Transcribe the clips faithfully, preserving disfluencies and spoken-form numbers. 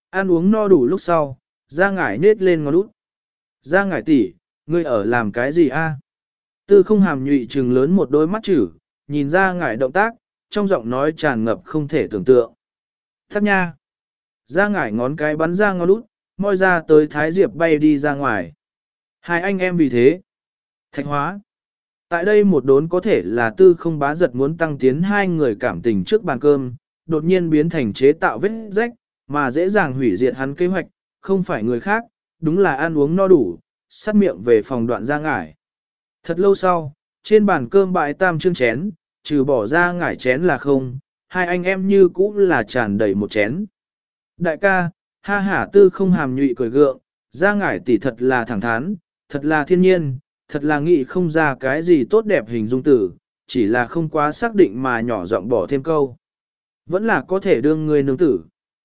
Ăn uống no đủ lúc sau, Gia Ngải nết lên ngón út. Gia Ngải tỷ, ngươi ở làm cái gì a? Tư không hàm nhụy trừng lớn một đôi mắt chữ, nhìn Gia Ngải động tác, trong giọng nói tràn ngập không thể tưởng tượng. Thắc nha! Gia Ngải ngón cái bắn ra ngón út, moi ra tới Thái Diệp bay đi ra ngoài. Hai anh em vì thế. Thạch hóa. Tại đây một đốn có thể là tư không bá giật muốn tăng tiến hai người cảm tình trước bàn cơm, đột nhiên biến thành chế tạo vết rách, mà dễ dàng hủy diệt hắn kế hoạch, không phải người khác, đúng là ăn uống no đủ, sắt miệng về phòng Đoạn Gia Ngải. Thật lâu sau, trên bàn cơm bãi tam trương chén, trừ bỏ Gia Ngải chén là không, hai anh em như cũ là tràn đầy một chén. Đại ca, ha hả tư không hàm nhụy cười gượng, Gia Ngải tỷ thật là thẳng thắn, thật là thiên nhiên, thật là nghĩ không ra cái gì tốt đẹp hình dung tử, chỉ là không quá xác định mà nhỏ giọng bỏ thêm câu. Vẫn là có thể đương người nương tử.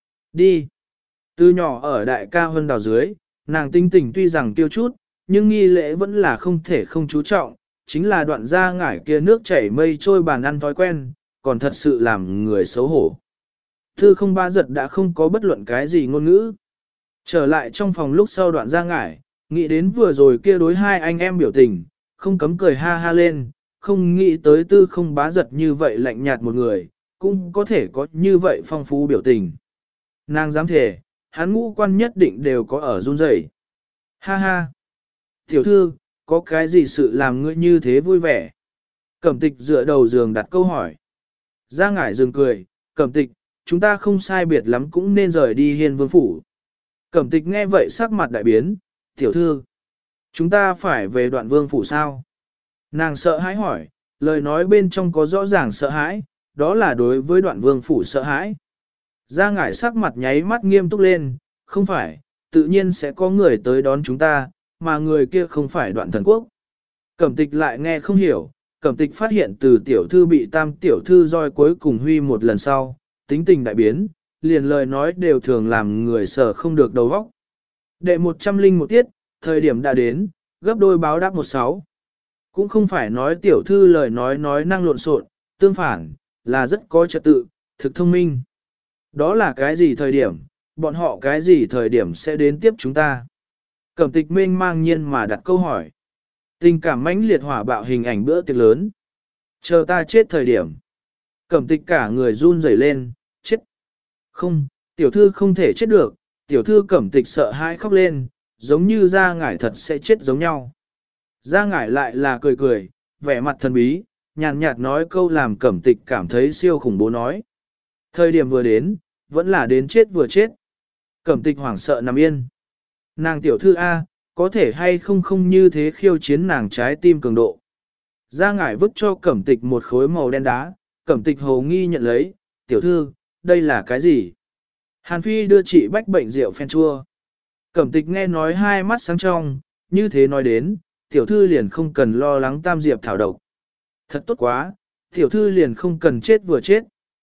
Đi. Từ nhỏ ở đại ca hơn đào dưới, nàng tinh tình tuy rằng tiêu chút, nhưng nghi lễ vẫn là không thể không chú trọng, chính là Đoạn Gia Ngải kia nước chảy mây trôi bàn ăn thói quen, còn thật sự làm người xấu hổ. Thư không ba giật đã không có bất luận cái gì ngôn ngữ. Trở lại trong phòng lúc sau Đoạn Gia Ngải, nghĩ đến vừa rồi kia đối hai anh em biểu tình, không cấm cười ha ha lên, không nghĩ tới tư không bá giật như vậy lạnh nhạt một người, cũng có thể có như vậy phong phú biểu tình. Nàng dám thể, hắn ngũ quan nhất định đều có ở run rẩy. Ha ha! Tiểu thư, có cái gì sự làm ngươi như thế vui vẻ? Cẩm tịch dựa đầu giường đặt câu hỏi. Gia Ngải dừng cười, Cẩm tịch, chúng ta không sai biệt lắm cũng nên rời đi hiên vương phủ. Cẩm tịch nghe vậy sắc mặt đại biến, tiểu thư, chúng ta phải về Đoạn vương phủ sao? Nàng sợ hãi hỏi, lời nói bên trong có rõ ràng sợ hãi, đó là đối với Đoạn vương phủ sợ hãi. Gia Ngải sắc mặt nháy mắt nghiêm túc lên, không phải, tự nhiên sẽ có người tới đón chúng ta, mà người kia không phải Đoạn thần quốc. Cẩm tịch lại nghe không hiểu, Cẩm tịch phát hiện từ tiểu thư bị tam tiểu thư roi cuối cùng huy một lần sau, tính tình đại biến, liền lời nói đều thường làm người sợ không được đầu óc. Đệ một trăm linh một tiết, thời điểm đã đến, gấp đôi báo đáp một sáu. Cũng không phải nói tiểu thư lời nói nói năng lộn xộn, tương phản, là rất có trật tự, thực thông minh. Đó là cái gì thời điểm, bọn họ cái gì thời điểm sẽ đến tiếp chúng ta? Cẩm tịch mênh mang nhiên mà đặt câu hỏi. Tình cảm mãnh liệt hỏa bạo hình ảnh bữa tiệc lớn. Chờ ta chết thời điểm. Cẩm tịch cả người run rẩy lên, chết. Không, tiểu thư không thể chết được, tiểu thư Cẩm tịch sợ hãi khóc lên, giống như Gia Ngải thật sẽ chết giống nhau. Gia Ngải lại là cười cười, vẻ mặt thần bí, nhàn nhạt nói câu làm Cẩm tịch cảm thấy siêu khủng bố nói. Thời điểm vừa đến, vẫn là đến chết vừa chết. Cẩm tịch hoảng sợ nằm yên. Nàng tiểu thư A, có thể hay không không như thế khiêu chiến nàng trái tim cường độ. Gia Ngải vứt cho Cẩm tịch một khối màu đen đá, Cẩm tịch hồ nghi nhận lấy, tiểu thư, đây là cái gì? Hàn Phi đưa chị bách bệnh rượu phen chua. Cẩm tịch nghe nói hai mắt sáng trong, như thế nói đến, tiểu thư liền không cần lo lắng tam diệp thảo độc. Thật tốt quá, tiểu thư liền không cần chết vừa chết.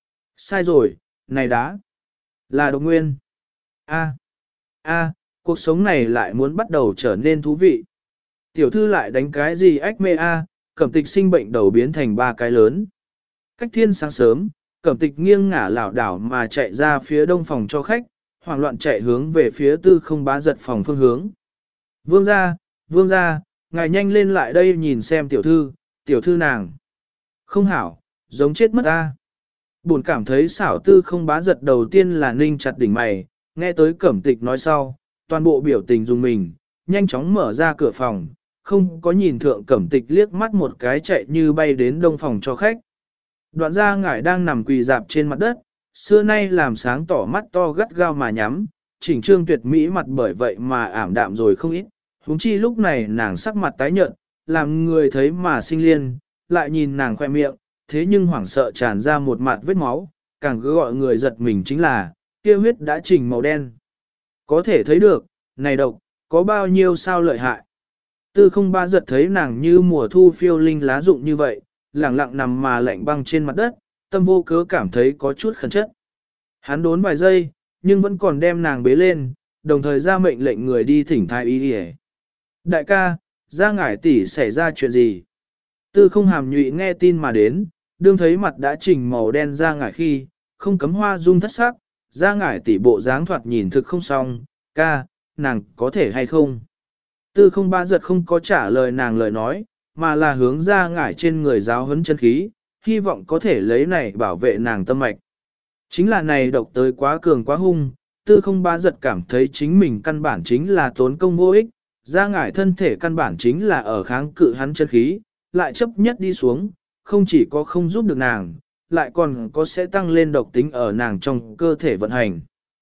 Sai rồi, này đá, là độc nguyên. A, a, cuộc sống này lại muốn bắt đầu trở nên thú vị. Tiểu thư lại đánh cái gì ách mê a, Cẩm tịch sinh bệnh đầu biến thành ba cái lớn. Cách thiên sáng sớm, Cẩm tịch nghiêng ngả lảo đảo mà chạy ra phía đông phòng cho khách, hoảng loạn chạy hướng về phía tư không bá giật phòng phương hướng. Vương gia, vương gia, ngài nhanh lên lại đây nhìn xem tiểu thư, tiểu thư nàng. Không hảo, giống chết mất ta. Buồn cảm thấy xảo tư không bá giật đầu tiên là ninh chặt đỉnh mày, nghe tới Cẩm tịch nói sau, toàn bộ biểu tình dùng mình, nhanh chóng mở ra cửa phòng, không có nhìn thượng Cẩm tịch liếc mắt một cái chạy như bay đến đông phòng cho khách. Đoạn Gia Ngải đang nằm quỳ dạp trên mặt đất, xưa nay làm sáng tỏ mắt to gắt gao mà nhắm, chỉnh trương tuyệt mỹ mặt bởi vậy mà ảm đạm rồi không ít, huống chi lúc này nàng sắc mặt tái nhợt, làm người thấy mà sinh liên, lại nhìn nàng khoe miệng, thế nhưng hoảng sợ tràn ra một mặt vết máu, càng cứ gọi người giật mình chính là, kia huyết đã trình màu đen. Có thể thấy được, này độc, có bao nhiêu sao lợi hại. Tư không ba giật thấy nàng như mùa thu phiêu linh lá rụng như vậy, lặng lặng nằm mà lạnh băng trên mặt đất, tâm vô cớ cảm thấy có chút khẩn chất. Hắn đốn vài giây, nhưng vẫn còn đem nàng bế lên, đồng thời ra mệnh lệnh người đi thỉnh thái y đi. Đại ca, Gia Ngải tỷ xảy ra chuyện gì? Tư không hàm nhụy nghe tin mà đến, đương thấy mặt đã chỉnh màu đen Gia Ngải khi, không cấm hoa dung thất sắc, ra ngải tỷ bộ dáng thoạt nhìn thực không xong, ca, nàng có thể hay không? Tư không ba giật không có trả lời nàng lời nói, mà là hướng ra ngải trên người giáo huấn chân khí, hy vọng có thể lấy này bảo vệ nàng tâm mạch. Chính là này độc tới quá cường quá hung, tư không ba giật cảm thấy chính mình căn bản chính là tốn công vô ích, ra ngải thân thể căn bản chính là ở kháng cự hắn chân khí, lại chấp nhất đi xuống, không chỉ có không giúp được nàng, lại còn có sẽ tăng lên độc tính ở nàng trong cơ thể vận hành.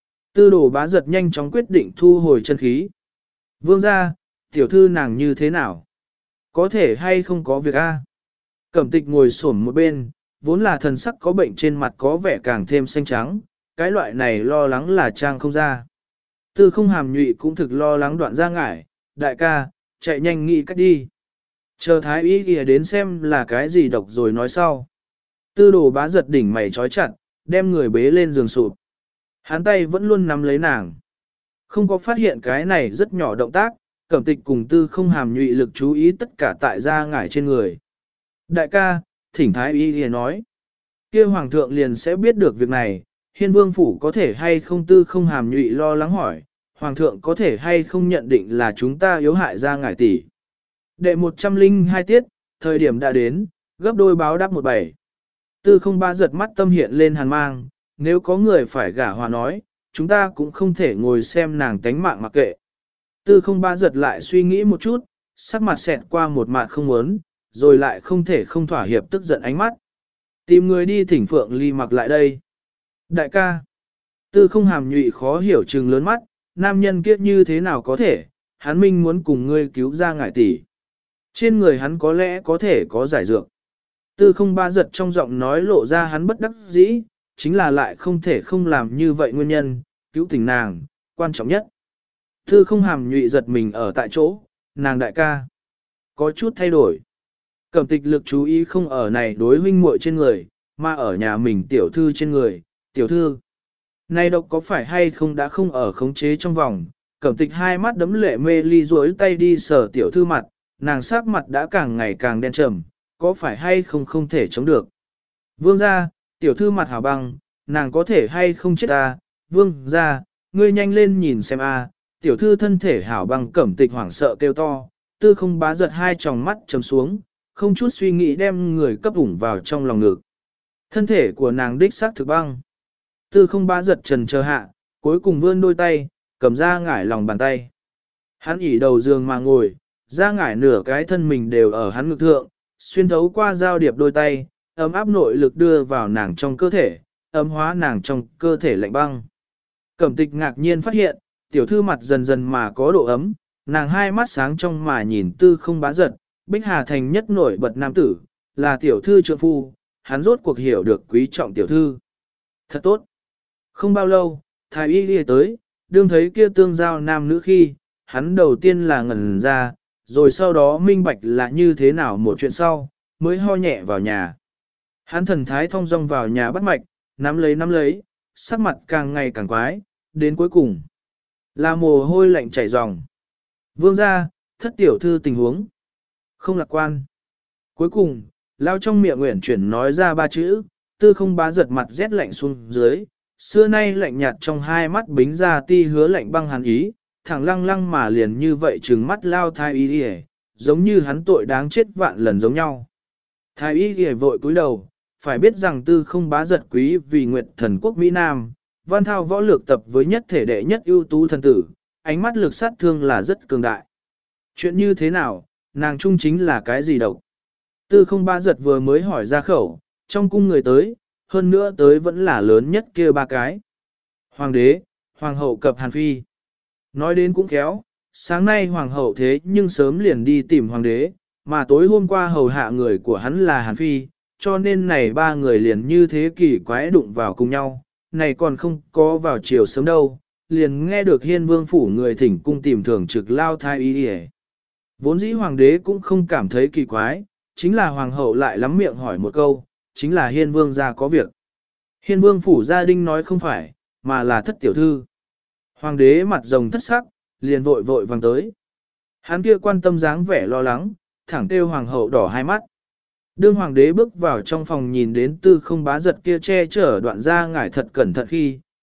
Tư đồ bá giật nhanh chóng quyết định thu hồi chân khí. Vương gia, tiểu thư nàng như thế nào? Có thể hay không có việc a? Cẩm tịch ngồi xổm một bên, vốn là thần sắc có bệnh trên mặt có vẻ càng thêm xanh trắng, cái loại này lo lắng là trang không ra. Tư không hàm nhụy cũng thực lo lắng đoạn ra ngải, đại ca, chạy nhanh nghĩ cách đi. Chờ thái y kìa đến xem là cái gì độc rồi nói sau. Tư đồ bá giật đỉnh mày trói chặt, đem người bế lên giường sụp. Hắn tay vẫn luôn nắm lấy nàng. Không có phát hiện cái này rất nhỏ động tác, cẩm tịch cùng tư không hàm nhụy lực chú ý tất cả tại ra ngải trên người. Đại ca, thỉnh thái y kìa nói. Kia hoàng thượng liền sẽ biết được việc này, hiên vương phủ có thể hay không tư không hàm nhụy lo lắng hỏi, hoàng thượng có thể hay không nhận định là chúng ta yếu hại ra ngải tỷ. Đệ một trăm linh hai tiết, thời điểm đã đến, gấp đôi báo đáp một bảy. Tư không ba giật mắt tâm hiện lên hàn mang, nếu có người phải gả hòa nói, chúng ta cũng không thể ngồi xem nàng tánh mạng mặc kệ. Tư không ba giật lại suy nghĩ một chút, sắc mặt xẹt qua một mặt không muốn, rồi lại không thể không thỏa hiệp tức giận ánh mắt. Tìm người đi thỉnh Phượng Ly mặc lại đây. Đại ca, tư không hàm nhụy khó hiểu trừng lớn mắt, nam nhân kiết như thế nào có thể, hắn minh muốn cùng ngươi cứu ra ngải tỷ. Trên người hắn có lẽ có thể có giải dược. Tư không ba giật trong giọng nói lộ ra hắn bất đắc dĩ, chính là lại không thể không làm như vậy nguyên nhân, cứu tình nàng, quan trọng nhất. Tư không hàm nhụy giật mình ở tại chỗ, nàng đại ca. Có chút thay đổi. Cẩm tịch lực chú ý không ở này đối huynh muội trên người, mà ở nhà mình tiểu thư trên người, tiểu thư. Này độc có phải hay không đã không ở khống chế trong vòng, cẩm tịch hai mắt đấm lệ mê ly duỗi tay đi sờ tiểu thư mặt, nàng sắc mặt đã càng ngày càng đen trầm, có phải hay không không thể chống được. Vương gia, tiểu thư mặt hảo băng, nàng có thể hay không chết ta, vương gia, ngươi nhanh lên nhìn xem a, tiểu thư thân thể hảo băng cẩm tịch hoảng sợ kêu to, tư không bá giật hai tròng mắt trầm xuống, không chút suy nghĩ đem người cấp ủng vào trong lòng ngực. Thân thể của nàng đích xác thực băng. Tư không bá giật trần chờ hạ, cuối cùng vươn đôi tay, cầm ra ngải lòng bàn tay. Hắn ỉ đầu giường mà ngồi, ra ngải nửa cái thân mình đều ở hắn ngực thượng, xuyên thấu qua giao điệp đôi tay, ấm áp nội lực đưa vào nàng trong cơ thể, ấm hóa nàng trong cơ thể lạnh băng. Cẩm tịch ngạc nhiên phát hiện, tiểu thư mặt dần dần mà có độ ấm, nàng hai mắt sáng trong mà nhìn tư không bá giật, Bích Hà Thành nhất nổi bật nam tử, là tiểu thư trượng phu, hắn rốt cuộc hiểu được quý trọng tiểu thư. Thật tốt. Không bao lâu, thái y đi tới, đương thấy kia tương giao nam nữ khi, hắn đầu tiên là ngẩn ra, rồi sau đó minh bạch là như thế nào một chuyện sau, mới ho nhẹ vào nhà. Hắn thần thái thong dong vào nhà bắt mạch, nắm lấy nắm lấy, sắc mặt càng ngày càng quái, đến cuối cùng là mồ hôi lạnh chảy ròng. Vương gia, thất tiểu thư tình huống không lạc quan. Cuối cùng, lao trong miệng nguyện chuyển nói ra ba chữ, tư không bá giật mặt rét lạnh xuống dưới, xưa nay lạnh nhạt trong hai mắt bính ra ti hứa lạnh băng hàn ý, thẳng lăng lăng mà liền như vậy trừng mắt lao thái y đi, giống như hắn tội đáng chết vạn lần giống nhau. Thái y đi vội cúi đầu, phải biết rằng tư không bá giật quý vì nguyệt thần quốc Mỹ Nam, văn thao võ lược tập với nhất thể đệ nhất ưu tú thần tử, ánh mắt lực sát thương là rất cường đại. Chuyện như thế nào, nàng trung chính là cái gì độc? Tư không bá giật vừa mới hỏi ra khẩu, trong cung người tới, hơn nữa tới vẫn là lớn nhất kia ba cái. Hoàng đế, hoàng hậu cập Hàn Phi. Nói đến cũng khéo, sáng nay hoàng hậu thế nhưng sớm liền đi tìm hoàng đế, mà tối hôm qua hầu hạ người của hắn là Hàn Phi, cho nên này ba người liền như thế kỳ quái đụng vào cùng nhau, này còn không có vào chiều sớm đâu, liền nghe được hiên vương phủ người thỉnh cung tìm thường trực lao thái y đi. Vốn dĩ hoàng đế cũng không cảm thấy kỳ quái, chính là hoàng hậu lại lắm miệng hỏi một câu, chính là hiên vương gia có việc. Hiên vương phủ gia đình nói không phải, mà là thất tiểu thư. Hoàng đế mặt rồng thất sắc, liền vội vội vàng tới. Hắn kia quan tâm dáng vẻ lo lắng, thẳng kêu hoàng hậu đỏ hai mắt. Đương hoàng đế bước vào trong phòng nhìn đến tư không bá giật kia che chở đoạn ra ngải thật cẩn thận khi,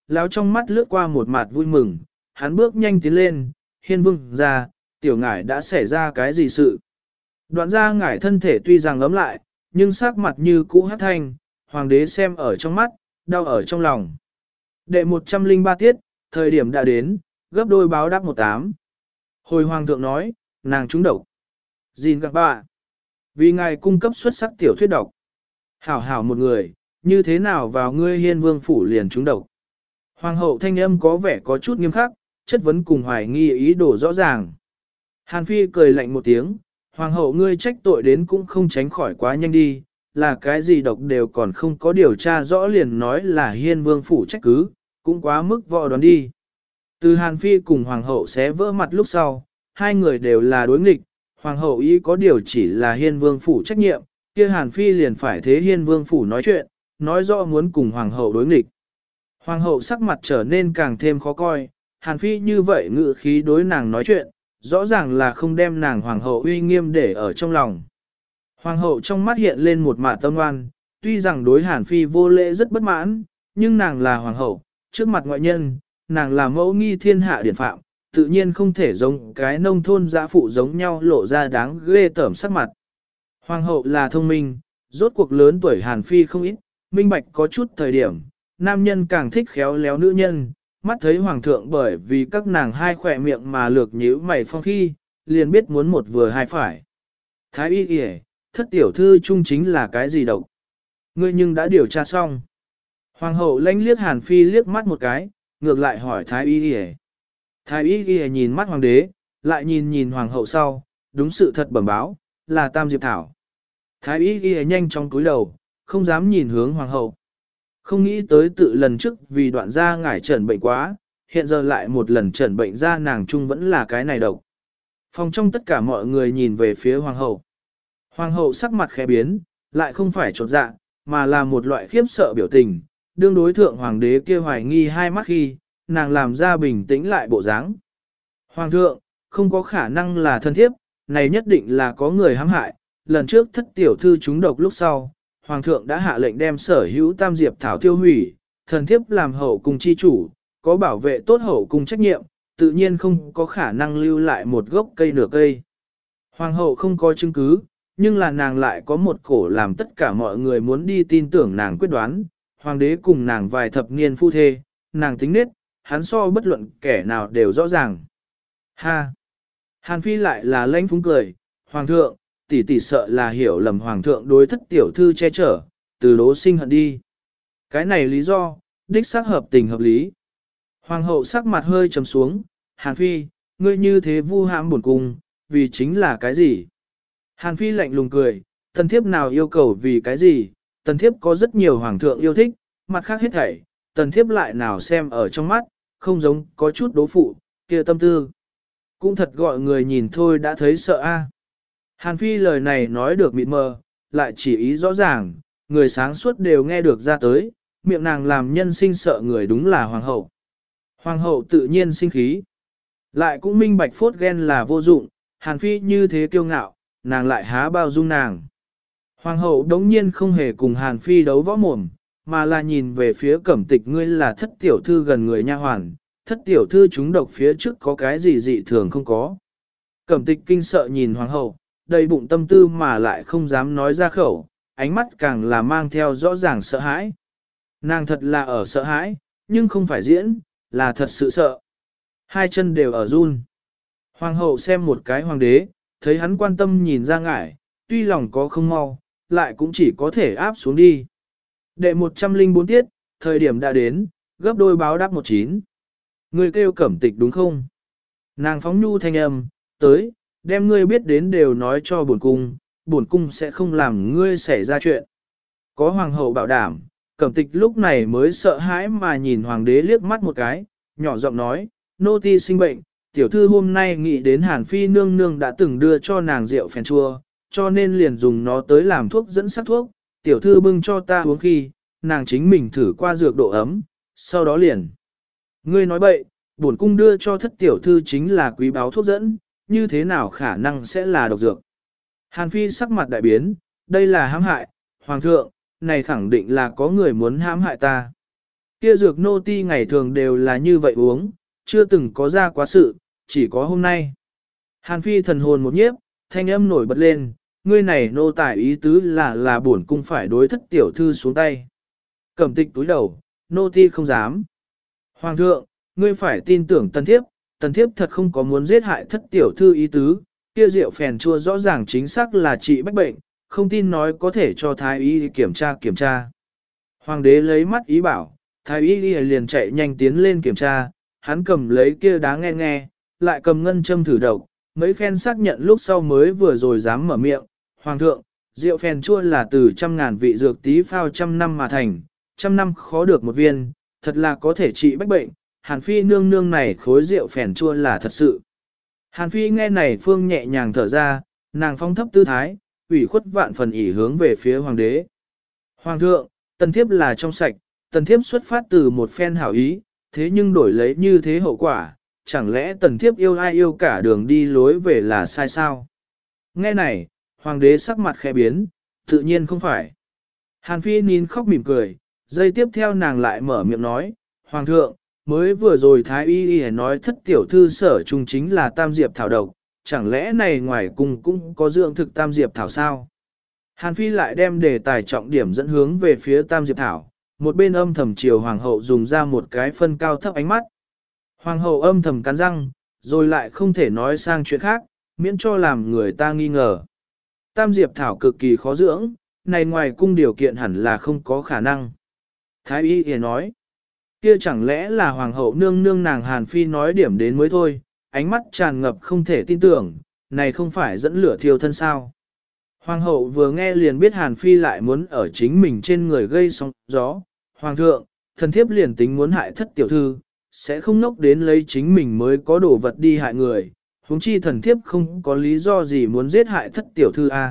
lão trong mắt lướt qua một mặt vui mừng, hắn bước nhanh tiến lên, hiên vương ra, tiểu ngải đã xảy ra cái gì sự. Đoạn ra ngải thân thể tuy rằng ấm lại, nhưng sắc mặt như cũ hát thanh, hoàng đế xem ở trong mắt, đau ở trong lòng. Đệ một trăm linh ba tiết, thời điểm đã đến, gấp đôi báo đáp một tám. Hồi hoàng thượng nói, nàng trúng độc. Gìn các bạn. Vì ngài cung cấp xuất sắc tiểu thuyết độc. Hảo hảo một người, như thế nào vào ngươi hiên vương phủ liền trúng độc. Hoàng hậu thanh âm có vẻ có chút nghiêm khắc, chất vấn cùng hoài nghi ý đồ rõ ràng. Hàn Phi cười lạnh một tiếng, hoàng hậu ngươi trách tội đến cũng không tránh khỏi quá nhanh đi, là cái gì độc đều còn không có điều tra rõ liền nói là hiên vương phủ trách cứ, cũng quá mức võ đoán đi. Từ Hàn Phi cùng hoàng hậu sẽ vỡ mặt lúc sau, hai người đều là đối nghịch, hoàng hậu ý có điều chỉ là hiên vương phủ trách nhiệm, kia Hàn Phi liền phải thế hiên vương phủ nói chuyện, nói rõ muốn cùng hoàng hậu đối nghịch. Hoàng hậu sắc mặt trở nên càng thêm khó coi, Hàn Phi như vậy ngự khí đối nàng nói chuyện, rõ ràng là không đem nàng hoàng hậu uy nghiêm để ở trong lòng. Hoàng hậu trong mắt hiện lên một mạ tâm oan, tuy rằng đối Hàn Phi vô lễ rất bất mãn, nhưng nàng là hoàng hậu, trước mặt ngoại nhân, nàng là mẫu nghi thiên hạ điển phạm, tự nhiên không thể giống cái nông thôn giã phụ giống nhau lộ ra đáng ghê tởm sắc mặt. Hoàng hậu là thông minh, rốt cuộc lớn tuổi Hàn Phi không ít, minh bạch có chút thời điểm, nam nhân càng thích khéo léo nữ nhân, mắt thấy hoàng thượng bởi vì các nàng hai khỏe miệng mà lược nhíu mày phong khi, liền biết muốn một vừa hai phải. Thái y kìa, thất tiểu thư chung chính là cái gì độc? Ngươi nhưng đã điều tra xong. Hoàng hậu lanh liếc Hàn Phi liếc mắt một cái, ngược lại hỏi Thái y kìa. Thái y kìa nhìn mắt hoàng đế, lại nhìn nhìn hoàng hậu sau, đúng sự thật bẩm báo, là Tam Diệp Thảo. Thái y kìa nhanh trong túi đầu, không dám nhìn hướng hoàng hậu. Không nghĩ tới tự lần trước vì đoạn ra ngải trần bệnh quá, hiện giờ lại một lần trần bệnh ra nàng chung vẫn là cái này độc. Phòng trong tất cả mọi người nhìn về phía hoàng hậu. Hoàng hậu sắc mặt khẽ biến, lại không phải trột dạ, mà là một loại khiếp sợ biểu tình, đương đối thượng hoàng đế kia hoài nghi hai mắt khi, nàng làm ra bình tĩnh lại bộ dáng. Hoàng thượng, không có khả năng là thân thiếp, này nhất định là có người hãm hại, lần trước thất tiểu thư trúng độc lúc sau, hoàng thượng đã hạ lệnh đem sở hữu tam diệp thảo tiêu hủy, thần thiếp làm hậu cung chi chủ, có bảo vệ tốt hậu cung trách nhiệm, tự nhiên không có khả năng lưu lại một gốc cây nửa cây. Hoàng hậu không có chứng cứ, nhưng là nàng lại có một cổ làm tất cả mọi người muốn đi tin tưởng nàng quyết đoán, hoàng đế cùng nàng vài thập niên phu thê, nàng tính nết, hắn so bất luận kẻ nào đều rõ ràng. Ha! Hàn Phi lại là lãnh phúng cười, hoàng thượng, tỷ tỷ sợ là hiểu lầm hoàng thượng đối thất tiểu thư che chở, từ đố sinh hận đi. Cái này lý do, đích xác hợp tình hợp lý. Hoàng hậu sắc mặt hơi trầm xuống, Hàn Phi, ngươi như thế vu hãm bổn cung, vì chính là cái gì? Hàn Phi lạnh lùng cười, tần thiếp nào yêu cầu vì cái gì, tần thiếp có rất nhiều hoàng thượng yêu thích, mặt khác hết thảy, tần thiếp lại nào xem ở trong mắt, không giống có chút đố phụ, kia tâm tư. Cũng thật gọi người nhìn thôi đã thấy sợ a. Hàn Phi lời này nói được mịt mờ, lại chỉ ý rõ ràng, người sáng suốt đều nghe được ra tới, miệng nàng làm nhân sinh sợ người đúng là hoàng hậu. Hoàng hậu tự nhiên sinh khí, lại cũng minh bạch phốt ghen là vô dụng, Hàn Phi như thế kiêu ngạo, nàng lại há bao dung nàng. Hoàng hậu đống nhiên không hề cùng Hàn Phi đấu võ mồm, mà là nhìn về phía Cẩm Tịch, ngươi là thất tiểu thư gần người nha hoàn, thất tiểu thư chúng độc phía trước có cái gì dị thường không có. Cẩm Tịch kinh sợ nhìn hoàng hậu, đầy bụng tâm tư mà lại không dám nói ra khẩu, ánh mắt càng là mang theo rõ ràng sợ hãi. Nàng thật là ở sợ hãi, nhưng không phải diễn, là thật sự sợ. Hai chân đều ở run. Hoàng hậu xem một cái hoàng đế, thấy hắn quan tâm nhìn ra ngải, tuy lòng có không mau, lại cũng chỉ có thể áp xuống đi. Đệ một trăm linh bốn tiết, thời điểm đã đến, gấp đôi báo đáp một chín. Ngươi kêu Cẩm Tịch đúng không? Nàng phóng nhu thanh âm, tới, đem ngươi biết đến đều nói cho bổn cung, bổn cung sẽ không làm ngươi xảy ra chuyện. Có hoàng hậu bảo đảm, Cẩm Tịch lúc này mới sợ hãi mà nhìn hoàng đế liếc mắt một cái, nhỏ giọng nói, nô ti sinh bệnh, tiểu thư hôm nay nghĩ đến Hàn Phi nương nương đã từng đưa cho nàng rượu phèn chua, cho nên liền dùng nó tới làm thuốc dẫn sắc thuốc, tiểu thư bưng cho ta uống khi, nàng chính mình thử qua dược độ ấm, sau đó liền. Ngươi nói bậy, bổn cung đưa cho thất tiểu thư chính là quý báu thuốc dẫn, như thế nào khả năng sẽ là độc dược. Hàn Phi sắc mặt đại biến, đây là hãm hại, hoàng thượng, này khẳng định là có người muốn hãm hại ta. Kia dược nô ti ngày thường đều là như vậy uống, chưa từng có ra quá sự, chỉ có hôm nay. Hàn Phi thần hồn một nhiếp, thanh âm nổi bật lên, ngươi này nô tài ý tứ là là bổn cung phải đối thất tiểu thư xuống tay. Cẩm tịch túi đầu, nô ti không dám. Hoàng thượng, ngươi phải tin tưởng tần thiếp, tần thiếp thật không có muốn giết hại thất tiểu thư ý tứ, kia rượu phèn chua rõ ràng chính xác là trị bách bệnh, không tin nói có thể cho thái y kiểm tra kiểm tra. Hoàng đế lấy mắt ý bảo, thái y liền chạy nhanh tiến lên kiểm tra, hắn cầm lấy kia đá nghe nghe, lại cầm ngân châm thử độc, mấy phen xác nhận lúc sau mới vừa rồi dám mở miệng. Hoàng thượng, rượu phèn chua là từ trăm ngàn vị dược tí phao trăm năm mà thành, trăm năm khó được một viên, thật là có thể trị bách bệnh, Hàn Phi nương nương này khối rượu phèn chua là thật sự. Hàn Phi nghe này phương nhẹ nhàng thở ra, nàng phong thấp tư thái, ủy khuất vạn phần ỉ hướng về phía hoàng đế. Hoàng thượng, tần thiếp là trong sạch, tần thiếp xuất phát từ một phen hảo ý, thế nhưng đổi lấy như thế hậu quả, chẳng lẽ tần thiếp yêu ai yêu cả đường đi lối về là sai sao? Nghe này, hoàng đế sắc mặt khẽ biến, tự nhiên không phải. Hàn Phi nín khóc mỉm cười, giây tiếp theo nàng lại mở miệng nói, Hoàng thượng, mới vừa rồi Thái Y Y nói thất tiểu thư sở trung chính là tam diệp thảo độc, chẳng lẽ này ngoài cung cũng có dưỡng thực tam diệp thảo sao? Hàn Phi lại đem đề tài trọng điểm dẫn hướng về phía tam diệp thảo, một bên âm thầm chiều hoàng hậu dùng ra một cái phân cao thấp ánh mắt. Hoàng hậu âm thầm cắn răng, rồi lại không thể nói sang chuyện khác, miễn cho làm người ta nghi ngờ. Tam diệp thảo cực kỳ khó dưỡng, này ngoài cung điều kiện hẳn là không có khả năng. Thái y y nói, kia chẳng lẽ là hoàng hậu nương nương nàng Hàn Phi nói điểm đến mới thôi, ánh mắt tràn ngập không thể tin tưởng, này không phải dẫn lửa thiêu thân sao. Hoàng hậu vừa nghe liền biết Hàn Phi lại muốn ở chính mình trên người gây sóng gió. Hoàng thượng, thần thiếp liền tính muốn hại thất tiểu thư, sẽ không nốc đến lấy chính mình mới có đồ vật đi hại người, huống chi thần thiếp không có lý do gì muốn giết hại thất tiểu thư a.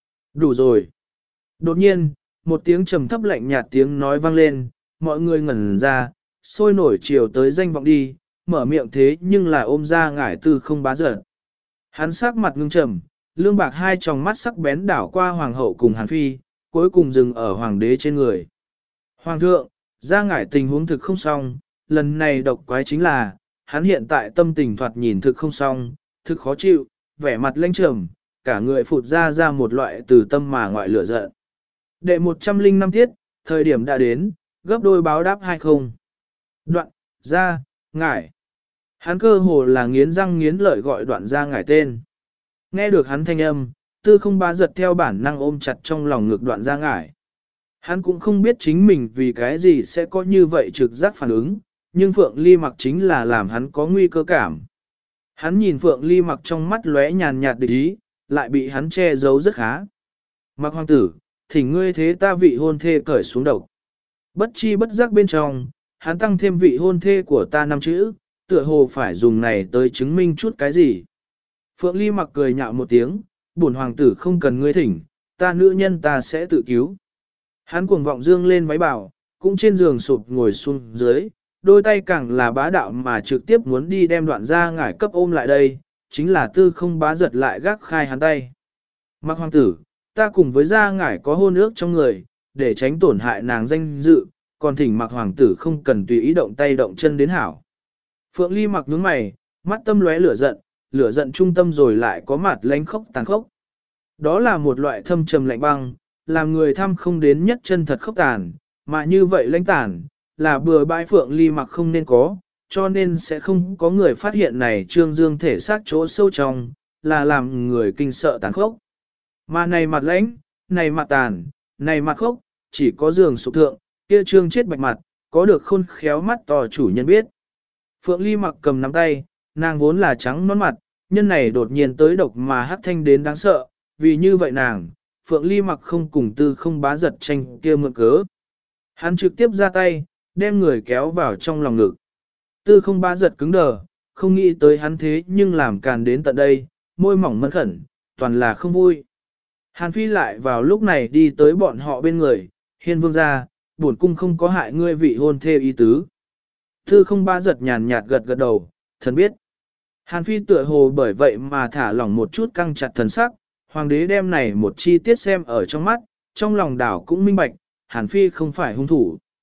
Đủ rồi. Đột nhiên, một tiếng trầm thấp lạnh nhạt tiếng nói vang lên, mọi người ngẩn ra, sôi nổi chiều tới danh vọng đi, mở miệng thế nhưng là ôm ra ngải tư không bá giật. Hắn sắc mặt ngưng trầm, lương bạc hai tròng mắt sắc bén đảo qua hoàng hậu cùng Hàn Phi, cuối cùng dừng ở hoàng đế trên người. Hoàng thượng, ra ngải tình huống thực không xong, lần này độc quái chính là, hắn hiện tại tâm tình thoạt nhìn thực không xong, thực khó chịu, vẻ mặt lãnh trầm, cả người phụt ra ra một loại từ tâm mà ngoại lửa giận. Đệ một trăm linh năm tiết, thời điểm đã đến, gấp đôi báo đáp hay không. Đoạn, ra, ngải. Hắn cơ hồ là nghiến răng nghiến lợi gọi đoạn ra ngải tên. Nghe được hắn thanh âm, tư không bá giật theo bản năng ôm chặt trong lòng ngực đoạn ra ngải. Hắn cũng không biết chính mình vì cái gì sẽ có như vậy trực giác phản ứng, nhưng Phượng Ly Mặc chính là làm hắn có nguy cơ cảm. Hắn nhìn Phượng Ly Mặc trong mắt lóe nhàn nhạt địch ý, lại bị hắn che giấu rất khá. Mặc hoàng tử, thỉnh ngươi thế ta vị hôn thê cởi xuống độc. Bất chi bất giác bên trong, hắn tăng thêm vị hôn thê của ta năm chữ, tựa hồ phải dùng này tới chứng minh chút cái gì. Phượng Ly Mặc cười nhạo một tiếng, bổn hoàng tử không cần ngươi thỉnh, ta nữ nhân ta sẽ tự cứu. Hắn cuồng vọng dương lên váy bảo, cũng trên giường sụp ngồi xuống dưới, đôi tay càng là bá đạo mà trực tiếp muốn đi đem đoạn ra ngải cấp ôm lại đây, chính là tư không bá giật lại gác khai hắn tay. Mặc hoàng tử, ta cùng với gia ngải có hôn ước trong người, để tránh tổn hại nàng danh dự, còn thỉnh mặc hoàng tử không cần tùy ý động tay động chân đến hảo. Phượng Ly Mặc nhướng mày, mắt tâm lóe lửa giận, lửa giận trung tâm rồi lại có mặt lánh khốc tàn khốc. Đó là một loại thâm trầm lạnh băng, làm người thăm không đến nhất chân thật khốc tàn, mà như vậy lãnh tàn, là bừa bãi Phượng Ly Mặc không nên có, cho nên sẽ không có người phát hiện này trương dương thể xác chỗ sâu trong, là làm người kinh sợ tàn khốc. Mà này mặt lãnh, này mặt tàn, này mặt khốc, chỉ có giường sụp thượng, kia trương chết bạch mặt, có được khôn khéo mắt to chủ nhân biết. Phượng Ly Mặc cầm nắm tay, nàng vốn là trắng nón mặt, nhân này đột nhiên tới độc mà hắc thanh đến đáng sợ, vì như vậy nàng, Phượng Ly Mặc không cùng tư không bá giật tranh kia mượn cớ. Hắn trực tiếp ra tay, đem người kéo vào trong lòng ngực. Tư không bá giật cứng đờ, không nghĩ tới hắn thế nhưng làm càn đến tận đây, môi mỏng mân khẩn, toàn là không vui. Hàn Phi lại vào lúc này đi tới bọn họ bên người, hiên vương gia, bổn cung không có hại ngươi vị hôn thê ý tứ. Tư không bá giật nhàn nhạt gật gật đầu, thần biết. Hàn Phi tựa hồ bởi vậy mà thả lỏng một chút căng chặt thần sắc, hoàng đế đem này một chi tiết xem ở trong mắt, trong lòng đảo cũng minh bạch, Hàn Phi không phải hung thủ.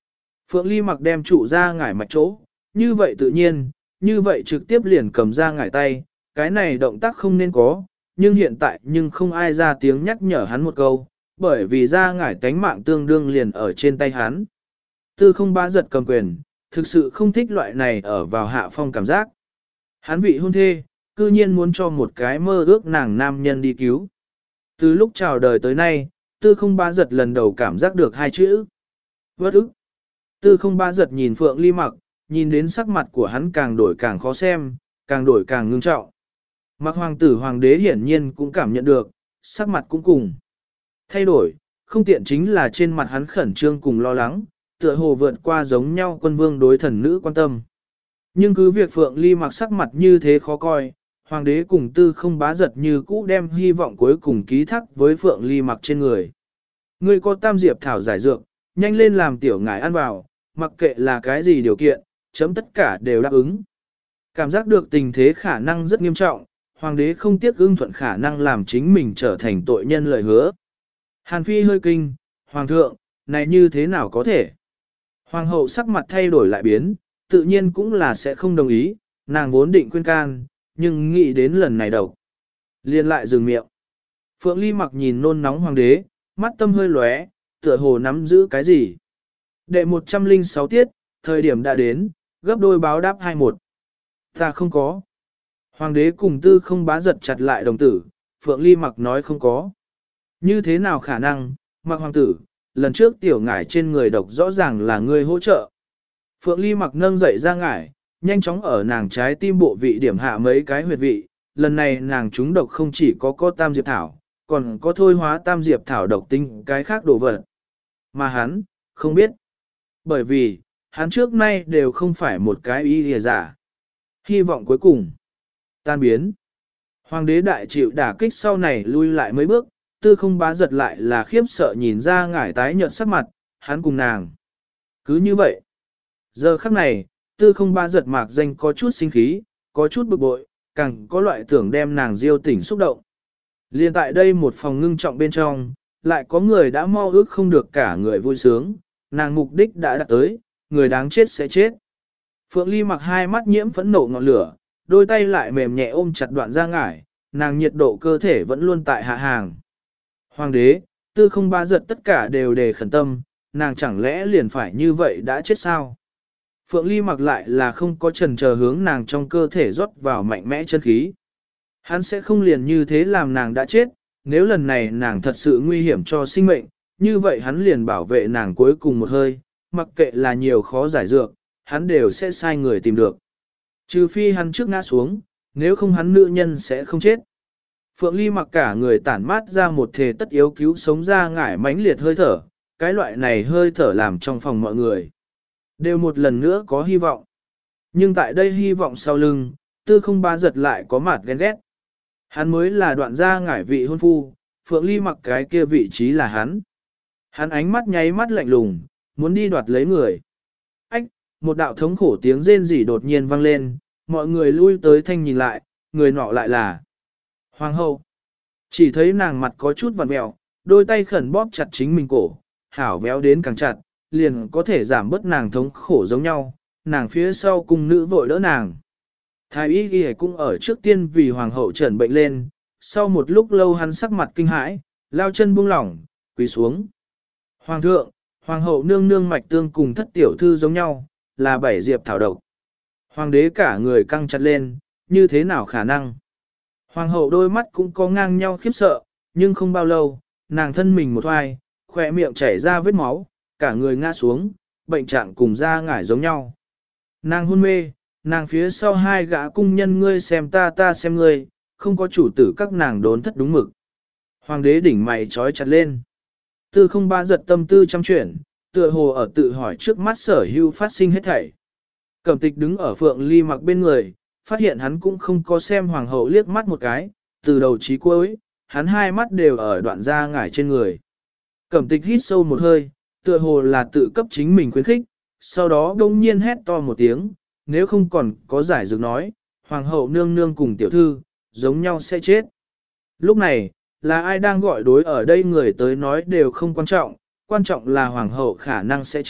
Phượng Ly Mặc đem trụ ra ngải mạch chỗ, như vậy tự nhiên, như vậy trực tiếp liền cầm ra ngải tay, cái này động tác không nên có, nhưng hiện tại nhưng không ai ra tiếng nhắc nhở hắn một câu, bởi vì ra ngải tánh mạng tương đương liền ở trên tay hắn. Tư không bá giật cầm quyền, thực sự không thích loại này ở vào hạ phong cảm giác. Hắn vị hôn thê, cư nhiên muốn cho một cái mơ ước nàng nam nhân đi cứu. Từ lúc chào đời tới nay, tư không bá giật lần đầu cảm giác được hai chữ. Vất ức. Tư không bá giật nhìn Phượng Ly Mặc, nhìn đến sắc mặt của hắn càng đổi càng khó xem, càng đổi càng ngưng trọng. Mặc hoàng tử hoàng đế hiển nhiên cũng cảm nhận được, sắc mặt cũng cùng. Thay đổi, không tiện chính là trên mặt hắn khẩn trương cùng lo lắng, tựa hồ vượt qua giống nhau quân vương đối thần nữ quan tâm. Nhưng cứ việc Phượng Ly Mặc sắc mặt như thế khó coi, hoàng đế cùng tư không bá giật như cũ đem hy vọng cuối cùng ký thác với Phượng Ly Mặc trên người. Ngươi có tam diệp thảo giải dược, nhanh lên làm tiểu ngải ăn vào, mặc kệ là cái gì điều kiện, chấm tất cả đều đáp ứng. Cảm giác được tình thế khả năng rất nghiêm trọng, hoàng đế không tiếc ưng thuận khả năng làm chính mình trở thành tội nhân lời hứa. Hàn Phi hơi kinh, hoàng thượng, này như thế nào có thể? Hoàng hậu sắc mặt thay đổi lại biến, tự nhiên cũng là sẽ không đồng ý, nàng vốn định khuyên can, nhưng nghĩ đến lần này độc. Liên lại dừng miệng. Phượng Ly Mặc nhìn nôn nóng hoàng đế, mắt tâm hơi lóe, tựa hồ nắm giữ cái gì. Đệ một trăm lẻ sáu tiết, thời điểm đã đến, gấp đôi báo đáp hai một. Ta không có. Hoàng đế cùng tư không bá giật chặt lại đồng tử, Phượng Ly Mặc nói không có. Như thế nào khả năng, Mặc hoàng tử, lần trước tiểu ngải trên người độc rõ ràng là ngươi hỗ trợ. Phượng Ly Mặc nâng dậy ra ngải, nhanh chóng ở nàng trái tim bộ vị điểm hạ mấy cái huyệt vị, lần này nàng trúng độc không chỉ có có tam diệp thảo, còn có thôi hóa tam diệp thảo độc tinh cái khác đồ vật. Mà hắn, không biết. Bởi vì, hắn trước nay đều không phải một cái ý lìa giả. Hy vọng cuối cùng, tan biến. Hoàng đế đại chịu đả kích sau này lui lại mấy bước, tư không bá giật lại là khiếp sợ nhìn ra ngải tái nhợt sắc mặt, hắn cùng nàng. Cứ như vậy. Giờ khắc này, tư không bá giật mạc danh có chút sinh khí, có chút bực bội, càng có loại tưởng đem nàng diêu tỉnh xúc động. Liên tại đây một phòng ngưng trọng bên trong, lại có người đã mau ước không được cả người vui sướng, nàng mục đích đã đạt tới, người đáng chết sẽ chết. Phượng Ly Mặc hai mắt nhiễm phẫn nộ ngọn lửa, đôi tay lại mềm nhẹ ôm chặt đoạn ra ngải, nàng nhiệt độ cơ thể vẫn luôn tại hạ hàng. Hoàng đế, tư không bá giật tất cả đều đề khẩn tâm, nàng chẳng lẽ liền phải như vậy đã chết sao? Phượng Ly Mặc lại là không có chần chờ hướng nàng trong cơ thể rót vào mạnh mẽ chân khí. Hắn sẽ không liền như thế làm nàng đã chết, nếu lần này nàng thật sự nguy hiểm cho sinh mệnh, như vậy hắn liền bảo vệ nàng cuối cùng một hơi, mặc kệ là nhiều khó giải dược, hắn đều sẽ sai người tìm được. Trừ phi hắn trước ngã xuống, nếu không hắn nữ nhân sẽ không chết. Phượng Ly Mặc cả người tản mát ra một thể tất yếu cứu sống ra ngải mãnh liệt hơi thở, cái loại này hơi thở làm trong phòng mọi người đều một lần nữa có hy vọng. Nhưng tại đây hy vọng sau lưng, tư không bá giật lại có mặt ghen ghét. Hắn mới là đoạn gia ngải vị hôn phu, Phượng Ly Mặc cái kia vị trí là hắn. Hắn ánh mắt nháy mắt lạnh lùng, muốn đi đoạt lấy người. Ách, một đạo thống khổ tiếng rên rỉ đột nhiên vang lên, mọi người lui tới thanh nhìn lại, người nọ lại là Hoàng hậu. Chỉ thấy nàng mặt có chút vặn mẹo, đôi tay khẩn bóp chặt chính mình cổ, hảo véo đến càng chặt, liền có thể giảm bớt nàng thống khổ giống nhau, nàng phía sau cùng nữ vội đỡ nàng. Thái y ghi cũng ở trước tiên vì hoàng hậu trần bệnh lên, sau một lúc lâu hắn sắc mặt kinh hãi, lao chân buông lỏng, quỳ xuống. Hoàng thượng, hoàng hậu nương nương mạch tương cùng thất tiểu thư giống nhau, là bảy diệp thảo độc. Hoàng đế cả người căng chặt lên, như thế nào khả năng? Hoàng hậu đôi mắt cũng có ngang nhau khiếp sợ, nhưng không bao lâu, nàng thân mình một hoài, khỏe miệng chảy ra vết máu, cả người ngã xuống, bệnh trạng cùng da ngải giống nhau. Nàng hôn mê, nàng phía sau hai gã cung nhân ngươi xem ta ta xem ngươi, không có chủ tử các nàng đốn thất đúng mực. Hoàng đế đỉnh mày trói chặt lên. Tư không ba giật tâm tư trăm chuyển, tựa hồ ở tự hỏi trước mắt sở hưu phát sinh hết thảy. Cẩm tịch đứng ở Phượng Ly Mặc bên người, phát hiện hắn cũng không có xem hoàng hậu liếc mắt một cái, từ đầu chí cuối, hắn hai mắt đều ở đoạn da ngải trên người. Cẩm tịch hít sâu một hơi, tựa hồ là tự cấp chính mình khuyến khích, sau đó đông nhiên hét to một tiếng, nếu không còn có giải dược nói, hoàng hậu nương nương cùng tiểu thư, giống nhau sẽ chết. Lúc này, là ai đang gọi đối ở đây người tới nói đều không quan trọng, quan trọng là hoàng hậu khả năng sẽ chết,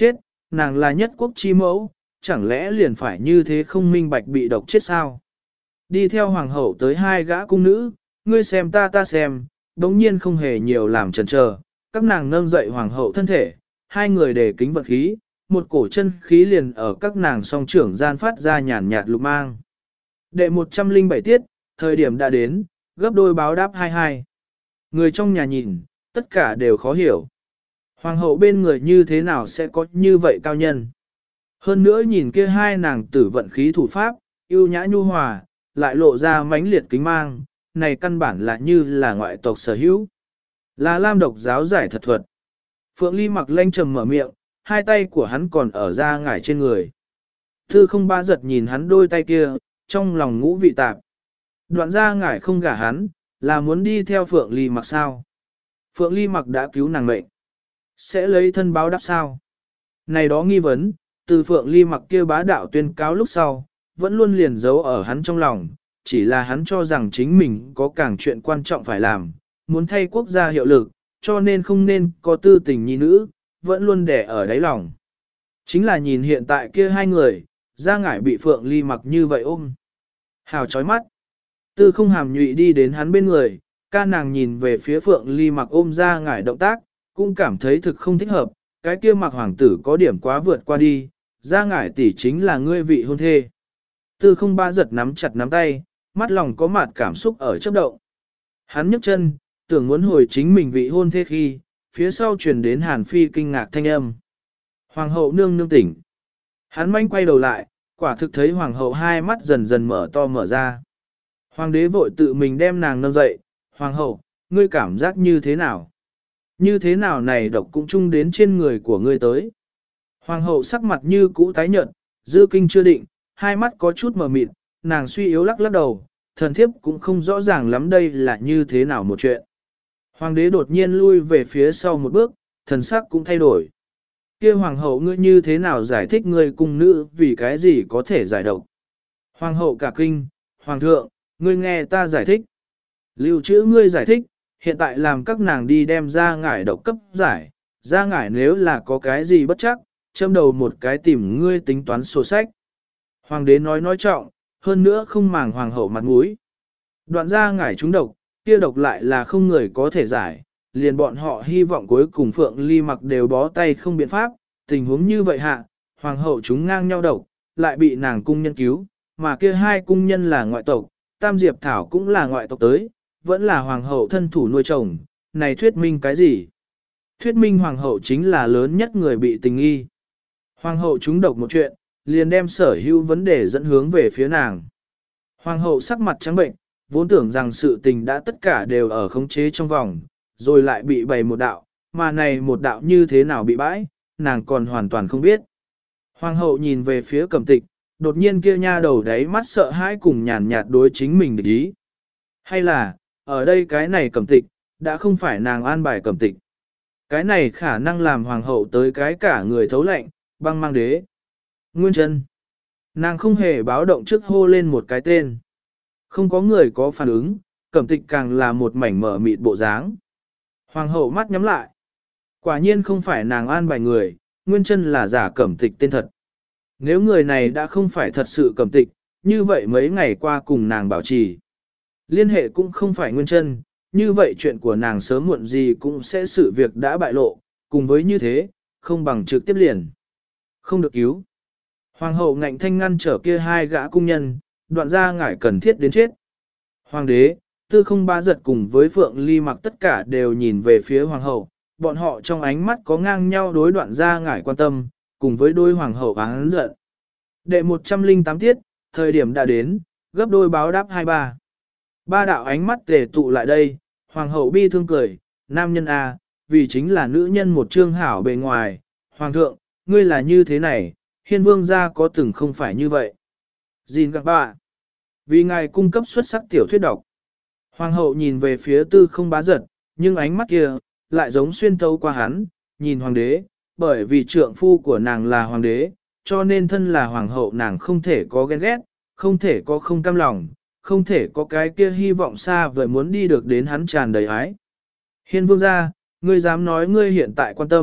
nàng là nhất quốc chi mẫu, chẳng lẽ liền phải như thế không minh bạch bị độc chết sao? Đi theo hoàng hậu tới hai gã cung nữ, ngươi xem ta ta xem, đống nhiên không hề nhiều làm chần chờ, các nàng nâng dậy hoàng hậu thân thể, hai người để kính vật khí, một cổ chân khí liền ở các nàng song trưởng gian phát ra nhàn nhạt lục mang. Đệ một trăm linh bảy tiết, thời điểm đã đến, gấp đôi báo đáp hai hai. Người trong nhà nhìn, tất cả đều khó hiểu. Hoàng hậu bên người như thế nào sẽ có như vậy cao nhân? Hơn nữa nhìn kia hai nàng tử vận khí thủ pháp, yêu nhã nhu hòa, lại lộ ra mãnh liệt kính mang, này căn bản là như là ngoại tộc sở hữu. Là Lam độc giáo giải thật thuật. Phượng Ly mặc lanh trầm mở miệng, hai tay của hắn còn ở ra ngải trên người. Thư không ba giật nhìn hắn đôi tay kia, trong lòng ngũ vị tạp. Đoạn ra ngải không gả hắn, là muốn đi theo Phượng Ly mặc sao? Phượng Ly mặc đã cứu nàng mệnh. Sẽ lấy thân báo đáp sao? Này đó nghi vấn, từ Phượng Ly mặc kia bá đạo tuyên cáo lúc sau, vẫn luôn liền giấu ở hắn trong lòng, chỉ là hắn cho rằng chính mình có càng chuyện quan trọng phải làm, muốn thay quốc gia hiệu lực, cho nên không nên có tư tình nhi nữ, vẫn luôn để ở đáy lòng. Chính là nhìn hiện tại kia hai người, ra ngải bị Phượng Ly mặc như vậy ôm. Hào chói mắt. Tư không hàm nhụy đi đến hắn bên người, ca nàng nhìn về phía Phượng Ly mặc ôm ra ngải động tác, cũng cảm thấy thực không thích hợp, cái kia mặc hoàng tử có điểm quá vượt qua đi, ra ngải tỷ chính là ngươi vị hôn thê. Tư không ba giật nắm chặt nắm tay, mắt lòng có mặt cảm xúc ở chớp động. Hắn nhấc chân, tưởng muốn hồi chính mình vị hôn thê khi, phía sau truyền đến Hàn Phi kinh ngạc thanh âm. Hoàng hậu nương nương tỉnh. Hắn manh quay đầu lại, quả thực thấy hoàng hậu hai mắt dần dần mở to mở ra. Hoàng đế vội tự mình đem nàng nâng dậy, hoàng hậu, ngươi cảm giác như thế nào? Như thế nào này độc cũng chung đến trên người của ngươi tới? Hoàng hậu sắc mặt như cũ tái nhợt, dư kinh chưa định, hai mắt có chút mờ mịt, nàng suy yếu lắc lắc đầu, thần thiếp cũng không rõ ràng lắm đây là như thế nào một chuyện. Hoàng đế đột nhiên lui về phía sau một bước, thần sắc cũng thay đổi. Kia hoàng hậu ngươi như thế nào giải thích ngươi cung nữ vì cái gì có thể giải độc? Hoàng hậu cả kinh, hoàng thượng, ngươi nghe ta giải thích. Lưu trữ ngươi giải thích, hiện tại làm các nàng đi đem ra ngải độc cấp giải, ra ngải nếu là có cái gì bất chắc, châm đầu một cái tìm ngươi tính toán sổ sách. Hoàng đế nói nói trọng, hơn nữa không màng hoàng hậu mặt mũi. Đoạn ra ngải trúng độc, kia độc lại là không người có thể giải, liền bọn họ hy vọng cuối cùng Phượng Ly mặc đều bó tay không biện pháp, tình huống như vậy hạ, hoàng hậu chúng ngang nhau độc, lại bị nàng cung nhân cứu, mà kia hai cung nhân là ngoại tộc, Tam Diệp Thảo cũng là ngoại tộc tới, vẫn là hoàng hậu thân thủ nuôi chồng, này thuyết minh cái gì? Thuyết minh hoàng hậu chính là lớn nhất người bị tình nghi. Hoàng hậu chúng độc một chuyện, liền đem sở hữu vấn đề dẫn hướng về phía nàng. Hoàng hậu sắc mặt trắng bệnh, vốn tưởng rằng sự tình đã tất cả đều ở khống chế trong vòng, rồi lại bị bày một đạo, mà này một đạo như thế nào bị bãi, nàng còn hoàn toàn không biết. Hoàng hậu nhìn về phía Cẩm Tịch, đột nhiên kia nha đầu đáy mắt sợ hãi cùng nhàn nhạt đối chính mình địch ý. Hay là, ở đây cái này Cẩm Tịch, đã không phải nàng an bài Cẩm Tịch. Cái này khả năng làm hoàng hậu tới cái cả người thấu lạnh, băng mang đế. Nguyên chân. Nàng không hề báo động trước hô lên một cái tên. Không có người có phản ứng, Cẩm Tịch càng là một mảnh mở mịt bộ dáng. Hoàng hậu mắt nhắm lại. Quả nhiên không phải nàng an bài người, Nguyên chân là giả Cẩm Tịch tên thật. Nếu người này đã không phải thật sự Cẩm Tịch, như vậy mấy ngày qua cùng nàng bảo trì. Liên hệ cũng không phải Nguyên chân, như vậy chuyện của nàng sớm muộn gì cũng sẽ sự việc đã bại lộ, cùng với như thế, không bằng trực tiếp liền. Không được cứu. Hoàng hậu ngạnh thanh ngăn trở kia hai gã cung nhân, đoạn ra ngải cần thiết đến chết. Hoàng đế, tư không ba giật cùng với Phượng Ly mặc tất cả đều nhìn về phía hoàng hậu, bọn họ trong ánh mắt có ngang nhau đối đoạn ra ngải quan tâm, cùng với đôi hoàng hậu án giận. Đệ một trăm linh tám tiết, thời điểm đã đến, gấp đôi báo đáp hai ba. Ba đạo ánh mắt tề tụ lại đây, hoàng hậu bi thương cười, nam nhân A, vì chính là nữ nhân một trương hảo bề ngoài, hoàng thượng, ngươi là như thế này, hiên vương gia có từng không phải như vậy. Gìn gặp bà, vì ngài cung cấp xuất sắc tiểu thuyết độc. Hoàng hậu nhìn về phía tư không bá giật, nhưng ánh mắt kia, lại giống xuyên thấu qua hắn, nhìn hoàng đế, bởi vì trượng phu của nàng là hoàng đế, cho nên thân là hoàng hậu nàng không thể có ghen ghét, không thể có không cam lòng, không thể có cái kia hy vọng xa vời muốn đi được đến hắn tràn đầy ái. Hiên vương gia, ngươi dám nói ngươi hiện tại quan tâm,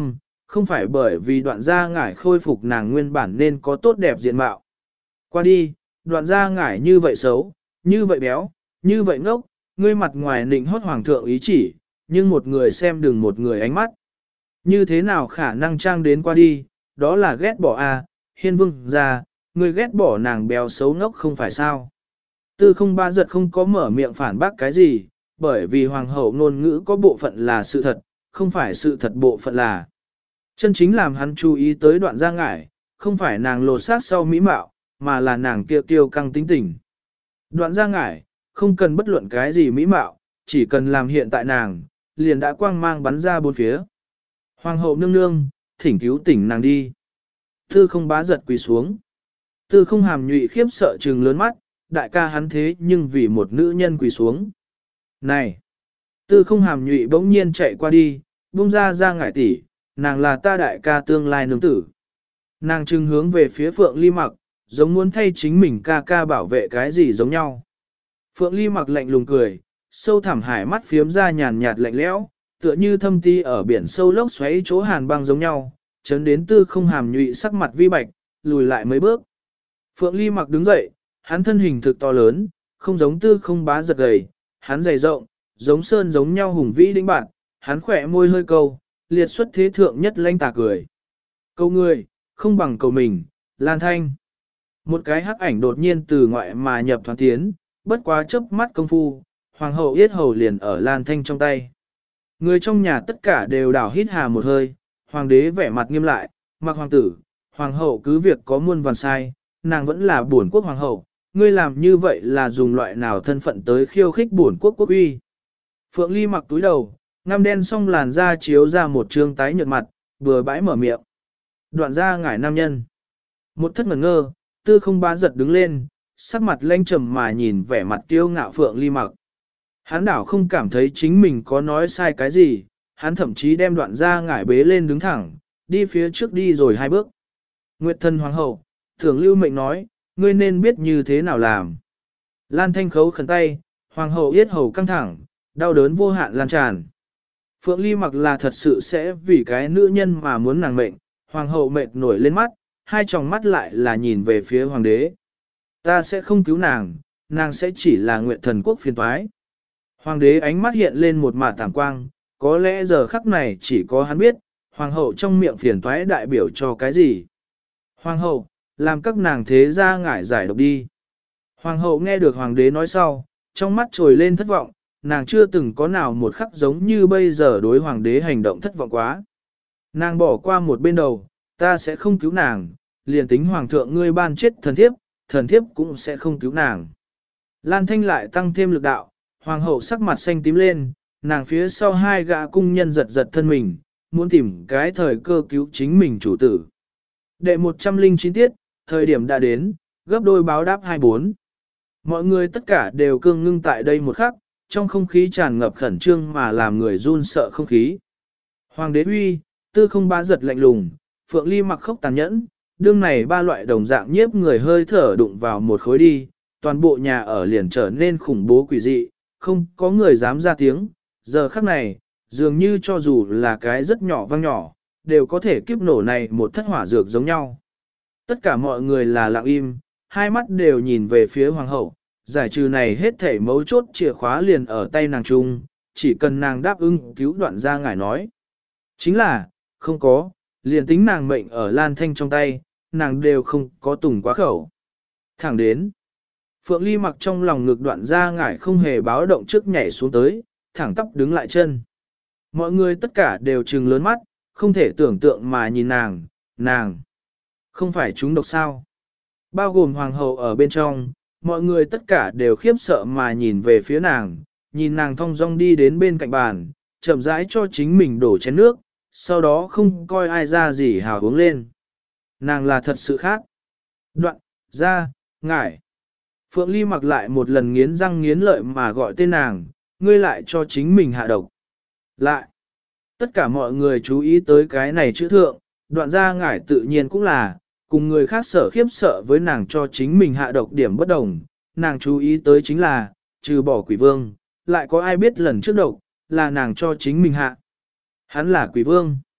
không phải bởi vì đoạn gia ngải khôi phục nàng nguyên bản nên có tốt đẹp diện mạo. Qua đi, đoạn gia ngải như vậy xấu, như vậy béo, như vậy ngốc, ngươi mặt ngoài nịnh hót hoàng thượng ý chỉ, nhưng một người xem đừng một người ánh mắt. Như thế nào khả năng trang đến qua đi, đó là ghét bỏ a à, hiên vương ra, ngươi ghét bỏ nàng béo xấu ngốc không phải sao. Tư không ba giật không có mở miệng phản bác cái gì, bởi vì hoàng hậu ngôn ngữ có bộ phận là sự thật, không phải sự thật bộ phận là. Chân chính làm hắn chú ý tới đoạn gia ngải, không phải nàng lột xác sau mỹ mạo, mà là nàng kiêu kiêu căng tính tình. Đoạn gia ngải, không cần bất luận cái gì mỹ mạo, chỉ cần làm hiện tại nàng, liền đã quang mang bắn ra bốn phía. Hoàng hậu nương nương, thỉnh cứu tỉnh nàng đi. Tư không bá giật quỳ xuống. Tư không hàm nhụy khiếp sợ trừng lớn mắt, đại ca hắn thế nhưng vì một nữ nhân quỳ xuống. Này! Tư không hàm nhụy bỗng nhiên chạy qua đi, buông ra ra ngải tỷ, nàng là ta đại ca tương lai nương tử. Nàng trừng hướng về phía Phượng Ly Mặc, giống muốn thay chính mình ca ca bảo vệ cái gì giống nhau. Phượng Ly Mặc lạnh lùng cười, sâu thẳm hải mắt phiếm ra nhàn nhạt lạnh lẽo, tựa như thâm ti ở biển sâu lốc xoáy chỗ hàn băng giống nhau, chấn đến tư không hàm nhụy sắc mặt vi bạch, lùi lại mấy bước. Phượng Ly Mặc đứng dậy, hắn thân hình thực to lớn, không giống tư không bá giật gầy, hắn dày rộng, giống sơn giống nhau hùng vĩ đĩnh bạn, hắn khỏe môi hơi câu, liệt xuất thế thượng nhất lãnh tà cười. Câu người, không bằng cầu mình, Lan Thanh. Một cái hắc ảnh đột nhiên từ ngoại mà nhập thoáng tiến, bất quá chớp mắt công phu, hoàng hậu yết hầu liền ở Lan Thanh trong tay. Người trong nhà tất cả đều đảo hít hà một hơi, hoàng đế vẻ mặt nghiêm lại, mặc hoàng tử, hoàng hậu cứ việc có muôn vàn sai, nàng vẫn là bổn quốc hoàng hậu, ngươi làm như vậy là dùng loại nào thân phận tới khiêu khích bổn quốc quốc uy. Phượng Ly mặc túi đầu, ngăm đen xong làn da chiếu ra một trương tái nhợt mặt, vừa bãi mở miệng. Đoạn ra ngải nam nhân. Một thất ngẩn ngơ, tư không bá giật đứng lên, sắc mặt lanh trầm mà nhìn vẻ mặt kiêu ngạo Phượng Ly mặc. Hắn đảo không cảm thấy chính mình có nói sai cái gì, hắn thậm chí đem đoạn ra ngải bế lên đứng thẳng, đi phía trước đi rồi hai bước. Nguyệt thân hoàng hậu, thường lưu mệnh nói, ngươi nên biết như thế nào làm. Lan Thanh khấu khẩn tay, hoàng hậu yết hầu căng thẳng, đau đớn vô hạn lan tràn. Phượng Ly mặc là thật sự sẽ vì cái nữ nhân mà muốn nàng mệnh, hoàng hậu mệt nổi lên mắt, hai tròng mắt lại là nhìn về phía hoàng đế. Ta sẽ không cứu nàng, nàng sẽ chỉ là nguyện thần quốc phiền toái. Hoàng đế ánh mắt hiện lên một mạt tàng quang, có lẽ giờ khắc này chỉ có hắn biết, hoàng hậu trong miệng phiền toái đại biểu cho cái gì. Hoàng hậu, làm các nàng thế ra ngải giải độc đi. Hoàng hậu nghe được hoàng đế nói sau, trong mắt trồi lên thất vọng, nàng chưa từng có nào một khắc giống như bây giờ đối hoàng đế hành động thất vọng quá. Nàng bỏ qua một bên đầu, ta sẽ không cứu nàng, liền tính hoàng thượng ngươi ban chết thần thiếp, thần thiếp cũng sẽ không cứu nàng. Lan Thanh lại tăng thêm lực đạo, hoàng hậu sắc mặt xanh tím lên, nàng phía sau hai gã cung nhân giật giật thân mình, muốn tìm cái thời cơ cứu chính mình chủ tử. Đệ một trăm linh chín tiết, thời điểm đã đến, gấp đôi báo đáp hai bốn. Mọi người tất cả đều cương ngưng tại đây một khắc, trong không khí tràn ngập khẩn trương mà làm người run sợ không khí. Hoàng đế uy, tư không bá giật lạnh lùng, Phượng Ly mặc khốc tàn nhẫn, đương này ba loại đồng dạng nhiếp người hơi thở đụng vào một khối đi, toàn bộ nhà ở liền trở nên khủng bố quỷ dị, không có người dám ra tiếng, giờ khắc này, dường như cho dù là cái rất nhỏ vang nhỏ, đều có thể kiếp nổ này một thất hỏa dược giống nhau. Tất cả mọi người là lặng im, hai mắt đều nhìn về phía hoàng hậu, giải trừ này hết thể mấu chốt chìa khóa liền ở tay nàng trung, chỉ cần nàng đáp ứng cứu đoạn ra ngải nói. Chính là, không có, liền tính nàng mệnh ở Lan Thanh trong tay, nàng đều không có tùng quá khẩu. Thẳng đến, Phượng Ly mặc trong lòng ngực đoạn ra ngải không hề báo động trước nhảy xuống tới, thẳng tắp đứng lại chân. Mọi người tất cả đều trừng lớn mắt, không thể tưởng tượng mà nhìn nàng, nàng, không phải chúng độc sao. Bao gồm hoàng hậu ở bên trong, mọi người tất cả đều khiếp sợ mà nhìn về phía nàng, nhìn nàng thong dong đi đến bên cạnh bàn, chậm rãi cho chính mình đổ chén nước, sau đó không coi ai ra gì hào uống lên. Nàng là thật sự khác. Đoạn, ra, ngải. Phượng Ly mặc lại một lần nghiến răng nghiến lợi mà gọi tên nàng, ngươi lại cho chính mình hạ độc. Lại. Tất cả mọi người chú ý tới cái này chữ thượng, đoạn ra ngải tự nhiên cũng là, cùng người khác sợ khiếp sợ với nàng cho chính mình hạ độc điểm bất đồng, nàng chú ý tới chính là, trừ bỏ quỷ vương, lại có ai biết lần trước độc, là nàng cho chính mình hạ. Hắn là quỷ vương.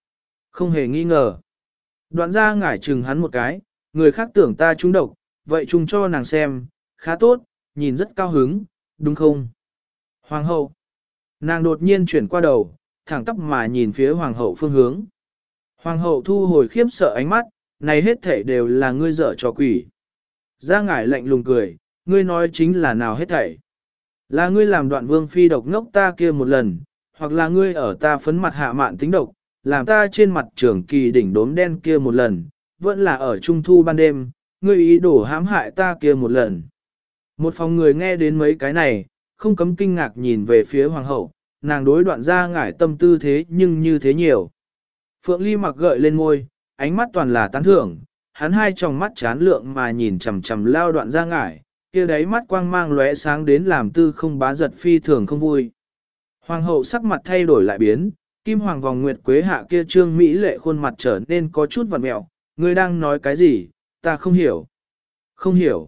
Không hề nghi ngờ. Đoạn ra ngải chừng hắn một cái, người khác tưởng ta trúng độc, vậy chung cho nàng xem, khá tốt, nhìn rất cao hứng, đúng không? Hoàng hậu. Nàng đột nhiên chuyển qua đầu, thẳng tắp mà nhìn phía hoàng hậu phương hướng. Hoàng hậu thu hồi khiếp sợ ánh mắt, này hết thảy đều là ngươi dở trò quỷ. Ra ngải lạnh lùng cười, ngươi nói chính là nào hết thảy. Là ngươi làm đoạn vương phi độc ngốc ta kia một lần, hoặc là ngươi ở ta phấn mặt hạ mạn tính độc, làm ta trên mặt trưởng kỳ đỉnh đốm đen kia một lần, vẫn là ở trung thu ban đêm, ngươi ý đồ hãm hại ta kia một lần. Một phòng người nghe đến mấy cái này, không cấm kinh ngạc nhìn về phía hoàng hậu, nàng đối đoạn ra ngải tâm tư thế nhưng như thế nhiều. Phượng Ly mặc gợi lên môi, ánh mắt toàn là tán thưởng, hắn hai tròng mắt chán lượng mà nhìn chằm chằm lao đoạn ra ngải, kia đáy mắt quang mang lóe sáng đến làm tư không bá giật phi thường không vui. Hoàng hậu sắc mặt thay đổi lại biến, kim hoàng vòng nguyệt quế hạ kia trương mỹ lệ khuôn mặt trở nên có chút vặn mẹo, ngươi đang nói cái gì, ta không hiểu. Không hiểu.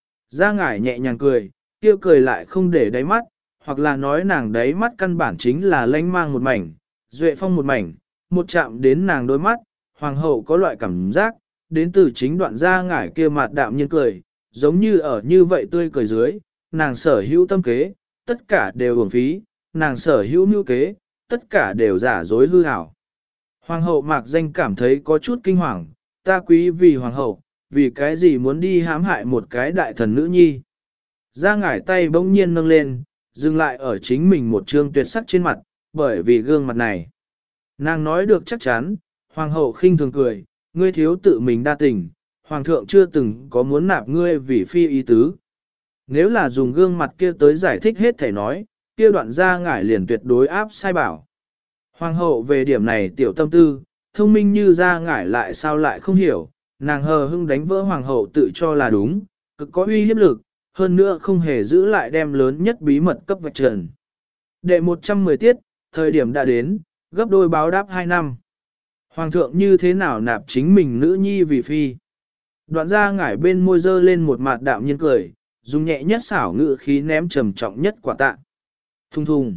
Ra ngải nhẹ nhàng cười, kia cười lại không để đáy mắt, hoặc là nói nàng đáy mắt căn bản chính là lanh mang một mảnh, duệ phong một mảnh, một chạm đến nàng đôi mắt, hoàng hậu có loại cảm giác, đến từ chính đoạn ra ngải kia mặt đạm nhiên cười, giống như ở như vậy tươi cười dưới, nàng sở hữu tâm kế, tất cả đều uổng phí, nàng sở hữu mưu kế, tất cả đều giả dối hư hảo. Hoàng hậu mạc danh cảm thấy có chút kinh hoàng, ta quý vì hoàng hậu, vì cái gì muốn đi hãm hại một cái đại thần nữ nhi. Ra ngải tay bỗng nhiên nâng lên, dừng lại ở chính mình một trương tuyệt sắc trên mặt, bởi vì gương mặt này. Nàng nói được chắc chắn, hoàng hậu khinh thường cười, ngươi thiếu tự mình đa tình, hoàng thượng chưa từng có muốn nạp ngươi vì phi ý tứ. Nếu là dùng gương mặt kia tới giải thích hết thể nói, kia đoạn ra ngải liền tuyệt đối áp sai bảo. Hoàng hậu về điểm này tiểu tâm tư, thông minh như ra ngải lại sao lại không hiểu, nàng hờ hưng đánh vỡ hoàng hậu tự cho là đúng, cực có uy hiếp lực, hơn nữa không hề giữ lại đem lớn nhất bí mật cấp vạch trần. Đệ một trăm mười tiết, thời điểm đã đến, gấp đôi báo đáp hai năm. Hoàng thượng như thế nào nạp chính mình nữ nhi vì phi. Đoạn ra ngải bên môi dơ lên một mặt đạm nhiên cười, dùng nhẹ nhất xảo ngữ khí ném trầm trọng nhất quả tạ. Thùng thùng.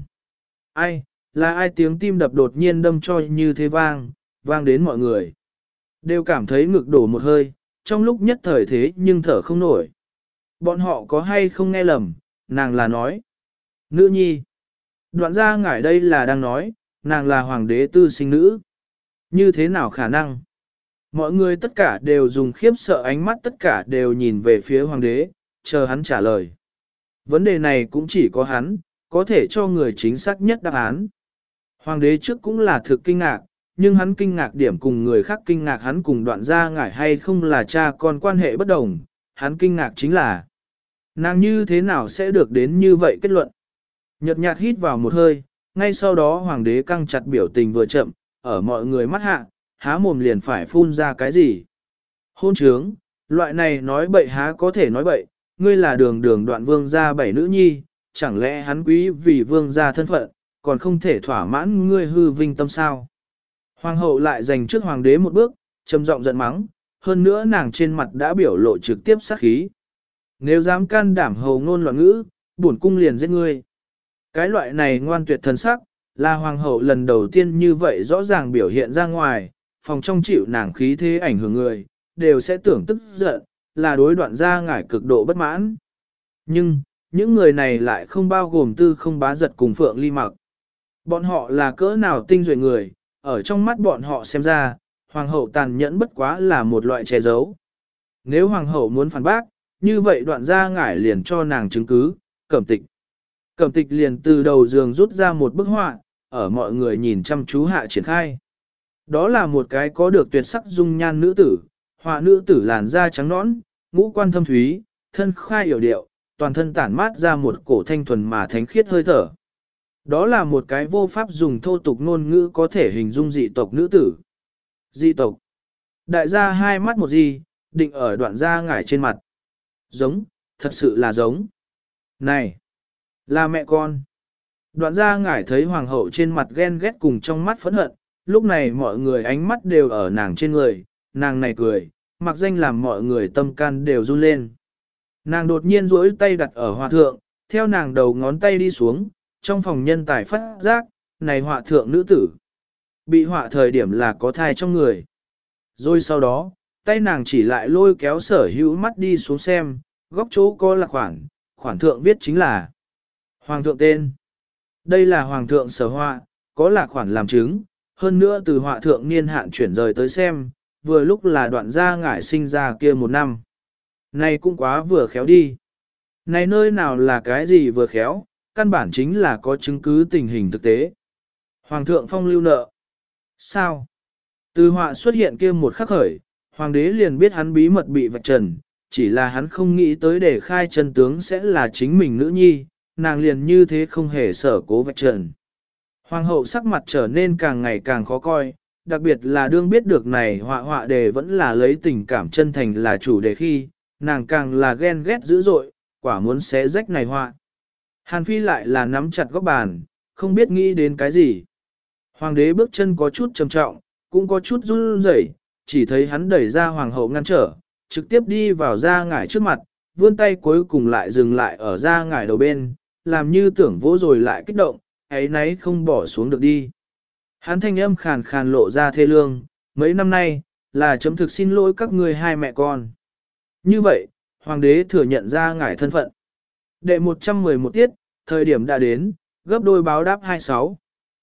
Ai, là ai tiếng tim đập đột nhiên đâm cho như thế vang, vang đến mọi người. Đều cảm thấy ngực đổ một hơi, trong lúc nhất thời thế nhưng thở không nổi. Bọn họ có hay không nghe lầm, nàng là nói. Nữ nhi. Đoạn ra ngải đây là đang nói, nàng là hoàng đế tư sinh nữ. Như thế nào khả năng? Mọi người tất cả đều dùng khiếp sợ ánh mắt tất cả đều nhìn về phía hoàng đế, chờ hắn trả lời. Vấn đề này cũng chỉ có hắn, có thể cho người chính xác nhất đáp án. Hoàng đế trước cũng là thực kinh ngạc, nhưng hắn kinh ngạc điểm cùng người khác kinh ngạc hắn cùng đoạn ra ngải hay không là cha con quan hệ bất đồng, hắn kinh ngạc chính là nàng như thế nào sẽ được đến như vậy kết luận. Nhật nhạt hít vào một hơi, ngay sau đó hoàng đế căng chặt biểu tình vừa chậm, ở mọi người mắt hạ, há mồm liền phải phun ra cái gì. Hôn trướng, loại này nói bậy há có thể nói bậy, ngươi là đường đường đoạn vương gia bảy nữ nhi, chẳng lẽ hắn quý vì vương gia thân phận, còn không thể thỏa mãn ngươi hư vinh tâm sao. Hoàng hậu lại giành trước hoàng đế một bước, trầm giọng giận mắng, hơn nữa nàng trên mặt đã biểu lộ trực tiếp sát khí. Nếu dám can đảm hầu ngôn loạn ngữ, bổn cung liền giết ngươi. Cái loại này ngoan tuyệt thần sắc, là hoàng hậu lần đầu tiên như vậy rõ ràng biểu hiện ra ngoài, phòng trong chịu nàng khí thế ảnh hưởng người, đều sẽ tưởng tức giận, là đối đoạn ra ngải cực độ bất mãn. Nhưng, những người này lại không bao gồm tư không bá giật cùng Phượng Ly Mặc. Bọn họ là cỡ nào tinh duệ người, ở trong mắt bọn họ xem ra, hoàng hậu tàn nhẫn bất quá là một loại che giấu. Nếu hoàng hậu muốn phản bác, như vậy đoạn ra ngải liền cho nàng chứng cứ, cẩm tịch. Cẩm tịch liền từ đầu giường rút ra một bức họa, ở mọi người nhìn chăm chú hạ triển khai. Đó là một cái có được tuyệt sắc dung nhan nữ tử, họa nữ tử làn da trắng nõn, ngũ quan thâm thúy, thân khai hiểu điệu, toàn thân tản mát ra một cổ thanh thuần mà thánh khiết hơi thở. Đó là một cái vô pháp dùng thô tục ngôn ngữ có thể hình dung dị tộc nữ tử. Dị tộc. Đại gia hai mắt một gì, định ở đoạn da ngải trên mặt. Giống, thật sự là giống. Này, là mẹ con. Đoạn gia ngải thấy hoàng hậu trên mặt ghen ghét cùng trong mắt phẫn hận, lúc này mọi người ánh mắt đều ở nàng trên người, nàng này cười, mặc danh làm mọi người tâm can đều run lên. Nàng đột nhiên duỗi tay đặt ở họa thượng, theo nàng đầu ngón tay đi xuống, trong phòng nhân tài phát giác, này họa thượng nữ tử. Bị họa thời điểm là có thai trong người. Rồi sau đó, tay nàng chỉ lại lôi kéo sở hữu mắt đi xuống xem, góc chỗ có là khoản, khoản thượng viết chính là Hoàng thượng tên. Đây là Hoàng thượng sở họa, có là khoản làm chứng, hơn nữa từ họa thượng niên hạn chuyển rời tới xem, vừa lúc là đoạn gia ngải sinh ra kia một năm. Này cũng quá vừa khéo đi. Này nơi nào là cái gì vừa khéo, căn bản chính là có chứng cứ tình hình thực tế. Hoàng thượng phong lưu nợ. Sao? Từ họa xuất hiện kia một khắc khởi, hoàng đế liền biết hắn bí mật bị vạch trần, chỉ là hắn không nghĩ tới để khai chân tướng sẽ là chính mình nữ nhi, nàng liền như thế không hề sở cố vạch trần. Hoàng hậu sắc mặt trở nên càng ngày càng khó coi, đặc biệt là đương biết được này họa họa đề vẫn là lấy tình cảm chân thành là chủ đề khi, nàng càng là ghen ghét dữ dội, quả muốn xé rách này họa. Hàn Phi lại là nắm chặt góc bàn, không biết nghĩ đến cái gì. Hoàng đế bước chân có chút trầm trọng, cũng có chút run rẩy, chỉ thấy hắn đẩy ra hoàng hậu ngăn trở, trực tiếp đi vào ra ngải trước mặt, vươn tay cuối cùng lại dừng lại ở ra ngải đầu bên, làm như tưởng vỗ rồi lại kích động, ấy nấy không bỏ xuống được đi. Hắn thanh âm khàn khàn lộ ra thê lương, mấy năm nay, là chấm thực xin lỗi các ngươi hai mẹ con. Như vậy, hoàng đế thừa nhận ra ngải thân phận. Đệ một trăm mười một tiết, thời điểm đã đến, gấp đôi báo đáp hai mươi sáu.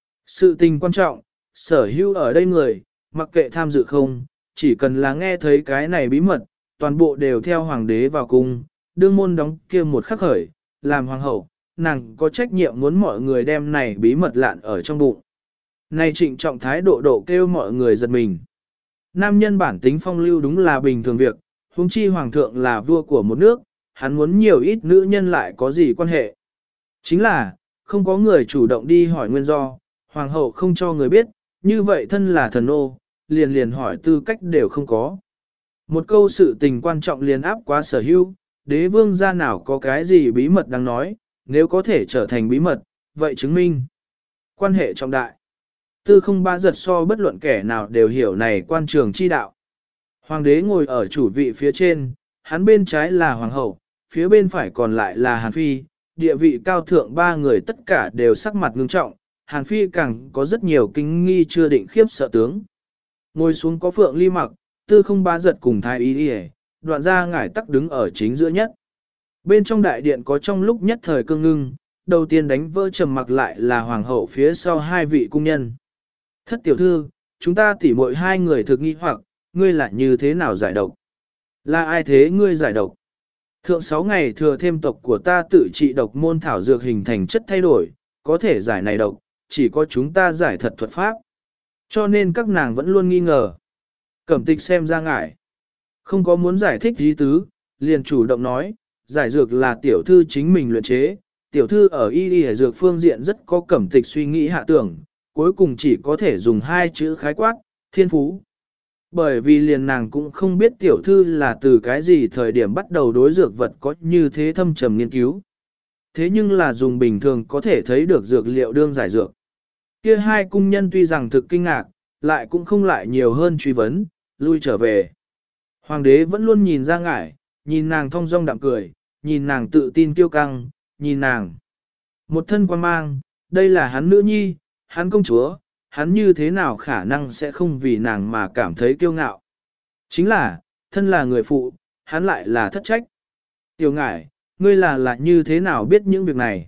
Sự tình quan trọng, sở hữu ở đây người, mặc kệ tham dự không, chỉ cần là nghe thấy cái này bí mật, toàn bộ đều theo hoàng đế vào cung, đương môn đóng kia một khắc khởi, làm hoàng hậu, nàng có trách nhiệm muốn mọi người đem này bí mật lạn ở trong bụng. Này trịnh trọng thái độ độ kêu mọi người giật mình. Nam nhân bản tính phong lưu đúng là bình thường việc, huống chi hoàng thượng là vua của một nước, hắn muốn nhiều ít nữ nhân lại có gì quan hệ. Chính là, không có người chủ động đi hỏi nguyên do, hoàng hậu không cho người biết, như vậy thân là thần ô, liền liền hỏi tư cách đều không có. Một câu sự tình quan trọng liền áp quá sở hữu, đế vương gia nào có cái gì bí mật đang nói, nếu có thể trở thành bí mật, vậy chứng minh. Quan hệ trọng đại. Tư không ba giật so bất luận kẻ nào đều hiểu này quan trường chi đạo. Hoàng đế ngồi ở chủ vị phía trên, hắn bên trái là hoàng hậu, phía bên phải còn lại là Hàn Phi, địa vị cao thượng ba người tất cả đều sắc mặt ngưng trọng, Hàn Phi càng có rất nhiều kinh nghi chưa định khiếp sợ tướng. Ngồi xuống có Phượng Ly Mặc, tư không ba giật cùng thái y đi đoạn ra ngải tắc đứng ở chính giữa nhất. Bên trong đại điện có trong lúc nhất thời cương ngưng, đầu tiên đánh vỡ trầm mặc lại là hoàng hậu phía sau hai vị cung nhân. Thất tiểu thư, chúng ta tỉ muội hai người thực nghi hoặc, ngươi lại như thế nào giải độc? Là ai thế ngươi giải độc? Thượng sáu ngày thừa thêm tộc của ta tự trị độc môn thảo dược hình thành chất thay đổi, có thể giải này độc, chỉ có chúng ta giải thật thuật pháp. Cho nên các nàng vẫn luôn nghi ngờ. Cẩm tịch xem ra ngại. Không có muốn giải thích ý tứ, liền chủ động nói, giải dược là tiểu thư chính mình luyện chế. Tiểu thư ở y y dược phương diện rất có cẩm tịch suy nghĩ hạ tưởng, cuối cùng chỉ có thể dùng hai chữ khái quát, thiên phú. Bởi vì liền nàng cũng không biết tiểu thư là từ cái gì thời điểm bắt đầu đối dược vật có như thế thâm trầm nghiên cứu. Thế nhưng là dùng bình thường có thể thấy được dược liệu đương giải dược. Kia hai cung nhân tuy rằng thực kinh ngạc, lại cũng không lại nhiều hơn truy vấn, lui trở về. Hoàng đế vẫn luôn nhìn ra ngải, nhìn nàng thong dong đạm cười, nhìn nàng tự tin kiêu căng, nhìn nàng. Một thân quan mang, đây là hắn nữ nhi, hắn công chúa, hắn như thế nào khả năng sẽ không vì nàng mà cảm thấy kiêu ngạo. Chính là, thân là người phụ, hắn lại là thất trách. Tiểu ngải, ngươi là là như thế nào biết những việc này?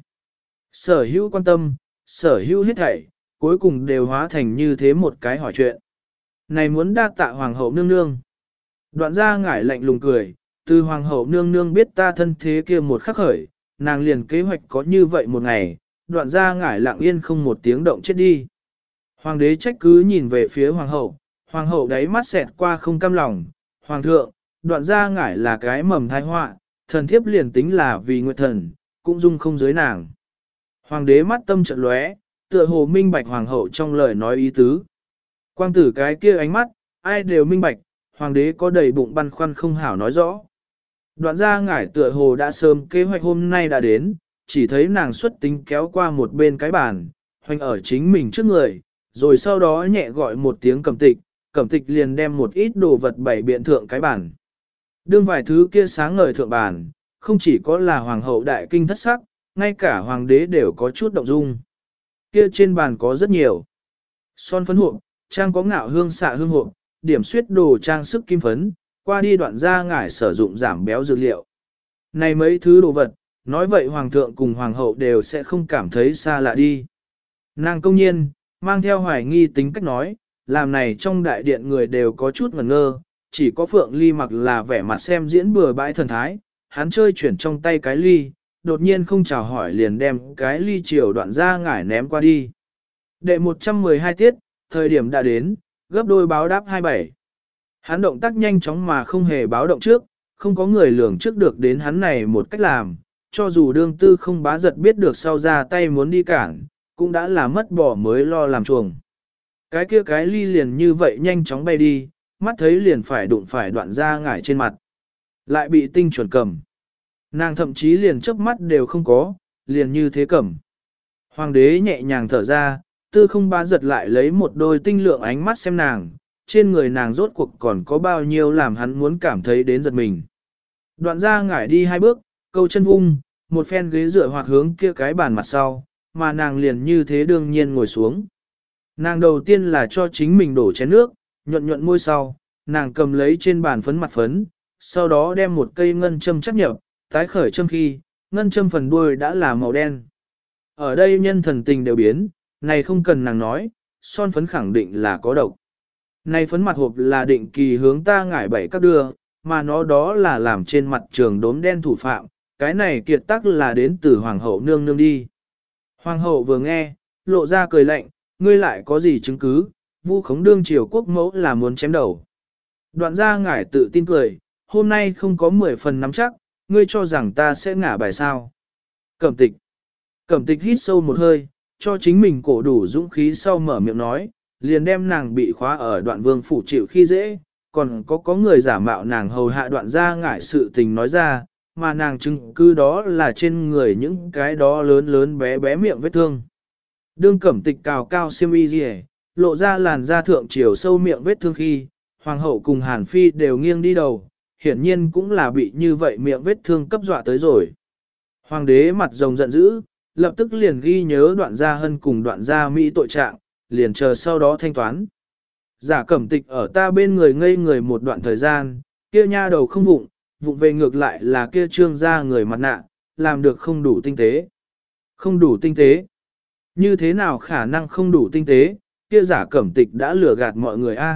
Sở hữu quan tâm, sở hữu hết thảy, cuối cùng đều hóa thành như thế một cái hỏi chuyện. Này muốn đa tạ hoàng hậu nương nương. Đoạn ra ngải lạnh lùng cười, từ hoàng hậu nương nương biết ta thân thế kia một khắc khởi, nàng liền kế hoạch có như vậy một ngày, đoạn ra ngải lặng yên không một tiếng động chết đi. Hoàng đế trách cứ nhìn về phía hoàng hậu, hoàng hậu đáy mắt xẹt qua không cam lòng, hoàng thượng, đoạn ra ngải là cái mầm thai họa, thần thiếp liền tính là vì nguyệt thần, cũng dung không giới nàng. Hoàng đế mắt tâm trận lóe, tựa hồ minh bạch hoàng hậu trong lời nói ý tứ. Quang tử cái kia ánh mắt, ai đều minh bạch, hoàng đế có đầy bụng băn khoăn không hảo nói rõ. Đoạn ra ngải tựa hồ đã sớm kế hoạch hôm nay đã đến, chỉ thấy nàng xuất tính kéo qua một bên cái bàn, hoành ở chính mình trước người, rồi sau đó nhẹ gọi một tiếng cẩm tịch, cẩm tịch liền đem một ít đồ vật bày biện thượng cái bàn. Đương vài thứ kia sáng ngời thượng bàn, không chỉ có là hoàng hậu đại kinh thất sắc, ngay cả hoàng đế đều có chút động dung. Kia trên bàn có rất nhiều. Son phấn hộp, trang có ngạo hương xạ hương hộp, điểm suyết đồ trang sức kim phấn, qua đi đoạn ra ngải sử dụng giảm béo dược liệu. Này mấy thứ đồ vật, nói vậy hoàng thượng cùng hoàng hậu đều sẽ không cảm thấy xa lạ đi. Nàng công nhiên, mang theo hoài nghi tính cách nói, làm này trong đại điện người đều có chút ngẩn ngơ, chỉ có Phượng Ly mặc là vẻ mặt xem diễn bừa bãi thần thái, hắn chơi chuyển trong tay cái ly, đột nhiên không chào hỏi liền đem cái ly chiều đoạn ra ngải ném qua đi. Đệ một trăm mười hai tiết, thời điểm đã đến, gấp đôi báo đáp hai mươi bảy. Hắn động tác nhanh chóng mà không hề báo động trước, không có người lường trước được đến hắn này một cách làm, cho dù đương tư không bá giật biết được sau ra tay muốn đi cản, cũng đã là mất bỏ mới lo làm chuồng. Cái kia cái ly liền như vậy nhanh chóng bay đi, mắt thấy liền phải đụng phải đoạn ra ngải trên mặt. Lại bị tinh chuẩn cầm. Nàng thậm chí liền chớp mắt đều không có, liền như thế cầm. Hoàng đế nhẹ nhàng thở ra, tư không bá giật lại lấy một đôi tinh lượng ánh mắt xem nàng, trên người nàng rốt cuộc còn có bao nhiêu làm hắn muốn cảm thấy đến giật mình. Đoạn ra ngải đi hai bước, câu chân vung, một phen ghế dựa hoặc hướng kia cái bàn mặt sau, mà nàng liền như thế đương nhiên ngồi xuống. Nàng đầu tiên là cho chính mình đổ chén nước, nhuận nhuận môi sau, nàng cầm lấy trên bàn phấn mặt phấn, sau đó đem một cây ngân châm chắc nhập, tái khởi châm khi, ngân châm phần đuôi đã là màu đen. Ở đây nhân thần tình đều biến, này không cần nàng nói, son phấn khẳng định là có độc. Này phấn mặt hộp là định kỳ hướng ta ngải bảy các đưa, mà nó đó là làm trên mặt trường đốm đen thủ phạm, cái này kiệt tác là đến từ hoàng hậu nương nương đi. Hoàng hậu vừa nghe, lộ ra cười lạnh, ngươi lại có gì chứng cứ, vu khống đương triều quốc mẫu là muốn chém đầu. Đoạn ra ngải tự tin cười, hôm nay không có mười phần nắm chắc, ngươi cho rằng ta sẽ ngả bài sao. Cẩm tịch. Cẩm tịch hít sâu một hơi, cho chính mình cổ đủ dũng khí sau mở miệng nói, liền đem nàng bị khóa ở đoạn vương phủ chịu khi dễ, còn có có người giả mạo nàng hầu hạ đoạn ra ngải sự tình nói ra, mà nàng chứng cứ đó là trên người những cái đó lớn lớn bé bé miệng vết thương. Đương Cẩm tịch cào cao xiêm y rìa, lộ ra làn da thượng chiều sâu miệng vết thương khi, hoàng hậu cùng Hàn Phi đều nghiêng đi đầu, hiển nhiên cũng là bị như vậy miệng vết thương cấp dọa tới rồi. Hoàng đế mặt rồng giận dữ, lập tức liền ghi nhớ đoạn gia hân cùng đoạn gia Mỹ tội trạng, liền chờ sau đó thanh toán. Giả Cẩm tịch ở ta bên người ngây người một đoạn thời gian, kia nha đầu không vụng, vụng về ngược lại là kia trương gia người mặt nạ, làm được không đủ tinh tế. Không đủ tinh tế. Như thế nào khả năng không đủ tinh tế, kia giả Cẩm tịch đã lừa gạt mọi người a.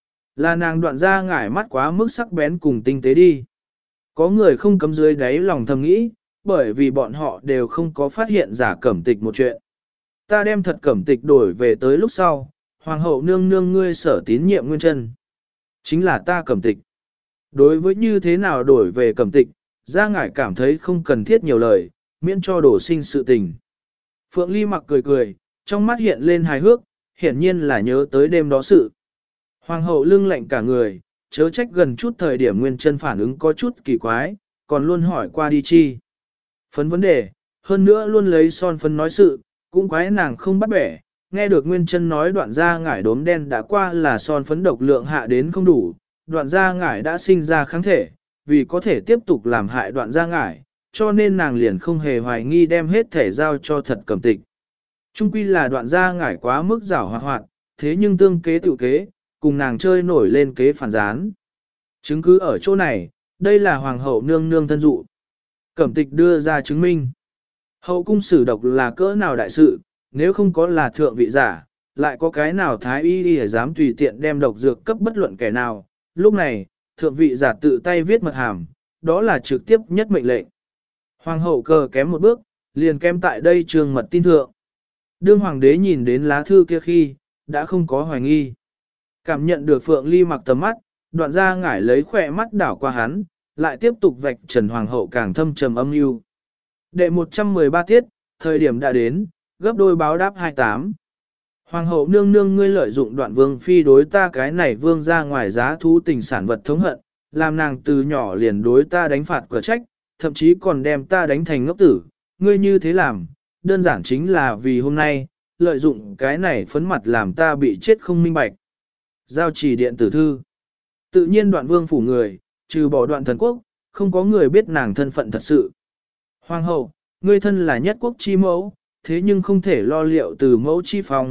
Là nàng đoạn ra ngải mắt quá mức sắc bén cùng tinh tế đi. Có người không cấm dưới đáy lòng thầm nghĩ, bởi vì bọn họ đều không có phát hiện giả Cẩm tịch một chuyện. Ta đem thật Cẩm tịch đổi về tới lúc sau, hoàng hậu nương nương ngươi sở tín nhiệm nguyên chân. Chính là ta Cẩm tịch. Đối với như thế nào đổi về Cẩm tịch, ra ngải cảm thấy không cần thiết nhiều lời, miễn cho đổ sinh sự tình. Phượng Ly mặc cười cười, trong mắt hiện lên hài hước, hiển nhiên là nhớ tới đêm đó sự. Hoàng hậu lưng lạnh cả người, chớ trách gần chút thời điểm nguyên chân phản ứng có chút kỳ quái, còn luôn hỏi qua đi chi. Phấn vấn đề, hơn nữa luôn lấy son phấn nói sự, cũng quái nàng không bắt bẻ, nghe được nguyên chân nói đoạn da ngải đốm đen đã qua là son phấn độc lượng hạ đến không đủ, đoạn da ngải đã sinh ra kháng thể, vì có thể tiếp tục làm hại đoạn da ngải, cho nên nàng liền không hề hoài nghi đem hết thể giao cho thật Cẩm tịch. Trung quy là đoạn da ngải quá mức giảo hoạt hoạt, thế nhưng tương kế tự kế, cùng nàng chơi nổi lên kế phản gián. Chứng cứ ở chỗ này, đây là hoàng hậu nương nương thân dụ. Cẩm tịch đưa ra chứng minh. Hậu cung sử độc là cỡ nào đại sự, nếu không có là thượng vị giả, lại có cái nào thái y y dám tùy tiện đem độc dược cấp bất luận kẻ nào. Lúc này, thượng vị giả tự tay viết mật hàm, đó là trực tiếp nhất mệnh lệnh. Hoàng hậu cờ kém một bước, liền kém tại đây trường mật tin thượng. Đương hoàng đế nhìn đến lá thư kia khi, đã không có hoài nghi. Cảm nhận được Phượng Ly mặc tầm mắt, đoạn ra ngải lấy khỏe mắt đảo qua hắn, lại tiếp tục vạch trần hoàng hậu càng thâm trầm âm mưu. Đệ một trăm mười ba tiết, thời điểm đã đến, gấp đôi báo đáp hai mươi tám. Hoàng hậu nương nương ngươi lợi dụng đoạn vương phi đối ta cái này vương ra ngoài giá thú tình sản vật thống hận, làm nàng từ nhỏ liền đối ta đánh phạt quả trách, thậm chí còn đem ta đánh thành ngốc tử, ngươi như thế làm, đơn giản chính là vì hôm nay, lợi dụng cái này phấn mặt làm ta bị chết không minh bạch. Giao chỉ điện tử thư. Tự nhiên đoạn vương phủ người, trừ bỏ đoạn thần quốc, không có người biết nàng thân phận thật sự. Hoàng hậu, ngươi thân là nhất quốc chi mẫu, thế nhưng không thể lo liệu từ mẫu chi phòng,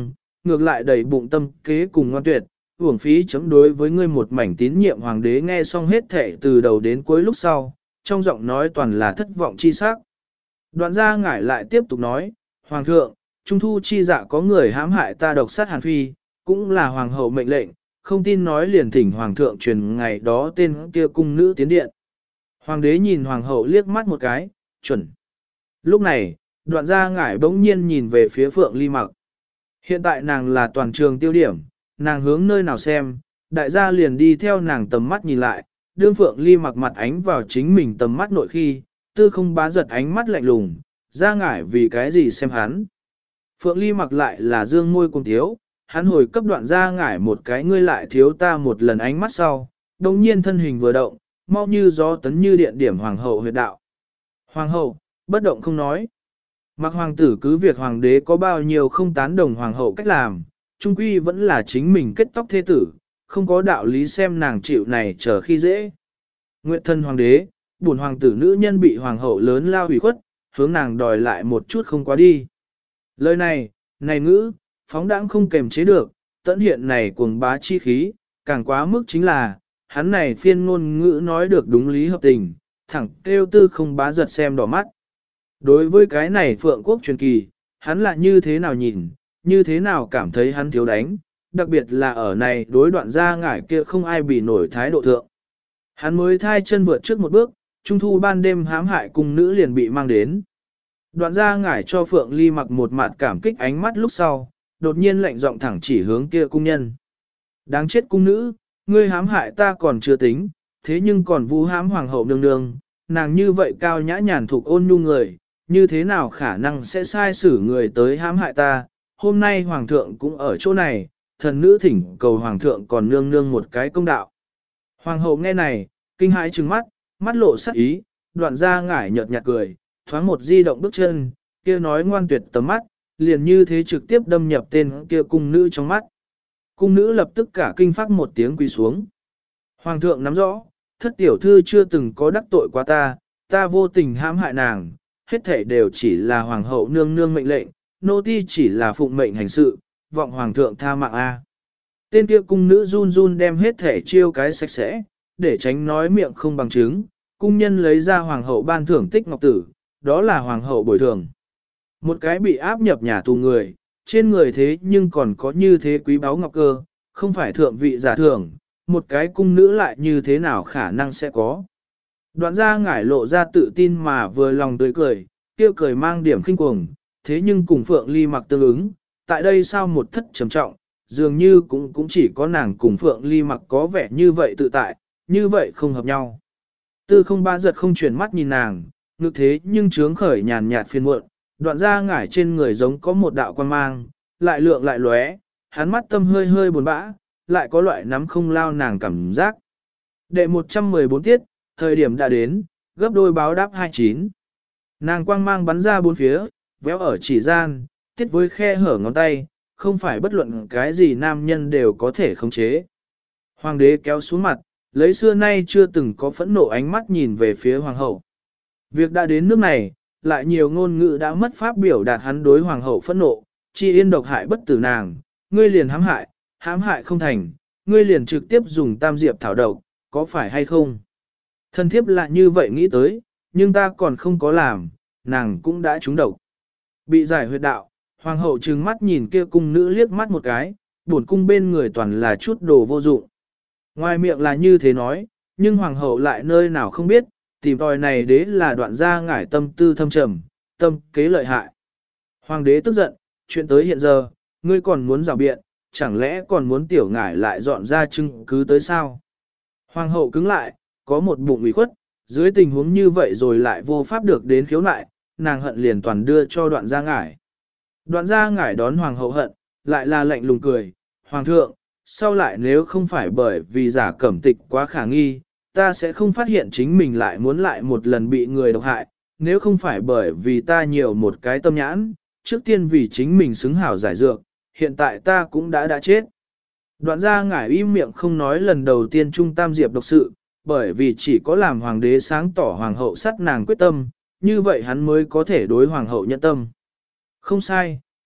ngược lại đầy bụng tâm kế cùng ngoan tuyệt, uổng phí chấm đối với ngươi một mảnh tín nhiệm hoàng đế nghe xong hết thể từ đầu đến cuối lúc sau, trong giọng nói toàn là thất vọng chi sắc. Đoạn gia ngải lại tiếp tục nói, Hoàng thượng, Trung thu chi dạ có người hãm hại ta độc sát Hàn Phi, cũng là hoàng hậu mệnh lệnh, không tin nói liền thỉnh Hoàng thượng truyền ngày đó tên kia cung nữ tiến điện. Hoàng đế nhìn Hoàng hậu liếc mắt một cái, chuẩn. Lúc này, đoạn gia ngải bỗng nhiên nhìn về phía Phượng Ly Mặc. Hiện tại nàng là toàn trường tiêu điểm, nàng hướng nơi nào xem, đại gia liền đi theo nàng tầm mắt nhìn lại, đương Phượng Ly Mặc mặt ánh vào chính mình tầm mắt nội khi, tư không bá giật ánh mắt lạnh lùng, ra ngải vì cái gì xem hắn. Phượng Ly Mặc lại là dương môi cùng thiếu, hắn hồi cấp đoạn ra ngải một cái ngươi lại thiếu ta một lần ánh mắt sau, đồng nhiên thân hình vừa động, mau như gió tấn như điện điểm hoàng hậu huyệt đạo. Hoàng hậu, bất động không nói. Mặc hoàng tử cứ việc hoàng đế có bao nhiêu không tán đồng hoàng hậu cách làm, trung quy vẫn là chính mình kết tóc thế tử, không có đạo lý xem nàng chịu này chờ khi dễ. Nguyệt thân hoàng đế, buồn hoàng tử nữ nhân bị hoàng hậu lớn lao hủy khuất, hướng nàng đòi lại một chút không quá đi. Lời này, này ngữ, phóng đãng không kềm chế được, tận hiện này cuồng bá chi khí, càng quá mức chính là, hắn này phiên ngôn ngữ nói được đúng lý hợp tình, thẳng kêu tư không bá giật xem đỏ mắt. Đối với cái này phượng quốc truyền kỳ, hắn là như thế nào nhìn, như thế nào cảm thấy hắn thiếu đánh, đặc biệt là ở này đối đoạn ra ngải kia không ai bị nổi thái độ thượng. Hắn mới thai chân vượt trước một bước, trung thu ban đêm hãm hại cung nữ liền bị mang đến. Đoạn ra ngải cho Phượng Ly Mặc một mặt cảm kích ánh mắt lúc sau, đột nhiên lạnh giọng thẳng chỉ hướng kia cung nhân. Đáng chết cung nữ, ngươi hãm hại ta còn chưa tính, thế nhưng còn vu hãm hoàng hậu nương nương, nàng như vậy cao nhã nhàn thuộc ôn nhu người, như thế nào khả năng sẽ sai xử người tới hãm hại ta, hôm nay hoàng thượng cũng ở chỗ này, thần nữ thỉnh cầu hoàng thượng còn nương nương một cái công đạo. Hoàng hậu nghe này, kinh hãi trừng mắt, mắt lộ sắc ý, đoạn ra ngải nhợt nhạt cười, thoáng một di động bước chân, kia nói ngoan tuyệt tầm mắt, liền như thế trực tiếp đâm nhập tên kia cung nữ trong mắt. Cung nữ lập tức cả kinh phát một tiếng quỳ xuống. Hoàng thượng nắm rõ, thất tiểu thư chưa từng có đắc tội qua ta, ta vô tình hãm hại nàng, hết thảy đều chỉ là hoàng hậu nương nương mệnh lệnh, nô ti chỉ là phụng mệnh hành sự, vọng hoàng thượng tha mạng a. Tên kia cung nữ run run đem hết thảy chiêu cái sạch sẽ, để tránh nói miệng không bằng chứng, cung nhân lấy ra hoàng hậu ban thưởng tích ngọc tử, đó là hoàng hậu bồi thường. Một cái bị áp nhập nhà tù người, trên người thế nhưng còn có như thế quý báu ngọc cơ, không phải thượng vị giả thưởng, một cái cung nữ lại như thế nào khả năng sẽ có. Đoạn ra ngải lộ ra tự tin mà vừa lòng tươi cười, kêu cười mang điểm khinh cuồng, thế nhưng cùng Phượng Ly Mặc tương ứng, tại đây sao một thất trầm trọng, dường như cũng cũng chỉ có nàng cùng Phượng Ly Mặc có vẻ như vậy tự tại, như vậy không hợp nhau. Tư không ba giật không chuyển mắt nhìn nàng, ngực thế nhưng trướng khởi nhàn nhạt phiền muộn, đoạn ra ngải trên người giống có một đạo quan mang, lại lượng lại lóe, hắn mắt tâm hơi hơi buồn bã, lại có loại nắm không lao nàng cảm giác. Đệ một trăm mười bốn tiết, thời điểm đã đến, gấp đôi báo đáp hai mươi chín. Nàng quang mang bắn ra bốn phía, véo ở chỉ gian, tiết với khe hở ngón tay, không phải bất luận cái gì nam nhân đều có thể khống chế. Hoàng đế kéo xuống mặt, lấy xưa nay chưa từng có phẫn nộ ánh mắt nhìn về phía hoàng hậu. Việc đã đến nước này, lại nhiều ngôn ngữ đã mất pháp biểu đạt hắn đối hoàng hậu phẫn nộ, chi yên độc hại bất tử nàng, ngươi liền hãm hại, hãm hại không thành, ngươi liền trực tiếp dùng tam diệp thảo độc, có phải hay không? Thân thiếp lại như vậy nghĩ tới, nhưng ta còn không có làm, nàng cũng đã trúng độc. Bị giải huyệt đạo, hoàng hậu trừng mắt nhìn kia cung nữ liếc mắt một cái, bổn cung bên người toàn là chút đồ vô dụng. Ngoài miệng là như thế nói, nhưng hoàng hậu lại nơi nào không biết, tìm tòi này đế là đoạn gia ngải tâm tư thâm trầm, tâm kế lợi hại. Hoàng đế tức giận, chuyện tới hiện giờ, ngươi còn muốn rào biện, chẳng lẽ còn muốn tiểu ngải lại dọn ra chứng cứ tới sao? Hoàng hậu cứng lại, có một bụng ủy khuất, dưới tình huống như vậy rồi lại vô pháp được đến khiếu nại, nàng hận liền toàn đưa cho đoạn gia ngải. Đoạn gia ngải đón hoàng hậu hận, lại là lạnh lùng cười, hoàng thượng, sau lại nếu không phải bởi vì giả cẩm tịch quá khả nghi, ta sẽ không phát hiện chính mình lại muốn lại một lần bị người độc hại, nếu không phải bởi vì ta nhiều một cái tâm nhãn, trước tiên vì chính mình xứng hảo giải dược, hiện tại ta cũng đã đã chết. Đoạn gia ngải im miệng không nói lần đầu tiên trung tam diệp độc sự, bởi vì chỉ có làm hoàng đế sáng tỏ hoàng hậu sát nàng quyết tâm, như vậy hắn mới có thể đối hoàng hậu nhận tâm. Không sai,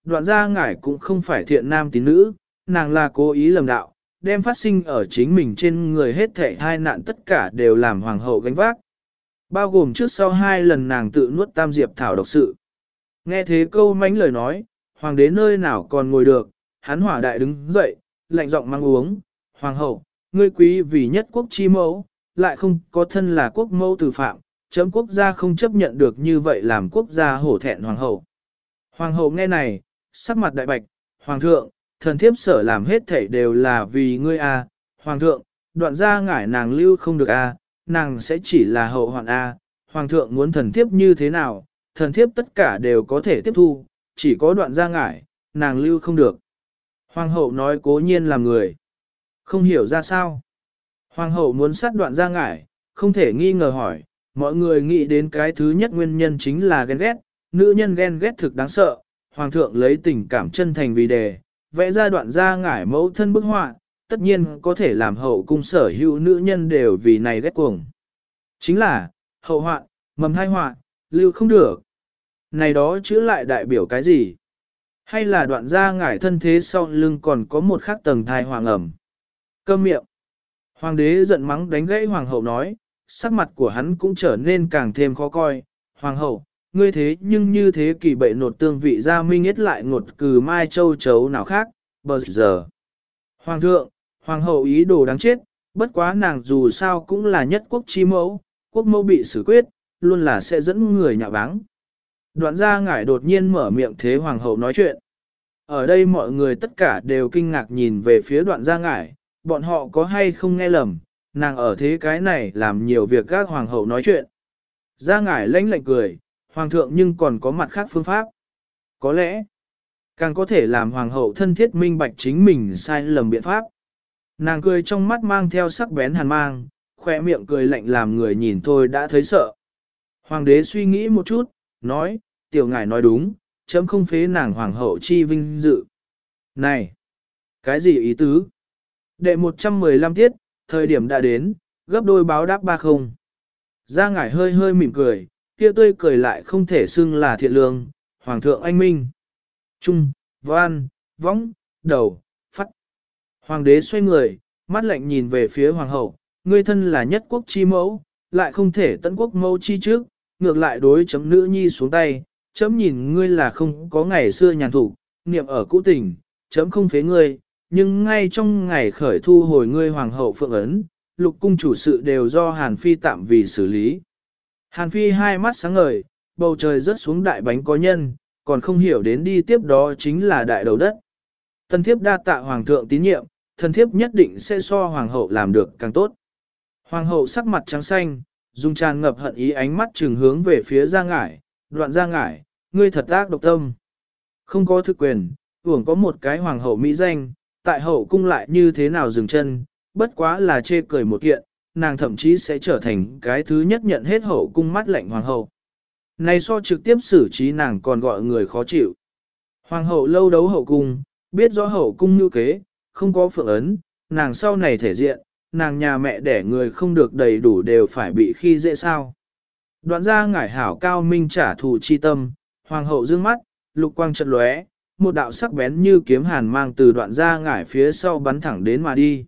đoạn gia ngải cũng không phải thiện nam tín nữ, nàng là cố ý lầm đạo, đem phát sinh ở chính mình trên người hết thảy hai nạn tất cả đều làm hoàng hậu gánh vác. Bao gồm trước sau hai lần nàng tự nuốt tam diệp thảo độc sự. Nghe thế câu mánh lời nói, hoàng đế nơi nào còn ngồi được, hắn hỏa đại đứng dậy, lạnh giọng mang uống, hoàng hậu, ngươi quý vì nhất quốc chi mẫu, lại không có thân là quốc mẫu tử phạm, chấm quốc gia không chấp nhận được như vậy làm quốc gia hổ thẹn hoàng hậu. Hoàng hậu nghe này, sắc mặt đại bạch, hoàng thượng, thần thiếp sở làm hết thảy đều là vì ngươi a, hoàng thượng, đoạn gia ngải nàng lưu không được a, nàng sẽ chỉ là hậu hoạn a, hoàng thượng muốn thần thiếp như thế nào, thần thiếp tất cả đều có thể tiếp thu, chỉ có đoạn gia ngải, nàng lưu không được. Hoàng hậu nói cố nhiên làm người, không hiểu ra sao. Hoàng hậu muốn sát đoạn gia ngải, không thể nghi ngờ hỏi, mọi người nghĩ đến cái thứ nhất nguyên nhân chính là ghen ghét, nữ nhân ghen ghét thực đáng sợ, hoàng thượng lấy tình cảm chân thành vì đề, vẽ ra đoạn gia ngải mẫu thân bức họa, tất nhiên có thể làm hậu cung sở hữu nữ nhân đều vì này ghét cuồng. Chính là, hậu hoạn, mầm hai họa, lưu không được. Này đó chữa lại đại biểu cái gì? Hay là đoạn gia ngải thân thế sau lưng còn có một khác tầng thai hoàng ẩm? Câm miệng. Hoàng đế giận mắng đánh gãy hoàng hậu nói, sắc mặt của hắn cũng trở nên càng thêm khó coi. Hoàng hậu, ngươi thế nhưng như thế kỳ bệ nột tương vị gia minh ít lại ngột cừ mai châu chấu nào khác, bờ giờ. Hoàng thượng, hoàng hậu ý đồ đáng chết, bất quá nàng dù sao cũng là nhất quốc chi mẫu, quốc mẫu bị xử quyết, luôn là sẽ dẫn người nhạo báng. Đoạn gia ngải đột nhiên mở miệng thế hoàng hậu nói chuyện. Ở đây mọi người tất cả đều kinh ngạc nhìn về phía đoạn gia ngải, bọn họ có hay không nghe lầm, nàng ở thế cái này làm nhiều việc các hoàng hậu nói chuyện. Gia ngải lãnh lạnh cười, hoàng thượng nhưng còn có mặt khác phương pháp. Có lẽ, càng có thể làm hoàng hậu thân thiết minh bạch chính mình sai lầm biện pháp. Nàng cười trong mắt mang theo sắc bén hàn mang, khỏe miệng cười lạnh làm người nhìn thôi đã thấy sợ. Hoàng đế suy nghĩ một chút, nói, tiểu ngải nói đúng, chấm không phế nàng hoàng hậu chi vinh dự. Này, cái gì ý tứ? Đệ một trăm mười lăm tiết, thời điểm đã đến, gấp đôi báo đáp ba không. Gia ngải hơi hơi mỉm cười, kia tươi cười lại không thể xưng là thiện lương, hoàng thượng anh minh. Trung, văn, võng, đầu, phát. Hoàng đế xoay người, mắt lạnh nhìn về phía hoàng hậu, ngươi thân là nhất quốc chi mẫu, lại không thể tận quốc mẫu chi trước, ngược lại đối chấm nữ nhi xuống tay, chấm nhìn ngươi là không có ngày xưa nhàn thủ, niệm ở cũ tình, chấm không phế ngươi, nhưng ngay trong ngày khởi thu hồi ngươi hoàng hậu phượng ấn, lục cung chủ sự đều do Hàn Phi tạm vì xử lý. Hàn Phi hai mắt sáng ngời, bầu trời rớt xuống đại bánh có nhân, còn không hiểu đến đi tiếp đó chính là đại đầu đất. Thần thiếp đa tạ hoàng thượng tín nhiệm, thần thiếp nhất định sẽ so hoàng hậu làm được càng tốt. Hoàng hậu sắc mặt trắng xanh, dùng tràn ngập hận ý ánh mắt trừng hướng về phía Gia Ngải, đoạn Gia Ngải, ngươi thật ác độc tâm. Không có thực quyền, uổng có một cái hoàng hậu mỹ danh, tại hậu cung lại như thế nào dừng chân, bất quá là chê cười một kiện, nàng thậm chí sẽ trở thành cái thứ nhất nhận hết hậu cung mắt lạnh hoàng hậu. Này so trực tiếp xử trí nàng còn gọi người khó chịu. Hoàng hậu lâu đấu hậu cung, biết rõ hậu cung như kế, không có phượng ấn, nàng sau này thể diện, nàng nhà mẹ đẻ người không được đầy đủ đều phải bị khi dễ sao. Đoạn ra ngải hảo cao minh trả thù chi tâm, hoàng hậu dương mắt, lục quang chợt lóe, một đạo sắc bén như kiếm hàn mang từ đoạn ra ngải phía sau bắn thẳng đến mà đi.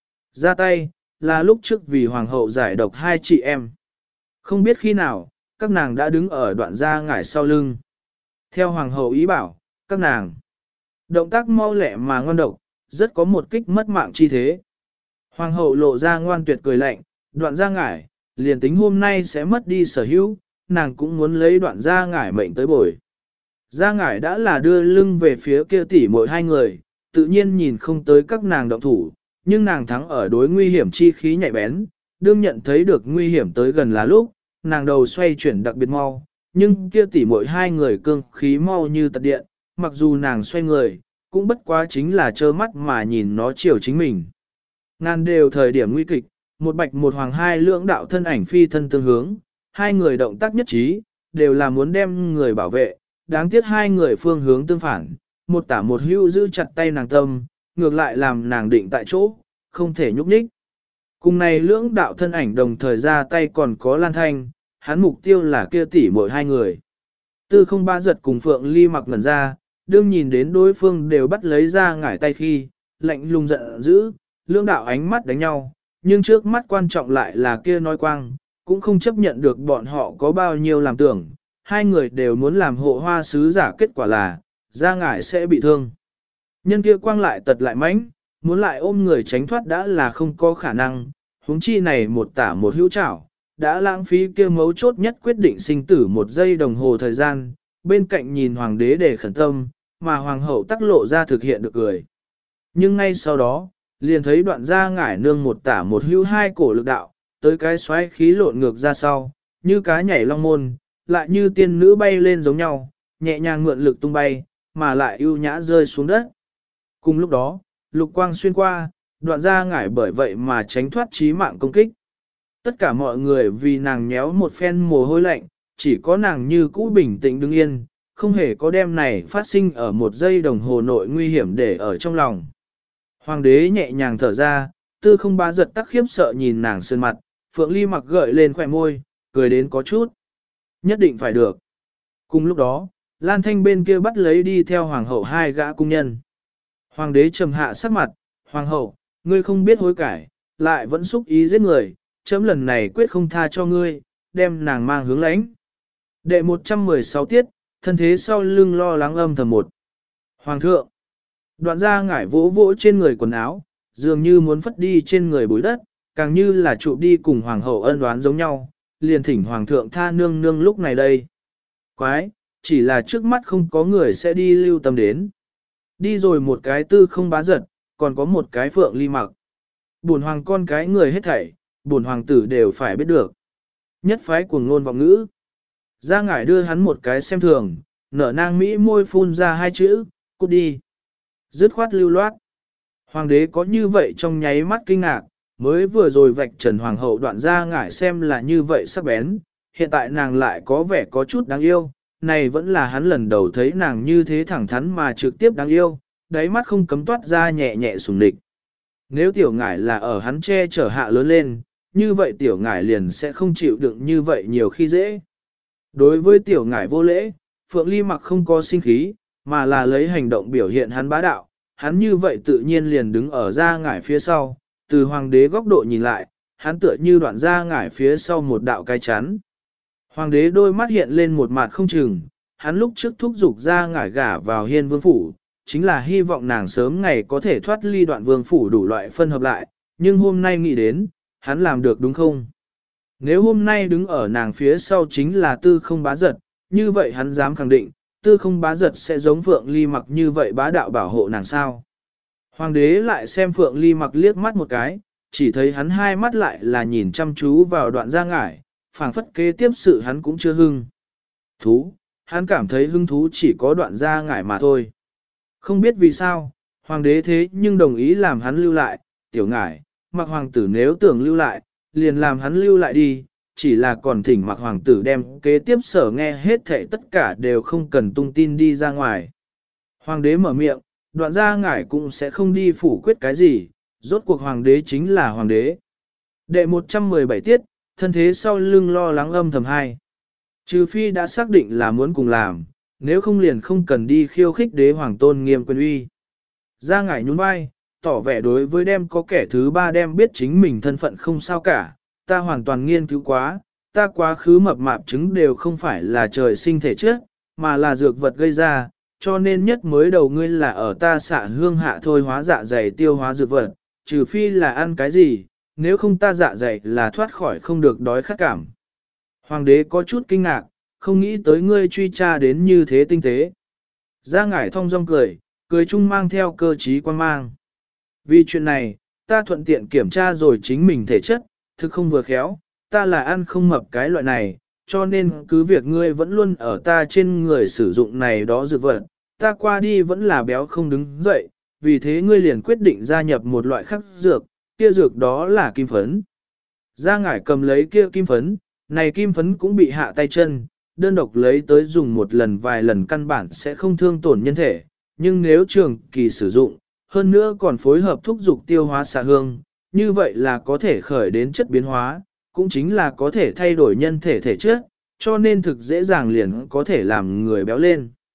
Ra tay, là lúc trước vì hoàng hậu giải độc hai chị em. Không biết khi nào, các nàng đã đứng ở đoạn ra ngải sau lưng. Theo hoàng hậu ý bảo, các nàng động tác mau lẹ mà ngoan độc, rất có một kích mất mạng chi thế. Hoàng hậu lộ ra ngoan tuyệt cười lạnh, đoạn ra ngải, liền tính hôm nay sẽ mất đi sở hữu, nàng cũng muốn lấy đoạn ra ngải mệnh tới bồi. Ra ngải đã là đưa lưng về phía kia tỷ muội hai người, tự nhiên nhìn không tới các nàng động thủ, nhưng nàng thắng ở đối nguy hiểm chi khí nhạy bén, đương nhận thấy được nguy hiểm tới gần là lúc, nàng đầu xoay chuyển đặc biệt mau, nhưng kia tỷ muội hai người cương khí mau như tật điện, mặc dù nàng xoay người, cũng bất quá chính là trơ mắt mà nhìn nó chiều chính mình. Ngàn đều thời điểm nguy kịch, một bạch một hoàng hai lưỡng đạo thân ảnh phi thân tương hướng, hai người động tác nhất trí, đều là muốn đem người bảo vệ, đáng tiếc hai người phương hướng tương phản, một tả một hữu giữ chặt tay nàng tâm, ngược lại làm nàng định tại chỗ, không thể nhúc nhích. Cùng này lưỡng đạo thân ảnh đồng thời ra tay còn có Lan Thanh, hắn mục tiêu là kia tỷ muội hai người. Tư không ba giật cùng Phượng Ly mặc ngẩn ra, đương nhìn đến đối phương đều bắt lấy ra ngải tay khi, lạnh lùng giận dữ, lưỡng đạo ánh mắt đánh nhau, nhưng trước mắt quan trọng lại là kia nói quang, cũng không chấp nhận được bọn họ có bao nhiêu làm tưởng, hai người đều muốn làm hộ hoa sứ giả, kết quả là, ra ngải sẽ bị thương. Nhân kia quang lại tật lại mãnh, muốn lại ôm người tránh thoát đã là không có khả năng, huống chi này một tả một hữu trảo, đã lãng phí kia mấu chốt nhất quyết định sinh tử một giây đồng hồ thời gian, bên cạnh nhìn hoàng đế để khẩn tâm, mà hoàng hậu tắc lộ ra thực hiện được cười. Nhưng ngay sau đó, liền thấy đoạn ra ngải nương một tả một hữu hai cổ lực đạo, tới cái xoáy khí lộn ngược ra sau, như cá nhảy long môn, lại như tiên nữ bay lên giống nhau, nhẹ nhàng mượn lực tung bay, mà lại ưu nhã rơi xuống đất. Cùng lúc đó, lục quang xuyên qua, đoạn ra ngải bởi vậy mà tránh thoát chí mạng công kích. Tất cả mọi người vì nàng nhéo một phen mồ hôi lạnh, chỉ có nàng như cũ bình tĩnh đứng yên, không hề có đem này phát sinh ở một giây đồng hồ nội nguy hiểm để ở trong lòng. Hoàng đế nhẹ nhàng thở ra, tư không bá giật tắc khiếp sợ nhìn nàng sơn mặt, Phượng Ly mặc gợi lên khỏe môi, cười đến có chút. Nhất định phải được. Cùng lúc đó, Lan Thanh bên kia bắt lấy đi theo hoàng hậu hai gã cung nhân. Hoàng đế trầm hạ sắc mặt, hoàng hậu, ngươi không biết hối cải, lại vẫn xúc ý giết người, chấm lần này quyết không tha cho ngươi, đem nàng mang hướng lãnh. Đệ một trăm mười sáu tiết, thân thế sau lưng lo lắng âm thầm một. Hoàng thượng, đoạn ra ngải vỗ vỗ trên người quần áo, dường như muốn phất đi trên người bụi đất, càng như là trụ đi cùng hoàng hậu ân đoán giống nhau, liền thỉnh hoàng thượng tha nương nương lúc này đây. Quái, chỉ là trước mắt không có người sẽ đi lưu tâm đến. Đi rồi một cái tư không bá giật, còn có một cái Phượng Ly mặc. Bổn hoàng con cái người hết thảy, bổn hoàng tử đều phải biết được. Nhất phái cuồng ngôn vọng ngữ. Gia ngải đưa hắn một cái xem thường, nở nang mỹ môi phun ra hai chữ, cút đi. Dứt khoát lưu loát. Hoàng đế có như vậy trong nháy mắt kinh ngạc, mới vừa rồi vạch trần hoàng hậu đoạn Gia ngải xem là như vậy sắc bén, hiện tại nàng lại có vẻ có chút đáng yêu, này vẫn là hắn lần đầu thấy nàng như thế thẳng thắn mà trực tiếp đáng yêu, đáy mắt không cấm toát ra nhẹ nhẹ sùng địch. Nếu tiểu ngải là ở hắn che chở hạ lớn lên, như vậy tiểu ngải liền sẽ không chịu đựng như vậy nhiều khi dễ. Đối với tiểu ngải vô lễ, Phượng Ly mặc không có sinh khí, mà là lấy hành động biểu hiện hắn bá đạo, hắn như vậy tự nhiên liền đứng ở Gia ngải phía sau, từ hoàng đế góc độ nhìn lại, hắn tựa như đoạn Gia ngải phía sau một đạo cái chắn. Hoàng đế đôi mắt hiện lên một mặt không chừng, hắn lúc trước thúc giục Gia ngải gả vào hiên vương phủ, chính là hy vọng nàng sớm ngày có thể thoát ly đoạn vương phủ đủ loại phân hợp lại, nhưng hôm nay nghĩ đến, hắn làm được đúng không? Nếu hôm nay đứng ở nàng phía sau chính là tư không bá giật, như vậy hắn dám khẳng định, tư không bá giật sẽ giống Phượng Ly mặc như vậy bá đạo bảo hộ nàng sao. Hoàng đế lại xem Phượng Ly mặc liếc mắt một cái, chỉ thấy hắn hai mắt lại là nhìn chăm chú vào đoạn Gia ngải, phảng phất kế tiếp sự hắn cũng chưa hưng. Thú, hắn cảm thấy hứng thú chỉ có đoạn Gia ngải mà thôi. Không biết vì sao, hoàng đế thế nhưng đồng ý làm hắn lưu lại, tiểu ngải, mặc hoàng tử nếu tưởng lưu lại, liền làm hắn lưu lại đi, chỉ là còn thỉnh mặc hoàng tử đem kế tiếp sở nghe hết thảy tất cả đều không cần tung tin đi ra ngoài. Hoàng đế mở miệng, đoạn Gia ngải cũng sẽ không đi phủ quyết cái gì, rốt cuộc hoàng đế chính là hoàng đế. Đệ một trăm mười bảy tiết, thân thế sau lưng lo lắng âm thầm hai. Trừ phi đã xác định là muốn cùng làm, nếu không liền không cần đi khiêu khích đế hoàng tôn nghiêm quyền uy. Gia ngải nhún vai, tỏ vẻ đối với đem có kẻ thứ ba đem biết chính mình thân phận không sao cả, ta hoàn toàn nghiên cứu quá, ta quá khứ mập mạp chứng đều không phải là trời sinh thể trước, mà là dược vật gây ra, cho nên nhất mới đầu ngươi là ở ta xạ hương hạ thôi hóa dạ dày tiêu hóa dược vật, trừ phi là ăn cái gì, nếu không ta dạ dày là thoát khỏi không được đói khát cảm. Hoàng đế có chút kinh ngạc, không nghĩ tới ngươi truy tra đến như thế tinh tế. Gia ngải thong dong cười, cười chung mang theo cơ trí quan mang. Vì chuyện này, ta thuận tiện kiểm tra rồi chính mình thể chất, thực không vừa khéo, ta là ăn không mập cái loại này, cho nên cứ việc ngươi vẫn luôn ở ta trên người sử dụng này đó dược vật, ta qua đi vẫn là béo không đứng dậy, vì thế ngươi liền quyết định gia nhập một loại khác dược, kia dược đó là kim phấn. Gia ngải cầm lấy kia kim phấn, này kim phấn cũng bị hạ tay chân, đơn độc lấy tới dùng một lần vài lần căn bản sẽ không thương tổn nhân thể, nhưng nếu trường kỳ sử dụng, hơn nữa còn phối hợp thúc dục tiêu hóa xạ hương, như vậy là có thể khởi đến chất biến hóa, cũng chính là có thể thay đổi nhân thể thể chất, cho nên thực dễ dàng liền có thể làm người béo lên.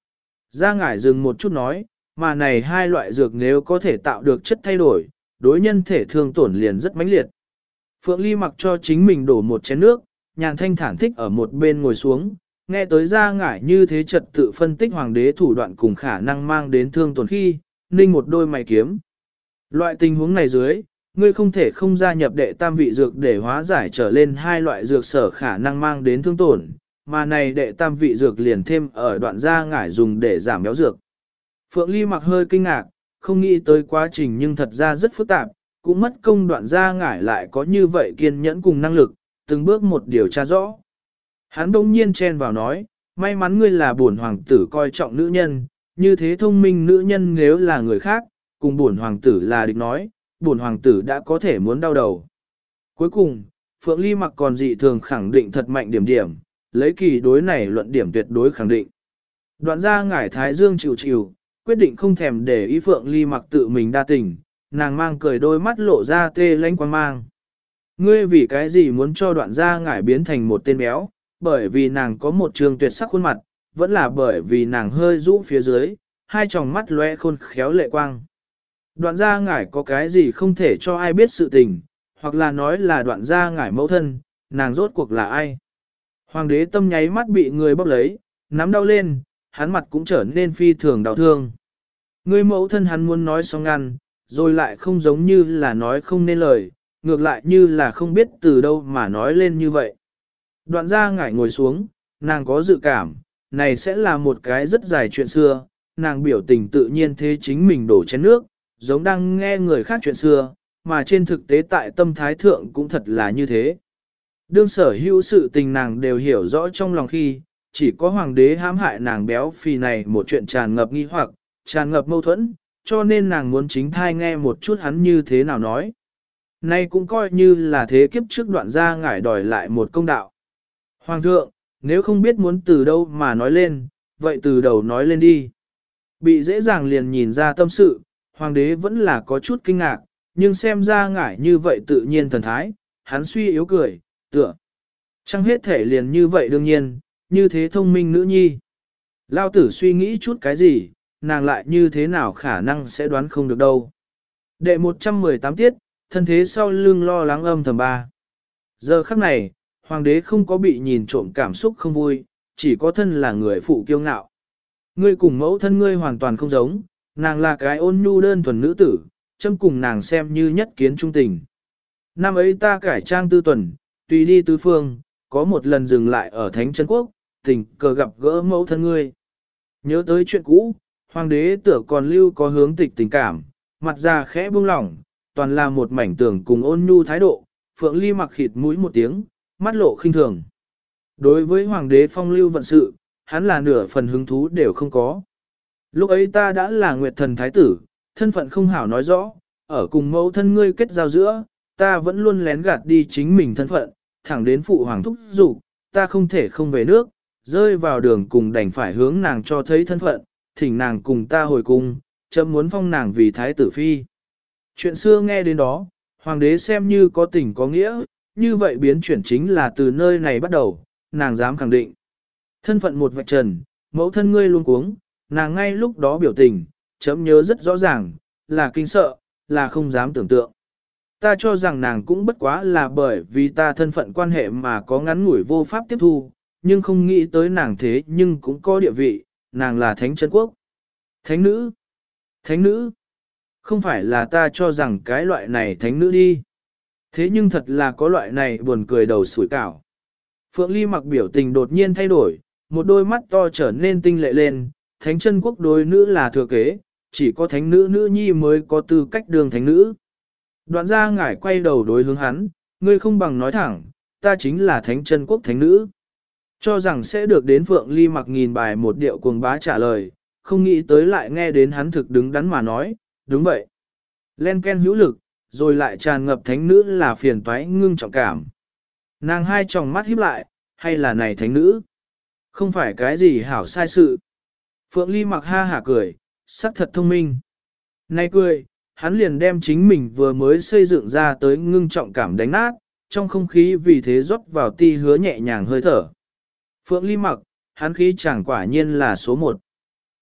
Gia ngải dừng một chút nói, mà này hai loại dược nếu có thể tạo được chất thay đổi, đối nhân thể thương tổn liền rất mãnh liệt. Phượng Ly mặc cho chính mình đổ một chén nước, nhàn thanh thản thích ở một bên ngồi xuống, nghe tới Gia ngải như thế trật tự phân tích hoàng đế thủ đoạn cùng khả năng mang đến thương tổn khi, ninh một đôi mày kiếm. Loại tình huống này dưới, ngươi không thể không gia nhập đệ tam vị dược để hóa giải trở lên hai loại dược sở khả năng mang đến thương tổn, mà này đệ tam vị dược liền thêm ở đoạn Gia ngải dùng để giảm béo dược. Phượng Ly mặc hơi kinh ngạc, không nghĩ tới quá trình nhưng thật ra rất phức tạp, cũng mất công đoạn Gia ngải lại có như vậy kiên nhẫn cùng năng lực, từng bước một điều tra rõ. Hắn đông nhiên chen vào nói, may mắn ngươi là bổn hoàng tử coi trọng nữ nhân, như thế thông minh nữ nhân nếu là người khác, cùng bổn hoàng tử là địch nói, bổn hoàng tử đã có thể muốn đau đầu. Cuối cùng, Phượng Ly mặc còn dị thường khẳng định thật mạnh điểm điểm, lấy kỳ đối này luận điểm tuyệt đối khẳng định. Đoạn Gia ngải thái dương chịu chịu, quyết định không thèm để ý Phượng Ly mặc tự mình đa tình, nàng mang cười đôi mắt lộ ra tê lánh quang mang. Ngươi vì cái gì muốn cho đoạn Gia ngải biến thành một tên béo, bởi vì nàng có một trường tuyệt sắc khuôn mặt, vẫn là bởi vì nàng hơi rũ phía dưới, hai tròng mắt lóe khôn khéo lệ quang. Đoạn Gia ngải có cái gì không thể cho ai biết sự tình, hoặc là nói là đoạn Gia ngải mẫu thân, nàng rốt cuộc là ai. Hoàng đế tâm nháy mắt bị người bóp lấy, nắm đau lên, hắn mặt cũng trở nên phi thường đau thương. Người mẫu thân hắn muốn nói xong ngăn, rồi lại không giống như là nói không nên lời, ngược lại như là không biết từ đâu mà nói lên như vậy. Đoạn Gia ngải ngồi xuống, nàng có dự cảm, này sẽ là một cái rất dài chuyện xưa, nàng biểu tình tự nhiên thế chính mình đổ chén nước, giống đang nghe người khác chuyện xưa, mà trên thực tế tại tâm thái thượng cũng thật là như thế. Đương sở hữu sự tình nàng đều hiểu rõ trong lòng khi, chỉ có hoàng đế hãm hại nàng béo phì này một chuyện tràn ngập nghi hoặc, tràn ngập mâu thuẫn, cho nên nàng muốn chính thai nghe một chút hắn như thế nào nói. Nay cũng coi như là thế kiếp trước đoạn Gia ngải đòi lại một công đạo. Hoàng thượng, nếu không biết muốn từ đâu mà nói lên, vậy từ đầu nói lên đi. Bị dễ dàng liền nhìn ra tâm sự, hoàng đế vẫn là có chút kinh ngạc, nhưng xem Gia ngải như vậy tự nhiên thần thái, hắn suy yếu cười, tựa. Chẳng hết thể liền như vậy đương nhiên, như thế thông minh nữ nhi. Lao tử suy nghĩ chút cái gì, nàng lại như thế nào khả năng sẽ đoán không được đâu. Đệ một trăm mười tám tiết, thân thế sau lưng lo lắng âm thầm ba. Giờ khắc này, hoàng đế không có bị nhìn trộm cảm xúc không vui, chỉ có thân là người phụ kiêu ngạo. Ngươi cùng mẫu thân ngươi hoàn toàn không giống, nàng là cái ôn nhu đơn thuần nữ tử, châm cùng nàng xem như nhất kiến trung tình. Năm ấy ta cải trang tư tuần, tùy đi tứ phương, có một lần dừng lại ở Thánh Chân Quốc, tình cờ gặp gỡ mẫu thân ngươi. Nhớ tới chuyện cũ, hoàng đế tựa còn lưu có hướng tịch tình cảm, mặt già khẽ buông lỏng, toàn là một mảnh tưởng cùng ôn nhu thái độ, Phượng Ly mặc khịt mũi một tiếng, mắt lộ khinh thường. Đối với hoàng đế phong lưu vận sự, hắn là nửa phần hứng thú đều không có. Lúc ấy ta đã là nguyệt thần thái tử, thân phận không hảo nói rõ, ở cùng mẫu thân ngươi kết giao giữa, ta vẫn luôn lén gạt đi chính mình thân phận, thẳng đến phụ hoàng thúc giục, ta không thể không về nước, rơi vào đường cùng đành phải hướng nàng cho thấy thân phận, thỉnh nàng cùng ta hồi cung, chấm muốn phong nàng vì thái tử phi. Chuyện xưa nghe đến đó, hoàng đế xem như có tình có nghĩa, như vậy biến chuyển chính là từ nơi này bắt đầu, nàng dám khẳng định. Thân phận một vạch trần, mẫu thân ngươi luôn cuống, nàng ngay lúc đó biểu tình, chấm nhớ rất rõ ràng, là kinh sợ, là không dám tưởng tượng. Ta cho rằng nàng cũng bất quá là bởi vì ta thân phận quan hệ mà có ngắn ngủi vô pháp tiếp thu, nhưng không nghĩ tới nàng thế nhưng cũng có địa vị, nàng là Thánh Chân Quốc. Thánh nữ? Thánh nữ? Không phải là ta cho rằng cái loại này thánh nữ đi. Thế nhưng thật là có loại này buồn cười đầu sủi cảo. Phượng Ly mặc biểu tình đột nhiên thay đổi, một đôi mắt to trở nên tinh lệ lên, Thánh Chân Quốc đối nữ là thừa kế, chỉ có thánh nữ nữ nhi mới có tư cách đường thánh nữ. Đoạn Gia ngải quay đầu đối hướng hắn, ngươi không bằng nói thẳng, ta chính là Thánh Chân Quốc thánh nữ. Cho rằng sẽ được đến Phượng Ly mặc nghìn bài một điệu cuồng bá trả lời, không nghĩ tới lại nghe đến hắn thực đứng đắn mà nói, đúng vậy. Len ken hữu lực, rồi lại tràn ngập thánh nữ là phiền toái ngưng trọng cảm. Nàng hai tròng mắt híp lại, hay là này thánh nữ? Không phải cái gì hảo sai sự. Phượng Ly mặc ha hả cười, sắc thật thông minh. Nay cười, hắn liền đem chính mình vừa mới xây dựng ra tới ngưng trọng cảm đánh nát, trong không khí vì thế rót vào ti hứa nhẹ nhàng hơi thở. Phượng Ly mặc, hắn khí chẳng quả nhiên là số một.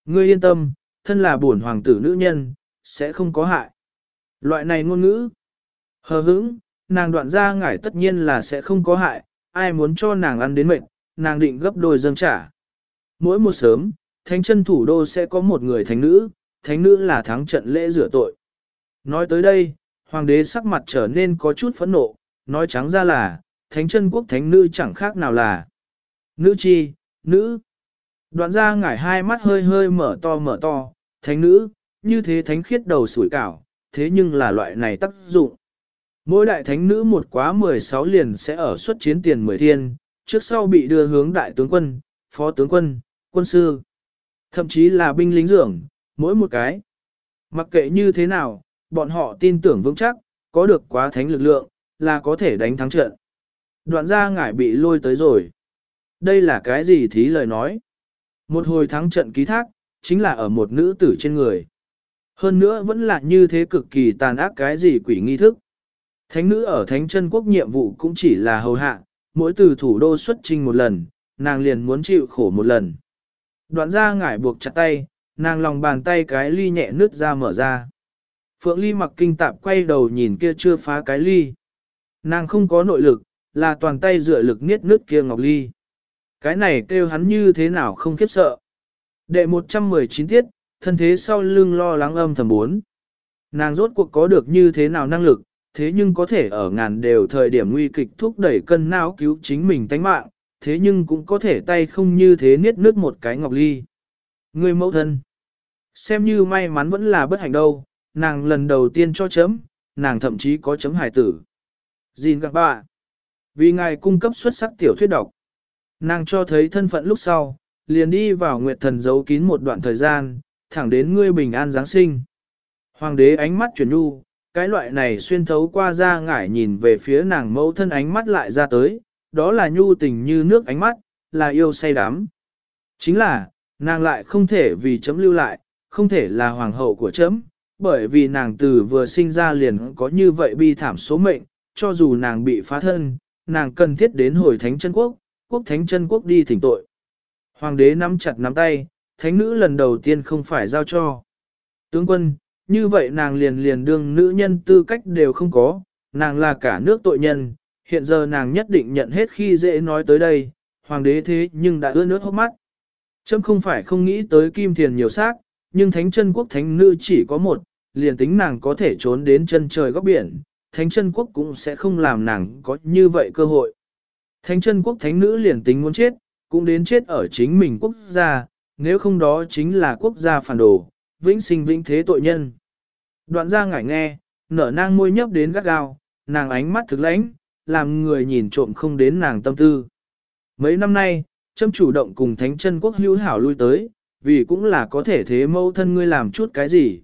Ngươi yên tâm, thân là bổn hoàng tử nữ nhân, sẽ không có hại. Loại này ngôn ngữ. Hờ hững, nàng đoạn ra ngải tất nhiên là sẽ không có hại, ai muốn cho nàng ăn đến mệnh, nàng định gấp đôi dâng trả. Mỗi một sớm, thánh chân thủ đô sẽ có một người thánh nữ, thánh nữ là thắng trận lễ rửa tội. Nói tới đây, hoàng đế sắc mặt trở nên có chút phẫn nộ, nói trắng ra là, thánh chân quốc thánh nữ chẳng khác nào là nữ chi, nữ. Đoạn ra ngải hai mắt hơi hơi mở to mở to, thánh nữ, như thế thánh khiết đầu sủi cảo, thế nhưng là loại này tác dụng. Mỗi đại thánh nữ một quá mười sáu liền sẽ ở xuất chiến tiền mười thiên, trước sau bị đưa hướng đại tướng quân, phó tướng quân, quân sư, thậm chí là binh lính dưỡng, mỗi một cái. Mặc kệ như thế nào, bọn họ tin tưởng vững chắc, có được quá thánh lực lượng, là có thể đánh thắng trận. Đoạn ra ngải bị lôi tới rồi. Đây là cái gì thí lời nói? Một hồi thắng trận ký thác, chính là ở một nữ tử trên người. Hơn nữa vẫn là như thế cực kỳ tàn ác cái gì quỷ nghi thức. Thánh nữ ở thánh chân quốc nhiệm vụ cũng chỉ là hầu hạ, mỗi từ thủ đô xuất trình một lần, nàng liền muốn chịu khổ một lần. Đoạn ra ngải buộc chặt tay, nàng lòng bàn tay cái ly nhẹ nứt ra mở ra. Phượng Ly mặc kinh tạp quay đầu nhìn kia chưa phá cái ly. Nàng không có nội lực, là toàn tay dựa lực niết nứt kia ngọc ly. Cái này kêu hắn như thế nào không khiếp sợ. Đệ một trăm mười chín tiết, thân thế sau lưng lo lắng âm thầm bốn. Nàng rốt cuộc có được như thế nào năng lực, thế nhưng có thể ở ngàn đều thời điểm nguy kịch thúc đẩy cân não cứu chính mình tánh mạng, thế nhưng cũng có thể tay không như thế niết nước một cái ngọc ly. Người mẫu thân, xem như may mắn vẫn là bất hạnh đâu, nàng lần đầu tiên cho chấm, nàng thậm chí có chấm hài tử. Xin các bạn, vì ngài cung cấp xuất sắc tiểu thuyết độc, nàng cho thấy thân phận lúc sau, liền đi vào Nguyệt Thần giấu kín một đoạn thời gian, thẳng đến ngươi bình an Giáng sinh. Hoàng đế ánh mắt chuyển nhu, cái loại này xuyên thấu qua ra ngải nhìn về phía nàng mẫu thân ánh mắt lại ra tới, đó là nhu tình như nước ánh mắt, là yêu say đắm. Chính là, nàng lại không thể vì chấm lưu lại, không thể là hoàng hậu của chấm, bởi vì nàng từ vừa sinh ra liền có như vậy bi thảm số mệnh, cho dù nàng bị phá thân, nàng cần thiết đến hồi thánh chân quốc, quốc thánh chân quốc đi thỉnh tội. Hoàng đế nắm chặt nắm tay, thánh nữ lần đầu tiên không phải giao cho. Tướng quân, như vậy nàng liền liền đương nữ nhân tư cách đều không có, nàng là cả nước tội nhân, hiện giờ nàng nhất định nhận hết khi dễ nói tới đây, hoàng đế thế nhưng đã ướt nước hốc mắt. Chấm không phải không nghĩ tới kim thiền nhiều xác, nhưng thánh chân quốc thánh nữ chỉ có một, liền tính nàng có thể trốn đến chân trời góc biển, thánh chân quốc cũng sẽ không làm nàng có như vậy cơ hội. Thánh chân quốc thánh nữ liền tính muốn chết, cũng đến chết ở chính mình quốc gia, nếu không đó chính là quốc gia phản đồ, vĩnh sinh vĩnh thế tội nhân. Đoạn ra ngải nghe, nở nang môi nhấp đến gắt gao, nàng ánh mắt thực lãnh, làm người nhìn trộm không đến nàng tâm tư. Mấy năm nay, châm chủ động cùng thánh chân quốc hữu hảo lui tới, vì cũng là có thể thế mẫu thân ngươi làm chút cái gì.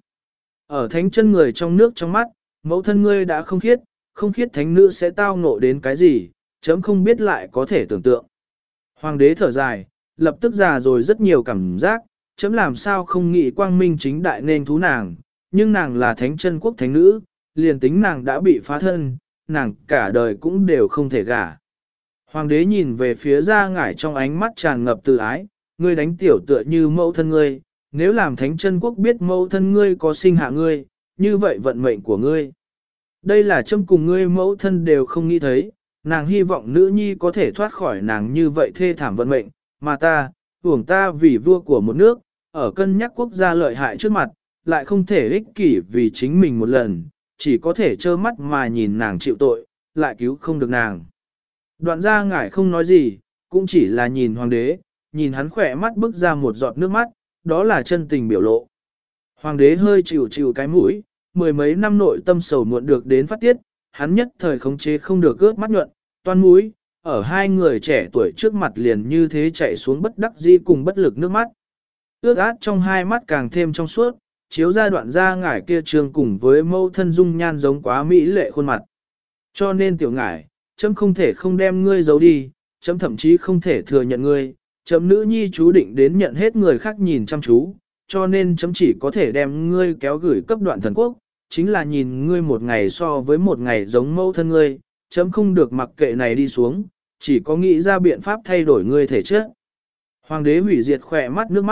Ở thánh chân người trong nước trong mắt, mẫu thân ngươi đã không khiết, không khiết thánh nữ sẽ tao ngộ đến cái gì, chấm không biết lại có thể tưởng tượng. Hoàng đế thở dài, lập tức già rồi rất nhiều cảm giác, chấm làm sao không nghĩ quang minh chính đại nên thú nàng, nhưng nàng là thánh chân quốc thánh nữ, liền tính nàng đã bị phá thân, nàng cả đời cũng đều không thể gả. Hoàng đế nhìn về phía ra ngải trong ánh mắt tràn ngập từ ái, ngươi đánh tiểu tựa như mẫu thân ngươi, nếu làm thánh chân quốc biết mẫu thân ngươi có sinh hạ ngươi, như vậy vận mệnh của ngươi. Đây là châm cùng ngươi mẫu thân đều không nghĩ thấy, nàng hy vọng nữ nhi có thể thoát khỏi nàng như vậy thê thảm vận mệnh, mà ta, uổng ta vì vua của một nước, ở cân nhắc quốc gia lợi hại trước mặt, lại không thể ích kỷ vì chính mình một lần, chỉ có thể trơ mắt mà nhìn nàng chịu tội, lại cứu không được nàng. Đoạn ra ngải không nói gì, cũng chỉ là nhìn hoàng đế, nhìn hắn khỏe mắt bước ra một giọt nước mắt, đó là chân tình biểu lộ. Hoàng đế hơi chịu chịu cái mũi, mười mấy năm nội tâm sầu muộn được đến phát tiết, hắn nhất thời khống chế không được ướt mắt nhuận, toan mũi, ở hai người trẻ tuổi trước mặt liền như thế chạy xuống bất đắc dĩ cùng bất lực nước mắt. Ước át trong hai mắt càng thêm trong suốt, chiếu ra đoạn ra ngải kia trường cùng với mâu thân dung nhan giống quá mỹ lệ khuôn mặt. Cho nên tiểu ngải, chấm không thể không đem ngươi giấu đi, chấm thậm chí không thể thừa nhận ngươi, chấm nữ nhi chú định đến nhận hết người khác nhìn chăm chú, cho nên chấm chỉ có thể đem ngươi kéo gửi cấp đoạn thần quốc, chính là nhìn ngươi một ngày so với một ngày giống mẫu thân ngươi, chấm không được mặc kệ này đi xuống, chỉ có nghĩ ra biện pháp thay đổi ngươi thể chất. Hoàng đế hủy diệt khỏe mắt nước mắt,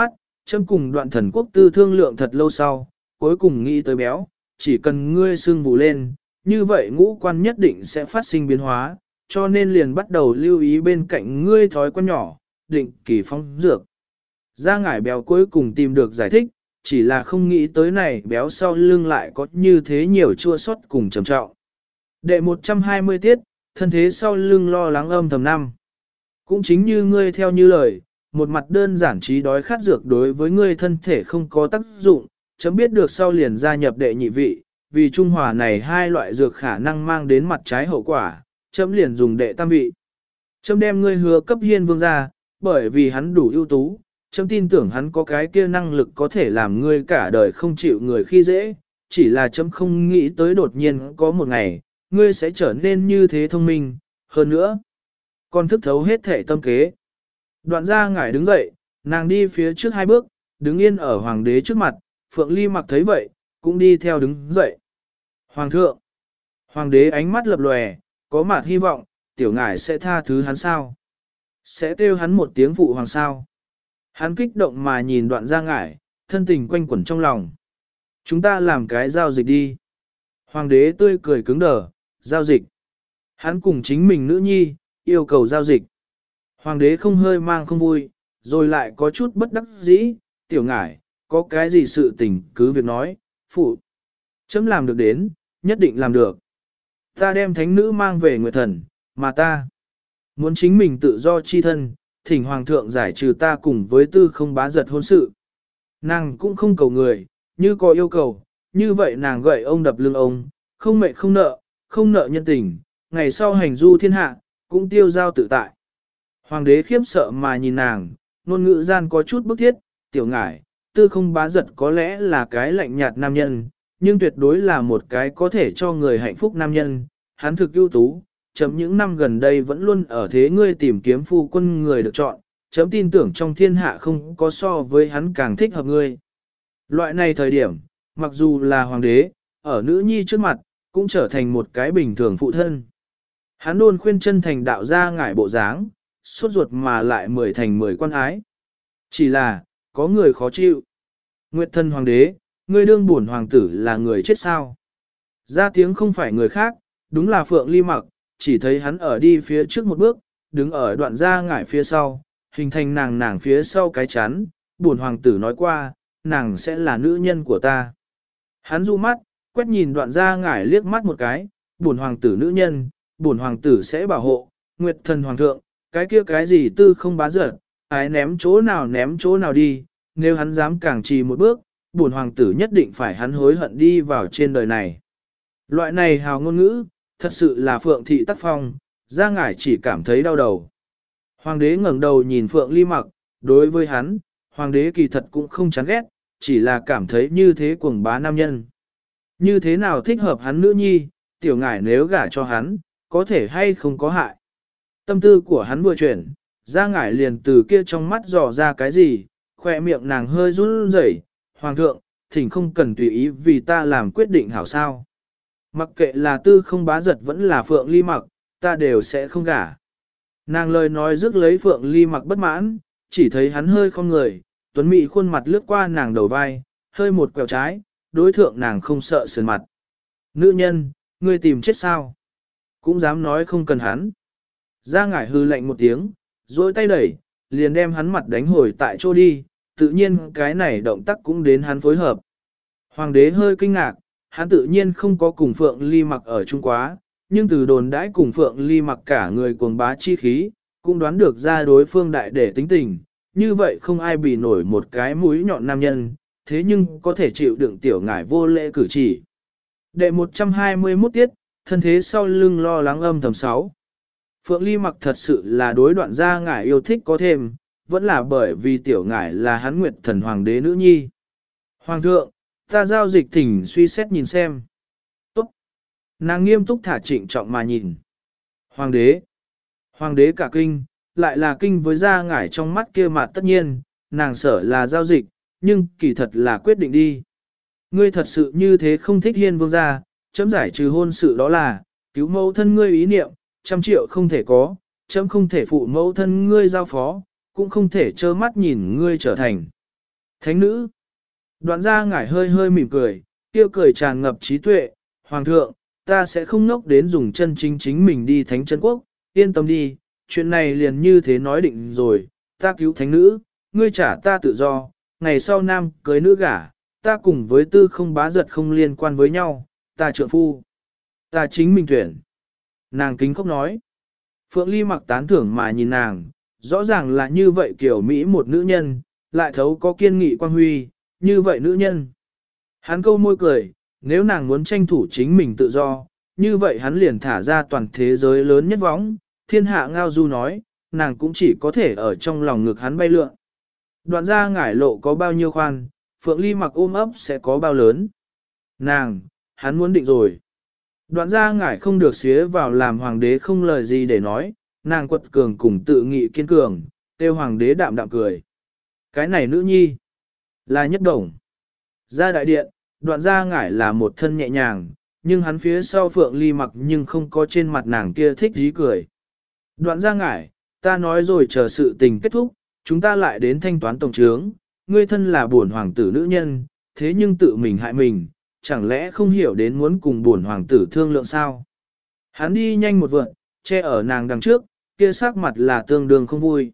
châm cùng đoạn thần quốc tư thương lượng thật lâu sau, cuối cùng nghĩ tới béo, chỉ cần ngươi sưng vù lên, như vậy ngũ quan nhất định sẽ phát sinh biến hóa, cho nên liền bắt đầu lưu ý bên cạnh ngươi thói quen nhỏ, định kỳ phong dược. Gia ngải béo cuối cùng tìm được giải thích, chỉ là không nghĩ tới này béo sau lưng lại có như thế nhiều chua xót cùng trầm trọng. Đệ một trăm hai mươi tiết, thân thế sau lưng lo lắng âm thầm năm. Cũng chính như ngươi theo như lời, một mặt đơn giản trí đói khát dược đối với ngươi thân thể không có tác dụng, chấm biết được sau liền gia nhập đệ nhị vị, vì trung hòa này hai loại dược khả năng mang đến mặt trái hậu quả, chấm liền dùng đệ tam vị. Chấm đem ngươi hứa cấp hiên vương ra, bởi vì hắn đủ ưu tú, chấm tin tưởng hắn có cái kia năng lực có thể làm ngươi cả đời không chịu người khi dễ, chỉ là chấm không nghĩ tới đột nhiên có một ngày, ngươi sẽ trở nên như thế thông minh, hơn nữa, còn thức thấu hết thể tâm kế. Đoạn gia ngải đứng dậy, nàng đi phía trước hai bước, đứng yên ở hoàng đế trước mặt, Phượng Ly Mặc thấy vậy, cũng đi theo đứng dậy. Hoàng thượng, hoàng đế ánh mắt lập lòe, có mặt hy vọng, tiểu ngải sẽ tha thứ hắn sao? Sẽ kêu hắn một tiếng phụ hoàng sao? Hắn kích động mà nhìn đoạn gia ngải, thân tình quanh quẩn trong lòng. Chúng ta làm cái giao dịch đi. Hoàng đế tươi cười cứng đờ, giao dịch. Hắn cùng chính mình nữ nhi, yêu cầu giao dịch. Hoàng đế không hơi mang không vui, rồi lại có chút bất đắc dĩ, tiểu ngải, có cái gì sự tình cứ việc nói, phụ. Chấm làm được đến, nhất định làm được. Ta đem thánh nữ mang về nguyệt thần, mà ta muốn chính mình tự do chi thân, thỉnh hoàng thượng giải trừ ta cùng với tư không bá giật hôn sự. Nàng cũng không cầu người, như có yêu cầu, như vậy nàng gậy ông đập lưng ông, không mệt không nợ, không nợ nhân tình, ngày sau hành du thiên hạ, cũng tiêu giao tự tại. Hoàng đế khiếp sợ mà nhìn nàng, ngôn ngữ gian có chút bức thiết, tiểu ngải, tư không bá giật có lẽ là cái lạnh nhạt nam nhân, nhưng tuyệt đối là một cái có thể cho người hạnh phúc nam nhân, hắn thực ưu tú, chấm những năm gần đây vẫn luôn ở thế ngươi tìm kiếm phu quân người được chọn, chấm tin tưởng trong thiên hạ không có so với hắn càng thích hợp ngươi. Loại này thời điểm, mặc dù là hoàng đế, ở nữ nhi trước mặt, cũng trở thành một cái bình thường phụ thân. Hắn đôn khuyên chân thành đạo ra ngải bộ dáng, suốt ruột mà lại mười thành mười quan ái. Chỉ là, có người khó chịu. Nguyệt thân hoàng đế, ngươi đương bổn hoàng tử là người chết sao? Ra tiếng không phải người khác, đúng là Phượng Ly Mặc, chỉ thấy hắn ở đi phía trước một bước, đứng ở đoạn ra ngải phía sau, hình thành nàng nàng phía sau cái chắn, bổn hoàng tử nói qua, nàng sẽ là nữ nhân của ta. Hắn du mắt, quét nhìn đoạn ra ngải liếc mắt một cái, bổn hoàng tử nữ nhân, bổn hoàng tử sẽ bảo hộ, Nguyệt thần hoàng thượng, cái kia cái gì tư không bá giật, ái ném chỗ nào ném chỗ nào đi, nếu hắn dám càng trì một bước, bổn hoàng tử nhất định phải hắn hối hận đi vào trên đời này. Loại này hào ngôn ngữ, thật sự là Phượng thị tác phong, ra ngải chỉ cảm thấy đau đầu. Hoàng đế ngẩng đầu nhìn Phượng Ly Mặc, đối với hắn, hoàng đế kỳ thật cũng không chán ghét, chỉ là cảm thấy như thế cuồng bá nam nhân. Như thế nào thích hợp hắn nữ nhi, tiểu ngải nếu gả cho hắn, có thể hay không có hại. Tâm tư của hắn vừa chuyển, ra ngải liền từ kia trong mắt dò ra cái gì, khoe miệng nàng hơi run rẩy. Hoàng thượng, thỉnh không cần tùy ý vì ta làm quyết định hảo sao. Mặc kệ là tư không bá giật vẫn là Phượng Ly Mặc, ta đều sẽ không gả. Nàng lời nói rước lấy Phượng Ly Mặc bất mãn, chỉ thấy hắn hơi không người, tuấn mỹ khuôn mặt lướt qua nàng đầu vai, hơi một quẹo trái, đối thượng nàng không sợ sườn mặt. Nữ nhân, ngươi tìm chết sao? Cũng dám nói không cần hắn. Ra ngải hư lạnh một tiếng, rồi tay đẩy, liền đem hắn mặt đánh hồi tại chỗ đi, tự nhiên cái này động tác cũng đến hắn phối hợp. Hoàng đế hơi kinh ngạc, hắn tự nhiên không có cùng Phượng Ly Mặc ở Trung Quá, nhưng từ đồn đãi cùng Phượng Ly Mặc cả người cuồng bá chi khí, cũng đoán được ra đối phương đại để tính tình, như vậy không ai bị nổi một cái mũi nhọn nam nhân, thế nhưng có thể chịu đựng tiểu ngải vô lễ cử chỉ. Đệ một trăm hai mươi mốt tiết, thân thế sau lưng lo lắng âm thầm sáu. Phượng Ly Mặc thật sự là đối đoạn gia ngải yêu thích có thêm, vẫn là bởi vì tiểu ngải là hắn nguyệt thần hoàng đế nữ nhi. Hoàng thượng, ta giao dịch thỉnh suy xét nhìn xem. Tốt. Nàng nghiêm túc thả trịnh trọng mà nhìn. Hoàng đế. Hoàng đế cả kinh, lại là kinh với gia ngải trong mắt kia mà tất nhiên, nàng sợ là giao dịch, nhưng kỳ thật là quyết định đi. Ngươi thật sự như thế không thích hiên vương gia, chấm giải trừ hôn sự đó là, cứu mẫu thân ngươi ý niệm, trăm triệu không thể có, chấm không thể phụ mẫu thân ngươi giao phó, cũng không thể trơ mắt nhìn ngươi trở thành Thánh nữ. Đoạn gia ngải hơi hơi mỉm cười, kia cười tràn ngập trí tuệ. Hoàng thượng, ta sẽ không ngốc đến dùng chân chính chính mình đi thánh chân quốc, yên tâm đi, chuyện này liền như thế nói định rồi, ta cứu thánh nữ, ngươi trả ta tự do, ngày sau nam cưới nữ gả, ta cùng với tư không bá giật không liên quan với nhau, ta trượng phu, ta chính mình tuyển. Nàng kính khóc nói. Phượng Ly mặc tán thưởng mà nhìn nàng, rõ ràng là như vậy kiểu Mỹ một nữ nhân, lại thấu có kiên nghị quan huy, như vậy nữ nhân. Hắn câu môi cười, nếu nàng muốn tranh thủ chính mình tự do, như vậy hắn liền thả ra toàn thế giới lớn nhất võng, thiên hạ ngao du nói, nàng cũng chỉ có thể ở trong lòng ngực hắn bay lượn. Đoạn ra ngải lộ có bao nhiêu khoan, Phượng Ly mặc ôm ấp sẽ có bao lớn. Nàng, hắn muốn định rồi. Đoạn ra ngải không được xía vào làm hoàng đế không lời gì để nói, nàng quật cường cùng tự nghị kiên cường, tiêu hoàng đế đạm đạm cười. Cái này nữ nhi, là nhất đồng. Ra đại điện, đoạn ra ngải là một thân nhẹ nhàng, nhưng hắn phía sau Phượng Ly mặc nhưng không có trên mặt nàng kia thích dí cười. Đoạn ra ngải, ta nói rồi chờ sự tình kết thúc, chúng ta lại đến thanh toán tổng trướng, ngươi thân là bổn hoàng tử nữ nhân, thế nhưng tự mình hại mình, chẳng lẽ không hiểu đến muốn cùng bổn hoàng tử thương lượng sao? Hắn đi nhanh một vượt, che ở nàng đằng trước, kia sắc mặt là tương đương không vui.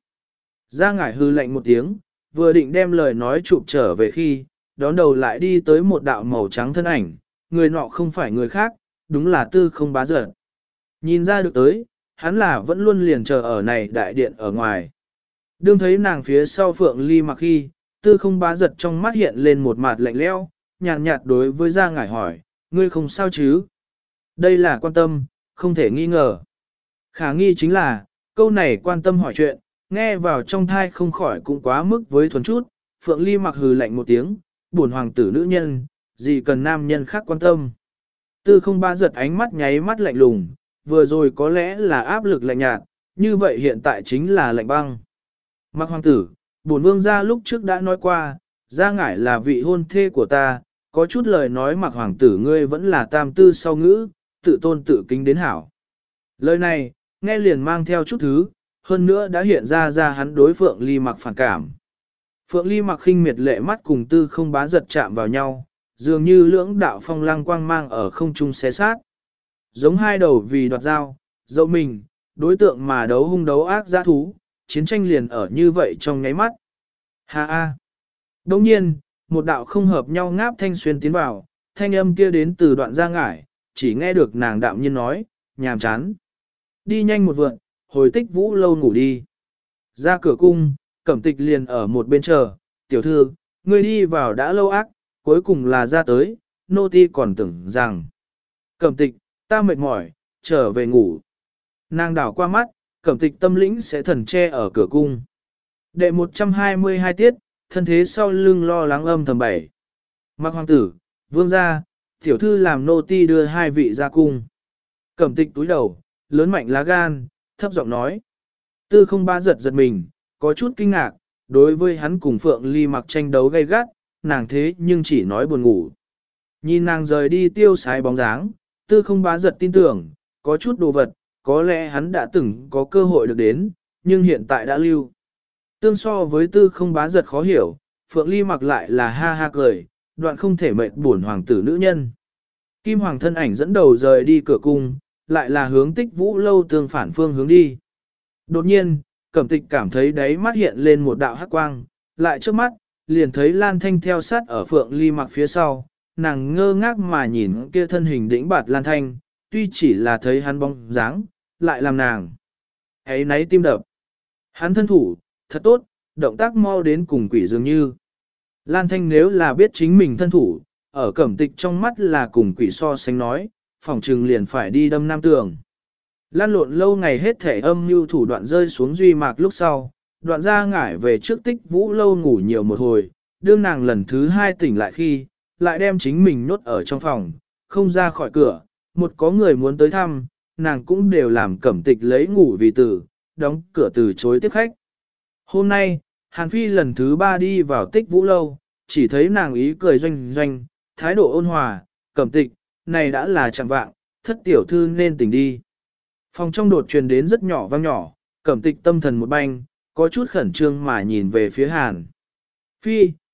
Ra ngải hư lạnh một tiếng, vừa định đem lời nói chụp trở về khi, đón đầu lại đi tới một đạo màu trắng thân ảnh, người nọ không phải người khác, đúng là tư không bá giật. Nhìn ra được tới, hắn là vẫn luôn liền chờ ở này đại điện ở ngoài. Đương thấy nàng phía sau Phượng Ly mặc khi, tư không bá giật trong mắt hiện lên một mặt lạnh lẽo, nhàn nhạt, nhạt đối với Gia Ngải hỏi, ngươi không sao chứ? Đây là quan tâm, không thể nghi ngờ. Khả nghi chính là, câu này quan tâm hỏi chuyện, nghe vào trong thai không khỏi cũng quá mức với thuần chút, Phượng Ly mặc hừ lạnh một tiếng, buồn hoàng tử nữ nhân, gì cần nam nhân khác quan tâm. Tư không bá giật ánh mắt nháy mắt lạnh lùng, vừa rồi có lẽ là áp lực lạnh nhạt, như vậy hiện tại chính là lạnh băng. Mặc hoàng tử, bổn vương gia lúc trước đã nói qua, Gia Ngải là vị hôn thê của ta, có chút lời nói mặc hoàng tử ngươi vẫn là tam tư sau ngữ, tự tôn tự kính đến hảo. Lời này, nghe liền mang theo chút thứ, hơn nữa đã hiện ra ra hắn đối Phượng Ly mặc phản cảm. Phượng Ly mặc khinh miệt lệ mắt cùng tư không bá giật chạm vào nhau, dường như lưỡng đạo phong lăng quang mang ở không trung xé sát. Giống hai đầu vì đoạt dao, dẫu mình, đối tượng mà đấu hung đấu ác giã thú, chiến tranh liền ở như vậy trong nháy mắt. Ha ha! Đồng nhiên, một đạo không hợp nhau ngáp thanh xuyên tiến vào, thanh âm kia đến từ đoạn Gia Ngải, chỉ nghe được nàng đạm nhiên nói, nhàm chán. Đi nhanh một vượn, hồi tích vũ lâu ngủ đi. Ra cửa cung, Cẩm Tịch liền ở một bên chờ, tiểu thư, ngươi đi vào đã lâu ác, cuối cùng là ra tới, nô ti còn tưởng rằng. Cẩm Tịch, ta mệt mỏi, trở về ngủ. Nàng đảo qua mắt, Cẩm Tịch tâm lĩnh sẽ thần che ở cửa cung. Đệ một trăm hai mươi hai tiết, thân thế sau lưng lo lắng âm thầm bảy. Mặc hoàng tử, vương gia, tiểu thư làm nô ti đưa hai vị ra cung. Cẩm Tịch túi đầu, lớn mạnh lá gan, thấp giọng nói. Tư không ba giật giật mình, có chút kinh ngạc, đối với hắn cùng Phượng Ly mặc tranh đấu gay gắt, nàng thế nhưng chỉ nói buồn ngủ. Nhìn nàng rời đi tiêu sái bóng dáng, tư không bá giật tin tưởng, có chút đồ vật, có lẽ hắn đã từng có cơ hội được đến, nhưng hiện tại đã lưu. Tương so với tư không bá giật khó hiểu, Phượng Ly mặc lại là ha ha cười, đoạn không thể mệt buồn hoàng tử nữ nhân. Kim hoàng thân ảnh dẫn đầu rời đi cửa cung, lại là hướng tích vũ lâu tương phản phương hướng đi. Đột nhiên, Cẩm Tịch cảm thấy đáy mắt hiện lên một đạo hắc quang, lại trước mắt, liền thấy Lan Thanh theo sát ở Phượng Ly mặc phía sau, nàng ngơ ngác mà nhìn kia thân hình đĩnh bạt Lan Thanh, tuy chỉ là thấy hắn bóng dáng, lại làm nàng ấy náy tim đập. Hắn thân thủ, thật tốt, động tác mau đến cùng quỷ dường như. Lan Thanh nếu là biết chính mình thân thủ, ở Cẩm Tịch trong mắt là cùng quỷ so sánh nói, phòng trừng liền phải đi đâm nam tường. Lan lộn lâu ngày hết thể âm mưu thủ đoạn rơi xuống duy mạc lúc sau, đoạn Gia Ngải về trước tích vũ lâu ngủ nhiều một hồi, đương nàng lần thứ hai tỉnh lại khi, lại đem chính mình nhốt ở trong phòng, không ra khỏi cửa, một có người muốn tới thăm, nàng cũng đều làm Cẩm Tịch lấy ngủ vì tử, đóng cửa từ chối tiếp khách. Hôm nay, Hàn Phi lần thứ ba đi vào tích vũ lâu, chỉ thấy nàng ý cười doanh doanh, thái độ ôn hòa, Cẩm Tịch, này đã là chẳng vạng, thất tiểu thư nên tỉnh đi. Phòng trong đột truyền đến rất nhỏ vang nhỏ, Cẩm Tịch tâm thần một banh, có chút khẩn trương mà nhìn về phía Hàn. Phi,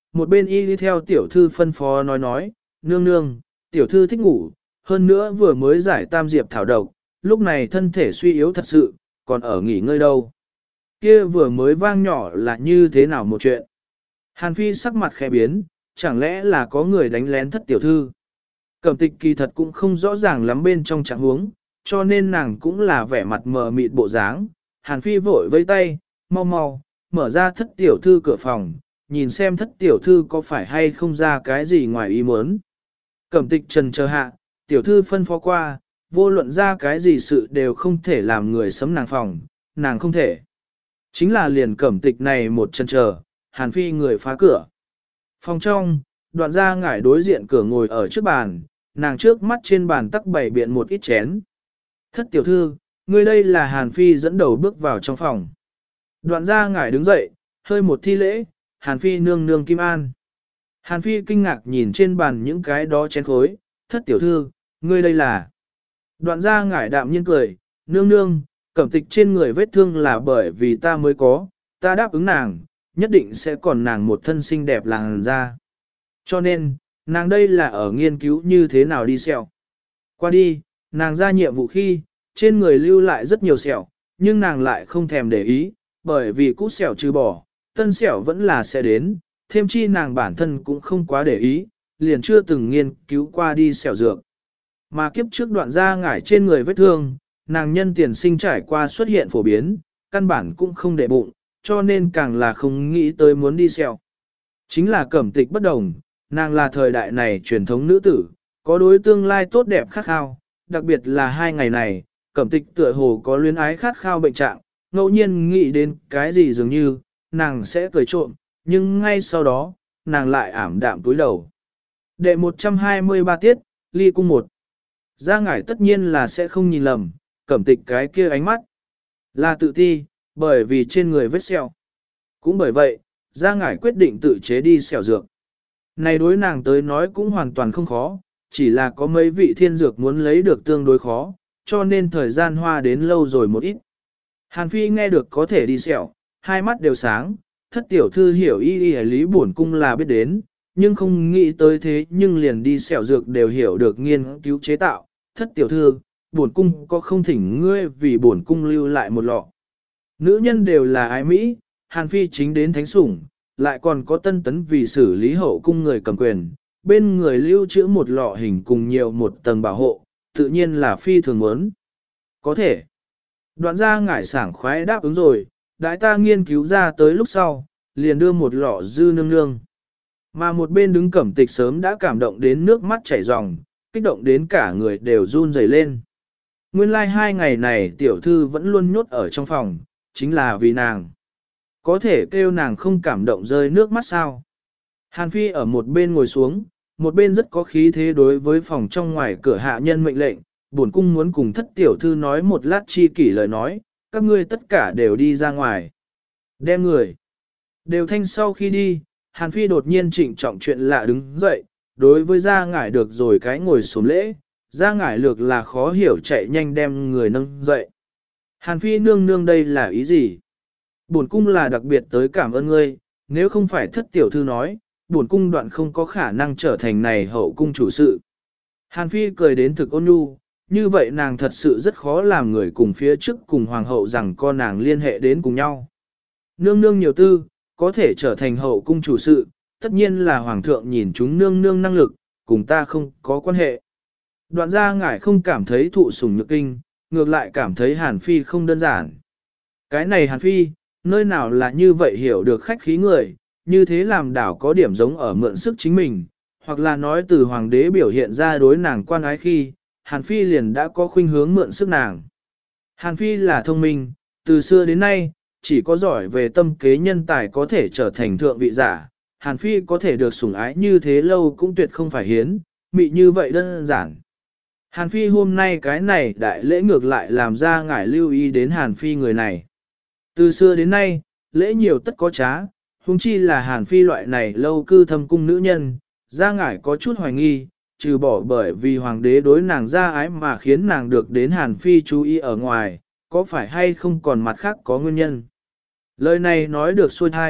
một bên y đi theo tiểu thư phân phó nói nói, nương nương, tiểu thư thích ngủ, hơn nữa vừa mới giải tam diệp thảo độc, lúc này thân thể suy yếu thật sự, còn ở nghỉ ngơi đâu. Kia vừa mới vang nhỏ là như thế nào một chuyện. Hàn Phi sắc mặt khẽ biến, chẳng lẽ là có người đánh lén thất tiểu thư. Cẩm tịch kỳ thật cũng không rõ ràng lắm bên trong trạng huống, cho nên nàng cũng là vẻ mặt mờ mịt bộ dáng. Hàn Phi vội vây tay, mau mau, mở ra thất tiểu thư cửa phòng, nhìn xem thất tiểu thư có phải hay không ra cái gì ngoài ý muốn. Cẩm tịch trần chờ hạ, tiểu thư phân phó qua, vô luận ra cái gì sự đều không thể làm người sấm nàng phòng, nàng không thể. Chính là liền cẩm tịch này một chân chờ, Hàn Phi người phá cửa. Phòng trong, đoạn ra ngải đối diện cửa ngồi ở trước bàn, nàng trước mắt trên bàn tắc bày biện một ít chén. Thất tiểu thư, người đây là Hàn Phi dẫn đầu bước vào trong phòng. Đoạn ra ngải đứng dậy, hơi một thi lễ, Hàn Phi nương nương kim an. Hàn Phi kinh ngạc nhìn trên bàn những cái đó chén khối, thất tiểu thư, ngươi đây là. Đoạn ra ngải đạm nhiên cười, nương nương, cẩm tịch trên người vết thương là bởi vì ta mới có, ta đáp ứng nàng, nhất định sẽ còn nàng một thân xinh đẹp làn da. Cho nên, nàng đây là ở nghiên cứu như thế nào đi sẹo. Qua đi, nàng ra nhiệm vụ khi, trên người lưu lại rất nhiều sẹo, nhưng nàng lại không thèm để ý, bởi vì cũ sẹo trừ bỏ, tân sẹo vẫn là sẽ đến, thêm chi nàng bản thân cũng không quá để ý, liền chưa từng nghiên cứu qua đi sẹo dược. Mà kiếp trước đoạn ra ngải trên người vết thương, nàng nhân tiền sinh trải qua xuất hiện phổ biến, căn bản cũng không để bụng, cho nên càng là không nghĩ tới muốn đi sẹo. Chính là cẩm tịch bất đồng, nàng là thời đại này truyền thống nữ tử, có đối tương lai tốt đẹp khát khao, đặc biệt là hai ngày này, cẩm tịch tựa hồ có luyến ái khát khao bệnh trạng, ngẫu nhiên nghĩ đến cái gì dường như, nàng sẽ cười trộm, nhưng ngay sau đó, nàng lại ảm đạm túi đầu. Đệ một trăm hai mươi ba tiết, ly cung một. Gia ngải tất nhiên là sẽ không nhìn lầm, cẩm tịch cái kia ánh mắt. Là tự ti, bởi vì trên người vết sẹo. Cũng bởi vậy, Gia ngải quyết định tự chế đi sẹo dược. Này đối nàng tới nói cũng hoàn toàn không khó, chỉ là có mấy vị thiên dược muốn lấy được tương đối khó, cho nên thời gian hoa đến lâu rồi một ít. Hàn Phi nghe được có thể đi sẹo, hai mắt đều sáng, thất tiểu thư hiểu y y lý bổn cung là biết đến, nhưng không nghĩ tới thế nhưng liền đi sẹo dược đều hiểu được nghiên cứu chế tạo. Thất tiểu thư, bổn cung có không thỉnh ngươi vì bổn cung lưu lại một lọ. Nữ nhân đều là ái Mỹ, Hàn Phi chính đến thánh sủng, lại còn có tân tấn vì xử lý hậu cung người cầm quyền, bên người lưu trữ một lọ hình cùng nhiều một tầng bảo hộ, tự nhiên là Phi thường muốn. Có thể. Đoạn ra ngải sảng khoái đáp ứng rồi, đại ta nghiên cứu ra tới lúc sau, liền đưa một lọ dư nương nương. Mà một bên đứng cẩm tịch sớm đã cảm động đến nước mắt chảy ròng, kích động đến cả người đều run rẩy lên. Nguyên lai like hai ngày này tiểu thư vẫn luôn nhốt ở trong phòng, chính là vì nàng. Có thể kêu nàng không cảm động rơi nước mắt sao. Hàn Phi ở một bên ngồi xuống, một bên rất có khí thế đối với phòng trong ngoài cửa hạ nhân mệnh lệnh, bổn cung muốn cùng thất tiểu thư nói một lát chi kỷ lời nói, các ngươi tất cả đều đi ra ngoài. Đem người. Đều thanh sau khi đi, Hàn Phi đột nhiên trịnh trọng chuyện lạ đứng dậy, đối với Gia ngải được rồi cái ngồi xuống lễ, Gia ngải lược là khó hiểu chạy nhanh đem người nâng dậy. Hàn Phi nương nương đây là ý gì? Bổn cung là đặc biệt tới cảm ơn ngươi, nếu không phải thất tiểu thư nói, bổn cung đoạn không có khả năng trở thành này hậu cung chủ sự. Hàn Phi cười đến thực ôn nhu, như vậy nàng thật sự rất khó làm người cùng phía trước cùng hoàng hậu rằng con nàng liên hệ đến cùng nhau. Nương nương nhiều tư, có thể trở thành hậu cung chủ sự, tất nhiên là hoàng thượng nhìn chúng nương nương năng lực, cùng ta không có quan hệ. Đoạn ra ngải không cảm thấy thụ sủng nhược kinh, ngược lại cảm thấy Hàn Phi không đơn giản. Cái này Hàn Phi, nơi nào là như vậy hiểu được khách khí người, như thế làm đảo có điểm giống ở mượn sức chính mình, hoặc là nói từ hoàng đế biểu hiện ra đối nàng quan ái khi, Hàn Phi liền đã có khuynh hướng mượn sức nàng. Hàn Phi là thông minh, từ xưa đến nay, chỉ có giỏi về tâm kế nhân tài có thể trở thành thượng vị giả. Hàn Phi có thể được sủng ái như thế lâu cũng tuyệt không phải hiến, mị như vậy đơn giản. Hàn Phi hôm nay cái này đại lễ ngược lại làm ra ngải lưu ý đến Hàn Phi người này. Từ xưa đến nay, lễ nhiều tất có trá, huống chi là Hàn Phi loại này lâu cư thâm cung nữ nhân, ra ngải có chút hoài nghi, trừ bỏ bởi vì hoàng đế đối nàng ra ái mà khiến nàng được đến Hàn Phi chú ý ở ngoài, có phải hay không còn mặt khác có nguyên nhân. Lời này nói được xuôi thai,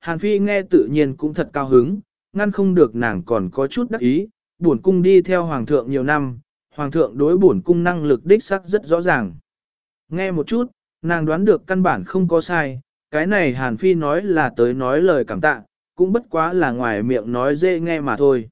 Hàn Phi nghe tự nhiên cũng thật cao hứng, ngăn không được nàng còn có chút đắc ý, bổn cung đi theo hoàng thượng nhiều năm, hoàng thượng đối bổn cung năng lực đích sắc rất rõ ràng. Nghe một chút, nàng đoán được căn bản không có sai, cái này Hàn Phi nói là tới nói lời cảm tạ, cũng bất quá là ngoài miệng nói dễ nghe mà thôi.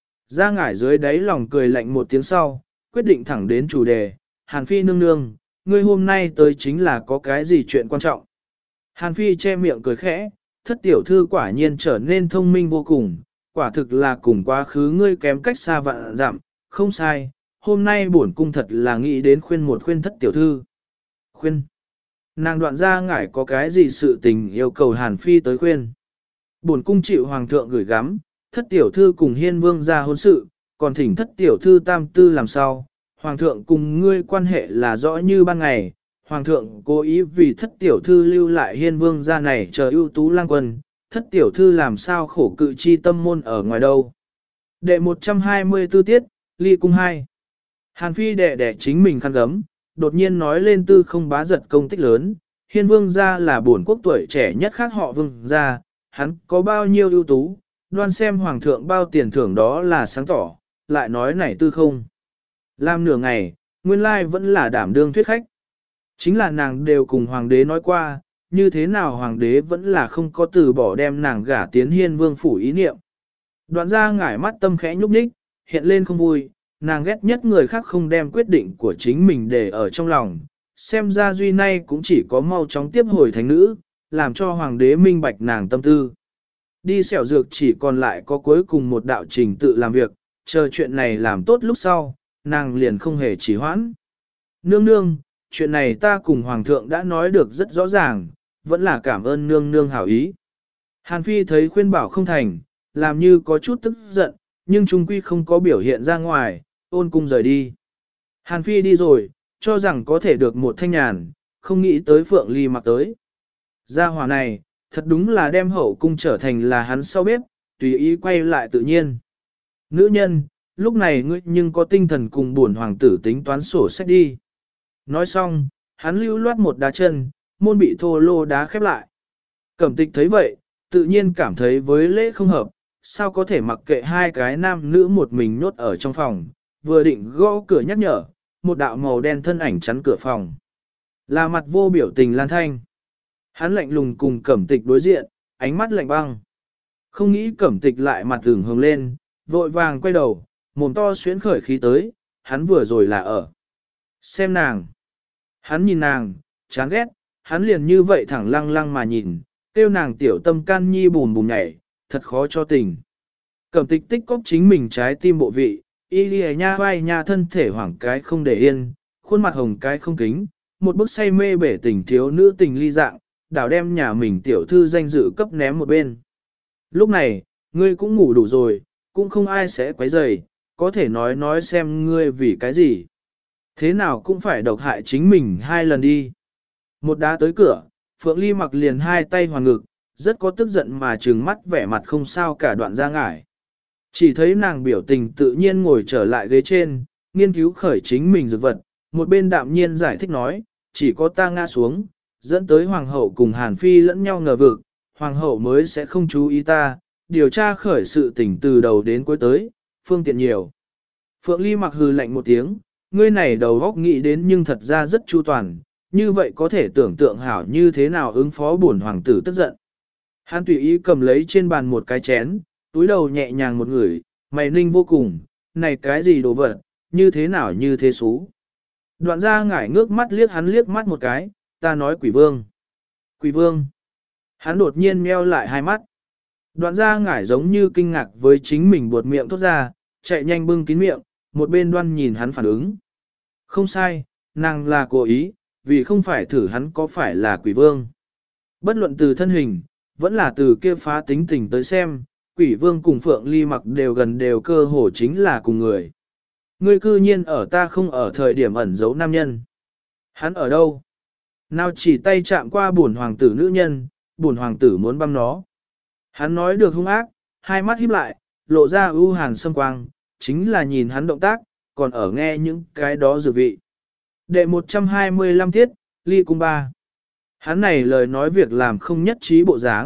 Ra ngải dưới đáy lòng cười lạnh một tiếng sau, quyết định thẳng đến chủ đề, Hàn Phi nương nương, ngươi hôm nay tới chính là có cái gì chuyện quan trọng. Hàn Phi che miệng cười khẽ, thất tiểu thư quả nhiên trở nên thông minh vô cùng, quả thực là cùng quá khứ ngươi kém cách xa vạn dặm, không sai, hôm nay bổn cung thật là nghĩ đến khuyên một khuyên thất tiểu thư. Khuyên. Nàng đoạn ra ngải có cái gì sự tình yêu cầu Hàn Phi tới khuyên. Bổn cung chịu hoàng thượng gửi gắm, thất tiểu thư cùng hiên vương ra hôn sự, còn thỉnh thất tiểu thư tam tư làm sao. Hoàng thượng cùng ngươi quan hệ là rõ như ban ngày, hoàng thượng cố ý vì thất tiểu thư lưu lại hiên vương ra này chờ ưu tú lang quân, thất tiểu thư làm sao khổ cự chi tâm môn ở ngoài đâu. Đệ một trăm hai mươi tư tiết, ly cung hai. Hàn Phi đệ đệ chính mình khăn gấm, đột nhiên nói lên tư không bá giật công tích lớn, hiên vương gia là bổn quốc tuổi trẻ nhất khác họ vương gia, hắn có bao nhiêu ưu tú, đoan xem hoàng thượng bao tiền thưởng đó là sáng tỏ, lại nói này tư không. Làm nửa ngày, nguyên lai vẫn là đảm đương thuyết khách. Chính là nàng đều cùng hoàng đế nói qua, như thế nào hoàng đế vẫn là không có từ bỏ đem nàng gả tiến hiên vương phủ ý niệm. Đoạn ra ngải mắt tâm khẽ nhúc nhích, hiện lên không vui, nàng ghét nhất người khác không đem quyết định của chính mình để ở trong lòng, xem ra duy nay cũng chỉ có mau chóng tiếp hồi thánh nữ, làm cho hoàng đế minh bạch nàng tâm tư. Đi xẻo dược chỉ còn lại có cuối cùng một đạo trình tự làm việc, chờ chuyện này làm tốt lúc sau, nàng liền không hề chỉ hoãn. Nương nương, chuyện này ta cùng hoàng thượng đã nói được rất rõ ràng, vẫn là cảm ơn nương nương hảo ý. Hàn Phi thấy khuyên bảo không thành, làm như có chút tức giận, nhưng trung quy không có biểu hiện ra ngoài, ôn cung rời đi. Hàn Phi đi rồi, cho rằng có thể được một thanh nhàn, không nghĩ tới Phượng Ly Mặc tới. Gia hỏa này, thật đúng là đem hậu cung trở thành là hắn sau bếp, tùy ý quay lại tự nhiên. Nữ nhân, lúc này ngươi nhưng có tinh thần cùng buồn hoàng tử tính toán sổ sách đi. Nói xong, hắn lưu loát một đá chân, môn bị thô lô đá khép lại. Cẩm Tịch thấy vậy, tự nhiên cảm thấy với lễ không hợp, sao có thể mặc kệ hai cái nam nữ một mình nhốt ở trong phòng, vừa định gõ cửa nhắc nhở, một đạo màu đen thân ảnh chắn cửa phòng. Là mặt vô biểu tình Lan Thanh. Hắn lạnh lùng cùng Cẩm Tịch đối diện, ánh mắt lạnh băng. Không nghĩ Cẩm Tịch lại mặt tưởng hồng lên, vội vàng quay đầu, mồm to xuyến khởi khí tới, hắn vừa rồi là ở. Xem nàng. Hắn nhìn nàng, chán ghét, hắn liền như vậy thẳng lăng lăng mà nhìn, tiêu nàng tiểu tâm can nhi bùm bùm nhảy, thật khó cho tình. Cẩm Tịch tích cóp chính mình trái tim bộ vị, y lìa nha vai nha thân thể hoảng cái không để yên, khuôn mặt hồng cái không kính, một bức say mê bể tình thiếu nữ tình ly dạng, đảo đem nhà mình tiểu thư danh dự cấp ném một bên. Lúc này, ngươi cũng ngủ đủ rồi, cũng không ai sẽ quấy rầy, có thể nói nói xem ngươi vì cái gì. Thế nào cũng phải độc hại chính mình hai lần đi. Một đá tới cửa, Phượng Ly Mặc liền hai tay hoàn ngực, rất có tức giận mà trừng mắt vẻ mặt không sao cả đoạn ra ngải. Chỉ thấy nàng biểu tình tự nhiên ngồi trở lại ghế trên, nghiên cứu khởi chính mình dược vật, một bên đạm nhiên giải thích nói, chỉ có ta ngã xuống, dẫn tới hoàng hậu cùng Hàn Phi lẫn nhau ngờ vực, hoàng hậu mới sẽ không chú ý ta, điều tra khởi sự tình từ đầu đến cuối tới, phương tiện nhiều. Phượng Ly Mặc hừ lạnh một tiếng, ngươi này đầu góc nghĩ đến nhưng thật ra rất chu toàn, như vậy có thể tưởng tượng hảo như thế nào ứng phó bổn hoàng tử tức giận. Hắn tùy ý cầm lấy trên bàn một cái chén, túi đầu nhẹ nhàng một người, mày ninh vô cùng, này cái gì đồ vật, như thế nào như thế xú. Đoạn ra ngải ngước mắt liếc hắn liếc mắt một cái, ta nói quỷ vương. Quỷ vương. Hắn đột nhiên meo lại hai mắt. Đoạn ra ngải giống như kinh ngạc với chính mình buột miệng thốt ra, chạy nhanh bưng kín miệng, một bên đoan nhìn hắn phản ứng. Không sai, nàng là cố ý, vì không phải thử hắn có phải là quỷ vương. Bất luận từ thân hình, vẫn là từ kia phá tính tình tới xem, quỷ vương cùng Phượng Ly Mặc đều gần đều cơ hồ chính là cùng người. Ngươi cư nhiên ở ta không ở thời điểm ẩn giấu nam nhân. Hắn ở đâu? Nào chỉ tay chạm qua bổn hoàng tử nữ nhân, bổn hoàng tử muốn băm nó. Hắn nói được hung ác, hai mắt híp lại, lộ ra ưu hàn sâm quang, chính là nhìn hắn động tác, còn ở nghe những cái đó dược vị. Đệ một trăm hai mươi lăm tiết, ly cung ba. Hắn này lời nói việc làm không nhất trí bộ dáng,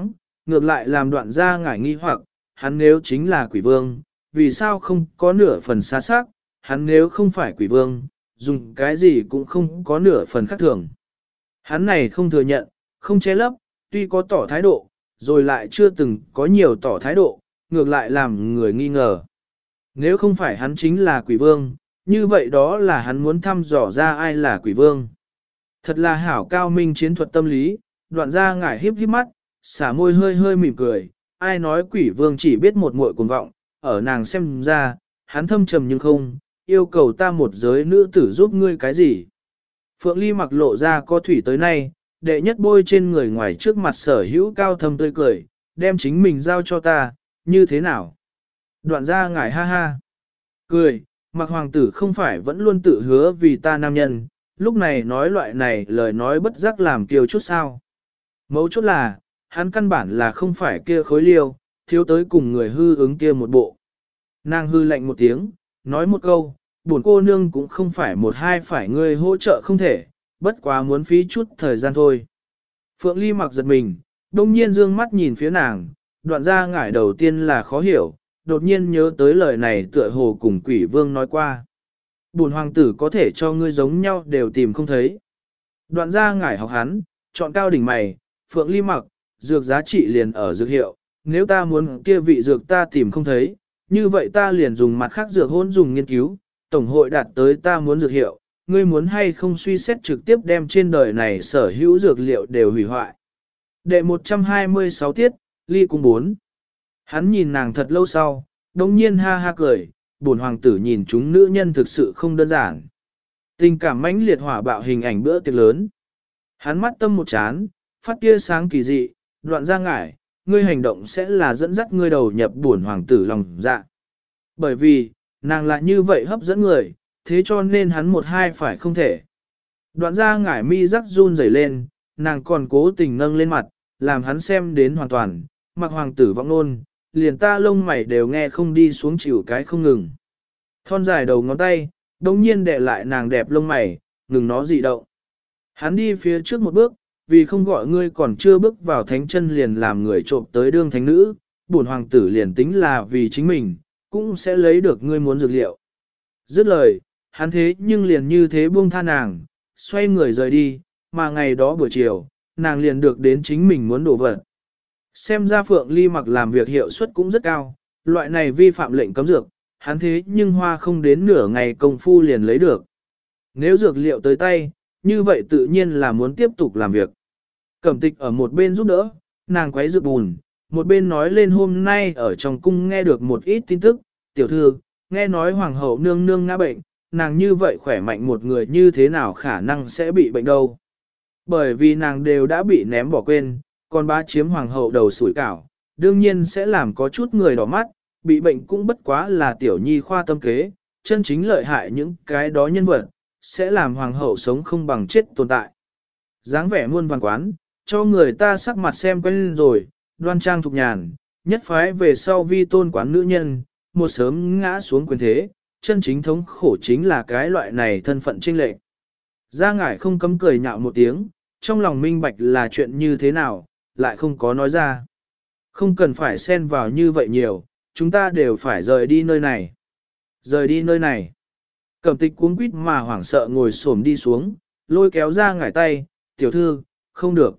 ngược lại làm đoạn gia ngải nghi hoặc, hắn nếu chính là quỷ vương, vì sao không có nửa phần xa xác, hắn nếu không phải quỷ vương, dùng cái gì cũng không có nửa phần khác thường. Hắn này không thừa nhận, không che lấp, tuy có tỏ thái độ, rồi lại chưa từng có nhiều tỏ thái độ, ngược lại làm người nghi ngờ. Nếu không phải hắn chính là quỷ vương, như vậy đó là hắn muốn thăm dò ra ai là quỷ vương. Thật là hảo cao minh chiến thuật tâm lý, đoạn ra ngải híp híp mắt, xả môi hơi hơi mỉm cười, ai nói quỷ vương chỉ biết một muội cuồng vọng, ở nàng xem ra, hắn thâm trầm nhưng không, yêu cầu ta một giới nữ tử giúp ngươi cái gì. Phượng Ly mặc lộ ra có thủy tới nay, đệ nhất bôi trên người ngoài trước mặt sở hữu cao thâm tươi cười, đem chính mình giao cho ta, như thế nào? Đoạn ra ngải ha ha. Cười, mặc hoàng tử không phải vẫn luôn tự hứa vì ta nam nhân, lúc này nói loại này lời nói bất giác làm kiều chút sao. Mấu chốt là, hắn căn bản là không phải kia khối liêu, thiếu tới cùng người hư ứng kia một bộ. Nàng hư lạnh một tiếng, nói một câu, buồn cô nương cũng không phải một hai phải ngươi hỗ trợ không thể, bất quá muốn phí chút thời gian thôi. Phượng Ly mặc giật mình, đông nhiên dương mắt nhìn phía nàng, đoạn ra ngải đầu tiên là khó hiểu, đột nhiên nhớ tới lời này tựa hồ cùng quỷ vương nói qua. Bổn hoàng tử có thể cho ngươi giống nhau đều tìm không thấy. Đoạn ra ngải học hắn, chọn cao đỉnh mày, Phượng Ly mặc, dược giá trị liền ở dược hiệu, nếu ta muốn kia vị dược ta tìm không thấy, như vậy ta liền dùng mặt khác dược hôn dùng nghiên cứu, tổng hội đạt tới ta muốn dược hiệu, ngươi muốn hay không suy xét trực tiếp đem trên đời này sở hữu dược liệu đều hủy hoại. Đệ một trăm hai mươi sáu tiết, ly cung bốn. Hắn nhìn nàng thật lâu sau, đồng nhiên ha ha cười, bổn hoàng tử nhìn chúng nữ nhân thực sự không đơn giản. Tình cảm mãnh liệt hỏa bạo hình ảnh bữa tiệc lớn. Hắn mắt tâm một chán, phát tia sáng kỳ dị, đoạn ra ngải, ngươi hành động sẽ là dẫn dắt ngươi đầu nhập bổn hoàng tử lòng dạ. Bởi vì, nàng lại như vậy hấp dẫn người, thế cho nên hắn một hai phải không thể. Đoạn ra ngải mi rắc run rẩy lên, nàng còn cố tình nâng lên mặt, làm hắn xem đến hoàn toàn, mặc hoàng tử vọng nôn, liền ta lông mày đều nghe không đi xuống chịu cái không ngừng. Thon dài đầu ngón tay, đồng nhiên đè lại nàng đẹp lông mày, ngừng nó dị động. Hắn đi phía trước một bước, vì không gọi ngươi còn chưa bước vào thánh chân liền làm người trộm tới đương thánh nữ, bổn hoàng tử liền tính là vì chính mình, cũng sẽ lấy được ngươi muốn dược liệu. Dứt lời, hắn thế nhưng liền như thế buông tha nàng, xoay người rời đi, mà ngày đó buổi chiều, nàng liền được đến chính mình muốn đổ vật. Xem ra Phượng Ly mặc làm việc hiệu suất cũng rất cao, loại này vi phạm lệnh cấm dược, hắn thế nhưng hoa không đến nửa ngày công phu liền lấy được. Nếu dược liệu tới tay, như vậy tự nhiên là muốn tiếp tục làm việc. Cẩm Tịch ở một bên giúp đỡ, nàng quấy dược bùn, một bên nói lên hôm nay ở trong cung nghe được một ít tin tức, tiểu thư, nghe nói hoàng hậu nương nương ngã bệnh, nàng như vậy khỏe mạnh một người như thế nào khả năng sẽ bị bệnh đâu. Bởi vì nàng đều đã bị ném bỏ quên, còn bá chiếm hoàng hậu đầu sủi cảo, đương nhiên sẽ làm có chút người đỏ mắt, bị bệnh cũng bất quá là tiểu nhi khoa tâm kế, chân chính lợi hại những cái đó nhân vật, sẽ làm hoàng hậu sống không bằng chết tồn tại. dáng vẻ muôn vàn quán, cho người ta sắc mặt xem quen rồi, đoan trang thục nhàn, nhất phái về sau vi tôn quán nữ nhân, một sớm ngã xuống quyền thế, chân chính thống khổ chính là cái loại này thân phận trinh lệ. Gia ngải không cấm cười nhạo một tiếng, trong lòng minh bạch là chuyện như thế nào, lại không có nói ra. Không cần phải xen vào như vậy nhiều, chúng ta đều phải rời đi nơi này. Rời đi nơi này. Cẩm Tịch cuống quýt mà hoảng sợ ngồi xổm đi xuống, lôi kéo ra ngải tay, tiểu thư, không được.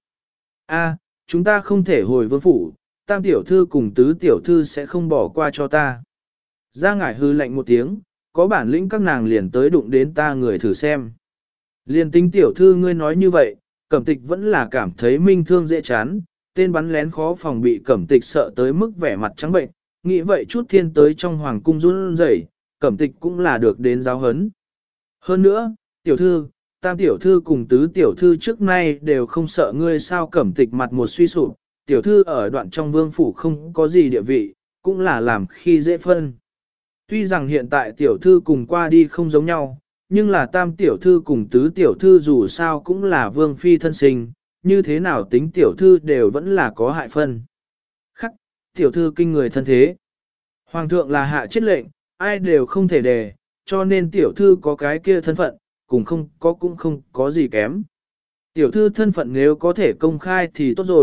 A, chúng ta không thể hồi vương phủ, tam tiểu thư cùng tứ tiểu thư sẽ không bỏ qua cho ta. Ra ngải hư lạnh một tiếng, có bản lĩnh các nàng liền tới đụng đến ta người thử xem. Liền tính tiểu thư ngươi nói như vậy, Cẩm Tịch vẫn là cảm thấy minh thương dễ chán, tên bắn lén khó phòng bị Cẩm Tịch sợ tới mức vẻ mặt trắng bệnh, nghĩ vậy chút thiên tới trong hoàng cung run rẩy, Cẩm Tịch cũng là được đến giáo hấn. Hơn nữa, tiểu thư, tam tiểu thư cùng tứ tiểu thư trước nay đều không sợ ngươi sao Cẩm Tịch mặt một suy sụp, tiểu thư ở đoạn trong vương phủ không có gì địa vị, cũng là làm khi dễ phân. Tuy rằng hiện tại tiểu thư cùng qua đi không giống nhau, nhưng là tam tiểu thư cùng tứ tiểu thư dù sao cũng là vương phi thân sinh, như thế nào tính tiểu thư đều vẫn là có hại phân. Khắc, tiểu thư kinh người thân thế. Hoàng thượng là hạ chết lệnh, ai đều không thể đề, cho nên tiểu thư có cái kia thân phận, cũng không có cũng không có gì kém. Tiểu thư thân phận nếu có thể công khai thì tốt rồi,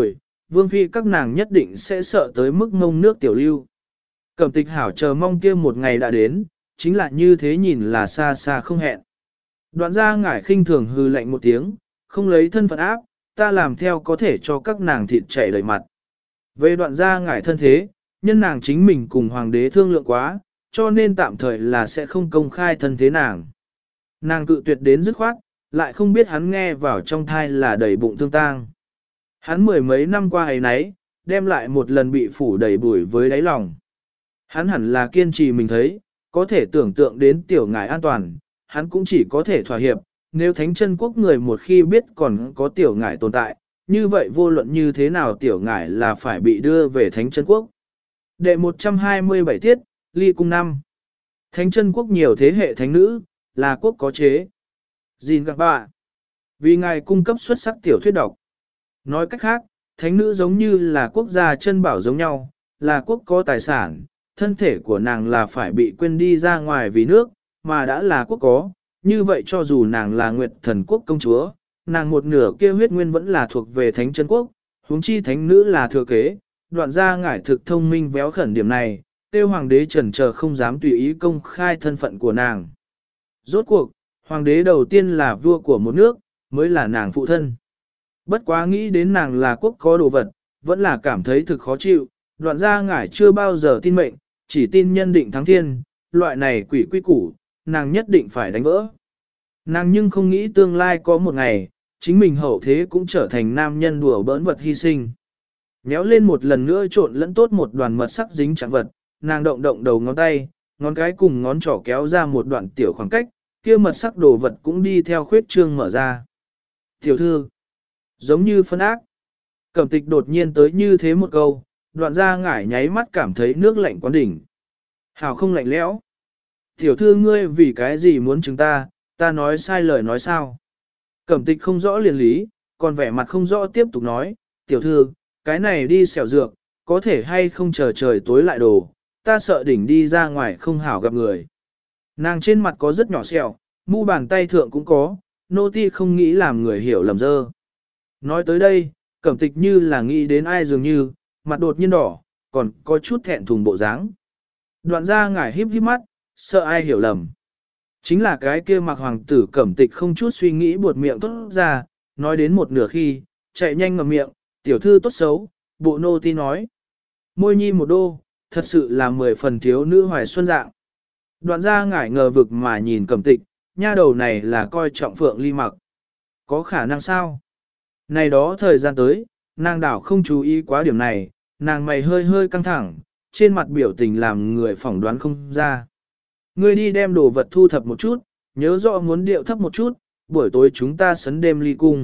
vương phi các nàng nhất định sẽ sợ tới mức ngông nước tiểu lưu. Cẩm tịch hảo chờ mong kia một ngày đã đến, chính là như thế nhìn là xa xa không hẹn. Đoạn gia ngải khinh thường hư lạnh một tiếng, không lấy thân phận áp, ta làm theo có thể cho các nàng thịt chảy đầy mặt. Về đoạn gia ngải thân thế, nhân nàng chính mình cùng hoàng đế thương lượng quá, cho nên tạm thời là sẽ không công khai thân thế nàng. Nàng cự tuyệt đến dứt khoát, lại không biết hắn nghe vào trong thai là đầy bụng thương tang. Hắn mười mấy năm qua ấy nấy, đem lại một lần bị phủ đầy bụi với đáy lòng. Hắn hẳn là kiên trì mình thấy, có thể tưởng tượng đến tiểu ngải an toàn, hắn cũng chỉ có thể thỏa hiệp, nếu thánh chân quốc người một khi biết còn có tiểu ngải tồn tại, như vậy vô luận như thế nào tiểu ngải là phải bị đưa về thánh chân quốc. Đệ một trăm hai mươi bảy tiết, ly cung năm. Thánh chân quốc nhiều thế hệ thánh nữ, là quốc có chế. Gìn các bạn. Vì ngài cung cấp xuất sắc tiểu thuyết độc. Nói cách khác, thánh nữ giống như là quốc gia chân bảo giống nhau, là quốc có tài sản, thân thể của nàng là phải bị quên đi ra ngoài vì nước, mà đã là quốc có, như vậy cho dù nàng là nguyệt thần quốc công chúa, nàng một nửa kia huyết nguyên vẫn là thuộc về thánh chân quốc, huống chi thánh nữ là thừa kế, đoạn ra ngải thực thông minh véo khẩn điểm này, tiêu hoàng đế chần chờ không dám tùy ý công khai thân phận của nàng. Rốt cuộc, hoàng đế đầu tiên là vua của một nước, mới là nàng phụ thân. Bất quá nghĩ đến nàng là quốc có đồ vật, vẫn là cảm thấy thực khó chịu, đoạn ra ngải chưa bao giờ tin mệnh, chỉ tin nhân định thắng thiên, loại này quỷ quy củ, nàng nhất định phải đánh vỡ. Nàng nhưng không nghĩ tương lai có một ngày, chính mình hậu thế cũng trở thành nam nhân đùa bỡn vật hy sinh. Nhéo lên một lần nữa trộn lẫn tốt một đoàn mật sắc dính chẳng vật, nàng động động đầu ngón tay, ngón cái cùng ngón trỏ kéo ra một đoạn tiểu khoảng cách, kia mật sắc đồ vật cũng đi theo khuyết trương mở ra. Tiểu thư, giống như phân ác. Cẩm tịch đột nhiên tới như thế một câu, đoạn ra ngải nháy mắt cảm thấy nước lạnh quán đỉnh. Hảo không lạnh lẽo. Tiểu thư ngươi vì cái gì muốn chúng ta, ta nói sai lời nói sao. Cẩm tịch không rõ liền lý, còn vẻ mặt không rõ tiếp tục nói, tiểu thư, cái này đi xẻo dược, có thể hay không chờ trời tối lại đồ, ta sợ đỉnh đi ra ngoài không hảo gặp người. Nàng trên mặt có rất nhỏ sẹo, mu bàn tay thượng cũng có, nô ti không nghĩ làm người hiểu lầm dơ. Nói tới đây, cẩm tịch như là nghĩ đến ai dường như, mặt đột nhiên đỏ, còn có chút thẹn thùng bộ dáng. Đoạn ra ngải híp híp mắt, sợ ai hiểu lầm. Chính là cái kia mặc hoàng tử cẩm tịch không chút suy nghĩ buột miệng tốt ra, nói đến một nửa khi, chạy nhanh ngậm miệng, tiểu thư tốt xấu, bộ nô ti nói. Môi nhi một đô, thật sự là mười phần thiếu nữ hoài xuân dạng. Đoạn ra ngải ngờ vực mà nhìn cẩm tịch, nha đầu này là coi trọng phượng ly mặc. Có khả năng sao? Này đó thời gian tới, nàng đảo không chú ý quá điểm này, nàng mày hơi hơi căng thẳng, trên mặt biểu tình làm người phỏng đoán không ra. Ngươi đi đem đồ vật thu thập một chút, nhớ rõ muốn điệu thấp một chút, buổi tối chúng ta sấn đêm ly cung.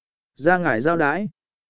Ra ngải giao đái.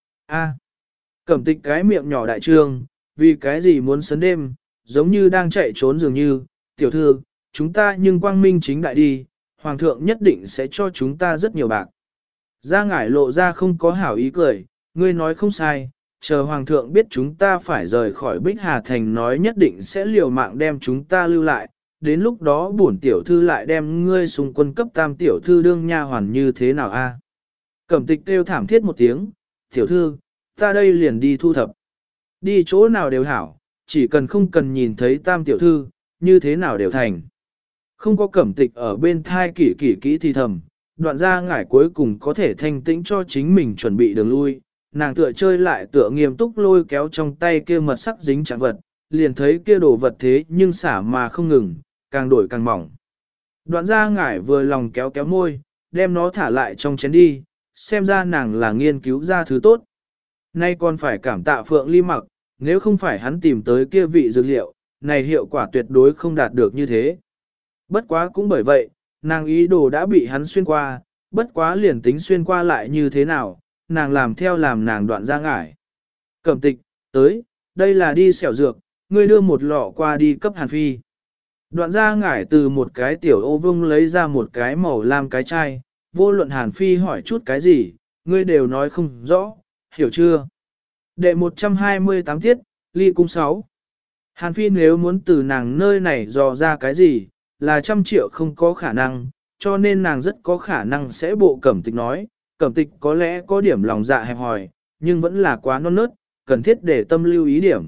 A. Cẩm tịch cái miệng nhỏ đại trương, vì cái gì muốn sấn đêm, giống như đang chạy trốn dường như, tiểu thư, chúng ta nhưng quang minh chính đại đi, hoàng thượng nhất định sẽ cho chúng ta rất nhiều bạc. Ra ngải lộ ra không có hảo ý cười, ngươi nói không sai, chờ hoàng thượng biết chúng ta phải rời khỏi Bích Hà Thành nói nhất định sẽ liều mạng đem chúng ta lưu lại, đến lúc đó bổn tiểu thư lại đem ngươi xung quân cấp tam tiểu thư đương nha hoàn như thế nào a? Cẩm tịch kêu thảm thiết một tiếng, tiểu thư, ta đây liền đi thu thập. Đi chỗ nào đều hảo, chỉ cần không cần nhìn thấy tam tiểu thư, như thế nào đều thành. Không có cẩm tịch ở bên thai kỷ kỷ kỹ thì thầm, đoạn ra ngải cuối cùng có thể thanh tĩnh cho chính mình chuẩn bị đường lui, nàng tựa chơi lại tựa nghiêm túc lôi kéo trong tay kia mật sắc dính trạng vật, liền thấy kia đồ vật thế nhưng xả mà không ngừng, càng đổi càng mỏng. Đoạn ra ngải vừa lòng kéo kéo môi, đem nó thả lại trong chén đi, xem ra nàng là nghiên cứu ra thứ tốt. Nay còn phải cảm tạ Phượng Ly Mặc, nếu không phải hắn tìm tới kia vị dược liệu, này hiệu quả tuyệt đối không đạt được như thế. Bất quá cũng bởi vậy, nàng ý đồ đã bị hắn xuyên qua, bất quá liền tính xuyên qua lại như thế nào, nàng làm theo làm nàng đoạn ra ngải. Cẩm tịch, tới, đây là đi xẻo dược, ngươi đưa một lọ qua đi cấp Hàn Phi. Đoạn ra ngải từ một cái tiểu ô vung lấy ra một cái màu lam cái chai, vô luận Hàn Phi hỏi chút cái gì, ngươi đều nói không rõ, hiểu chưa? Đệ một trăm hai mươi tám tiết, ly cung sáu. Hàn Phi nếu muốn từ nàng nơi này dò ra cái gì, là trăm triệu không có khả năng, cho nên nàng rất có khả năng sẽ bộ cẩm tịch nói, cẩm tịch có lẽ có điểm lòng dạ hẹp hòi, nhưng vẫn là quá non nớt, cần thiết để tâm lưu ý điểm.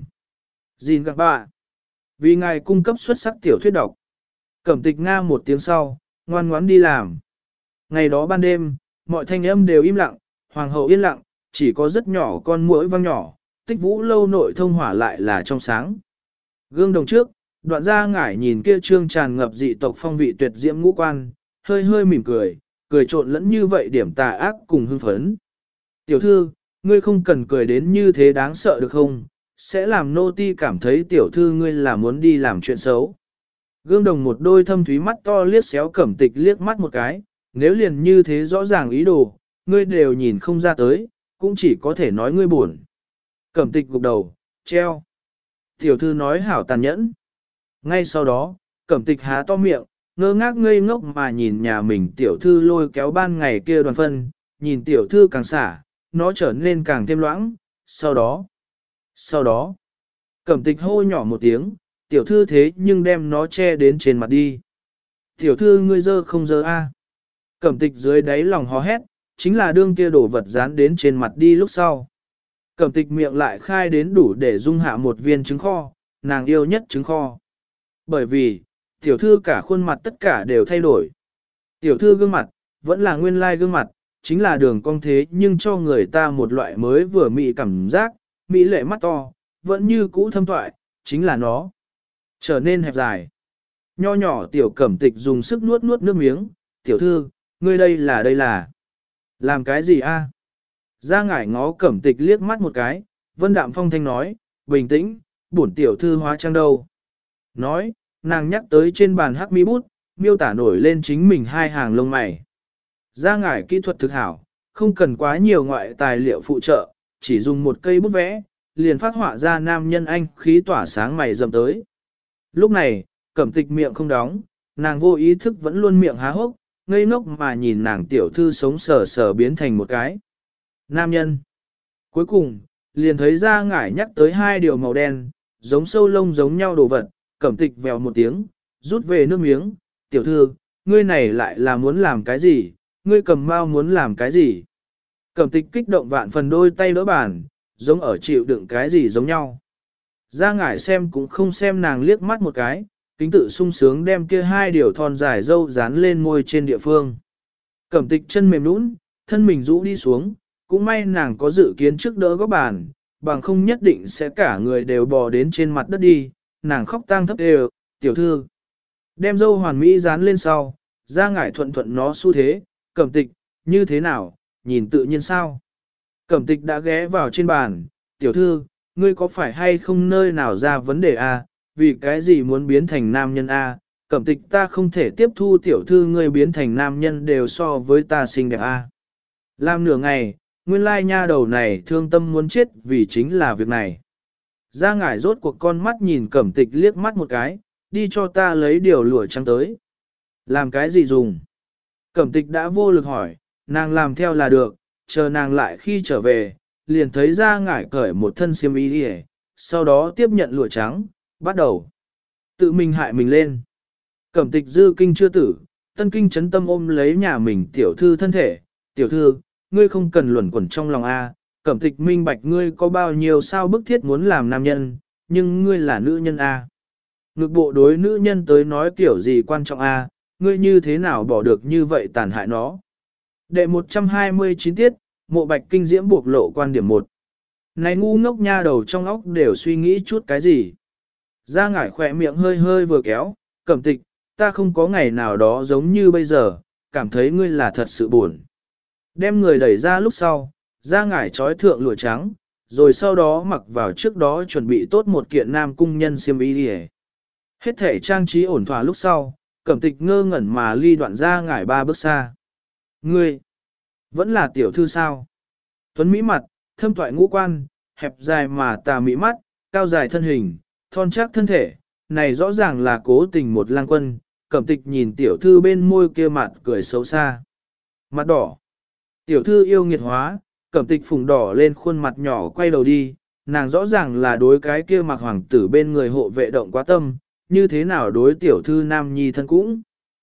Gìn các bạn. Vì ngài cung cấp xuất sắc tiểu thuyết độc. Cẩm Tịch nga một tiếng sau, ngoan ngoãn đi làm. Ngày đó ban đêm, mọi thanh âm đều im lặng, hoàng hậu yên lặng, chỉ có rất nhỏ con muỗi vang nhỏ, Tích Vũ lâu nội thông hỏa lại là trong sáng. Gương đồng trước, Đoạn Gia Ngải nhìn kia trương tràn ngập dị tộc phong vị tuyệt diễm ngũ quan, hơi hơi mỉm cười, cười trộn lẫn như vậy điểm tà ác cùng hưng phấn. Tiểu thư, ngươi không cần cười đến như thế đáng sợ được không? Sẽ làm nô ti cảm thấy tiểu thư ngươi là muốn đi làm chuyện xấu. Gương đồng một đôi thâm thúy mắt to liếc xéo Cẩm Tịch liếc mắt một cái, nếu liền như thế rõ ràng ý đồ, ngươi đều nhìn không ra tới, cũng chỉ có thể nói ngươi buồn. Cẩm Tịch gục đầu, treo. Tiểu thư nói hảo tàn nhẫn. Ngay sau đó, Cẩm Tịch há to miệng, ngơ ngác ngây ngốc mà nhìn nhà mình tiểu thư lôi kéo ban ngày kia đoàn phân, nhìn tiểu thư càng xả, nó trở nên càng thêm loãng, sau đó, sau đó, Cẩm Tịch hô nhỏ một tiếng, tiểu thư thế nhưng đem nó che đến trên mặt đi. Tiểu thư ngươi dơ không dơ a? Cẩm Tịch dưới đáy lòng hò hét, chính là đương kia đổ vật dán đến trên mặt đi lúc sau. Cẩm Tịch miệng lại khai đến đủ để dung hạ một viên trứng kho, nàng yêu nhất trứng kho. Bởi vì, tiểu thư cả khuôn mặt tất cả đều thay đổi. Tiểu thư gương mặt, vẫn là nguyên lai gương mặt, chính là đường cong thế nhưng cho người ta một loại mới vừa mị cảm giác, mỹ lệ mắt to, vẫn như cũ thâm thoại, chính là nó. Trở nên hẹp dài. Nho nhỏ tiểu Cẩm Tịch dùng sức nuốt nuốt nước miếng, tiểu thư, ngươi đây là đây là. Làm cái gì a? Gia Ngải ngó Cẩm Tịch liếc mắt một cái, Vân Đạm Phong thanh nói, bình tĩnh, bổn tiểu thư hóa trang đâu. Nói, nàng nhắc tới trên bàn hắc mi bút, miêu tả nổi lên chính mình hai hàng lông mày. Gia Ngải kỹ thuật thực hảo, không cần quá nhiều ngoại tài liệu phụ trợ, chỉ dùng một cây bút vẽ, liền phát họa ra nam nhân anh khí tỏa sáng mày rậm tới. Lúc này, Cẩm Tịch miệng không đóng, nàng vô ý thức vẫn luôn miệng há hốc, ngây ngốc mà nhìn nàng tiểu thư sống sờ sờ biến thành một cái nam nhân. Cuối cùng, liền thấy Gia Ngải nhắc tới hai điều màu đen, giống sâu lông giống nhau đồ vật, Cẩm Tịch vèo một tiếng, rút về nước miếng, tiểu thư, ngươi này lại là muốn làm cái gì, ngươi cầm mau muốn làm cái gì. Cẩm Tịch kích động vạn phần đôi tay đỡ bàn, giống ở chịu đựng cái gì giống nhau. Gia Ngải xem cũng không xem nàng liếc mắt một cái, kính tự sung sướng đem kia hai điều thon dài dâu dán lên môi trên địa phương. Cẩm Tịch chân mềm nũng, thân mình rũ đi xuống, cũng may nàng có dự kiến trước đỡ góc bàn, bằng không nhất định sẽ cả người đều bò đến trên mặt đất đi, nàng khóc tang thấp đều, tiểu thư. Đem dâu hoàn mỹ dán lên sau, Gia Ngải thuận thuận nó xu thế, Cẩm Tịch, như thế nào, nhìn tự nhiên sao. Cẩm Tịch đã ghé vào trên bàn, tiểu thư, ngươi có phải hay không nơi nào ra vấn đề a? Vì cái gì muốn biến thành nam nhân a? Cẩm Tịch ta không thể tiếp thu tiểu thư ngươi biến thành nam nhân đều so với ta xinh đẹp a. Làm nửa ngày, nguyên lai nha đầu này thương tâm muốn chết vì chính là việc này. Gia Ngải rốt cuộc con mắt nhìn Cẩm Tịch liếc mắt một cái, đi cho ta lấy điều lụa trắng tới. Làm cái gì dùng? Cẩm Tịch đã vô lực hỏi, nàng làm theo là được, chờ nàng lại khi trở về, liền thấy Gia Ngải cởi một thân xiêm y đi, sau đó tiếp nhận lụa trắng, bắt đầu tự mình hại mình lên. Cẩm Tịch dư kinh chưa tử, tân kinh chấn tâm ôm lấy nhà mình tiểu thư thân thể, tiểu thư, ngươi không cần luẩn quẩn trong lòng a. Cẩm Tịch minh bạch ngươi có bao nhiêu sao bức thiết muốn làm nam nhân, nhưng ngươi là nữ nhân a. Ngực bộ đối nữ nhân tới nói kiểu gì quan trọng a, ngươi như thế nào bỏ được như vậy tàn hại nó. Đệ một trăm hai mươi chín tiết, Mộ Bạch kinh diễm buộc lộ quan điểm một. Này ngu ngốc nha đầu trong óc đều suy nghĩ chút cái gì. Gia Ngải khỏe miệng hơi hơi vừa kéo, Cẩm Tịch, ta không có ngày nào đó giống như bây giờ, cảm thấy ngươi là thật sự buồn. Đem người đẩy ra lúc sau, Gia Ngải trói thượng lụa trắng, rồi sau đó mặc vào trước đó chuẩn bị tốt một kiện nam cung nhân xiêm y đi. Hết thể trang trí ổn thỏa lúc sau, Cẩm Tịch ngơ ngẩn mà ly đoạn Gia Ngải ba bước xa. Ngươi, vẫn là tiểu thư sao? Tuấn Mỹ mặt, thâm thoại ngũ quan, hẹp dài mà tà mỹ mắt, cao dài thân hình, thon chắc thân thể, này rõ ràng là cố tình một lang quân. Cẩm Tịch nhìn tiểu thư bên môi kia mặt cười xấu xa. Mặt đỏ. Tiểu thư yêu nghiệt hóa, Cẩm Tịch phùng đỏ lên khuôn mặt nhỏ quay đầu đi, nàng rõ ràng là đối cái kia mặc hoàng tử bên người hộ vệ động quá tâm, như thế nào đối tiểu thư nam nhi thân cũng.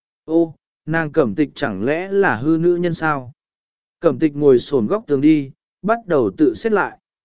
Ô, nàng Cẩm Tịch chẳng lẽ là hư nữ nhân sao? Cẩm Tịch ngồi xổm góc tường đi, bắt đầu tự xét lại.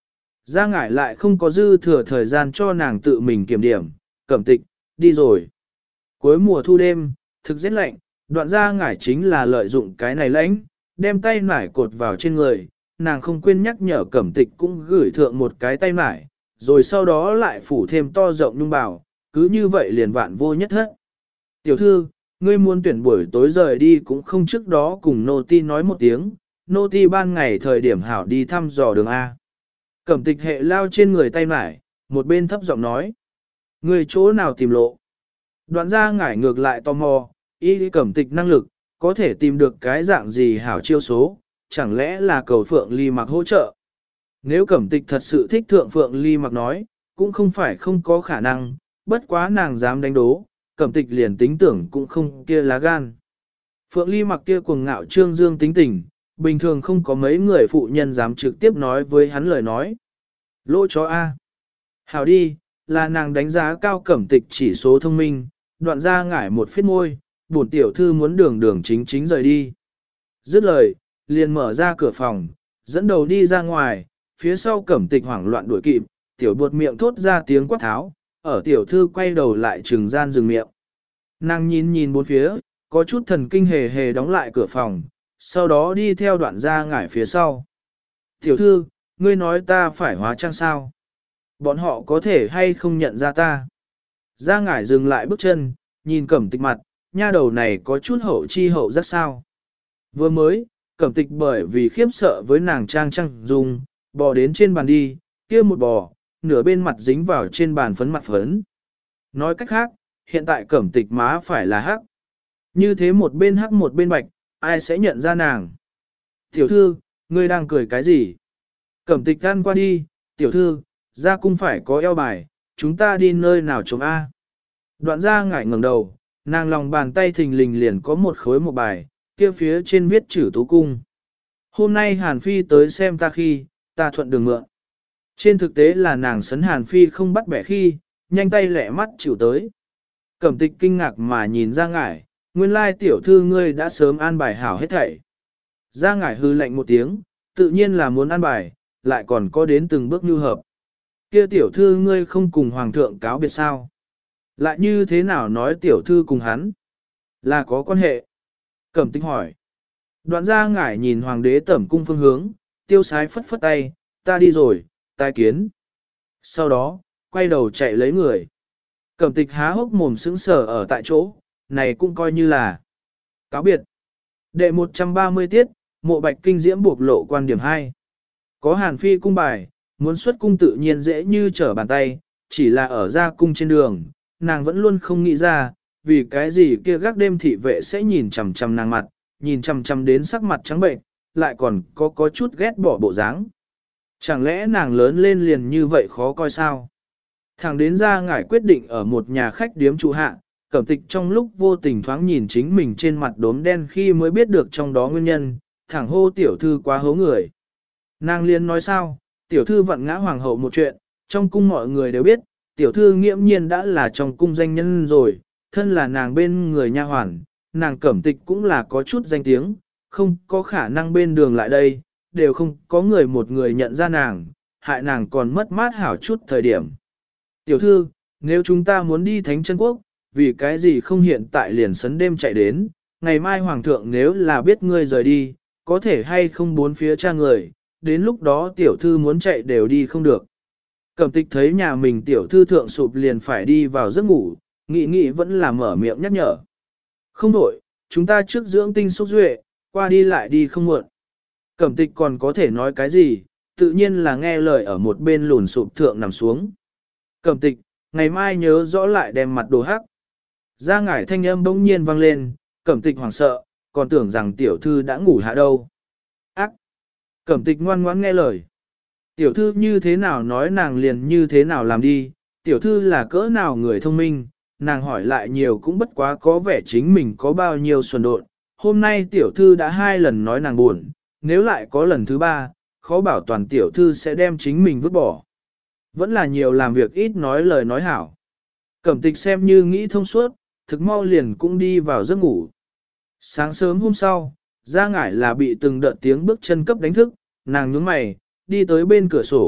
Gia ngải lại không có dư thừa thời gian cho nàng tự mình kiểm điểm, Cẩm Tịch, đi rồi. Cuối mùa thu đêm, thực rất lạnh, đoạn Gia ngải chính là lợi dụng cái này lãnh, đem tay nải cột vào trên người, nàng không quên nhắc nhở Cẩm Tịch cũng gửi thượng một cái tay nải, rồi sau đó lại phủ thêm to rộng nhung bào, cứ như vậy liền vạn vô nhất hết. Tiểu thư, ngươi muốn tuyển buổi tối rời đi cũng không trước đó cùng nô ti nói một tiếng, nô ti ban ngày thời điểm hảo đi thăm dò đường A. Cẩm Tịch hệ lao trên người tay nải, một bên thấp giọng nói. Ngươi chỗ nào tìm lộ? Đoạn Gia ngải ngược lại tò mò, y Cẩm Tịch năng lực, có thể tìm được cái dạng gì hảo chiêu số, chẳng lẽ là cầu Phượng Ly Mặc hỗ trợ? Nếu Cẩm Tịch thật sự thích thượng Phượng Ly Mặc nói, cũng không phải không có khả năng, bất quá nàng dám đánh đố, Cẩm Tịch liền tính tưởng cũng không kia lá gan. Phượng Ly Mặc kia cuồng ngạo trương dương tính tình, bình thường không có mấy người phụ nhân dám trực tiếp nói với hắn lời nói. Lỗ chó A. Hảo đi, là nàng đánh giá cao Cẩm Tịch chỉ số thông minh, đoạn Gia ngải một phiết môi, bổn tiểu thư muốn đường đường chính chính rời đi. Dứt lời, liền mở ra cửa phòng, dẫn đầu đi ra ngoài, phía sau Cẩm Tịch hoảng loạn đuổi kịp, tiểu buột miệng thốt ra tiếng quát tháo, ở tiểu thư quay đầu lại trừng gian dừng miệng. Nàng nhìn nhìn bốn phía, có chút thần kinh hề hề đóng lại cửa phòng, sau đó đi theo đoạn Gia ngải phía sau. Tiểu thư, ngươi nói ta phải hóa trang sao? Bọn họ có thể hay không nhận ra ta? Gia ngải dừng lại bước chân, nhìn Cẩm Tịch mặt, nha đầu này có chút hậu chi hậu rất sao. Vừa mới, Cẩm Tịch bởi vì khiếp sợ với nàng trang trang dùng, bò đến trên bàn đi, kia một bò, nửa bên mặt dính vào trên bàn phấn mặt phấn. Nói cách khác, hiện tại Cẩm Tịch má phải là hắc. Như thế một bên hắc một bên bạch, ai sẽ nhận ra nàng? Tiểu thư, ngươi đang cười cái gì? Cẩm Tịch gan qua đi, tiểu thư, ra cung phải có eo bài, chúng ta đi nơi nào chống A. Đoạn Gia ngải ngẩng đầu, nàng lòng bàn tay thình lình liền có một khối một bài, kia phía trên viết chữ tú cung. Hôm nay Hàn Phi tới xem ta khi, ta thuận đường mượn. Trên thực tế là nàng sấn Hàn Phi không bắt bẻ khi, nhanh tay lẹ mắt chịu tới. Cẩm Tịch kinh ngạc mà nhìn Gia ngải, nguyên lai tiểu thư ngươi đã sớm an bài hảo hết thảy. Gia ngải hư lạnh một tiếng, tự nhiên là muốn an bài, lại còn có đến từng bước như hợp. Kia tiểu thư ngươi không cùng hoàng thượng cáo biệt sao? Lại như thế nào nói tiểu thư cùng hắn? Là có quan hệ. Cẩm Tịch hỏi. Đoạn Gia ngải nhìn hoàng đế tẩm cung phương hướng, tiêu sái phất phất tay, ta đi rồi, tai kiến. Sau đó, quay đầu chạy lấy người. Cẩm Tịch há hốc mồm sững sờ ở tại chỗ, này cũng coi như là cáo biệt. Đệ một trăm ba mươi tiết, mộ bạch kinh diễm buộc lộ quan điểm hai. Có Hàn Phi cung bài, muốn xuất cung tự nhiên dễ như trở bàn tay, chỉ là ở ra cung trên đường, nàng vẫn luôn không nghĩ ra, vì cái gì kia gác đêm thị vệ sẽ nhìn chằm chằm nàng mặt, nhìn chằm chằm đến sắc mặt trắng bệnh, lại còn có có chút ghét bỏ bộ dáng. Chẳng lẽ nàng lớn lên liền như vậy khó coi sao? Thằng đến Gia ngải quyết định ở một nhà khách điếm trụ hạ, Cẩm Tịch trong lúc vô tình thoáng nhìn chính mình trên mặt đốm đen khi mới biết được trong đó nguyên nhân, thẳng hô tiểu thư quá hố người. Nàng liền nói sao, tiểu thư vặn ngã hoàng hậu một chuyện, trong cung mọi người đều biết, tiểu thư nghiễm nhiên đã là trong cung danh nhân rồi, thân là nàng bên người nha hoàn, nàng Cẩm Tịch cũng là có chút danh tiếng, không có khả năng bên đường lại đây, đều không có người một người nhận ra nàng, hại nàng còn mất mát hảo chút thời điểm. Tiểu thư, nếu chúng ta muốn đi Thánh Chân Quốc, vì cái gì không hiện tại liền sấn đêm chạy đến, ngày mai hoàng thượng nếu là biết ngươi rời đi, có thể hay không bốn phía cha người, đến lúc đó tiểu thư muốn chạy đều đi không được. Cẩm Tịch thấy nhà mình tiểu thư thượng sụp liền phải đi vào giấc ngủ, nghĩ nghĩ vẫn là mở miệng nhắc nhở. Không đổi, chúng ta trước dưỡng tinh xúc duệ, qua đi lại đi không muộn. Cẩm Tịch còn có thể nói cái gì, tự nhiên là nghe lời ở một bên lùn sụp thượng nằm xuống. Cẩm Tịch, ngày mai nhớ rõ lại đem mặt đồ hắc. Gia ngải thanh âm bỗng nhiên vang lên, Cẩm Tịch hoảng sợ, còn tưởng rằng tiểu thư đã ngủ hạ đâu. Ác! Cẩm Tịch ngoan ngoãn nghe lời. Tiểu thư như thế nào nói nàng liền như thế nào làm đi, tiểu thư là cỡ nào người thông minh, nàng hỏi lại nhiều cũng bất quá có vẻ chính mình có bao nhiêu xuẩn độn. Hôm nay tiểu thư đã hai lần nói nàng buồn, nếu lại có lần thứ ba, khó bảo toàn tiểu thư sẽ đem chính mình vứt bỏ. Vẫn là nhiều làm việc ít nói lời nói hảo. Cẩm Tịch xem như nghĩ thông suốt, thực mau liền cũng đi vào giấc ngủ. Sáng sớm hôm sau, Gia ngải là bị từng đợt tiếng bước chân cấp đánh thức, nàng nhướng mày, đi tới bên cửa sổ,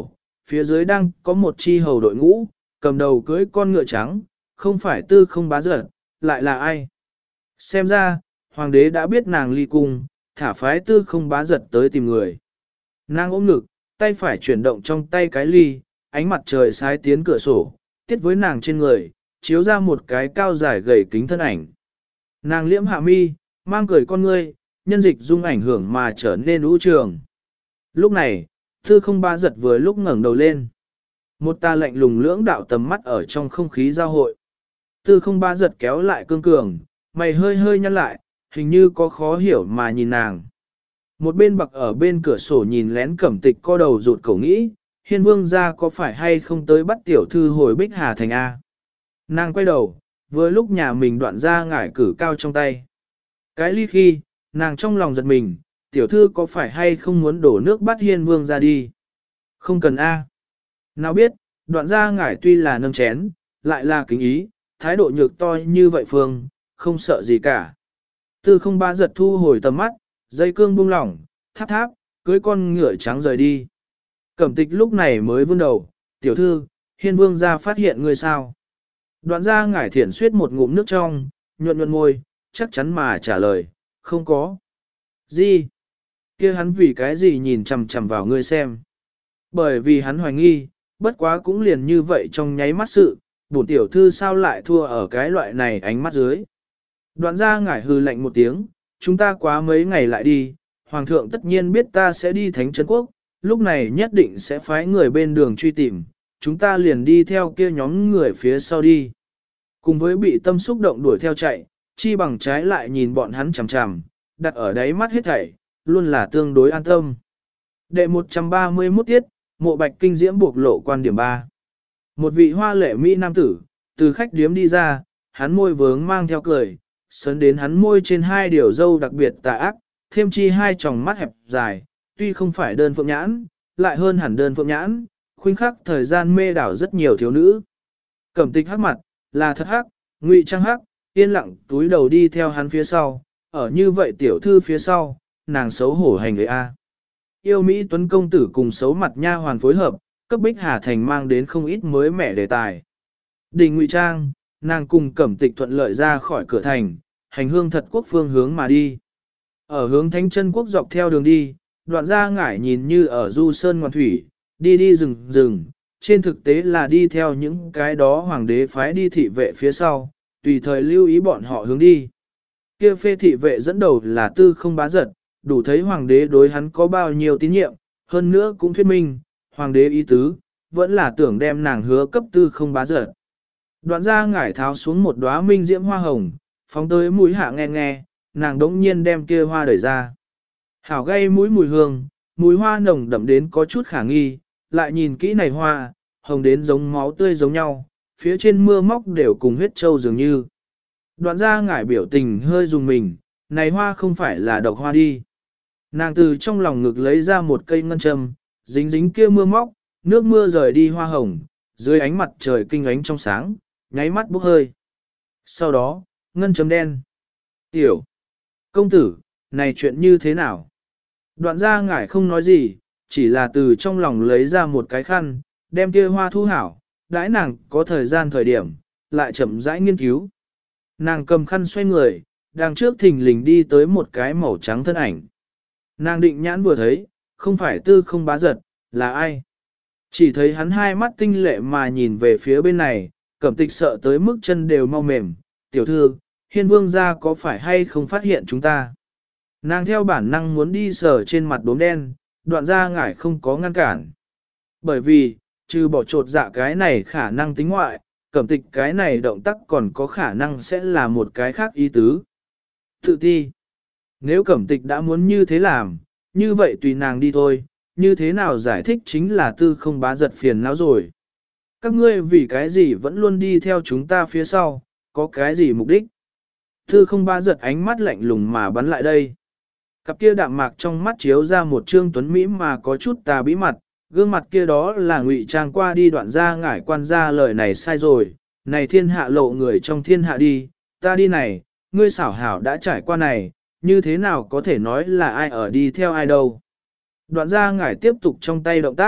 phía dưới đang có một chi hầu đội ngũ, cầm đầu cưỡi con ngựa trắng, không phải tư không bá giật, lại là ai? Xem ra, hoàng đế đã biết nàng ly cung, thả phái tư không bá giật tới tìm người. Nàng ôm ngực, tay phải chuyển động trong tay cái ly, ánh mặt trời sai tiến cửa sổ, tiết với nàng trên người, chiếu ra một cái cao dài gầy kính thân ảnh. Nàng liễm hạ mi, mang cười con ngươi, nhân dịch dung ảnh hưởng mà trở nên ưu trường. Lúc này, tư không bá giật vừa lúc ngẩng đầu lên. Một ta lạnh lùng lưỡng đạo tầm mắt ở trong không khí giao hội. Tư không bá giật kéo lại cương cường, mày hơi hơi nhăn lại, hình như có khó hiểu mà nhìn nàng. Một bên bậc ở bên cửa sổ nhìn lén Cẩm Tịch co đầu rụt cổ nghĩ, Hiên vương gia có phải hay không tới bắt tiểu thư hồi Bích Hà Thành A. Nàng quay đầu, vừa lúc nhà mình đoạn ra ngải cử cao trong tay. Cái ly khi, nàng trong lòng giật mình, tiểu thư có phải hay không muốn đổ nước bắt Hiên vương ra đi. Không cần A. Nào biết, đoạn ra ngải tuy là nâng chén, lại là kính ý, thái độ nhược to như vậy phương, không sợ gì cả. Tư không ba giật thu hồi tầm mắt, dây cương buông lỏng, tháp tháp, cưới con ngựa trắng rời đi. Cẩm Tịch lúc này mới vươn đầu, tiểu thư, Hiên vương gia phát hiện người sao. Đoạn ra ngải thiển suyết một ngụm nước trong, nhuận nhuận môi, chắc chắn mà trả lời, không có. Gì? Kia hắn vì cái gì nhìn chằm chằm vào ngươi xem? Bởi vì hắn hoài nghi, bất quá cũng liền như vậy trong nháy mắt sự, bổn tiểu thư sao lại thua ở cái loại này ánh mắt dưới. Đoạn ra ngải hư lạnh một tiếng, chúng ta quá mấy ngày lại đi, hoàng thượng tất nhiên biết ta sẽ đi thánh trấn quốc, lúc này nhất định sẽ phái người bên đường truy tìm, chúng ta liền đi theo kia nhóm người phía sau đi. Cùng với bị tâm xúc động đuổi theo chạy, chi bằng trái lại nhìn bọn hắn chằm chằm, đặt ở đáy mắt hết thảy, luôn là tương đối an tâm. Đệ một trăm ba mươi mốt tiết, mộ bạch kinh diễm buộc lộ quan điểm ba. Một vị hoa lệ Mỹ nam tử, từ khách điếm đi ra, hắn môi vướng mang theo cười, sấn đến hắn môi trên hai điều râu đặc biệt tà ác, thêm chi hai tròng mắt hẹp dài, tuy không phải đơn phượng nhãn, lại hơn hẳn đơn phượng nhãn, khuynh khắc thời gian mê đảo rất nhiều thiếu nữ. Cẩm Tịch hắc mặt, là thật hắc, ngụy trang hắc, yên lặng túi đầu đi theo hắn phía sau, ở như vậy tiểu thư phía sau, nàng xấu hổ hành người A. Yêu Mỹ Tuấn công tử cùng xấu mặt nha hoàn phối hợp, cấp Bích Hà Thành mang đến không ít mới mẻ đề tài. Đình ngụy trang, nàng cùng Cẩm Tịch thuận lợi ra khỏi cửa thành, hành hương thật quốc phương hướng mà đi. Ở hướng Thánh Chân quốc dọc theo đường đi, đoạn ra ngải nhìn như ở du sơn ngoan thủy, đi đi rừng rừng, trên thực tế là đi theo những cái đó hoàng đế phái đi thị vệ phía sau, tùy thời lưu ý bọn họ hướng đi. Kia phê thị vệ dẫn đầu là tư không bá giật, đủ thấy hoàng đế đối hắn có bao nhiêu tín nhiệm, hơn nữa cũng thuyết minh, hoàng đế ý tứ, vẫn là tưởng đem nàng hứa cấp tư không bá giật. Đoạn ra ngải tháo xuống một đóa minh diễm hoa hồng, phóng tới mũi hạ nghe nghe, nàng đống nhiên đem kia hoa đẩy ra. Hảo gây mũi mùi hương, mùi hoa nồng đậm đến có chút khả nghi, lại nhìn kỹ này hoa, hồng đến giống máu tươi giống nhau, phía trên mưa móc đều cùng huyết châu dường như. Đoạn ra ngải biểu tình hơi dùng mình, này hoa không phải là độc hoa đi. Nàng từ trong lòng ngực lấy ra một cây ngân châm, dính dính kia mưa móc, nước mưa rời đi hoa hồng, dưới ánh mặt trời kinh ánh trong sáng, nháy mắt bốc hơi. Sau đó, ngân châm đen. Tiểu, công tử, này chuyện như thế nào? Đoạn ra ngải không nói gì, chỉ là từ trong lòng lấy ra một cái khăn, đem kia hoa thu hảo, đãi nàng có thời gian thời điểm, lại chậm rãi nghiên cứu. Nàng cầm khăn xoay người, đằng trước thình lình đi tới một cái màu trắng thân ảnh. Nàng định nhãn vừa thấy, không phải tư không bá giật, là ai? Chỉ thấy hắn hai mắt tinh lệ mà nhìn về phía bên này, Cẩm Tịch sợ tới mức chân đều mau mềm. Tiểu thư, Hiên vương gia có phải hay không phát hiện chúng ta? Nàng theo bản năng muốn đi sờ trên mặt đốm đen, đoạn ra ngải không có ngăn cản. Bởi vì, trừ bỏ trột dạ cái này khả năng tính ngoại, Cẩm Tịch cái này động tác còn có khả năng sẽ là một cái khác ý tứ. Tự ti. Nếu Cẩm Tịch đã muốn như thế làm, như vậy tùy nàng đi thôi, như thế nào giải thích chính là tư không bá giật phiền não rồi. Các ngươi vì cái gì vẫn luôn đi theo chúng ta phía sau, có cái gì mục đích? Tư không bá giật ánh mắt lạnh lùng mà bắn lại đây. Cặp kia đạm mạc trong mắt chiếu ra một trương tuấn mỹ mà có chút tà bí mặt, gương mặt kia đó là ngụy trang qua đi đoạn ra ngải quan ra lời này sai rồi, này thiên hạ lộ người trong thiên hạ đi, ta đi này, ngươi xảo hảo đã trải qua này, như thế nào có thể nói là ai ở đi theo ai đâu. Đoạn ra ngải tiếp tục trong tay động tác,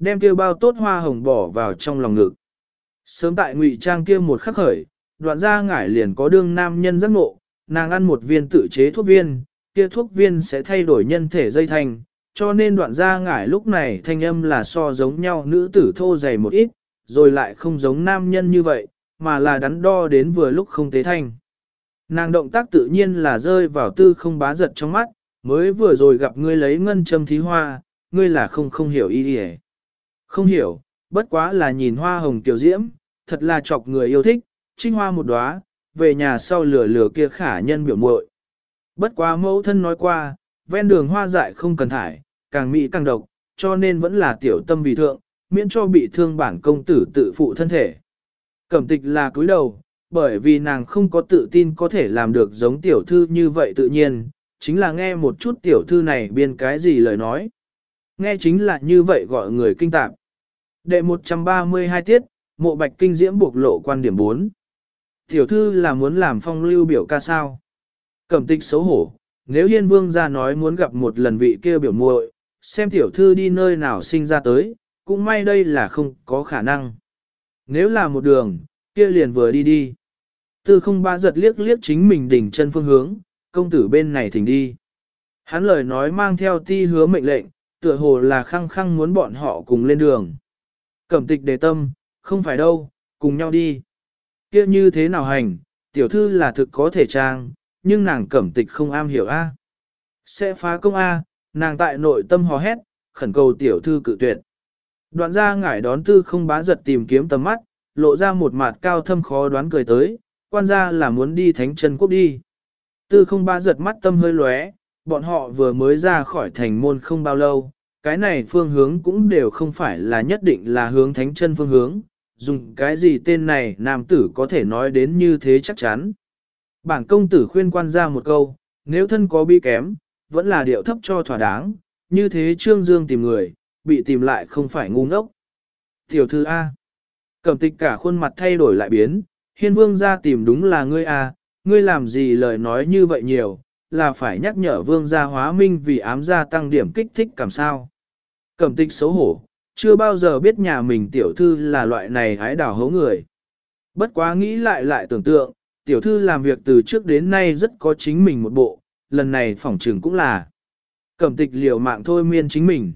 đem kia bao tốt hoa hồng bỏ vào trong lòng ngực. Sớm tại ngụy trang kia một khắc khởi, đoạn gia ngải liền có đương nam nhân giác ngộ, nàng ăn một viên tự chế thuốc viên, kia thuốc viên sẽ thay đổi nhân thể dây thành, cho nên đoạn gia ngải lúc này thanh âm là so giống nhau nữ tử thô dày một ít, rồi lại không giống nam nhân như vậy, mà là đắn đo đến vừa lúc không tế thanh. Nàng động tác tự nhiên là rơi vào tư không bá giật trong mắt, mới vừa rồi gặp ngươi lấy ngân châm thí hoa, ngươi là không không hiểu ý đi. Không hiểu, bất quá là nhìn hoa hồng tiểu diễm, thật là chọc người yêu thích, trinh hoa một đóa, về nhà sau lửa lửa kia khả nhân biểu muội. Bất quá mẫu thân nói qua, ven đường hoa dại không cần thải, càng mỹ càng độc, cho nên vẫn là tiểu tâm vì thượng, miễn cho bị thương bản công tử tự phụ thân thể. Cẩm tịch là cúi đầu, bởi vì nàng không có tự tin có thể làm được giống tiểu thư như vậy tự nhiên, chính là nghe một chút tiểu thư này biên cái gì lời nói. Nghe chính là như vậy gọi người kinh tạp. Đệ một trăm ba mươi hai tiết, mộ bạch kinh diễm buộc lộ quan điểm bốn. Tiểu thư là muốn làm phong lưu biểu ca sao? Cẩm tịch xấu hổ, nếu hiên vương ra nói muốn gặp một lần vị kia biểu muội, xem tiểu thư đi nơi nào sinh ra tới, cũng may đây là không có khả năng. Nếu là một đường, kia liền vừa đi đi. Tư không ba giật liếc liếc chính mình đỉnh chân phương hướng, công tử bên này thỉnh đi. Hắn lời nói mang theo ti hứa mệnh lệnh, tựa hồ là khăng khăng muốn bọn họ cùng lên đường. Cẩm tịch đề tâm, không phải đâu, cùng nhau đi. Kia như thế nào hành, tiểu thư là thực có thể trang, nhưng nàng cẩm tịch không am hiểu A. Sẽ phá công A, nàng tại nội tâm hò hét, khẩn cầu tiểu thư cự tuyệt. Đoạn ra ngải đón tư không bá giật tìm kiếm tầm mắt, lộ ra một mặt cao thâm khó đoán cười tới, quan ra là muốn đi thánh chân quốc đi. Tư không bá giật mắt tâm hơi lóe, bọn họ vừa mới ra khỏi thành môn không bao lâu, cái này phương hướng cũng đều không phải là nhất định là hướng thánh chân phương hướng, dùng cái gì tên này nam tử có thể nói đến như thế chắc chắn. Bản công tử khuyên quan ra một câu, nếu thân có bi kém, vẫn là điệu thấp cho thỏa đáng, như thế Trương Dương tìm người, bị tìm lại không phải ngu ngốc. Tiểu thư A. Cẩm tịch cả khuôn mặt thay đổi lại biến, hiên vương ra tìm đúng là ngươi A, ngươi làm gì lời nói như vậy nhiều, là phải nhắc nhở vương gia hóa minh vì ám gia tăng điểm kích thích cảm sao. Cẩm tịch xấu hổ, chưa bao giờ biết nhà mình tiểu thư là loại này hái đảo hấu người. Bất quá nghĩ lại lại tưởng tượng, tiểu thư làm việc từ trước đến nay rất có chính mình một bộ, lần này phỏng trừng cũng là. Cẩm tịch liều mạng thôi miên chính mình.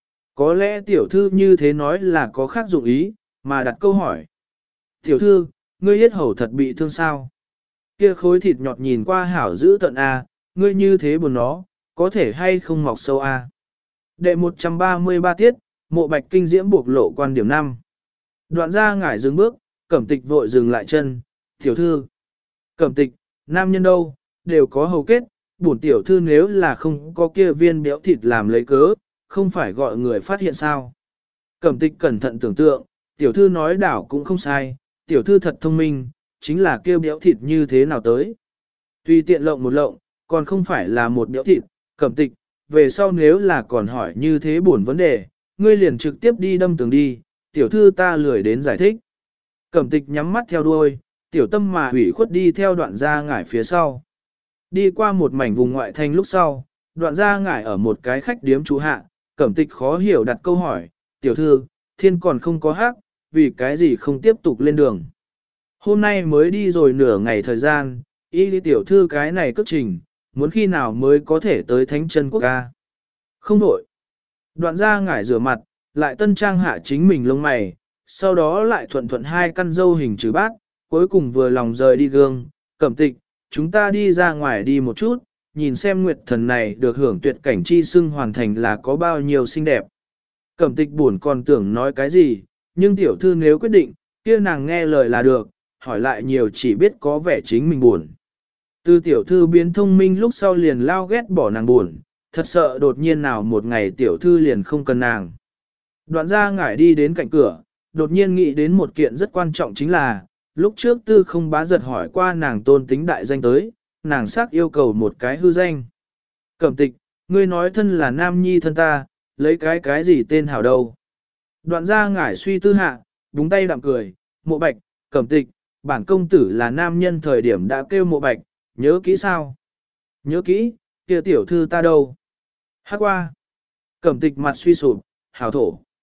Có lẽ tiểu thư như thế nói là có khác dụng ý, mà đặt câu hỏi. Tiểu thư, ngươi yết hầu thật bị thương sao? Kia khối thịt nhọt nhìn qua hảo giữ tận A, ngươi như thế buồn nó, có thể hay không mọc sâu A. Đệ một trăm ba mươi ba tiết, mộ bạch kinh diễm buộc lộ quan điểm năm. Đoạn ra ngải dừng bước, cẩm tịch vội dừng lại chân, tiểu thư. Cẩm tịch, nam nhân đâu, đều có hầu kết, bổn tiểu thư nếu là không có kia viên béo thịt làm lấy cớ, không phải gọi người phát hiện sao. Cẩm tịch cẩn thận tưởng tượng, tiểu thư nói đảo cũng không sai, tiểu thư thật thông minh, chính là kêu béo thịt như thế nào tới. Tuy tiện lộng một lộng, còn không phải là một béo thịt, cẩm tịch, về sau nếu là còn hỏi như thế buồn vấn đề, ngươi liền trực tiếp đi đâm tường đi, tiểu thư ta lười đến giải thích. Cẩm tịch nhắm mắt theo đuôi, tiểu tâm mà hủy khuất đi theo đoạn gia ngải phía sau. Đi qua một mảnh vùng ngoại thành lúc sau, đoạn gia ngải ở một cái khách điếm trú hạ, cẩm tịch khó hiểu đặt câu hỏi, tiểu thư, thiên còn không có hát, vì cái gì không tiếp tục lên đường. Hôm nay mới đi rồi nửa ngày thời gian, y đi tiểu thư cái này cất trình, muốn khi nào mới có thể tới thánh chân quốc ca. Không đổi. Đoạn gia ngải rửa mặt, lại tân trang hạ chính mình lông mày, sau đó lại thuận thuận hai căn dâu hình chữ bát, cuối cùng vừa lòng rời đi gương, cẩm tịch, chúng ta đi ra ngoài đi một chút, nhìn xem nguyệt thần này được hưởng tuyệt cảnh chi xưng hoàn thành là có bao nhiêu xinh đẹp. Cẩm tịch buồn còn tưởng nói cái gì, nhưng tiểu thư nếu quyết định, kia nàng nghe lời là được, hỏi lại nhiều chỉ biết có vẻ chính mình buồn. Từ tiểu thư biến thông minh lúc sau liền lao ghét bỏ nàng buồn, thật sợ đột nhiên nào một ngày tiểu thư liền không cần nàng. Đoạn ra ngải đi đến cạnh cửa, đột nhiên nghĩ đến một kiện rất quan trọng chính là, lúc trước tư không bá giật hỏi qua nàng tôn tính đại danh tới, nàng xác yêu cầu một cái hư danh. Cẩm tịch, ngươi nói thân là nam nhi thân ta, lấy cái cái gì tên hảo đâu. Đoạn ra ngải suy tư hạ, búng tay đạm cười, mộ bạch, cẩm tịch, bản công tử là nam nhân thời điểm đã kêu mộ bạch, nhớ kỹ sao? Nhớ kỹ, kia tiểu thư ta đâu? Hát qua. Cẩm tịch mặt suy sụp, hảo thổ.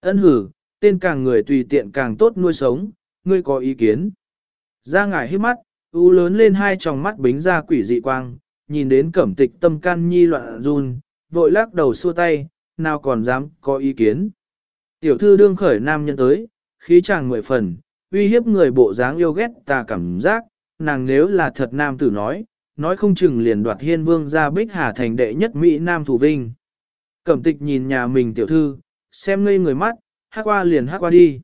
Ân hử, tên càng người tùy tiện càng tốt nuôi sống, ngươi có ý kiến. Ra ngải hít mắt, u lớn lên hai tròng mắt bính ra quỷ dị quang, nhìn đến cẩm tịch tâm can nhi loạn run, vội lắc đầu xua tay, nào còn dám có ý kiến. Tiểu thư đương khởi nam nhân tới, khí chàng mười phần, uy hiếp người bộ dáng yêu ghét ta cảm giác, nàng nếu là thật nam tử nói, nói không chừng liền đoạt hiên vương ra bích hà thành đệ nhất Mỹ nam thủ vinh. Cẩm tịch nhìn nhà mình tiểu thư, xem ngây người mắt, hát qua liền hát qua đi.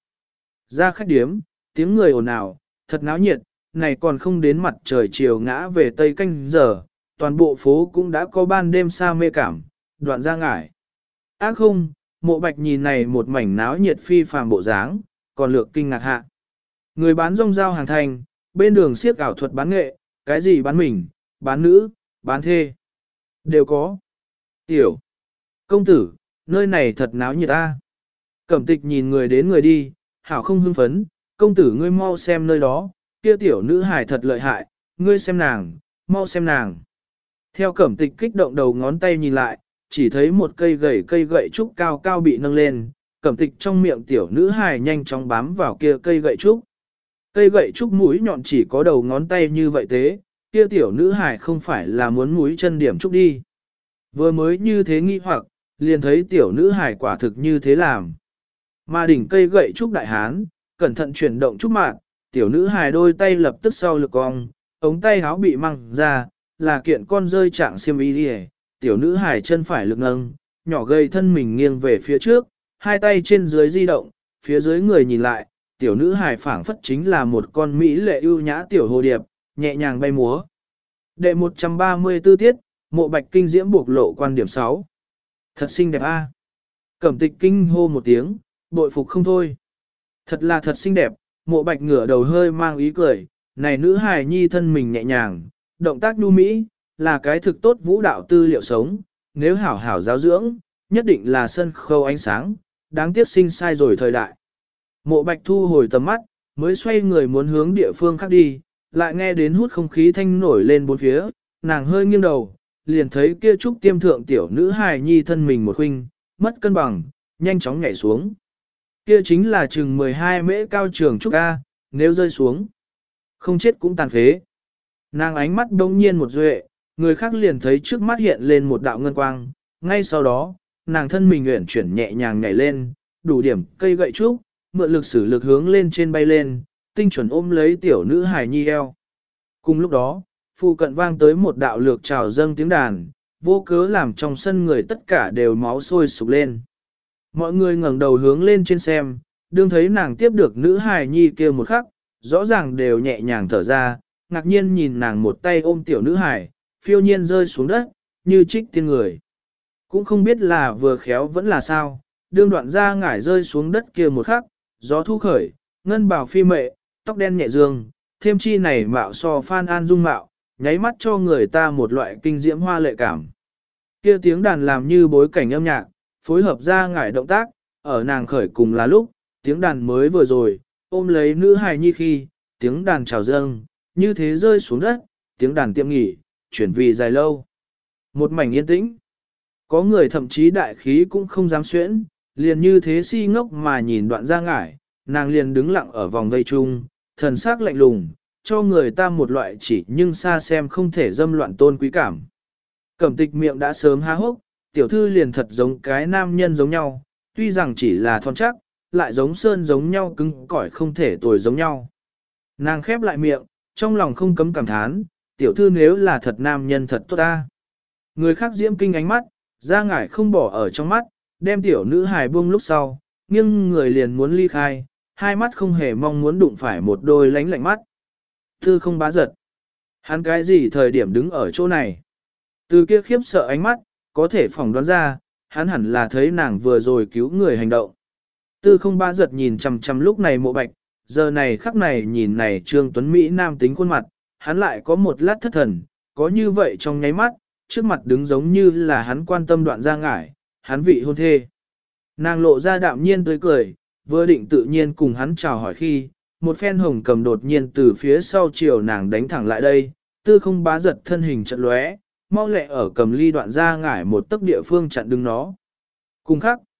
Ra khách điếm, tiếng người ồn ào, thật náo nhiệt, này còn không đến mặt trời chiều ngã về tây canh giờ, toàn bộ phố cũng đã có ban đêm xa mê cảm, đoạn ra ngải. Ác không, mộ bạch nhìn này một mảnh náo nhiệt phi phàm bộ dáng, còn lược kinh ngạc hạ. Người bán rong rao hàng thành, bên đường siếc ảo thuật bán nghệ, cái gì bán mình, bán nữ, bán thê, đều có. Tiểu, công tử, nơi này thật náo nhiệt ta. Cẩm tịch nhìn người đến người đi, hảo không hưng phấn, công tử ngươi mau xem nơi đó, kia tiểu nữ hài thật lợi hại, ngươi xem nàng, mau xem nàng. Theo cẩm tịch kích động đầu ngón tay nhìn lại, chỉ thấy một cây gậy cây gậy trúc cao cao bị nâng lên, cẩm tịch trong miệng tiểu nữ hài nhanh chóng bám vào kia cây gậy trúc. Cây gậy trúc mũi nhọn chỉ có đầu ngón tay như vậy thế, kia tiểu nữ hài không phải là muốn mũi chân điểm trúc đi. Vừa mới như thế nghi hoặc, liền thấy tiểu nữ hài quả thực như thế làm. Mà đỉnh cây gậy trúc đại hán, cẩn thận chuyển động trúc mạng, tiểu nữ hài đôi tay lập tức sau lực cong, ống tay háo bị măng ra, là kiện con rơi trạng xiêm y đi. Tiểu nữ hài chân phải lực nâng, nhỏ gầy thân mình nghiêng về phía trước, hai tay trên dưới di động, phía dưới người nhìn lại, tiểu nữ hài phảng phất chính là một con mỹ lệ ưu nhã tiểu hồ điệp, nhẹ nhàng bay múa. Đệ một trăm ba mươi tư tiết, mộ bạch kinh diễm buộc lộ quan điểm sáu. Thật xinh đẹp a. Cẩm tịch kinh hô một tiếng, bội phục không thôi. Thật là thật xinh đẹp, mộ bạch ngửa đầu hơi mang ý cười, này nữ hài nhi thân mình nhẹ nhàng, động tác nhu mỹ, là cái thực tốt vũ đạo tư liệu sống, nếu hảo hảo giáo dưỡng, nhất định là sân khấu ánh sáng, đáng tiếc sinh sai rồi thời đại. Mộ bạch thu hồi tầm mắt, mới xoay người muốn hướng địa phương khác đi, lại nghe đến hút không khí thanh nổi lên bốn phía, nàng hơi nghiêng đầu, liền thấy kia trúc tiêm thượng tiểu nữ hài nhi thân mình một khuynh, mất cân bằng, nhanh chóng nhảy xuống. Kia chính là chừng mười hai mễ cao trường trúc A, nếu rơi xuống, không chết cũng tàn phế. Nàng ánh mắt đông nhiên một duệ, người khác liền thấy trước mắt hiện lên một đạo ngân quang, ngay sau đó, nàng thân mình uyển chuyển nhẹ nhàng nhảy lên, đủ điểm cây gậy trúc, mượn lực sử lực hướng lên trên bay lên, tinh chuẩn ôm lấy tiểu nữ hài nhi eo. Cùng lúc đó, phụ cận vang tới một đạo lược trào dâng tiếng đàn, vô cớ làm trong sân người tất cả đều máu sôi sục lên. Mọi người ngẩng đầu hướng lên trên xem, đương thấy nàng tiếp được nữ hài nhi kia một khắc, rõ ràng đều nhẹ nhàng thở ra, ngạc nhiên nhìn nàng một tay ôm tiểu nữ hài, phiêu nhiên rơi xuống đất, như trích tiên người. Cũng không biết là vừa khéo vẫn là sao, đương đoạn ra ngải rơi xuống đất kia một khắc, gió thu khởi, ngân bào phi mệ, tóc đen nhẹ dương, thêm chi này mạo so Phan An dung mạo, nháy mắt cho người ta một loại kinh diễm hoa lệ cảm. Kia tiếng đàn làm như bối cảnh âm nhạc, phối hợp ra ngải động tác, ở nàng khởi cùng là lúc, tiếng đàn mới vừa rồi, ôm lấy nữ hài nhi khi, tiếng đàn trào dâng, như thế rơi xuống đất, tiếng đàn tiệm nghỉ, chuyển vì dài lâu. Một mảnh yên tĩnh. Có người thậm chí đại khí cũng không dám xuyễn, liền như thế si ngốc mà nhìn đoạn ra ngải, nàng liền đứng lặng ở vòng vây chung, thần sắc lạnh lùng, cho người ta một loại chỉ nhưng xa xem không thể dâm loạn tôn quý cảm. Cẩm tịch miệng đã sớm há hốc, tiểu thư liền thật giống cái nam nhân giống nhau, tuy rằng chỉ là thon chắc, lại giống sơn giống nhau cứng cỏi không thể tồi giống nhau. Nàng khép lại miệng, trong lòng không cấm cảm thán, tiểu thư nếu là thật nam nhân thật tốt ta. Người khác diễm kinh ánh mắt, ra ngải không bỏ ở trong mắt, đem tiểu nữ hài buông lúc sau, nhưng người liền muốn ly khai, hai mắt không hề mong muốn đụng phải một đôi lánh lạnh mắt. Thư không bá giật. Hắn cái gì thời điểm đứng ở chỗ này? Từ kia khiếp sợ ánh mắt, có thể phỏng đoán ra, hắn hẳn là thấy nàng vừa rồi cứu người hành động. Tư không bá giật nhìn chằm chằm lúc này mộ bạch, giờ này khắc này nhìn này Trương Tuấn Mỹ nam tính khuôn mặt, hắn lại có một lát thất thần, có như vậy trong nháy mắt, trước mặt đứng giống như là hắn quan tâm đoạn ra ngải, hắn vị hôn thê. Nàng lộ ra đạm nhiên tươi cười, vừa định tự nhiên cùng hắn chào hỏi khi, một phen hồng cầm đột nhiên từ phía sau chiều nàng đánh thẳng lại đây, tư không bá giật thân hình trận lóe, mau lẹ ở cầm ly đoạn ra ngải một tấc địa phương chặn đứng nó. Cùng khắc,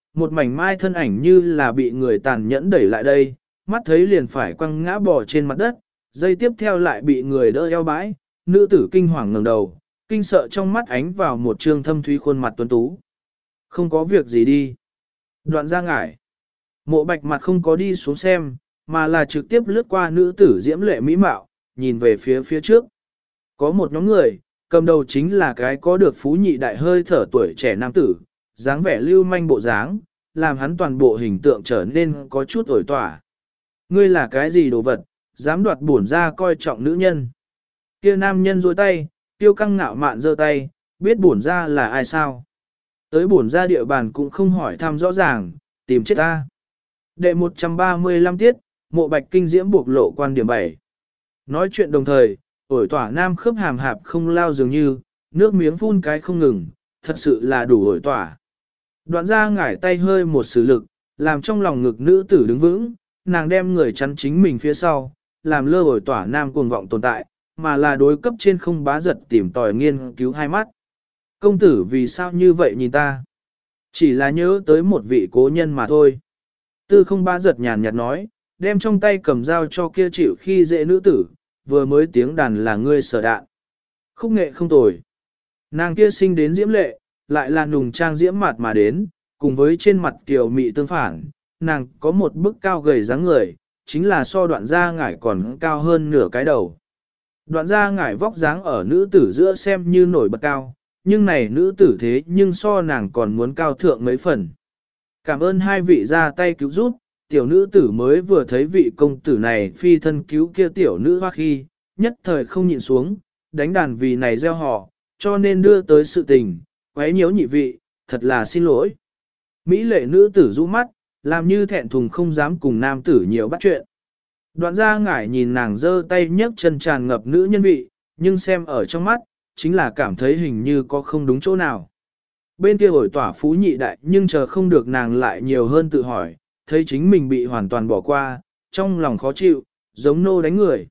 một mảnh mai thân ảnh như là bị người tàn nhẫn đẩy lại đây, mắt thấy liền phải quăng ngã bò trên mặt đất, dây tiếp theo lại bị người đỡ eo bãi, nữ tử kinh hoàng ngẩng đầu, kinh sợ trong mắt ánh vào một trương thâm thúy khuôn mặt tuấn tú. Không có việc gì đi. Đoạn ra ngải. Mộ bạch mặt không có đi xuống xem, mà là trực tiếp lướt qua nữ tử diễm lệ mỹ mạo, nhìn về phía phía trước. Có một nhóm người, cầm đầu chính là cái có được phú nhị đại hơi thở tuổi trẻ nam tử, dáng vẻ lưu manh bộ dáng, làm hắn toàn bộ hình tượng trở nên có chút ổi tỏa. Ngươi là cái gì đồ vật, dám đoạt bổn ra coi trọng nữ nhân. Kia nam nhân duỗi tay, tiêu căng ngạo mạn giơ tay, biết bổn ra là ai sao. Tới bổn ra địa bàn cũng không hỏi thăm rõ ràng, tìm chết ta. Đệ một trăm ba mươi lăm tiết, mộ bạch kinh diễm buộc lộ quan điểm bảy. Nói chuyện đồng thời, ổi tỏa nam khớp hàm hạp không lao dường như, nước miếng phun cái không ngừng, thật sự là đủ ổi tỏa. Đoạn ra ngải tay hơi một sử lực, làm trong lòng ngực nữ tử đứng vững, nàng đem người chắn chính mình phía sau, làm lơ ổi tỏa nam cuồng vọng tồn tại, mà là đối cấp trên không bá giật tìm tòi nghiên cứu hai mắt. Công tử vì sao như vậy nhìn ta? Chỉ là nhớ tới một vị cố nhân mà thôi. Tư không bá giật nhàn nhạt nói, đem trong tay cầm dao cho kia chịu khi dễ nữ tử, vừa mới tiếng đàn là ngươi sở đạn. Khúc nghệ không tồi. Nàng kia sinh đến diễm lệ, lại là nùng trang diễm mặt mà đến, cùng với trên mặt kiều mị tương phản, nàng có một bức cao gầy dáng người, chính là so đoạn gia ngải còn cao hơn nửa cái đầu. Đoạn gia ngải vóc dáng ở nữ tử giữa xem như nổi bật cao, nhưng này nữ tử thế nhưng so nàng còn muốn cao thượng mấy phần. Cảm ơn hai vị ra tay cứu giúp, tiểu nữ tử mới vừa thấy vị công tử này phi thân cứu kia tiểu nữ hoa khi, nhất thời không nhịn xuống, đánh đàn vì này gieo họ, cho nên đưa tới sự tình, quấy nhiễu nhị vị, thật là xin lỗi. Mỹ lệ nữ tử rũ mắt, làm như thẹn thùng không dám cùng nam tử nhiều bắt chuyện. Đoạn ra ngải nhìn nàng giơ tay nhấc chân tràn ngập nữ nhân vị, nhưng xem ở trong mắt, chính là cảm thấy hình như có không đúng chỗ nào. Bên kia ổi tỏa phú nhị đại nhưng chờ không được nàng lại nhiều hơn tự hỏi, thấy chính mình bị hoàn toàn bỏ qua, trong lòng khó chịu, giống nô đánh người.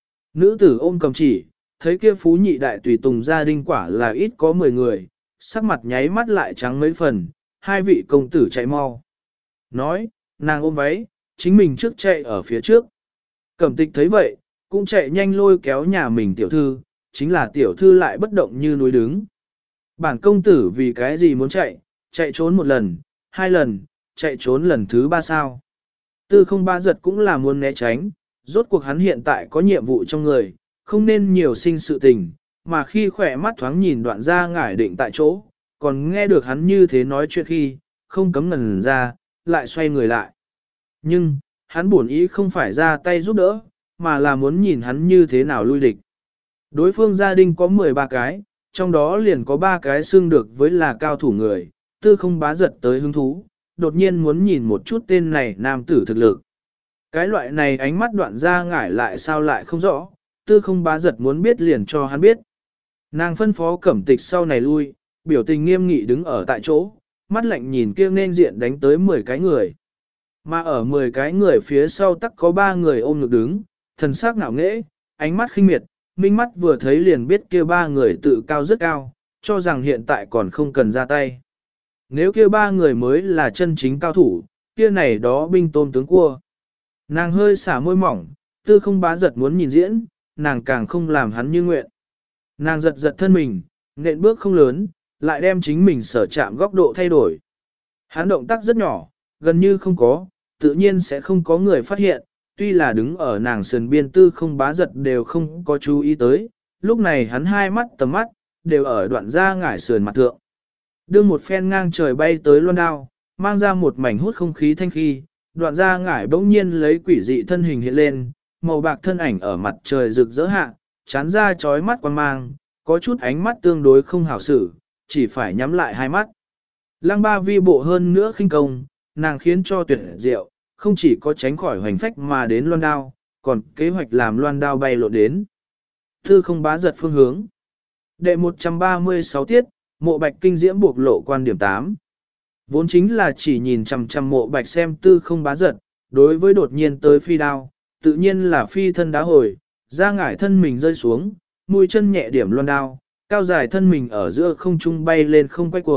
Nữ tử ôm cầm chỉ, thấy kia phú nhị đại tùy tùng gia đình quả là ít có mười người, sắc mặt nháy mắt lại trắng mấy phần, hai vị công tử chạy mau. Nói, nàng ôm váy, chính mình trước chạy ở phía trước. Cẩm tịch thấy vậy, cũng chạy nhanh lôi kéo nhà mình tiểu thư, chính là tiểu thư lại bất động như núi đứng. Bản công tử vì cái gì muốn chạy, chạy trốn một lần, hai lần, chạy trốn lần thứ ba sao. Tư không ba giật cũng là muốn né tránh, rốt cuộc hắn hiện tại có nhiệm vụ trong người, không nên nhiều sinh sự tình, mà khi khỏe mắt thoáng nhìn đoạn ra ngải định tại chỗ, còn nghe được hắn như thế nói chuyện khi, không cấm ngần ra, lại xoay người lại. Nhưng, hắn buồn ý không phải ra tay giúp đỡ, mà là muốn nhìn hắn như thế nào lui địch. Đối phương gia đình có mười ba cái, trong đó liền có ba cái xưng được với là cao thủ người, tư không bá giật tới hứng thú, đột nhiên muốn nhìn một chút tên này nam tử thực lực. Cái loại này ánh mắt đoạn ra ngải lại sao lại không rõ, tư không bá giật muốn biết liền cho hắn biết. Nàng phân phó cẩm tịch sau này lui, biểu tình nghiêm nghị đứng ở tại chỗ, mắt lạnh nhìn kia nên diện đánh tới mười cái người. Mà ở mười cái người phía sau tắc có ba người ôm ngực đứng, thần sắc ngạo nghễ, ánh mắt khinh miệt, minh mắt vừa thấy liền biết kia ba người tự cao rất cao, cho rằng hiện tại còn không cần ra tay. Nếu kia ba người mới là chân chính cao thủ, kia này đó binh tôm tướng cua. Nàng hơi xả môi mỏng, tư không bá giật muốn nhìn diễn, nàng càng không làm hắn như nguyện. Nàng giật giật thân mình, nện bước không lớn, lại đem chính mình sở chạm góc độ thay đổi. Hắn động tác rất nhỏ, gần như không có, tự nhiên sẽ không có người phát hiện, tuy là đứng ở nàng sườn biên tư không bá giật đều không có chú ý tới, lúc này hắn hai mắt tầm mắt, đều ở đoạn ra ngải sườn mặt thượng. Đương một phen ngang trời bay tới loan đao, mang ra một mảnh hút không khí thanh khi, đoạn ra ngải bỗng nhiên lấy quỷ dị thân hình hiện lên, màu bạc thân ảnh ở mặt trời rực rỡ hạ, chán ra chói mắt quan mang, có chút ánh mắt tương đối không hảo xử, chỉ phải nhắm lại hai mắt. Lăng ba vi bộ hơn nữa khinh công, nàng khiến cho tuyệt diệu, không chỉ có tránh khỏi hoành phách mà đến loan đao, còn kế hoạch làm loan đao bay lộ đến. Thư không bá giật phương hướng. Đệ một trăm ba mươi sáu tiết, mộ bạch kinh diễm buộc lộ quan điểm tám. Vốn chính là chỉ nhìn chằm chằm mộ bạch xem tư không bá giật, đối với đột nhiên tới phi đao, tự nhiên là phi thân đá hồi, ra ngải thân mình rơi xuống, mũi chân nhẹ điểm loan đao, cao dài thân mình ở giữa không trung bay lên không quay cuồng,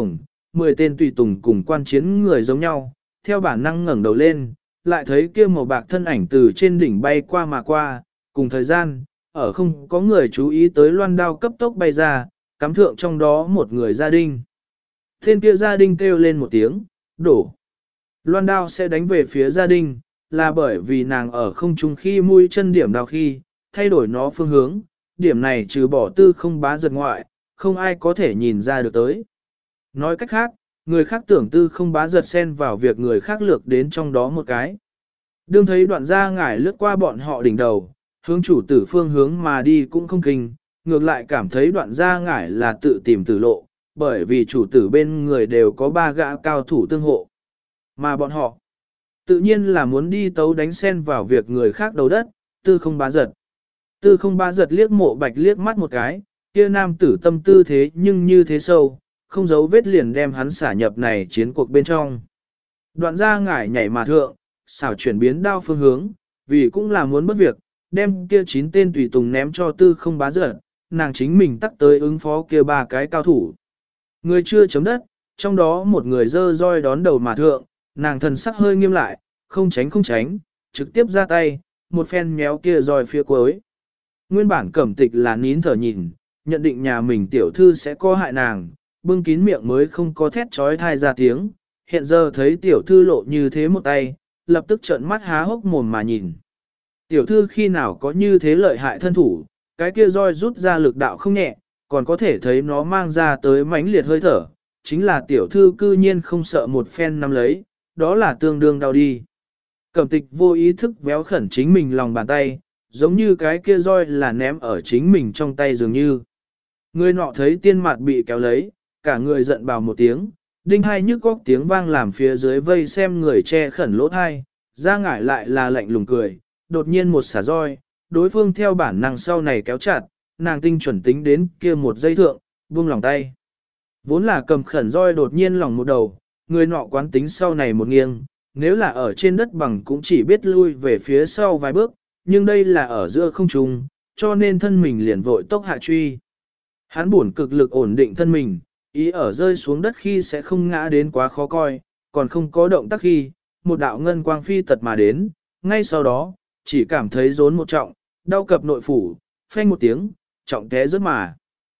mười tên tùy tùng cùng quan chiến người giống nhau, theo bản năng ngẩng đầu lên, lại thấy kia màu bạc thân ảnh từ trên đỉnh bay qua mà qua, cùng thời gian, ở không có người chú ý tới loan đao cấp tốc bay ra, cắm thượng trong đó một người gia đình. Tên kia gia đình kêu lên một tiếng, đổ. Loan đao sẽ đánh về phía gia đình, là bởi vì nàng ở không trung khi mũi chân điểm đao khi, thay đổi nó phương hướng, điểm này trừ bỏ tư không bá giật ngoại, không ai có thể nhìn ra được tới. Nói cách khác, người khác tưởng tư không bá giật xen vào việc người khác lược đến trong đó một cái. Đương thấy đoạn gia ngải lướt qua bọn họ đỉnh đầu, hướng chủ tử phương hướng mà đi cũng không kinh, ngược lại cảm thấy đoạn gia ngải là tự tìm tử lộ, bởi vì chủ tử bên người đều có ba gã cao thủ tương hộ. Mà bọn họ, tự nhiên là muốn đi tấu đánh sen vào việc người khác đầu đất, tư không bá giật. Tư không bá giật liếc mộ bạch liếc mắt một cái, kia nam tử tâm tư thế nhưng như thế sâu, không giấu vết liền đem hắn xả nhập này chiến cuộc bên trong. Đoạn gia ngải nhảy mà thượng, xảo chuyển biến đao phương hướng, vì cũng là muốn bất việc, đem kia chín tên tùy tùng ném cho tư không bá giật, nàng chính mình tắt tới ứng phó kia ba cái cao thủ. Người chưa chấm đất, trong đó một người dơ roi đón đầu mà thượng, nàng thần sắc hơi nghiêm lại, không tránh không tránh, trực tiếp ra tay, một phen méo kia roi phía cuối. Nguyên bản cẩm tịch là nín thở nhìn, nhận định nhà mình tiểu thư sẽ có hại nàng, bưng kín miệng mới không có thét trói thai ra tiếng, hiện giờ thấy tiểu thư lộ như thế một tay, lập tức trợn mắt há hốc mồm mà nhìn. Tiểu thư khi nào có như thế lợi hại thân thủ, cái kia roi rút ra lực đạo không nhẹ, còn có thể thấy nó mang ra tới mãnh liệt hơi thở, chính là tiểu thư cư nhiên không sợ một phen nắm lấy, đó là tương đương đau đi. Cẩm tịch vô ý thức véo khẩn chính mình lòng bàn tay, giống như cái kia roi là ném ở chính mình trong tay dường như. Người nọ thấy tiên mặt bị kéo lấy, cả người giận bào một tiếng, đinh hai nhức góc tiếng vang làm phía dưới vây xem người che khẩn lỗ thai, ra ngải lại là lạnh lùng cười, đột nhiên một xả roi, đối phương theo bản năng sau này kéo chặt, nàng tinh chuẩn tính đến kia một giây thượng, buông lòng tay. Vốn là cầm khẩn roi đột nhiên lòng một đầu, người nọ quán tính sau này một nghiêng, nếu là ở trên đất bằng cũng chỉ biết lui về phía sau vài bước, nhưng đây là ở giữa không trung, cho nên thân mình liền vội tốc hạ truy. Hắn buồn cực lực ổn định thân mình, ý ở rơi xuống đất khi sẽ không ngã đến quá khó coi, còn không có động tác khi, một đạo ngân quang phi tật mà đến, ngay sau đó, chỉ cảm thấy rốn một trọng, đau cập nội phủ, phanh một tiếng, trọng té rớt mà.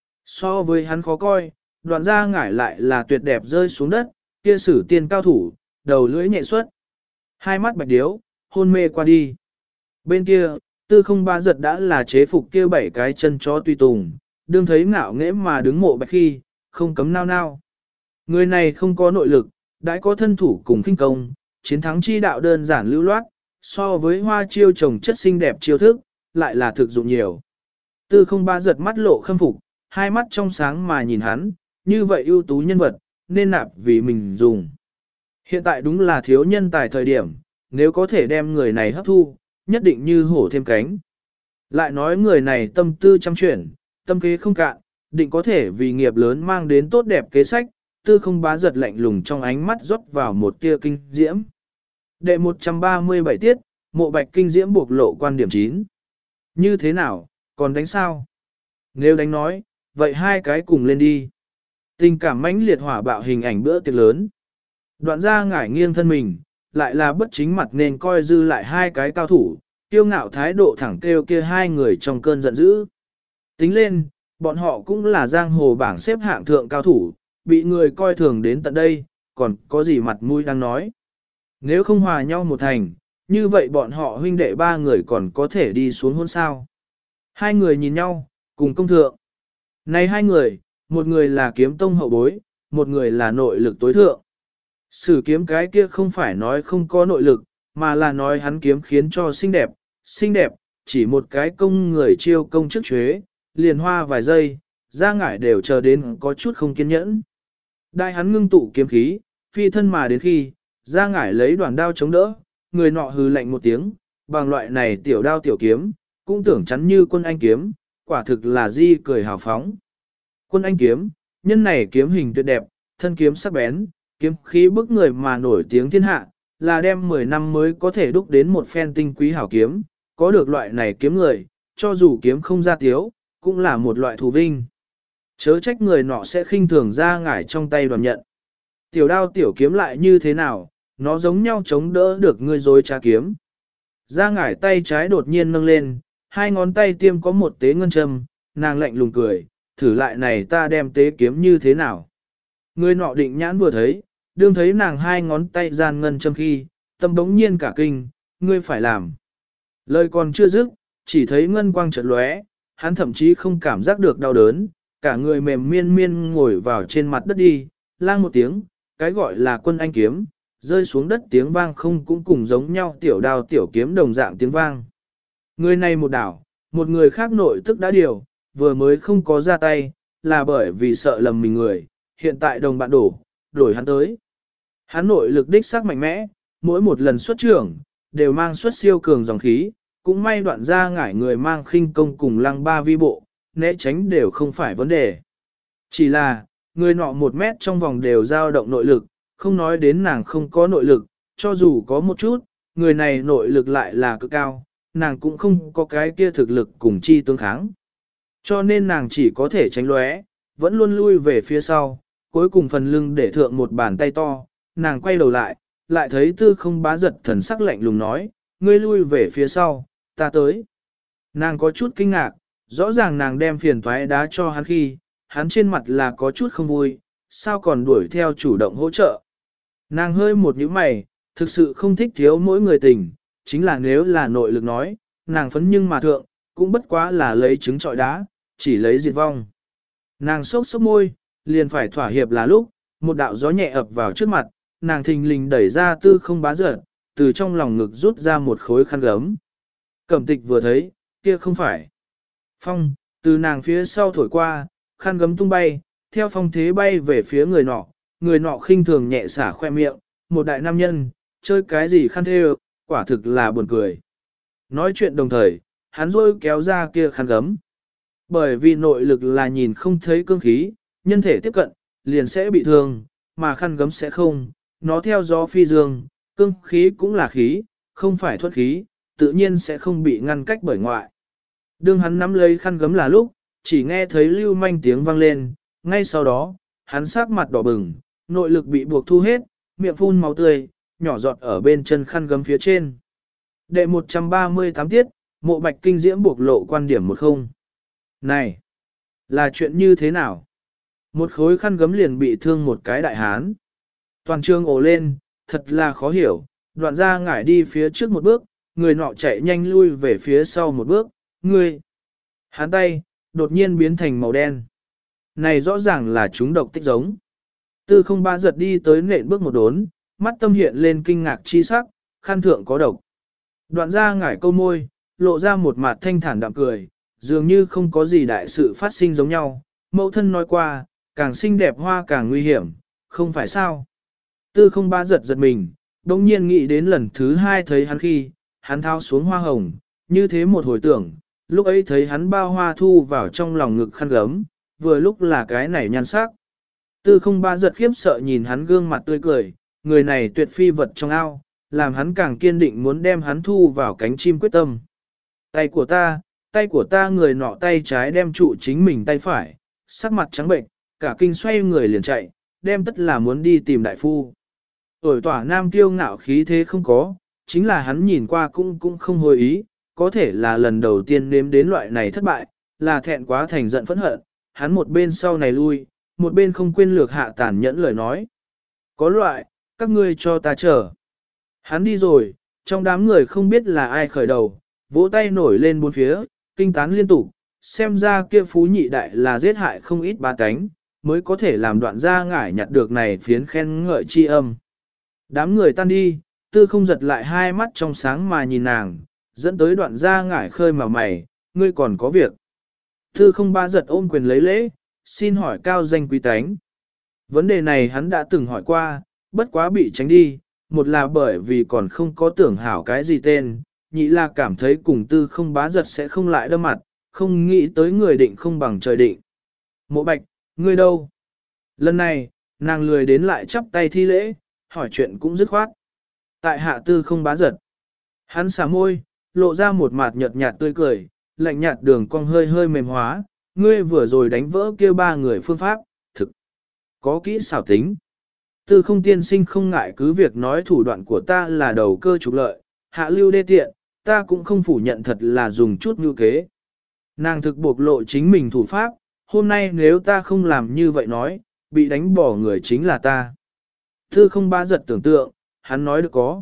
So với hắn khó coi, đoạn ra ngải lại là tuyệt đẹp rơi xuống đất, kia sử tiên cao thủ, đầu lưỡi nhẹ xuất. Hai mắt bạch điếu, hôn mê qua đi. Bên kia, tư không ba giật đã là chế phục kia bảy cái chân chó tùy tùng, đương thấy ngạo nghễ mà đứng mộ bạch khi, không cấm nao nao. Người này không có nội lực, đã có thân thủ cùng khinh công, chiến thắng chi đạo đơn giản lưu loát, so với hoa chiêu trồng chất xinh đẹp chiêu thức, lại là thực dụng nhiều. Tư không ba giật mắt lộ khâm phục, hai mắt trong sáng mà nhìn hắn, như vậy ưu tú nhân vật, nên nạp vì mình dùng. Hiện tại đúng là thiếu nhân tài thời điểm, nếu có thể đem người này hấp thu, nhất định như hổ thêm cánh. Lại nói người này tâm tư chăm chuyển, tâm kế không cạn, định có thể vì nghiệp lớn mang đến tốt đẹp kế sách, tư không bá giật lạnh lùng trong ánh mắt rót vào một tia kinh diễm. Đệ một trăm ba mươi bảy tiết, mộ bạch kinh diễm bộc lộ quan điểm chín. Như thế nào, còn đánh sao? Nếu đánh nói, vậy hai cái cùng lên đi. Tình cảm mãnh liệt hỏa bạo hình ảnh bữa tiệc lớn. Đoạn ra ngải nghiêng thân mình, lại là bất chính mặt nên coi dư lại hai cái cao thủ, tiêu ngạo thái độ thẳng kêu kia hai người trong cơn giận dữ. Tính lên, bọn họ cũng là giang hồ bảng xếp hạng thượng cao thủ, bị người coi thường đến tận đây, còn có gì mặt mũi đang nói. Nếu không hòa nhau một thành, như vậy bọn họ huynh đệ ba người còn có thể đi xuống hôn sao. Hai người nhìn nhau, cùng công thượng. Này hai người, một người là kiếm tông hậu bối, một người là nội lực tối thượng. Sử kiếm cái kia không phải nói không có nội lực, mà là nói hắn kiếm khiến cho xinh đẹp, xinh đẹp, chỉ một cái công người chiêu công trước chuế, liền hoa vài giây, ra ngải đều chờ đến có chút không kiên nhẫn. Đại hắn ngưng tụ kiếm khí, phi thân mà đến khi, ra ngải lấy đoàn đao chống đỡ, người nọ hừ lạnh một tiếng, bằng loại này tiểu đao tiểu kiếm, cũng tưởng chắn như quân anh kiếm, quả thực là di cười hào phóng. Quân anh kiếm, nhân này kiếm hình tuyệt đẹp, thân kiếm sắc bén, kiếm khí bức người mà nổi tiếng thiên hạ, là đem mười năm mới có thể đúc đến một phen tinh quý hảo kiếm, có được loại này kiếm người, cho dù kiếm không ra tiếu, cũng là một loại thù vinh. Chớ trách người nọ sẽ khinh thường ra ngải trong tay đoàn nhận. Tiểu đao tiểu kiếm lại như thế nào, nó giống nhau chống đỡ được ngươi dối trá kiếm. Ra ngải tay trái đột nhiên nâng lên, hai ngón tay tiêm có một tế ngân châm, nàng lạnh lùng cười, thử lại này ta đem tế kiếm như thế nào. Người nọ định nhãn vừa thấy, đương thấy nàng hai ngón tay gian ngân châm khi, tâm bỗng nhiên cả kinh, ngươi phải làm. Lời còn chưa dứt, chỉ thấy ngân quang chợt lóe, hắn thậm chí không cảm giác được đau đớn, cả người mềm miên miên ngồi vào trên mặt đất đi, lang một tiếng, cái gọi là quân anh kiếm, rơi xuống đất tiếng vang không cũng cùng giống nhau tiểu đao tiểu kiếm đồng dạng tiếng vang. Người này một đảo, một người khác nội tức đã điều, vừa mới không có ra tay, là bởi vì sợ lầm mình người, hiện tại đồng bạn đổ, đổi hắn tới. Hắn nội lực đích sắc mạnh mẽ, mỗi một lần xuất trưởng, đều mang xuất siêu cường dòng khí, cũng may đoạn ra ngải người mang khinh công cùng lăng ba vi bộ, né tránh đều không phải vấn đề. Chỉ là, người nọ một mét trong vòng đều dao động nội lực, không nói đến nàng không có nội lực, cho dù có một chút, người này nội lực lại là cực cao, nàng cũng không có cái kia thực lực cùng chi tương kháng. Cho nên nàng chỉ có thể tránh lóe, vẫn luôn lui về phía sau, cuối cùng phần lưng để thượng một bàn tay to, nàng quay đầu lại, lại thấy tư không bá giật thần sắc lạnh lùng nói, ngươi lui về phía sau, ta tới. Nàng có chút kinh ngạc, rõ ràng nàng đem phiền toái đá cho hắn khi, hắn trên mặt là có chút không vui, sao còn đuổi theo chủ động hỗ trợ. Nàng hơi một nhíu mày, thực sự không thích thiếu mỗi người tình, chính là nếu là nội lực nói, nàng phấn nhưng mà thượng, cũng bất quá là lấy trứng trọi đá, chỉ lấy diệt vong. Nàng sốc sốc môi, liền phải thỏa hiệp là lúc, một đạo gió nhẹ ập vào trước mặt, nàng thình lình đẩy ra tư không bá giật, từ trong lòng ngực rút ra một khối khăn gấm. Cẩm tịch vừa thấy, kia không phải. Phong, từ nàng phía sau thổi qua, khăn gấm tung bay, theo phong thế bay về phía người nọ, người nọ khinh thường nhẹ xả khoe miệng, một đại nam nhân, chơi cái gì khăn thêu, quả thực là buồn cười. Nói chuyện đồng thời, hắn rôi kéo ra kia khăn gấm. Bởi vì nội lực là nhìn không thấy cương khí, nhân thể tiếp cận, liền sẽ bị thương, mà khăn gấm sẽ không, nó theo gió phi dương, cương khí cũng là khí, không phải thuận khí, tự nhiên sẽ không bị ngăn cách bởi ngoại. Đương hắn nắm lấy khăn gấm là lúc, chỉ nghe thấy lưu manh tiếng vang lên, ngay sau đó, hắn sắc mặt đỏ bừng, nội lực bị buộc thu hết, miệng phun máu tươi, nhỏ giọt ở bên chân khăn gấm phía trên. Đệ một trăm ba mươi tám tiết, mộ bạch kinh diễm buộc lộ quan điểm một không. Này, là chuyện như thế nào? Một khối khăn gấm liền bị thương một cái đại hán. Toàn trường ồ lên, thật là khó hiểu, đoạn ra ngải đi phía trước một bước, người nọ chạy nhanh lui về phía sau một bước, người. Hán tay, đột nhiên biến thành màu đen. Này rõ ràng là chúng độc tích giống. Tư không ba giật đi tới nện bước một đốn, mắt tâm hiện lên kinh ngạc chi sắc, khăn thượng có độc. Đoạn ra ngải câu môi, lộ ra một mặt thanh thản đạm cười, dường như không có gì đại sự phát sinh giống nhau. Mẫu thân nói qua, càng xinh đẹp hoa càng nguy hiểm, không phải sao. Tư không ba giật giật mình, đồng nhiên nghĩ đến lần thứ hai thấy hắn khi, hắn thao xuống hoa hồng, như thế một hồi tưởng, lúc ấy thấy hắn bao hoa thu vào trong lòng ngực khăn gấm, vừa lúc là cái này nhan sắc. Tư không ba giật khiếp sợ nhìn hắn gương mặt tươi cười, người này tuyệt phi vật trong ao, làm hắn càng kiên định muốn đem hắn thu vào cánh chim quyết tâm. Tay của ta, tay của ta người nọ tay trái đem trụ chính mình tay phải, sắc mặt trắng bệnh, cả kinh xoay người liền chạy, đem tất là muốn đi tìm đại phu. Tuổi tỏa nam kiêu ngạo khí thế không có, chính là hắn nhìn qua cũng cũng không hồi ý, có thể là lần đầu tiên nếm đến loại này thất bại, là thẹn quá thành giận phẫn hận, hắn một bên sau này lui, một bên không quên lược hạ tàn nhẫn lời nói. Có loại, các ngươi cho ta chờ. Hắn đi rồi, trong đám người không biết là ai khởi đầu, vỗ tay nổi lên bốn phía, kinh tán liên tục, xem ra kia phú nhị đại là giết hại không ít ba cánh, mới có thể làm đoạn gia ngải nhặt được này phiến khen ngợi chi âm. Đám người tan đi, tư không giật lại hai mắt trong sáng mà nhìn nàng, dẫn tới đoạn gia ngải khơi mà mày, ngươi còn có việc. Tư không ba giật ôm quyền lấy lễ, xin hỏi cao danh quý tánh. Vấn đề này hắn đã từng hỏi qua, bất quá bị tránh đi, một là bởi vì còn không có tưởng hảo cái gì tên, nhị là cảm thấy cùng tư không bá giật sẽ không lại đâm mặt, không nghĩ tới người định không bằng trời định. Mộ bạch, ngươi đâu? Lần này, nàng lười đến lại chắp tay thi lễ, hỏi chuyện cũng dứt khoát. Tại hạ tư không bá giật. Hắn xả môi, lộ ra một mặt nhợt nhạt tươi cười, lạnh nhạt đường cong hơi hơi mềm hóa, ngươi vừa rồi đánh vỡ kia ba người phương pháp, thực có kỹ xảo tính. Tư không tiên sinh không ngại cứ việc nói thủ đoạn của ta là đầu cơ trục lợi, hạ lưu đê tiện, ta cũng không phủ nhận thật là dùng chút mưu kế. Nàng thực bộc lộ chính mình thủ pháp, hôm nay nếu ta không làm như vậy nói, bị đánh bỏ người chính là ta. Tư không bá giật tưởng tượng, hắn nói được có.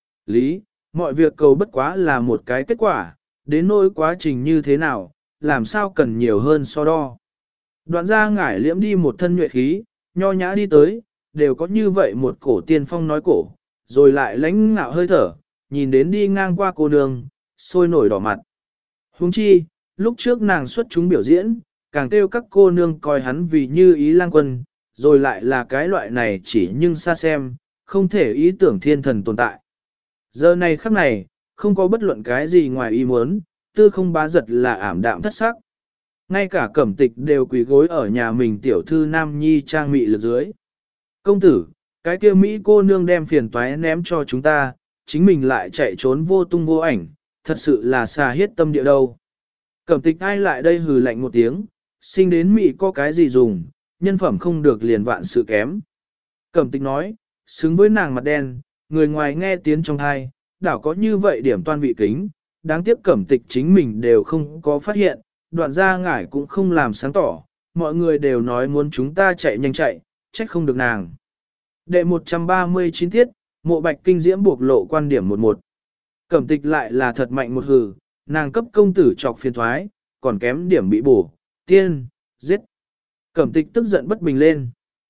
Lý, mọi việc cầu bất quá là một cái kết quả, đến nỗi quá trình như thế nào, làm sao cần nhiều hơn so đo. Đoạn ra ngải liễm đi một thân nhuệ khí, nho nhã đi tới, đều có như vậy một cổ tiên phong nói cổ, rồi lại lãnh ngạo hơi thở, nhìn đến đi ngang qua cô nương, sôi nổi đỏ mặt. Huống chi, lúc trước nàng xuất chúng biểu diễn, càng kêu các cô nương coi hắn vì như ý lang quân, rồi lại là cái loại này chỉ nhưng xa xem, không thể ý tưởng thiên thần tồn tại. Giờ này khắc này, không có bất luận cái gì ngoài ý muốn, tư không bá giật là ảm đạm thất sắc. Ngay cả cẩm tịch đều quỳ gối ở nhà mình tiểu thư Nam Nhi trang mị lực dưới. Công tử, cái kia Mỹ cô nương đem phiền toái ném cho chúng ta, chính mình lại chạy trốn vô tung vô ảnh, thật sự là xa hiết tâm địa đâu. Cẩm tịch ai lại đây hừ lạnh một tiếng, sinh đến Mỹ có cái gì dùng, nhân phẩm không được liền vạn sự kém. Cẩm tịch nói, xứng với nàng mặt đen, người ngoài nghe tiếng trong thai, đảo có như vậy điểm toan vị kính, đáng tiếc cẩm tịch chính mình đều không có phát hiện, đoạn ra ngải cũng không làm sáng tỏ, mọi người đều nói muốn chúng ta chạy nhanh chạy, trách không được nàng. Đệ một trăm ba mươi chín tiết, mộ bạch kinh diễm buộc lộ quan điểm một một. Cẩm tịch lại là thật mạnh một hừ, nàng cấp công tử trọc phiền thoái, còn kém điểm bị bổ, tiên, giết. Cẩm tịch tức giận bất bình lên.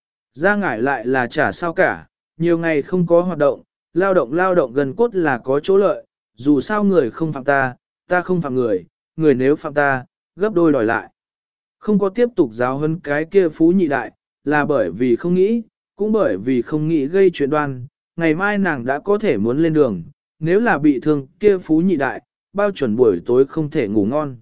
Ra ngải lại là chả sao cả, nhiều ngày không có hoạt động, lao động lao động gần cốt là có chỗ lợi, dù sao người không phạm ta, ta không phạm người, người nếu phạm ta, gấp đôi đòi lại. Không có tiếp tục giáo hơn cái kia phú nhị đại, là bởi vì không nghĩ, cũng bởi vì không nghĩ gây chuyện đoan, ngày mai nàng đã có thể muốn lên đường, nếu là bị thương kia phú nhị đại, bao chuẩn buổi tối không thể ngủ ngon.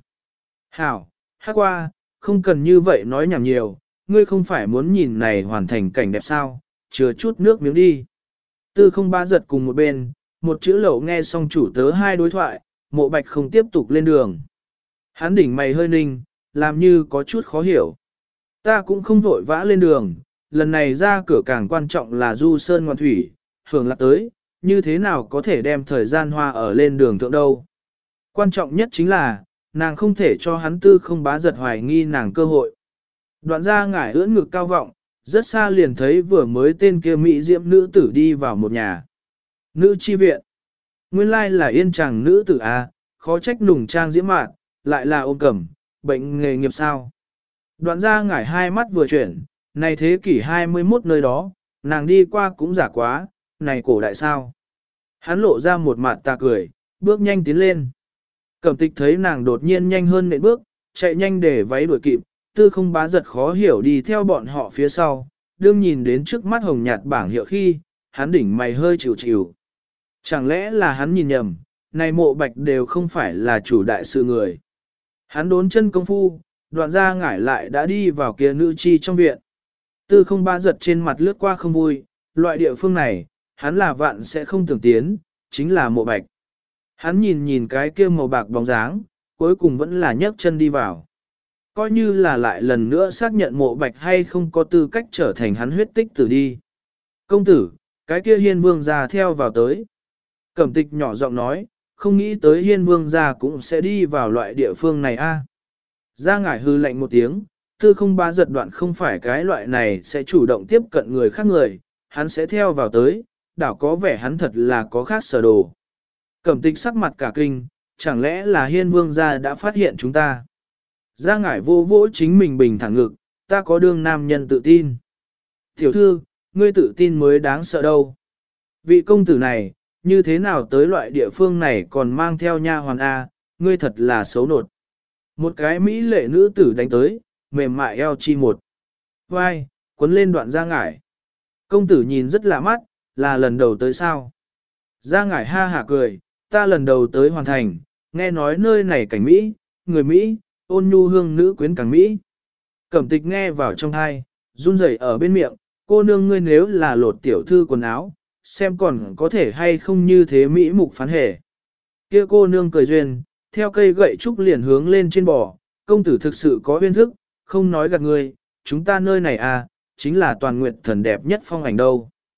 Hảo, hát qua, không cần như vậy nói nhảm nhiều, ngươi không phải muốn nhìn này hoàn thành cảnh đẹp sao, chừa chút nước miếng đi. Tư không ba giật cùng một bên, một chữ lẩu nghe xong chủ tớ hai đối thoại, mộ bạch không tiếp tục lên đường. Hắn đỉnh mày hơi ninh, làm như có chút khó hiểu. Ta cũng không vội vã lên đường, lần này ra cửa càng quan trọng là du sơn ngoan thủy, hưởng lạc tới, như thế nào có thể đem thời gian hoa ở lên đường thượng đâu. Quan trọng nhất chính là, nàng không thể cho hắn tư không bá giật hoài nghi nàng cơ hội. Đoạn ra ngải ưỡn ngực cao vọng, rất xa liền thấy vừa mới tên kia mỹ diễm nữ tử đi vào một nhà. Nữ chi viện. Nguyên lai là yên chàng nữ tử A, khó trách nùng trang diễm mạn, lại là ôm cẩm, bệnh nghề nghiệp sao. Đoạn ra ngải hai mắt vừa chuyển, này thế kỷ hai mươi mốt nơi đó, nàng đi qua cũng giả quá, này cổ đại sao. Hắn lộ ra một mặt ta cười, bước nhanh tiến lên. Cẩm tịch thấy nàng đột nhiên nhanh hơn nện bước, chạy nhanh để váy đuổi kịp, tư không bá giật khó hiểu đi theo bọn họ phía sau, đương nhìn đến trước mắt hồng nhạt bảng hiệu khi, hắn đỉnh mày hơi chịu chịu. Chẳng lẽ là hắn nhìn nhầm, này mộ bạch đều không phải là chủ đại sự người. Hắn đốn chân công phu, đoạn ra ngải lại đã đi vào kia nữ chi trong viện. Tư không bá giật trên mặt lướt qua không vui, loại địa phương này, hắn là vạn sẽ không tưởng tiến, chính là mộ bạch. Hắn nhìn nhìn cái kia màu bạc bóng dáng, cuối cùng vẫn là nhấc chân đi vào. Coi như là lại lần nữa xác nhận mộ bạch hay không có tư cách trở thành hắn huyết tích tử đi. Công tử, cái kia hiên vương ra theo vào tới. Cẩm tịch nhỏ giọng nói, không nghĩ tới hiên vương ra cũng sẽ đi vào loại địa phương này a. À. Ra ngải hư lạnh một tiếng, tư không ba giật đoạn không phải cái loại này sẽ chủ động tiếp cận người khác người, hắn sẽ theo vào tới, đảo có vẻ hắn thật là có khác sở đồ. Cẩm tịch sắc mặt cả kinh, chẳng lẽ là hiên vương gia đã phát hiện chúng ta. Ra ngải vô vỗ chính mình bình thẳng ngực, ta có đương nam nhân tự tin. Tiểu thư, ngươi tự tin mới đáng sợ đâu. Vị công tử này, như thế nào tới loại địa phương này còn mang theo nha hoàn A, ngươi thật là xấu nột. Một cái mỹ lệ nữ tử đánh tới, mềm mại eo chi một. Vai, quấn lên đoạn ra ngải. Công tử nhìn rất lạ mắt, là lần đầu tới sao. Ra ngải ha hả cười, ta lần đầu tới hoàn thành, nghe nói nơi này cảnh Mỹ, người Mỹ, ôn nhu hương nữ quyến càng Mỹ. Cẩm tịch nghe vào trong thai, run rẩy ở bên miệng, cô nương ngươi nếu là lột tiểu thư quần áo, xem còn có thể hay không như thế Mỹ mục phán hề. Kia cô nương cười duyên, theo cây gậy trúc liền hướng lên trên bò, công tử thực sự có uyên thức, không nói gạt ngươi, chúng ta nơi này à, chính là toàn nguyệt thần đẹp nhất phong ảnh đâu.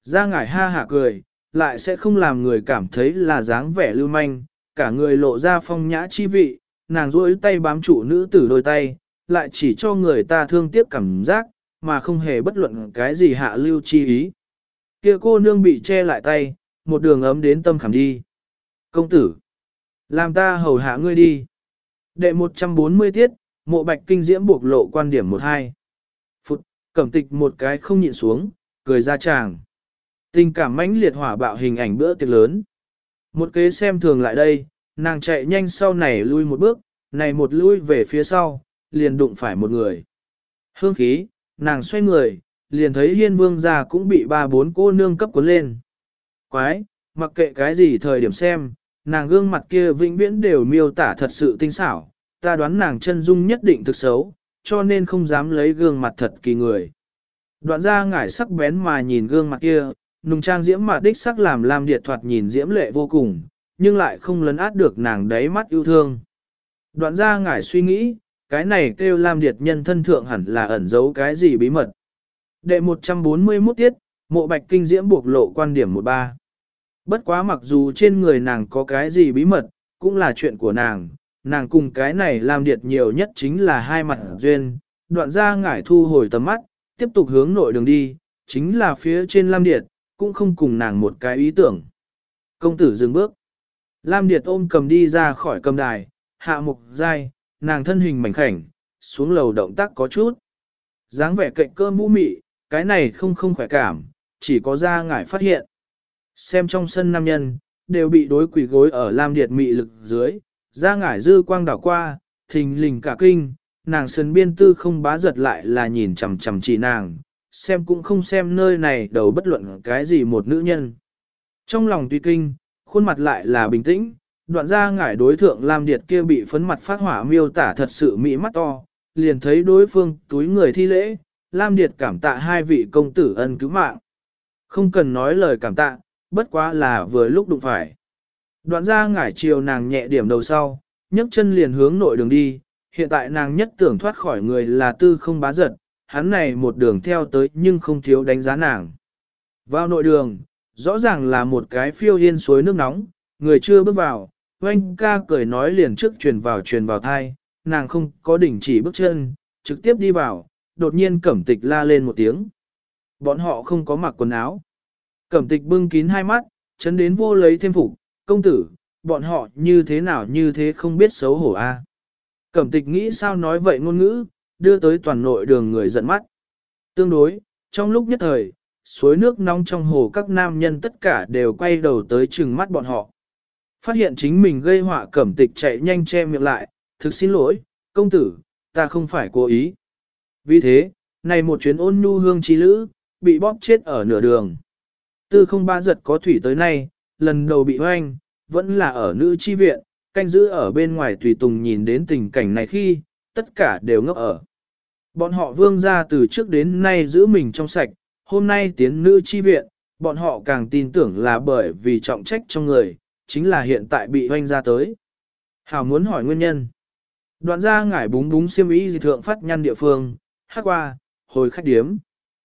Gia ngải ha hả cười, lại sẽ không làm người cảm thấy là dáng vẻ lưu manh, cả người lộ ra phong nhã chi vị, nàng duỗi tay bám trụ nữ tử đôi tay, lại chỉ cho người ta thương tiếc cảm giác, mà không hề bất luận cái gì hạ lưu chi ý. Kia cô nương bị che lại tay, một đường ấm đến tâm khảm đi. Công tử, làm ta hầu hạ ngươi đi. Đệ một trăm bốn mươi tiết, mộ bạch kinh diễm buộc lộ quan điểm một hai. Phụt, cẩm tịch một cái không nhịn xuống, cười ra tràng. Tình cảm mãnh liệt hỏa bạo hình ảnh bữa tiệc lớn. Một kế xem thường lại đây, nàng chạy nhanh sau này lui một bước, này một lui về phía sau, liền đụng phải một người. Hương khí, nàng xoay người, liền thấy hiên vương gia cũng bị ba bốn cô nương cấp cuốn lên. Quái, mặc kệ cái gì thời điểm xem, nàng gương mặt kia vĩnh viễn đều miêu tả thật sự tinh xảo, ta đoán nàng chân dung nhất định thực xấu, cho nên không dám lấy gương mặt thật kỳ người. Đoạn ra ngải sắc bén mà nhìn gương mặt kia, nùng trang diễm mà đích sắc làm Lam Điệt thoạt nhìn diễm lệ vô cùng, nhưng lại không lấn át được nàng đáy mắt yêu thương. Đoạn ra ngải suy nghĩ, cái này kêu Lam Điệt nhân thân thượng hẳn là ẩn giấu cái gì bí mật. Đệ một trăm bốn mươi mốt tiết, mộ bạch kinh diễm buộc lộ quan điểm một ba. Bất quá mặc dù trên người nàng có cái gì bí mật, cũng là chuyện của nàng, nàng cùng cái này Lam Điệt nhiều nhất chính là hai mặt duyên, đoạn ra ngải thu hồi tầm mắt, tiếp tục hướng nội đường đi, chính là phía trên Lam Điệt, cũng không cùng nàng một cái ý tưởng. Công tử dừng bước. Lam Điệt ôm cầm đi ra khỏi cầm đài, hạ mục dai, nàng thân hình mảnh khảnh, xuống lầu động tác có chút. dáng vẻ cạnh cơm vũ mị, cái này không không khỏe cảm, chỉ có ra ngải phát hiện. Xem trong sân nam nhân, đều bị đối quỷ gối ở Lam Điệt mị lực dưới, ra ngải dư quang đảo qua, thình lình cả kinh, nàng sân biên tư không bá giật lại là nhìn chằm chằm chỉ nàng, xem cũng không xem nơi này đầu bất luận cái gì một nữ nhân. Trong lòng tuy kinh, khuôn mặt lại là bình tĩnh, đoạn ra ngải đối thượng Lam Điệt kia bị phấn mặt phát hỏa miêu tả thật sự mỹ mắt to, liền thấy đối phương túi người thi lễ, Lam Điệt cảm tạ hai vị công tử ân cứu mạng. Không cần nói lời cảm tạ, bất quá là vừa lúc đụng phải. Đoạn ra ngải chiều nàng nhẹ điểm đầu sau, nhấc chân liền hướng nội đường đi, hiện tại nàng nhất tưởng thoát khỏi người là tư không bá giật, hắn này một đường theo tới nhưng không thiếu đánh giá nàng. Vào nội đường, rõ ràng là một cái phiêu yên suối nước nóng, người chưa bước vào, oanh ca cười nói liền trước truyền vào truyền vào thai, nàng không có đỉnh chỉ bước chân, trực tiếp đi vào, đột nhiên cẩm tịch la lên một tiếng. Bọn họ không có mặc quần áo. Cẩm tịch bưng kín hai mắt, chấn đến vô lấy thêm phục, công tử, bọn họ như thế nào như thế không biết xấu hổ a. Cẩm tịch nghĩ sao nói vậy ngôn ngữ, đưa tới toàn nội đường người giận mắt. Tương đối, trong lúc nhất thời, suối nước nóng trong hồ các nam nhân tất cả đều quay đầu tới trừng mắt bọn họ. Phát hiện chính mình gây họa cẩm tịch chạy nhanh che miệng lại, thực xin lỗi, công tử, ta không phải cố ý. Vì thế, này một chuyến ôn nhu hương trí lữ, bị bóp chết ở nửa đường. Tư không ba giật có thủy tới nay, lần đầu bị hoanh, vẫn là ở nữ chi viện, canh giữ ở bên ngoài tùy tùng nhìn đến tình cảnh này khi, tất cả đều ngốc ở. Bọn họ vương ra từ trước đến nay giữ mình trong sạch, hôm nay tiến nữ chi viện, bọn họ càng tin tưởng là bởi vì trọng trách trong người, chính là hiện tại bị hoanh ra tới. Hảo muốn hỏi nguyên nhân. Đoạn ra ngải búng búng xiêm y dị thượng phát nhăn địa phương, hát qua, hồi khách điếm.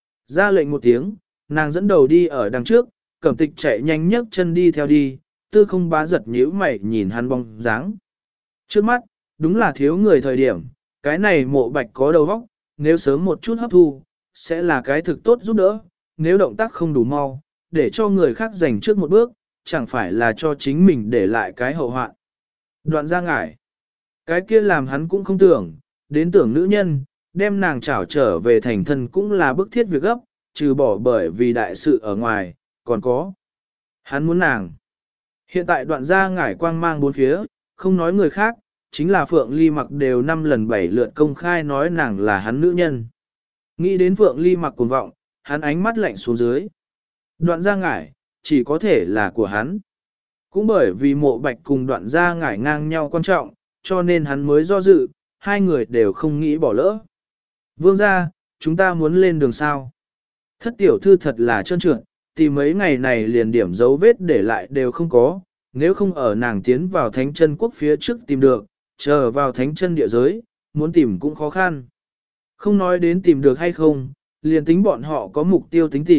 Ra lệnh một tiếng, nàng dẫn đầu đi ở đằng trước, cẩm tịch chạy nhanh nhấc chân đi theo đi, tư không bá giật nhíu mày nhìn hắn bóng dáng. Trước mắt, đúng là thiếu người thời điểm, cái này mộ bạch có đầu óc, nếu sớm một chút hấp thu, sẽ là cái thực tốt giúp đỡ, nếu động tác không đủ mau, để cho người khác giành trước một bước, chẳng phải là cho chính mình để lại cái hậu hoạn. Đoạn ra ngải, cái kia làm hắn cũng không tưởng, đến tưởng nữ nhân, đem nàng trảo trở về thành thân cũng là bức thiết việc gấp, trừ bỏ bởi vì đại sự ở ngoài, còn có. Hắn muốn nàng. Hiện tại đoạn ra ngải quang mang bốn phía, không nói người khác, chính là Phượng Ly Mặc đều năm lần bảy lượt công khai nói nàng là hắn nữ nhân. Nghĩ đến Phượng Ly Mặc cuồng vọng, hắn ánh mắt lạnh xuống dưới. Đoạn ra ngải, chỉ có thể là của hắn. Cũng bởi vì mộ bạch cùng đoạn ra ngải ngang nhau quan trọng, cho nên hắn mới do dự, hai người đều không nghĩ bỏ lỡ. Vương ra, chúng ta muốn lên đường sao. Thất tiểu thư thật là trơn trượt, tìm mấy ngày này liền điểm dấu vết để lại đều không có, nếu không ở nàng tiến vào thánh chân quốc phía trước tìm được, chờ vào thánh chân địa giới, muốn tìm cũng khó khăn. Không nói đến tìm được hay không, liền tính bọn họ có mục tiêu tính tìm,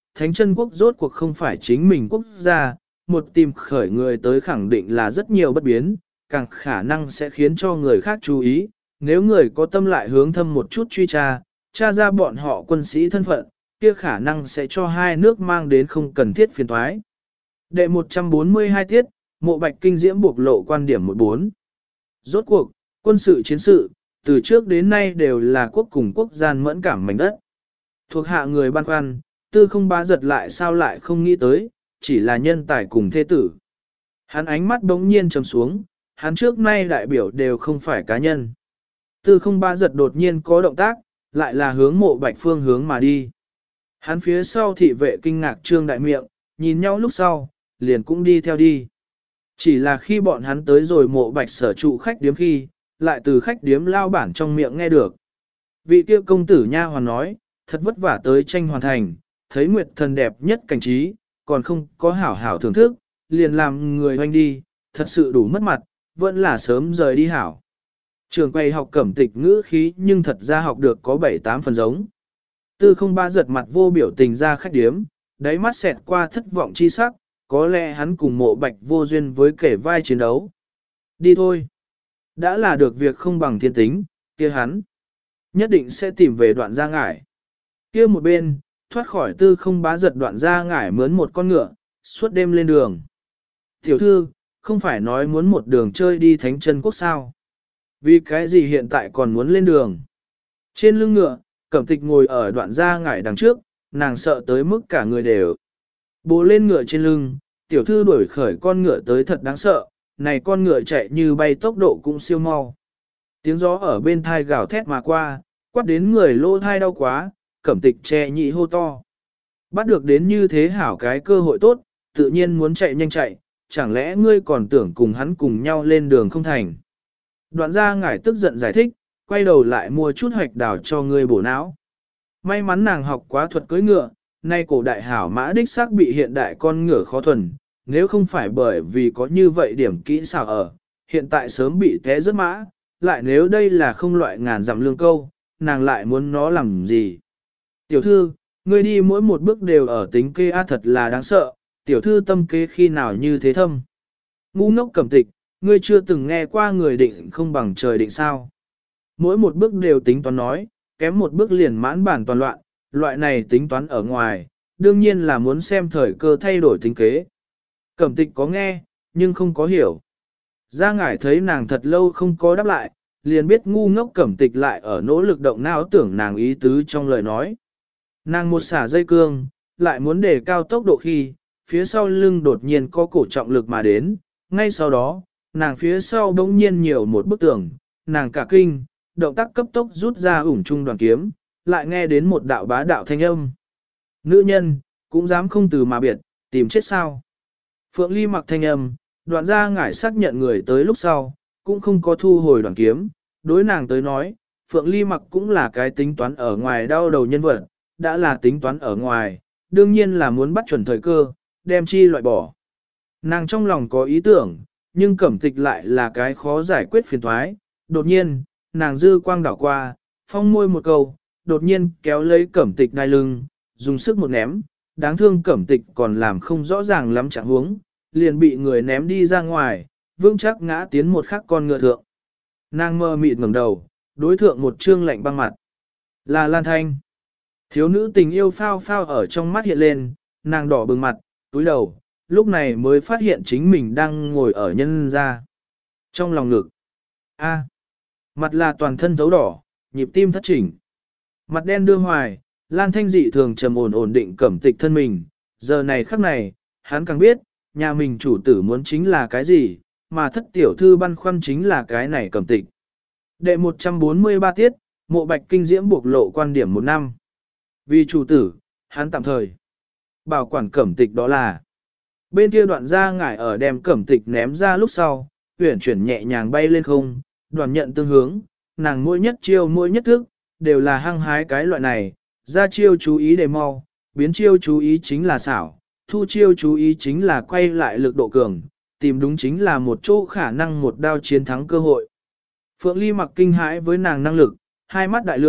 Thánh chân quốc rốt cuộc không phải chính mình quốc gia, một tìm khởi người tới khẳng định là rất nhiều bất biến, càng khả năng sẽ khiến cho người khác chú ý, nếu người có tâm lại hướng thâm một chút truy tra, tra ra bọn họ quân sĩ thân phận, kia khả năng sẽ cho hai nước mang đến không cần thiết phiền toái. Đệ một trăm bốn mươi hai tiết, Mộ Bạch kinh diễm buộc lộ quan điểm mười bốn. Rốt cuộc, quân sự chiến sự, từ trước đến nay đều là quốc cùng quốc gian mẫn cảm mảnh đất. Thuộc hạ người băn khoăn, tư không bá giật lại sao lại không nghĩ tới, chỉ là nhân tài cùng thê tử. Hắn ánh mắt đống nhiên trầm xuống, hắn trước nay đại biểu đều không phải cá nhân. Tư không bá giật đột nhiên có động tác, lại là hướng Mộ Bạch phương hướng mà đi. Hắn phía sau thị vệ kinh ngạc trương đại miệng, nhìn nhau lúc sau, liền cũng đi theo đi. Chỉ là khi bọn hắn tới rồi Mộ Bạch sở trụ khách điếm khi, lại từ khách điếm lao bản trong miệng nghe được. Vị kia công tử nha hoàn nói, thật vất vả tới tranh hoàn thành, thấy nguyệt thần đẹp nhất cảnh trí, còn không có hảo hảo thưởng thức, liền làm người hoanh đi, thật sự đủ mất mặt, vẫn là sớm rời đi hảo. Trường quay học cẩm tịch ngữ khí nhưng thật ra học được có bảy tám phần giống. Tư không ba giật mặt vô biểu tình ra khách điếm, đáy mắt xẹt qua thất vọng chi sắc, có lẽ hắn cùng Mộ Bạch vô duyên với kể vai chiến đấu. Đi thôi. Đã là được việc không bằng thiên tính, kia hắn nhất định sẽ tìm về đoạn gia ngải. Kia một bên, thoát khỏi tư không bá giật đoạn gia ngải mướn một con ngựa, suốt đêm lên đường. Tiểu thư, không phải nói muốn một đường chơi đi thánh chân quốc sao? Vì cái gì hiện tại còn muốn lên đường? Trên lưng ngựa, Cẩm Tịch ngồi ở đoạn gia ngải đằng trước, nàng sợ tới mức cả người đều. Bố lên ngựa trên lưng, tiểu thư đuổi khởi con ngựa tới thật đáng sợ, này con ngựa chạy như bay tốc độ cũng siêu mau. Tiếng gió ở bên thai gào thét mà qua, quát đến người lô thai đau quá, Cẩm Tịch che nhị hô to. Bắt được đến như thế hảo cái cơ hội tốt, tự nhiên muốn chạy nhanh chạy, chẳng lẽ ngươi còn tưởng cùng hắn cùng nhau lên đường không thành. Đoạn gia ngải tức giận giải thích, quay đầu lại mua chút hoạch đào cho ngươi bổ não. May mắn nàng học quá thuật cưỡi ngựa, nay cổ đại hảo mã đích xác bị hiện đại con ngựa khó thuần, nếu không phải bởi vì có như vậy điểm kỹ xảo ở, hiện tại sớm bị té rớt mã, lại nếu đây là không loại ngàn dặm lương câu, nàng lại muốn nó làm gì. Tiểu thư, ngươi đi mỗi một bước đều ở tính kê a thật là đáng sợ, tiểu thư tâm kế khi nào như thế thâm. Ngu ngốc Cẩm Tịch, ngươi chưa từng nghe qua người định không bằng trời định sao. Mỗi một bước đều tính toán nói, kém một bước liền mãn bản toàn loạn, loại này tính toán ở ngoài, đương nhiên là muốn xem thời cơ thay đổi tính kế. Cẩm Tịch có nghe, nhưng không có hiểu. Gia Ngải thấy nàng thật lâu không có đáp lại, liền biết ngu ngốc Cẩm Tịch lại ở nỗ lực động não tưởng nàng ý tứ trong lời nói. Nàng một xả dây cương, lại muốn đề cao tốc độ khi, phía sau lưng đột nhiên có cổ trọng lực mà đến, ngay sau đó, nàng phía sau bỗng nhiên nhiều một bức tường, nàng cả kinh, động tác cấp tốc rút ra ủng trung đoàn kiếm, lại nghe đến một đạo bá đạo thanh âm. Nữ nhân, cũng dám không từ mà biệt, tìm chết sao. Phượng Ly mặc thanh âm, đoạn gia ngải xác nhận người tới lúc sau, cũng không có thu hồi đoàn kiếm, đối nàng tới nói, Phượng Ly mặc cũng là cái tính toán ở ngoài đau đầu nhân vật, đã là tính toán ở ngoài, đương nhiên là muốn bắt chuẩn thời cơ, đem chi loại bỏ. Nàng trong lòng có ý tưởng, nhưng Cẩm Tịch lại là cái khó giải quyết phiền thoái, đột nhiên, nàng dư quang đảo qua, phong môi một câu, đột nhiên kéo lấy Cẩm Tịch đai lưng, dùng sức một ném, đáng thương Cẩm Tịch còn làm không rõ ràng lắm trạng huống, liền bị người ném đi ra ngoài, vững chắc ngã tiến một khắc con ngựa thượng. Nàng mơ mịt ngẩng đầu, đối thượng một trương lạnh băng mặt. Là Lan Thanh. Thiếu nữ tình yêu phao phao ở trong mắt hiện lên, nàng đỏ bừng mặt, túi đầu, lúc này mới phát hiện chính mình đang ngồi ở nhân gia. Trong lòng ngực. A. Mặt là toàn thân thấu đỏ, nhịp tim thất chỉnh. Mặt đen đưa hoài, Lan Thanh dị thường trầm ổn ổn định Cẩm Tịch thân mình, giờ này khắc này, hắn càng biết, nhà mình chủ tử muốn chính là cái gì, mà thất tiểu thư băn khoăn chính là cái này Cẩm Tịch. Đệ một trăm bốn mươi ba tiết, Mộ Bạch kinh diễm buộc lộ quan điểm một năm. Vì chủ tử, hắn tạm thời bảo quản Cẩm Tịch đó là. Bên kia đoạn gia ngải ở đem Cẩm Tịch ném ra lúc sau, uyển chuyển nhẹ nhàng bay lên không, đoàn nhận tương hướng, nàng mỗi nhất chiêu mỗi nhất thức, đều là hăng hái cái loại này, ra chiêu chú ý đề mau, biến chiêu chú ý chính là xảo, thu chiêu chú ý chính là quay lại lực độ cường, tìm đúng chính là một chỗ khả năng một đao chiến thắng cơ hội. Phượng Ly mặc kinh hãi với nàng năng lực, hai mắt đại lượng,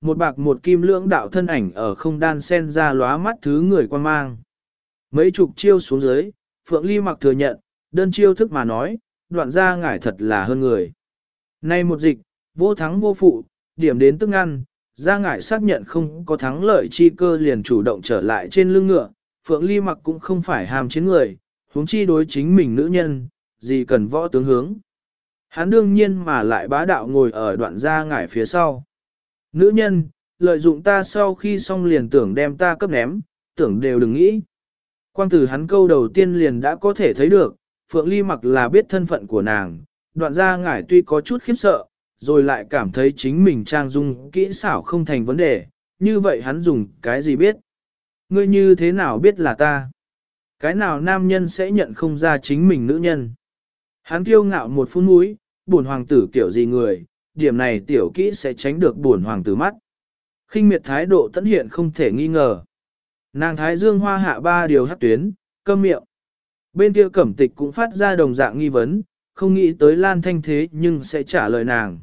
một bạc một kim lưỡng đạo thân ảnh ở không đan sen ra lóa mắt thứ người quan mang. Mấy chục chiêu xuống dưới, Phượng Ly Mặc thừa nhận, đơn chiêu thức mà nói, đoạn gia ngải thật là hơn người. Nay một dịch, vô thắng vô phụ, điểm đến tức ngăn, gia ngải xác nhận không có thắng lợi chi cơ liền chủ động trở lại trên lưng ngựa, Phượng Ly Mặc cũng không phải hàm chiến người, huống chi đối chính mình nữ nhân, gì cần võ tướng hướng. Hắn đương nhiên mà lại bá đạo ngồi ở đoạn gia ngải phía sau. Nữ nhân, lợi dụng ta sau khi xong liền tưởng đem ta cấp ném, tưởng đều đừng nghĩ. Quang tử hắn câu đầu tiên liền đã có thể thấy được, Phượng Ly Mặc là biết thân phận của nàng, đoạn gia ngải tuy có chút khiếp sợ, rồi lại cảm thấy chính mình trang dung kỹ xảo không thành vấn đề, như vậy hắn dùng cái gì biết? Ngươi như thế nào biết là ta? Cái nào nam nhân sẽ nhận không ra chính mình nữ nhân? Hắn kiêu ngạo một phút mũi, buồn hoàng tử kiểu gì người, điểm này tiểu kỹ sẽ tránh được buồn hoàng tử mắt. Khinh miệt thái độ tận hiện không thể nghi ngờ. Nàng thái dương hoa hạ ba điều hắc tuyến, câm miệng. Bên kia cẩm tịch cũng phát ra đồng dạng nghi vấn, không nghĩ tới Lan Thanh thế nhưng sẽ trả lời nàng.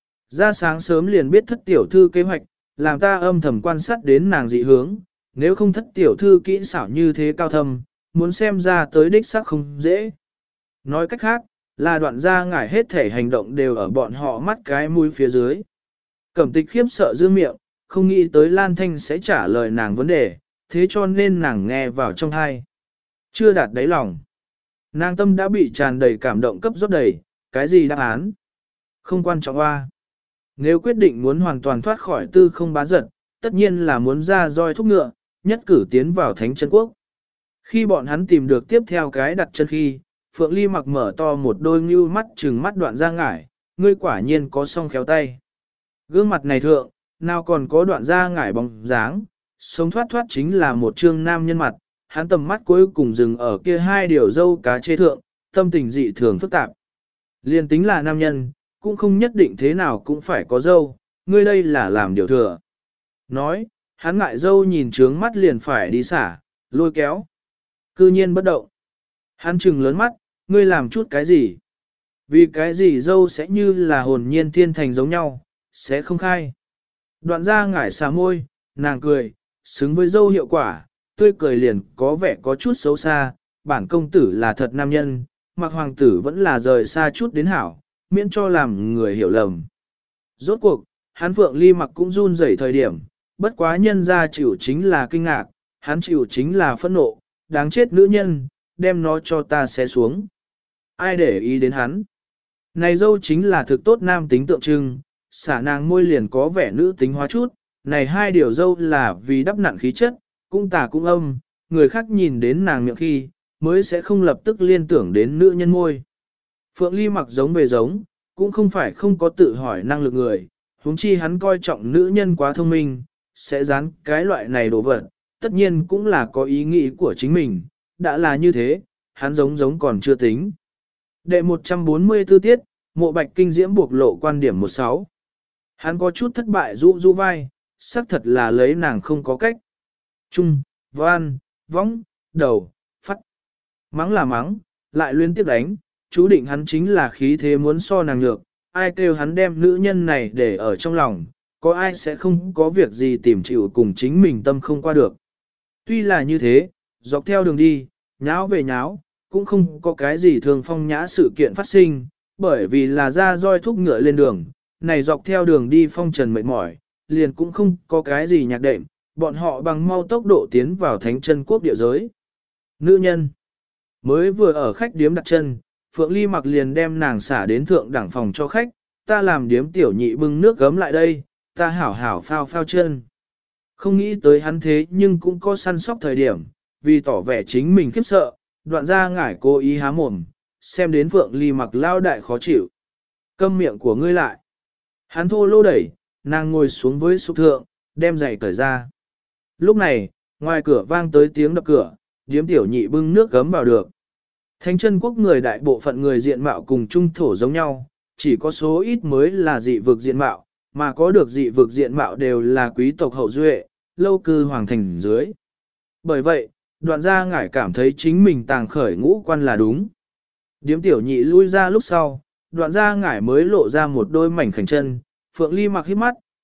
Ra sáng sớm liền biết thất tiểu thư kế hoạch, làm ta âm thầm quan sát đến nàng dị hướng, nếu không thất tiểu thư kỹ xảo như thế cao thâm, muốn xem ra tới đích xác không dễ. Nói cách khác, là đoạn gia ngải hết thể hành động đều ở bọn họ mắt cái mũi phía dưới. Cẩm tịch khiếp sợ dương miệng, không nghĩ tới Lan Thanh sẽ trả lời nàng vấn đề, thế cho nên nàng nghe vào trong thai. Chưa đạt đáy lòng. Nàng tâm đã bị tràn đầy cảm động cấp rót đầy, cái gì đáp án? Không quan trọng hoa. Nếu quyết định muốn hoàn toàn thoát khỏi tư không bá giật, tất nhiên là muốn ra roi thúc ngựa, nhất cử tiến vào thánh chân quốc. Khi bọn hắn tìm được tiếp theo cái đặt chân khi, Phượng Ly Mặc mở to một đôi ngưu mắt trừng mắt đoạn ra ngải, ngươi quả nhiên có song khéo tay. Gương mặt này thượng, nào còn có đoạn ra ngải bóng dáng, sống thoát thoát chính là một trương nam nhân mặt, hắn tầm mắt cuối cùng dừng ở kia hai điều dâu cá chê thượng, tâm tình dị thường phức tạp. Liên tính là nam nhân, cũng không nhất định thế nào cũng phải có dâu, ngươi đây là làm điều thừa. Nói, hắn ngại dâu nhìn trướng mắt liền phải đi xả, lôi kéo. Cư nhiên bất động. Hắn trừng lớn mắt, ngươi làm chút cái gì? Vì cái gì dâu sẽ như là hồn nhiên thiên thành giống nhau, sẽ không khai. Đoạn ra ngải xà môi, nàng cười, xứng với dâu hiệu quả, tươi cười liền có vẻ có chút xấu xa, bản công tử là thật nam nhân, mặc hoàng tử vẫn là rời xa chút đến hảo, miễn cho làm người hiểu lầm. Rốt cuộc, hắn Phượng Ly Mặc cũng run rẩy thời điểm, bất quá nhân ra chịu chính là kinh ngạc, hắn chịu chính là phẫn nộ, đáng chết nữ nhân, đem nó cho ta xé xuống. Ai để ý đến hắn? Này dâu chính là thực tốt nam tính tượng trưng, xả nàng môi liền có vẻ nữ tính hóa chút, này hai điều dâu là vì đắp nặn khí chất, cũng tà cũng âm, người khác nhìn đến nàng miệng khi, mới sẽ không lập tức liên tưởng đến nữ nhân môi. Phượng Ly Mặc giống về giống, cũng không phải không có tự hỏi năng lực người, huống chi hắn coi trọng nữ nhân quá thông minh, sẽ dán cái loại này đồ vật, tất nhiên cũng là có ý nghĩ của chính mình, đã là như thế, hắn giống giống còn chưa tính. Đệ một trăm bốn mươi tư tiết, Mộ Bạch kinh diễm buộc lộ quan điểm mười sáu. Hắn có chút thất bại rũ rũ vai, xác thật là lấy nàng không có cách. Trung, van, võng, đầu, phát. Mắng là mắng, lại liên tiếp đánh, chú định hắn chính là khí thế muốn so nàng nhược, ai kêu hắn đem nữ nhân này để ở trong lòng, có ai sẽ không có việc gì tìm chịu cùng chính mình tâm không qua được. Tuy là như thế, dọc theo đường đi, nháo về nháo, cũng không có cái gì thường phong nhã sự kiện phát sinh, bởi vì là ra roi thúc ngựa lên đường, này dọc theo đường đi phong trần mệt mỏi, liền cũng không có cái gì nhạc đệm, bọn họ bằng mau tốc độ tiến vào thánh chân quốc địa giới. Nữ nhân mới vừa ở khách điếm đặt chân, Phượng Ly Mặc liền đem nàng xả đến thượng đẳng phòng cho khách, ta làm điếm tiểu nhị bưng nước gấm lại đây, ta hảo hảo phao phao chân. Không nghĩ tới hắn thế nhưng cũng có săn sóc thời điểm, vì tỏ vẻ chính mình khiếp sợ, đoạn ra ngải cố ý há mồm, xem đến Phượng Ly Mặc lao đại khó chịu. Câm miệng của ngươi lại. Hắn thô lô đẩy, nàng ngồi xuống với sụp thượng, đem giày cởi ra. Lúc này, ngoài cửa vang tới tiếng đập cửa, điếm tiểu nhị bưng nước gấm vào được. Thánh chân quốc người đại bộ phận người diện mạo cùng trung thổ giống nhau, chỉ có số ít mới là dị vực diện mạo, mà có được dị vực diện mạo đều là quý tộc hậu duệ, lâu cư hoàng thành dưới. Bởi vậy, đoạn gia ngải cảm thấy chính mình tàng khởi ngũ quan là đúng. Điếm tiểu nhị lui ra lúc sau, đoạn gia ngải mới lộ ra một đôi mảnh khảnh chân, Phượng Ly Mặc hít mắt,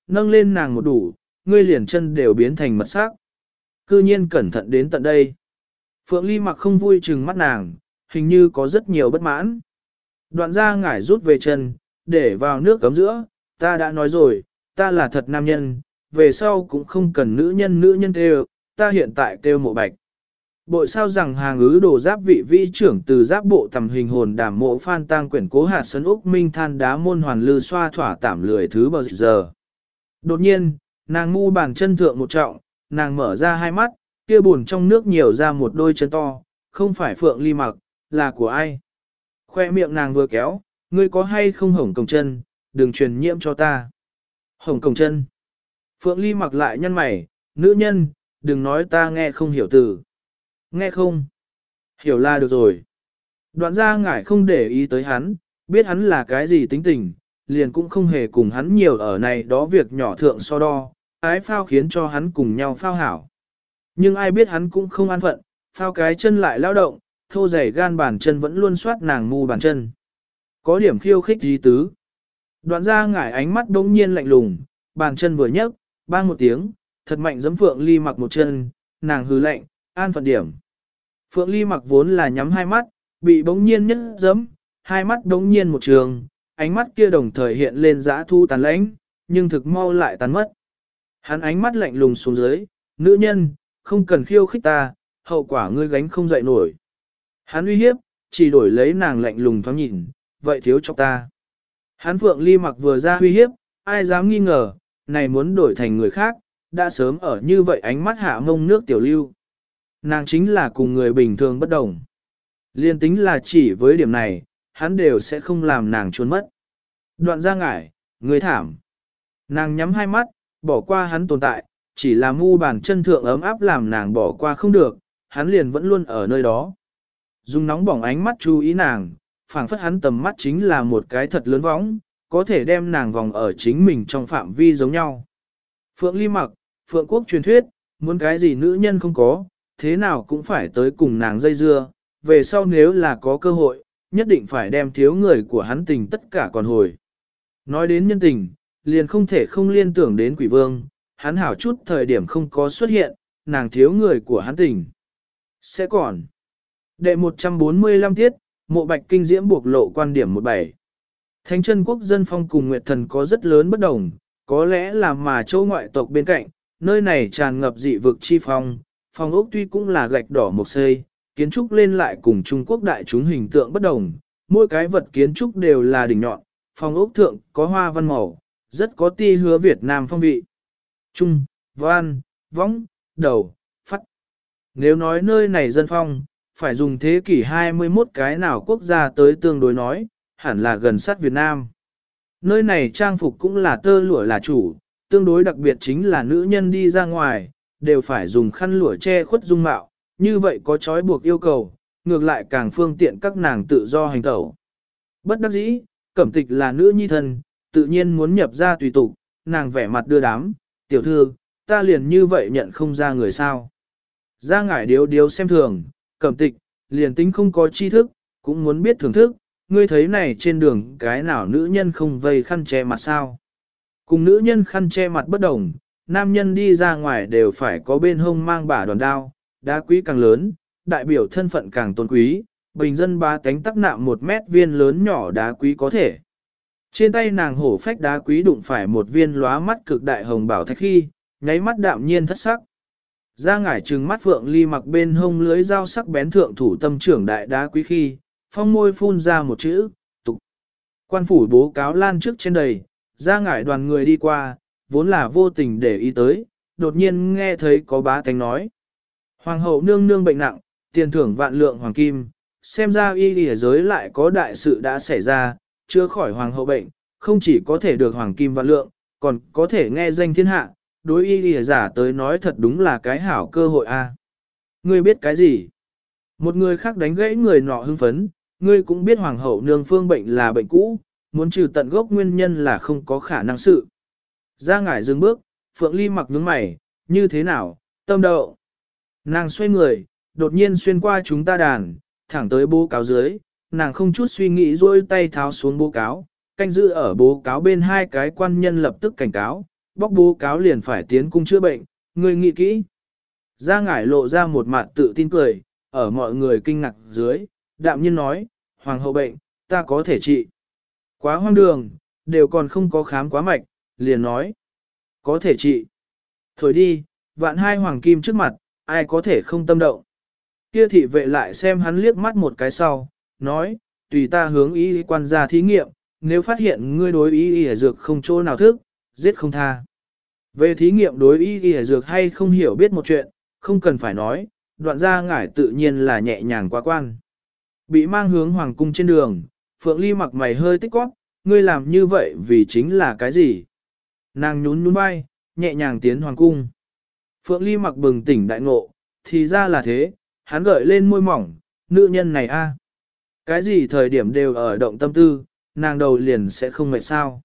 nâng lên nàng một đủ, ngươi liền chân đều biến thành mật sắc. Cư nhiên cẩn thận đến tận đây. Phượng Ly mặc không vui chừng mắt nàng, hình như có rất nhiều bất mãn. Đoạn ra ngải rút về chân, để vào nước cấm giữa, ta đã nói rồi, ta là thật nam nhân, về sau cũng không cần nữ nhân nữ nhân kêu, ta hiện tại kêu mộ bạch. Bội sao rằng hàng ứ đồ giáp vị vĩ trưởng từ giáp bộ tầm hình hồn đảm mộ phan tang quyển cố hạt sân úc minh than đá môn hoàn lư xoa thỏa tảm lười thứ bờ giờ. Đột nhiên, nàng mu bàn chân thượng một trọng, nàng mở ra hai mắt, kia buồn trong nước nhiều ra một đôi chân to, không phải Phượng Ly mặc, là của ai. Khoe miệng nàng vừa kéo, ngươi có hay không hổng cổng chân, đừng truyền nhiễm cho ta. Hổng cổng chân. Phượng Ly mặc lại nhăn mày, nữ nhân, đừng nói ta nghe không hiểu từ. Nghe không? Hiểu là được rồi. Đoạn ra ngải không để ý tới hắn, biết hắn là cái gì tính tình, liền cũng không hề cùng hắn nhiều ở này đó việc nhỏ thượng so đo, ái phao khiến cho hắn cùng nhau phao hảo. Nhưng ai biết hắn cũng không an phận, phao cái chân lại lao động, thô dày gan bàn chân vẫn luôn soát nàng mu bàn chân. Có điểm khiêu khích dí tứ. Đoạn ra ngải ánh mắt đống nhiên lạnh lùng, bàn chân vừa nhấc, bang một tiếng, thật mạnh giẫm Phượng Ly mặc một chân, nàng hứ lạnh, an phận điểm. Phượng Ly mặc vốn là nhắm hai mắt, bị bỗng nhiên nhất giẫm, hai mắt đống nhiên một trường, ánh mắt kia đồng thời hiện lên dã thu tàn lãnh, nhưng thực mau lại tàn mất. Hắn ánh mắt lạnh lùng xuống dưới, nữ nhân, không cần khiêu khích ta, hậu quả ngươi gánh không dậy nổi. Hắn uy hiếp, chỉ đổi lấy nàng lạnh lùng thoáng nhìn, vậy thiếu cho ta. Hắn Phượng Ly mặc vừa ra uy hiếp, ai dám nghi ngờ, này muốn đổi thành người khác, đã sớm ở như vậy ánh mắt hạ mông nước tiểu lưu. Nàng chính là cùng người bình thường bất đồng. Liên tính là chỉ với điểm này, hắn đều sẽ không làm nàng trốn mất. Đoạn ra ngải, người thảm. Nàng nhắm hai mắt, bỏ qua hắn tồn tại, chỉ là mu bàn chân thượng ấm áp làm nàng bỏ qua không được, hắn liền vẫn luôn ở nơi đó. Dùng nóng bỏng ánh mắt chú ý nàng, phảng phất hắn tầm mắt chính là một cái thật lớn võng, có thể đem nàng vòng ở chính mình trong phạm vi giống nhau. Phượng Ly mặc, Phượng Quốc truyền thuyết, muốn cái gì nữ nhân không có, thế nào cũng phải tới cùng nàng dây dưa, về sau nếu là có cơ hội, nhất định phải đem thiếu người của hắn tình tất cả còn hồi. Nói đến nhân tình, liền không thể không liên tưởng đến quỷ vương, hắn hảo chút thời điểm không có xuất hiện, nàng thiếu người của hắn tình. Sẽ còn. Đệ một trăm bốn mươi lăm tiết, mộ bạch kinh diễm buộc lộ quan điểm một bảy. Thánh chân quốc dân phong cùng Nguyệt Thần có rất lớn bất đồng, có lẽ là mà châu ngoại tộc bên cạnh, nơi này tràn ngập dị vực chi phong, phong ốc tuy cũng là gạch đỏ mộc xây, kiến trúc lên lại cùng Trung Quốc đại chúng hình tượng bất đồng, mỗi cái vật kiến trúc đều là đỉnh nhọn, phong ốc thượng có hoa văn màu, rất có ti hứa Việt Nam phong vị. Trung, văn, võng, đầu, phát. Nếu nói nơi này dân phong, phải dùng thế kỷ hai mươi mốt cái nào quốc gia tới tương đối nói, hẳn là gần sát Việt Nam. Nơi này trang phục cũng là tơ lụa là chủ, tương đối đặc biệt chính là nữ nhân đi ra ngoài, đều phải dùng khăn lụa che khuất dung mạo, như vậy có trói buộc yêu cầu, ngược lại càng phương tiện các nàng tự do hành tẩu. Bất đắc dĩ, Cẩm Tịch là nữ nhi thân, tự nhiên muốn nhập ra tùy tục, nàng vẻ mặt đưa đám, tiểu thư, ta liền như vậy nhận không ra người sao. Ra ngải điếu điếu xem thường, Cẩm Tịch, liền tính không có tri thức, cũng muốn biết thưởng thức, ngươi thấy này trên đường cái nào nữ nhân không vây khăn che mặt sao. Cùng nữ nhân khăn che mặt bất đồng, nam nhân đi ra ngoài đều phải có bên hông mang bả đòn đao, đá quý càng lớn, đại biểu thân phận càng tôn quý, bình dân ba tánh tắc nạm một mét viên lớn nhỏ đá quý có thể. Trên tay nàng hổ phách đá quý đụng phải một viên lóa mắt cực đại hồng bảo thạch khi, nháy mắt đạm nhiên thất sắc. Ra ngải trừng mắt Phượng Ly mặc bên hông lưới dao sắc bén thượng thủ tâm trưởng đại đá quý khi, phong môi phun ra một chữ, tục. Quan phủ bố cáo lan trước trên đầy, ra ngải đoàn người đi qua, vốn là vô tình để ý tới, đột nhiên nghe thấy có bá tánh nói. Hoàng hậu nương nương bệnh nặng, tiền thưởng vạn lượng hoàng kim, xem ra y y giới lại có đại sự đã xảy ra, chưa khỏi hoàng hậu bệnh, không chỉ có thể được hoàng kim vạn lượng, còn có thể nghe danh thiên hạ, đối y y giả tới nói thật đúng là cái hảo cơ hội a. Ngươi biết cái gì? Một người khác đánh gãy người nọ hưng phấn, ngươi cũng biết hoàng hậu nương phương bệnh là bệnh cũ, muốn trừ tận gốc nguyên nhân là không có khả năng sự. Ra ngải dừng bước, Phượng Ly mặc nhướng mày, như thế nào, tâm đậu. Nàng xoay người, đột nhiên xuyên qua chúng ta đàn, thẳng tới bố cáo dưới, nàng không chút suy nghĩ duỗi tay tháo xuống bố cáo, canh giữ ở bố cáo bên hai cái quan nhân lập tức cảnh cáo, bóc bố cáo liền phải tiến cung chữa bệnh, ngươi nghĩ kỹ. Gia ngải lộ ra một mặt tự tin cười, ở mọi người kinh ngạc dưới, đạm nhiên nói, hoàng hậu bệnh, ta có thể trị. Quá hoang đường, đều còn không có khám quá mạch, liền nói, có thể trị. Thổi đi, vạn hai hoàng kim trước mặt, ai có thể không tâm động. Kia thị vệ lại xem hắn liếc mắt một cái sau, nói, tùy ta hướng y quan gia thí nghiệm, nếu phát hiện ngươi đối y y dược không chỗ nào thức, giết không tha. Về thí nghiệm đối y y dược hay không hiểu biết một chuyện, không cần phải nói, đoạn gia ngải tự nhiên là nhẹ nhàng quá quan. Bị mang hướng hoàng cung trên đường, Phượng Ly mặc mày hơi tích quát, ngươi làm như vậy vì chính là cái gì? Nàng nhún nhún vai, nhẹ nhàng tiến hoàng cung. Phượng Ly mặc bừng tỉnh đại ngộ, thì ra là thế, hắn gợi lên môi mỏng, nữ nhân này a, cái gì thời điểm đều ở động tâm tư, nàng đầu liền sẽ không mệt sao.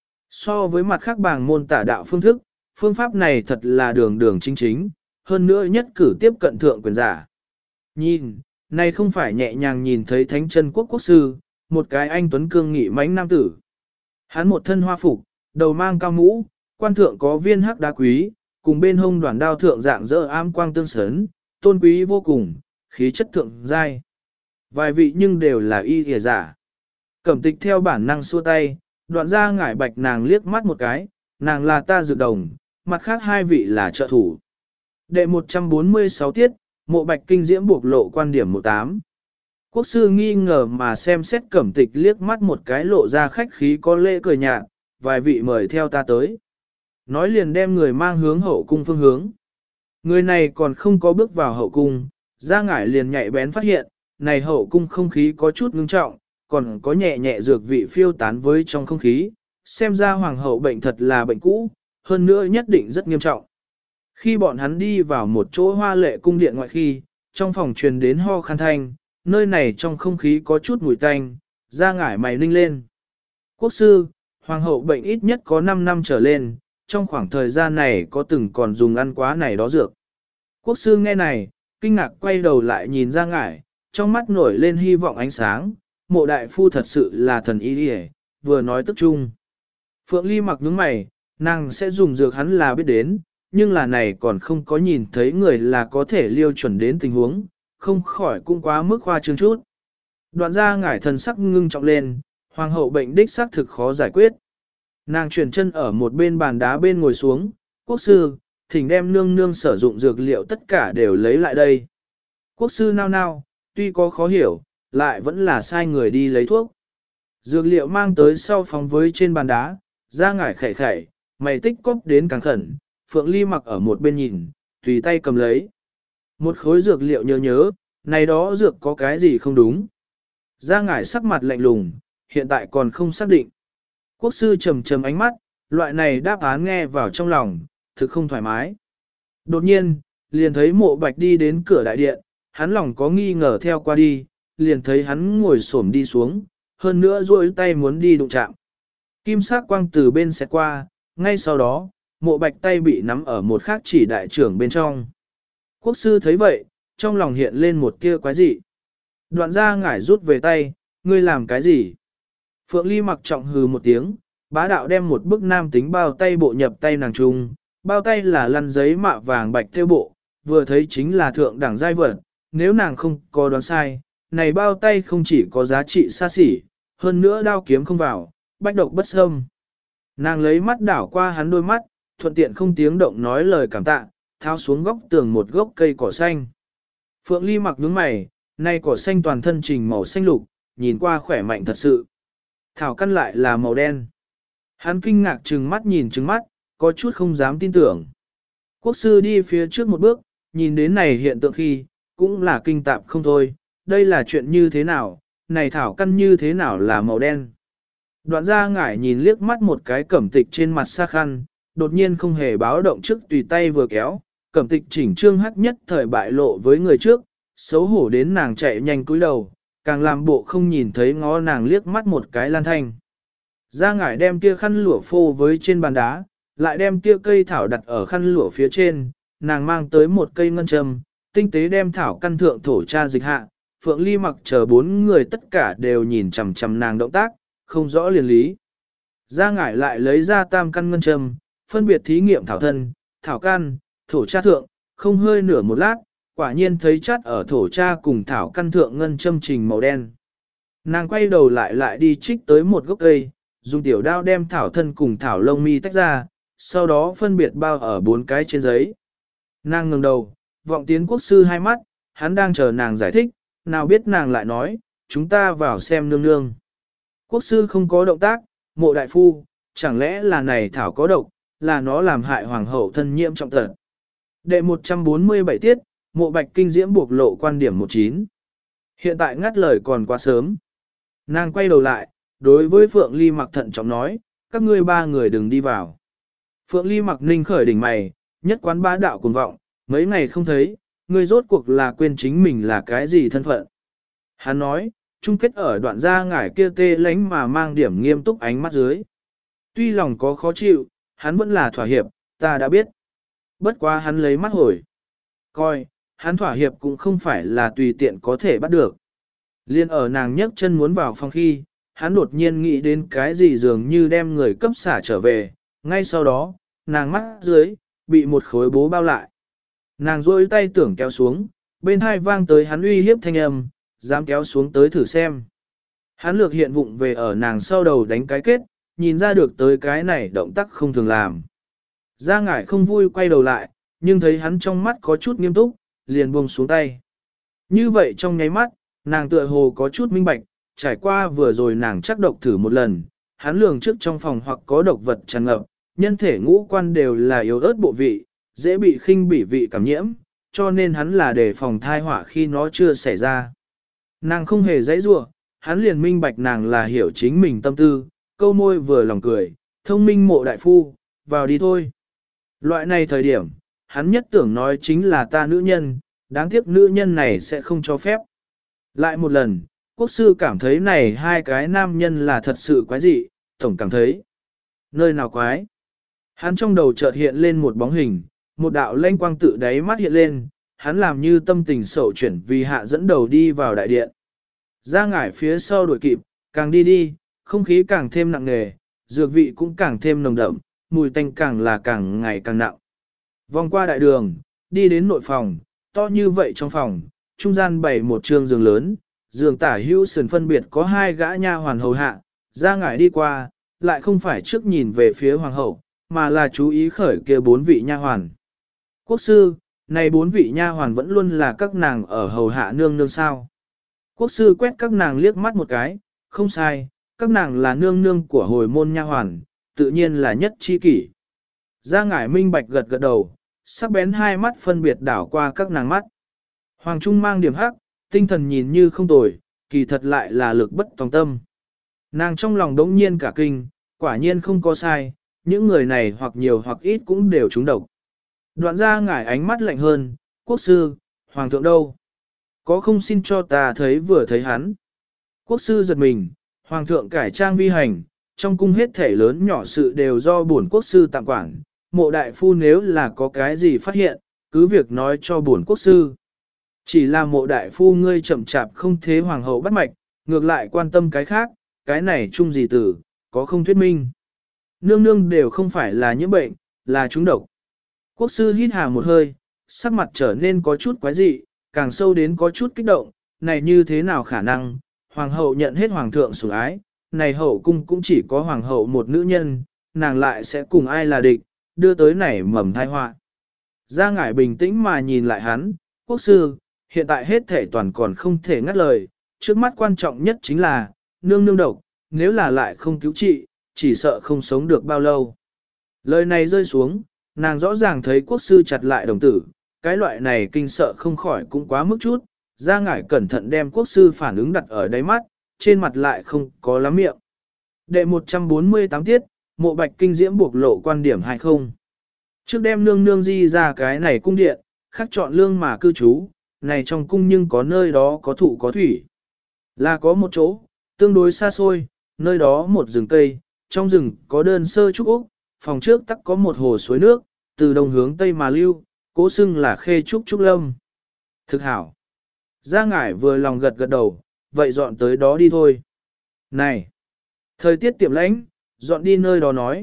So với mặt khác bàng môn tả đạo phương thức, phương pháp này thật là đường đường chính chính, hơn nữa nhất cử tiếp cận thượng quyền giả. Nhìn, này không phải nhẹ nhàng nhìn thấy thánh chân quốc quốc sư, một cái anh tuấn cương nghị mãnh nam tử. Hắn một thân hoa phục, đầu mang cao mũ, quan thượng có viên hắc đá quý, cùng bên hông đoàn đao thượng dạng dỡ am quang tương sấn, tôn quý vô cùng, khí chất thượng giai. Vài vị nhưng đều là y kìa giả. Cẩm tịch theo bản năng xua tay, đoạn ra ngải bạch nàng liếc mắt một cái, nàng là ta dược đồng, mặt khác hai vị là trợ thủ. Đệ một trăm bốn mươi sáu tiết, mộ bạch kinh diễm buộc lộ quan điểm mười tám. Quốc sư nghi ngờ mà xem xét cẩm tịch liếc mắt một cái lộ ra khách khí có lễ cười nhạt, vài vị mời theo ta tới. Nói liền đem người mang hướng hậu cung phương hướng. Người này còn không có bước vào hậu cung, ra ngải liền nhạy bén phát hiện, này hậu cung không khí có chút ngưng trọng, còn có nhẹ nhẹ dược vị phiêu tán với trong không khí, xem ra hoàng hậu bệnh thật là bệnh cũ, hơn nữa nhất định rất nghiêm trọng. Khi bọn hắn đi vào một chỗ hoa lệ cung điện ngoại khi, trong phòng truyền đến ho khan thanh, nơi này trong không khí có chút mùi tanh, ra ngải mày ninh lên. Quốc sư, hoàng hậu bệnh ít nhất có năm năm trở lên, trong khoảng thời gian này có từng còn dùng ăn quá này đó dược. Quốc sư nghe này, kinh ngạc quay đầu lại nhìn ra ngải, trong mắt nổi lên hy vọng ánh sáng, mộ đại phu thật sự là thần y đi, vừa nói tức chung. Phượng Ly mặc nhướng mày, nàng sẽ dùng dược hắn là biết đến, nhưng là này còn không có nhìn thấy người là có thể liêu chuẩn đến tình huống, không khỏi cũng quá mức khoa trương chút. Đoạn ra ngải thần sắc ngưng trọng lên, hoàng hậu bệnh đích xác thực khó giải quyết. Nàng chuyển chân ở một bên bàn đá bên ngồi xuống, quốc sư, thỉnh đem nương nương sử dụng dược liệu tất cả đều lấy lại đây. Quốc sư nao nao, tuy có khó hiểu, lại vẫn là sai người đi lấy thuốc. Dược liệu mang tới sau phóng với trên bàn đá, ra ngải khẩy khẩy, mày tích cóp đến càng khẩn, Phượng Ly mặc ở một bên nhìn, tùy tay cầm lấy. Một khối dược liệu nhớ nhớ, này đó dược có cái gì không đúng. Ra ngải sắc mặt lạnh lùng, hiện tại còn không xác định. Quốc sư trầm trầm ánh mắt, loại này đáp án nghe vào trong lòng, thực không thoải mái. Đột nhiên, liền thấy mộ bạch đi đến cửa đại điện, hắn lòng có nghi ngờ theo qua đi, liền thấy hắn ngồi xổm đi xuống, hơn nữa duỗi tay muốn đi đụng chạm. Kim sắc quang từ bên sẽ qua, ngay sau đó, mộ bạch tay bị nắm ở một khác chỉ đại trưởng bên trong. Quốc sư thấy vậy, trong lòng hiện lên một tia quái dị. Đoạn ra ngải rút về tay, ngươi làm cái gì? Phượng Ly mặc trọng hừ một tiếng, bá đạo đem một bức nam tính bao tay bộ nhập tay nàng trung, bao tay là lăn giấy mạ vàng bạch theo bộ, vừa thấy chính là thượng đẳng giai vật, nếu nàng không có đoán sai, này bao tay không chỉ có giá trị xa xỉ, hơn nữa đao kiếm không vào, bách độc bất xâm. Nàng lấy mắt đảo qua hắn đôi mắt, thuận tiện không tiếng động nói lời cảm tạ, tháo xuống góc tường một gốc cây cỏ xanh. Phượng Ly mặc nhướng mày, này cỏ xanh toàn thân trình màu xanh lục, nhìn qua khỏe mạnh thật sự. Thảo căn lại là màu đen. Hắn kinh ngạc trừng mắt nhìn trừng mắt, có chút không dám tin tưởng. Quốc sư đi phía trước một bước, nhìn đến này hiện tượng khi, cũng là kinh tạp không thôi, đây là chuyện như thế nào, này thảo căn như thế nào là màu đen. Đoạn ra ngải nhìn liếc mắt một cái cẩm tịch trên mặt xa khăn, đột nhiên không hề báo động trước tùy tay vừa kéo, cẩm tịch chỉnh trương hắc nhất thời bại lộ với người trước, xấu hổ đến nàng chạy nhanh cúi đầu, càng làm bộ không nhìn thấy ngó nàng liếc mắt một cái lan thanh. Ra ngải đem kia khăn lụa phô với trên bàn đá, lại đem kia cây thảo đặt ở khăn lụa phía trên, nàng mang tới một cây ngân châm, tinh tế đem thảo căn thượng thổ tra dịch hạ, Phượng Ly mặc chờ bốn người tất cả đều nhìn chằm chằm nàng động tác, không rõ liền lý. Ra ngải lại lấy ra tam căn ngân châm, phân biệt thí nghiệm thảo thân, thảo căn, thổ tra thượng, không hơi nửa một lát, quả nhiên thấy chắt ở thổ tra cùng thảo căn thượng ngân châm trình màu đen. Nàng quay đầu lại lại đi trích tới một gốc cây, dùng tiểu đao đem thảo thân cùng thảo lông mi tách ra, sau đó phân biệt bao ở bốn cái trên giấy. Nàng ngẩng đầu, vọng tiến quốc sư hai mắt, hắn đang chờ nàng giải thích, nào biết nàng lại nói, chúng ta vào xem nương nương. Quốc sư không có động tác, mộ đại phu, chẳng lẽ là này thảo có độc, là nó làm hại hoàng hậu thân nhiễm trọng tật. Đệ một trăm bốn mươi bảy tiết, mộ bạch kinh diễm buộc lộ quan điểm mười chín. Hiện tại ngắt lời còn quá sớm. Nàng quay đầu lại, đối với Phượng Ly Mặc thận trọng nói, các ngươi ba người đừng đi vào. Phượng Ly Mặc ninh khởi đỉnh mày, nhất quán bá đạo cuồng vọng, mấy ngày không thấy, ngươi rốt cuộc là quên chính mình là cái gì thân phận. Hắn nói, chung kết ở đoạn gia ngải kia tê lánh mà mang điểm nghiêm túc ánh mắt dưới. Tuy lòng có khó chịu, hắn vẫn là thỏa hiệp, ta đã biết. Bất quá hắn lấy mắt hồi. Coi, hắn thỏa hiệp cũng không phải là tùy tiện có thể bắt được. Liên ở nàng nhấc chân muốn vào phòng khi, hắn đột nhiên nghĩ đến cái gì dường như đem người cấp xả trở về, ngay sau đó, nàng mắt dưới, bị một khối bố bao lại. Nàng rôi tay tưởng kéo xuống, bên hai vang tới hắn uy hiếp thanh âm, dám kéo xuống tới thử xem. Hắn lược hiện vụng về ở nàng sau đầu đánh cái kết, nhìn ra được tới cái này động tác không thường làm. Gia ngải không vui quay đầu lại, nhưng thấy hắn trong mắt có chút nghiêm túc, liền buông xuống tay. Như vậy trong nháy mắt, nàng tựa hồ có chút minh bạch, trải qua vừa rồi nàng chắc độc thử một lần, hắn lường trước trong phòng hoặc có độc vật tràn ngập, nhân thể ngũ quan đều là yếu ớt bộ vị, dễ bị khinh bỉ vị cảm nhiễm, cho nên hắn là để phòng thai họa khi nó chưa xảy ra. Nàng không hề dãy rủa, hắn liền minh bạch nàng là hiểu chính mình tâm tư, câu môi vừa lòng cười, thông minh mộ đại phu, vào đi thôi. Loại này thời điểm, hắn nhất tưởng nói chính là ta nữ nhân, đáng tiếc nữ nhân này sẽ không cho phép. Lại một lần, quốc sư cảm thấy này hai cái nam nhân là thật sự quái dị, tổng cảm thấy. Nơi nào quái? Hắn trong đầu chợt hiện lên một bóng hình, một đạo lanh quang tự đáy mắt hiện lên, hắn làm như tâm tình sầu chuyển vì hạ dẫn đầu đi vào đại điện. Ra ngải phía sau đuổi kịp, càng đi đi, không khí càng thêm nặng nề, dược vị cũng càng thêm nồng đậm, mùi tanh càng là càng ngày càng nặng. Vòng qua đại đường, đi đến nội phòng, to như vậy trong phòng, trung gian bày một trường giường lớn, giường tả hữu sườn phân biệt có hai gã nha hoàn hầu hạ, ra ngải đi qua, lại không phải trước nhìn về phía hoàng hậu, mà là chú ý khởi kia bốn vị nha hoàn. Quốc sư, này bốn vị nha hoàn vẫn luôn là các nàng ở hầu hạ nương nương sao. Quốc sư quét các nàng liếc mắt một cái, không sai, các nàng là nương nương của hồi môn nha hoàn, tự nhiên là nhất chi kỷ. Gia ngải minh bạch gật gật đầu, sắc bén hai mắt phân biệt đảo qua các nàng mắt. Hoàng Trung mang điểm hắc, tinh thần nhìn như không tồi, kỳ thật lại là lực bất tòng tâm. Nàng trong lòng đống nhiên cả kinh, quả nhiên không có sai, những người này hoặc nhiều hoặc ít cũng đều trúng độc. Đoạn Gia ngải ánh mắt lạnh hơn, quốc sư, hoàng thượng đâu? Có không xin cho ta thấy vừa thấy hắn? Quốc sư giật mình, hoàng thượng cải trang vi hành, trong cung hết thể lớn nhỏ sự đều do bổn quốc sư tạm quản, mộ đại phu nếu là có cái gì phát hiện, cứ việc nói cho bổn quốc sư. Chỉ là mộ đại phu ngươi chậm chạp không thế hoàng hậu bắt mạch, ngược lại quan tâm cái khác, cái này chung gì tử, có không thuyết minh. Nương nương đều không phải là những bệnh, là chúng độc. Quốc sư hít hà một hơi, sắc mặt trở nên có chút quái dị, càng sâu đến có chút kích động, này như thế nào khả năng, hoàng hậu nhận hết hoàng thượng sủng ái, này hậu cung cũng chỉ có hoàng hậu một nữ nhân, nàng lại sẽ cùng ai là địch, đưa tới này mầm thai họa. Gia ngải bình tĩnh mà nhìn lại hắn, quốc sư, hiện tại hết thể toàn còn không thể ngắt lời, trước mắt quan trọng nhất chính là, nương nương độc, nếu là lại không cứu trị, chỉ sợ không sống được bao lâu. Lời này rơi xuống, nàng rõ ràng thấy quốc sư chặt lại đồng tử, cái loại này kinh sợ không khỏi cũng quá mức chút, Gia ngải cẩn thận đem quốc sư phản ứng đặt ở đáy mắt, trên mặt lại không có lắm miệng. Đệ một trăm bốn mươi tám tiết, mộ bạch kinh diễm buộc lộ quan điểm hay không. Trước đem nương nương di ra cái này cung điện, khác chọn lương mà cư trú, này trong cung nhưng có nơi đó có thụ có thủy. Là có một chỗ, tương đối xa xôi, nơi đó một rừng cây, trong rừng có đơn sơ trúc úc, phòng trước tắc có một hồ suối nước, từ đông hướng tây mà lưu, cố xưng là khê trúc trúc lâm. Thực hảo. Gia ngải vừa lòng gật gật đầu, vậy dọn tới đó đi thôi. Này! Thời tiết tiệm lãnh, dọn đi nơi đó nói,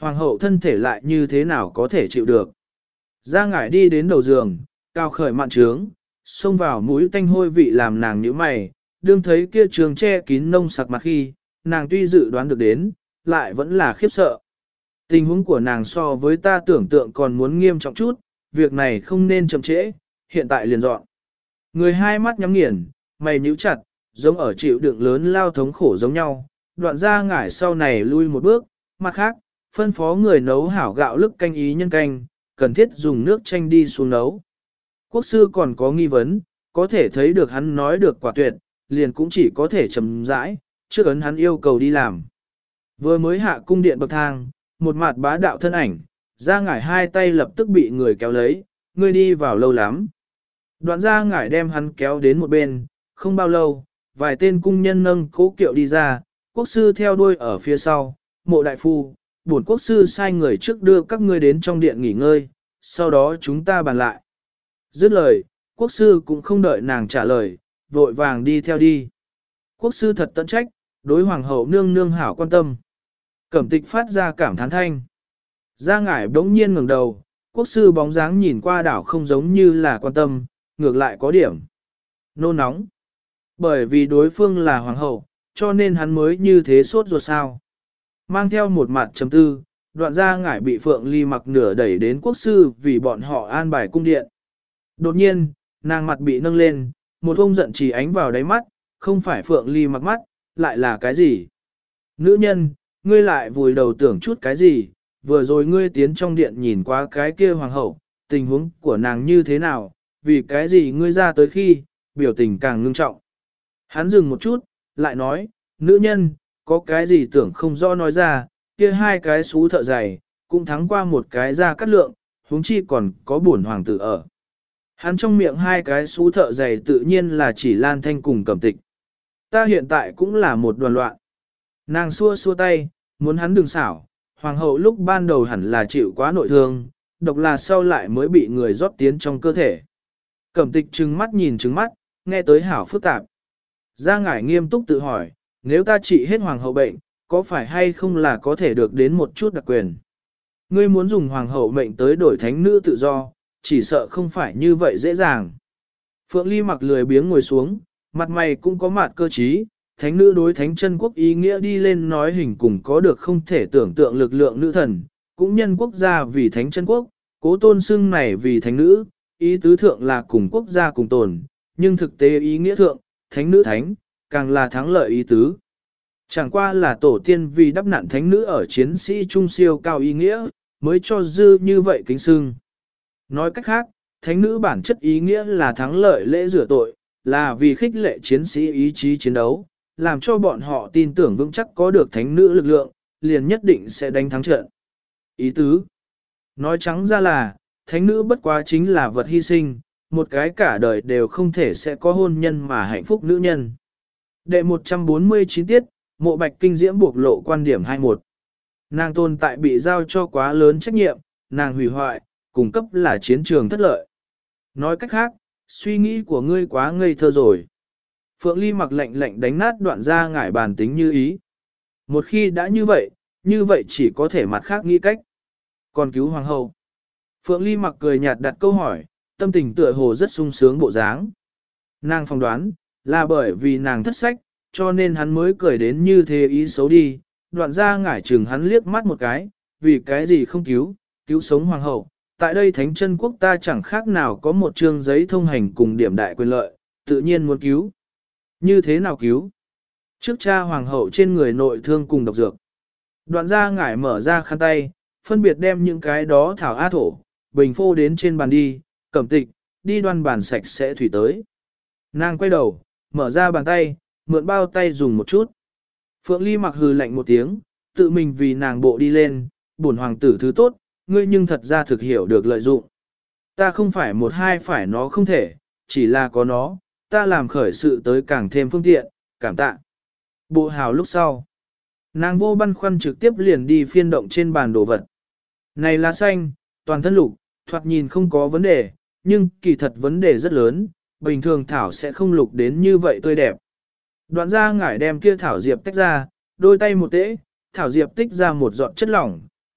hoàng hậu thân thể lại như thế nào có thể chịu được. Gia ngải đi đến đầu giường, cao khởi mạn trướng, xông vào mũi tanh hôi vị làm nàng nhíu mày, đương thấy kia trường che kín nông sặc mặt khi, nàng tuy dự đoán được đến, lại vẫn là khiếp sợ. Tình huống của nàng so với ta tưởng tượng còn muốn nghiêm trọng chút, việc này không nên chậm trễ, hiện tại liền dọn. Người hai mắt nhắm nghiền, mày nhíu chặt, giống ở chịu đựng lớn lao thống khổ giống nhau, đoạn ra ngải sau này lui một bước, mặt khác, phân phó người nấu hảo gạo lức canh ý nhân canh, cần thiết dùng nước chanh đi xuống nấu. Quốc sư còn có nghi vấn, có thể thấy được hắn nói được quả tuyệt, liền cũng chỉ có thể chậm rãi, trước ấn hắn yêu cầu đi làm. Vừa mới hạ cung điện bậc thang, một mặt bá đạo thân ảnh, ra ngải hai tay lập tức bị người kéo lấy, ngươi đi vào lâu lắm. Đoạn ra ngải đem hắn kéo đến một bên, không bao lâu, vài tên cung nhân nâng cố kiệu đi ra, quốc sư theo đuôi ở phía sau, mộ đại phu, bổn quốc sư sai người trước đưa các ngươi đến trong điện nghỉ ngơi, sau đó chúng ta bàn lại. Dứt lời, quốc sư cũng không đợi nàng trả lời, vội vàng đi theo đi. Quốc sư thật tận trách, đối hoàng hậu nương nương hảo quan tâm. Cẩm tịch phát ra cảm thán thanh. Gia ngải bỗng nhiên ngẩng đầu, quốc sư bóng dáng nhìn qua đảo không giống như là quan tâm, ngược lại có điểm nôn nóng. Bởi vì đối phương là hoàng hậu, cho nên hắn mới như thế sốt ruột sao. Mang theo một mặt chấm tư, đoạn gia ngải bị Phượng Ly mặc nửa đẩy đến quốc sư vì bọn họ an bài cung điện. Đột nhiên, nàng mặt bị nâng lên, một ông giận chỉ ánh vào đáy mắt, không phải Phượng Ly mặc mắt, lại là cái gì? Nữ nhân, ngươi lại vùi đầu tưởng chút cái gì, vừa rồi ngươi tiến trong điện nhìn qua cái kia hoàng hậu, tình huống của nàng như thế nào, vì cái gì ngươi ra tới khi, biểu tình càng ngưng trọng. Hắn dừng một chút, lại nói, nữ nhân, có cái gì tưởng không rõ nói ra, kia hai cái xú thợ dày, cũng thắng qua một cái ra cắt lượng, huống chi còn có bổn hoàng tử ở. Hắn trong miệng hai cái xú thợ dày tự nhiên là chỉ Lan Thanh cùng Cẩm Tịch. Ta hiện tại cũng là một đoàn loạn. Nàng xua xua tay, muốn hắn đừng xảo, hoàng hậu lúc ban đầu hẳn là chịu quá nội thương, độc là sau lại mới bị người rót tiến trong cơ thể. Cẩm Tịch trừng mắt nhìn trừng mắt, nghe tới hảo phức tạp. Gia ngải nghiêm túc tự hỏi, nếu ta trị hết hoàng hậu bệnh, có phải hay không là có thể được đến một chút đặc quyền? Ngươi muốn dùng hoàng hậu mệnh tới đổi thánh nữ tự do, chỉ sợ không phải như vậy dễ dàng. Phượng Ly mặc lười biếng ngồi xuống, mặt mày cũng có mặt cơ trí, thánh nữ đối thánh chân quốc ý nghĩa đi lên nói hình cùng có được không thể tưởng tượng lực lượng nữ thần, cũng nhân quốc gia vì thánh chân quốc, cố tôn xưng này vì thánh nữ, ý tứ thượng là cùng quốc gia cùng tồn, nhưng thực tế ý nghĩa thượng, thánh nữ thánh, càng là thắng lợi ý tứ. Chẳng qua là tổ tiên vì đắp nạn thánh nữ ở chiến sĩ trung siêu cao ý nghĩa, mới cho dư như vậy kính xưng. Nói cách khác, thánh nữ bản chất ý nghĩa là thắng lợi lễ rửa tội, là vì khích lệ chiến sĩ ý chí chiến đấu, làm cho bọn họ tin tưởng vững chắc có được thánh nữ lực lượng, liền nhất định sẽ đánh thắng trận. Ý tứ. Nói trắng ra là, thánh nữ bất quá chính là vật hy sinh, một cái cả đời đều không thể sẽ có hôn nhân mà hạnh phúc nữ nhân. Đệ một trăm bốn mươi chín tiết, mộ bạch kinh diễm buộc lộ quan điểm hai mươi mốt. Nàng tồn tại bị giao cho quá lớn trách nhiệm, nàng hủy hoại, cung cấp là chiến trường thất lợi. Nói cách khác, suy nghĩ của ngươi quá ngây thơ rồi. Phượng Ly mặc lệnh lệnh đánh nát đoạn ra ngải bàn tính như ý. Một khi đã như vậy, như vậy chỉ có thể mặt khác nghĩ cách. Còn cứu hoàng hậu. Phượng Ly mặc cười nhạt đặt câu hỏi, tâm tình tựa hồ rất sung sướng bộ dáng. Nàng phỏng đoán, là bởi vì nàng thất sách, cho nên hắn mới cười đến như thế ý xấu đi. Đoạn ra ngải chừng hắn liếc mắt một cái, vì cái gì không cứu, cứu sống hoàng hậu. Tại đây thánh chân quốc ta chẳng khác nào có một chương giấy thông hành cùng điểm đại quyền lợi, tự nhiên muốn cứu. Như thế nào cứu? Trước cha hoàng hậu trên người nội thương cùng độc dược. Đoạn ra ngải mở ra khăn tay, phân biệt đem những cái đó thảo á thổ, bình phô đến trên bàn đi, Cẩm Tịch, đi đoan bàn sạch sẽ thủy tới. Nàng quay đầu, mở ra bàn tay, mượn bao tay dùng một chút. Phượng Ly mặc hừ lạnh một tiếng, tự mình vì nàng bộ đi lên, bổn hoàng tử thứ tốt, ngươi nhưng thật ra thực hiểu được lợi dụng. Ta không phải một hai phải nó không thể, chỉ là có nó, ta làm khởi sự tới càng thêm phương tiện, cảm tạ. Bộ hào lúc sau. Nàng vô băn khoăn trực tiếp liền đi phiên động trên bàn đồ vật. Này lá xanh, toàn thân lục, thoạt nhìn không có vấn đề, nhưng kỳ thật vấn đề rất lớn, bình thường thảo sẽ không lục đến như vậy tươi đẹp. Đoạn ra ngải đem kia thảo diệp tách ra, đôi tay một tễ, thảo diệp tích ra một giọt chất lỏng,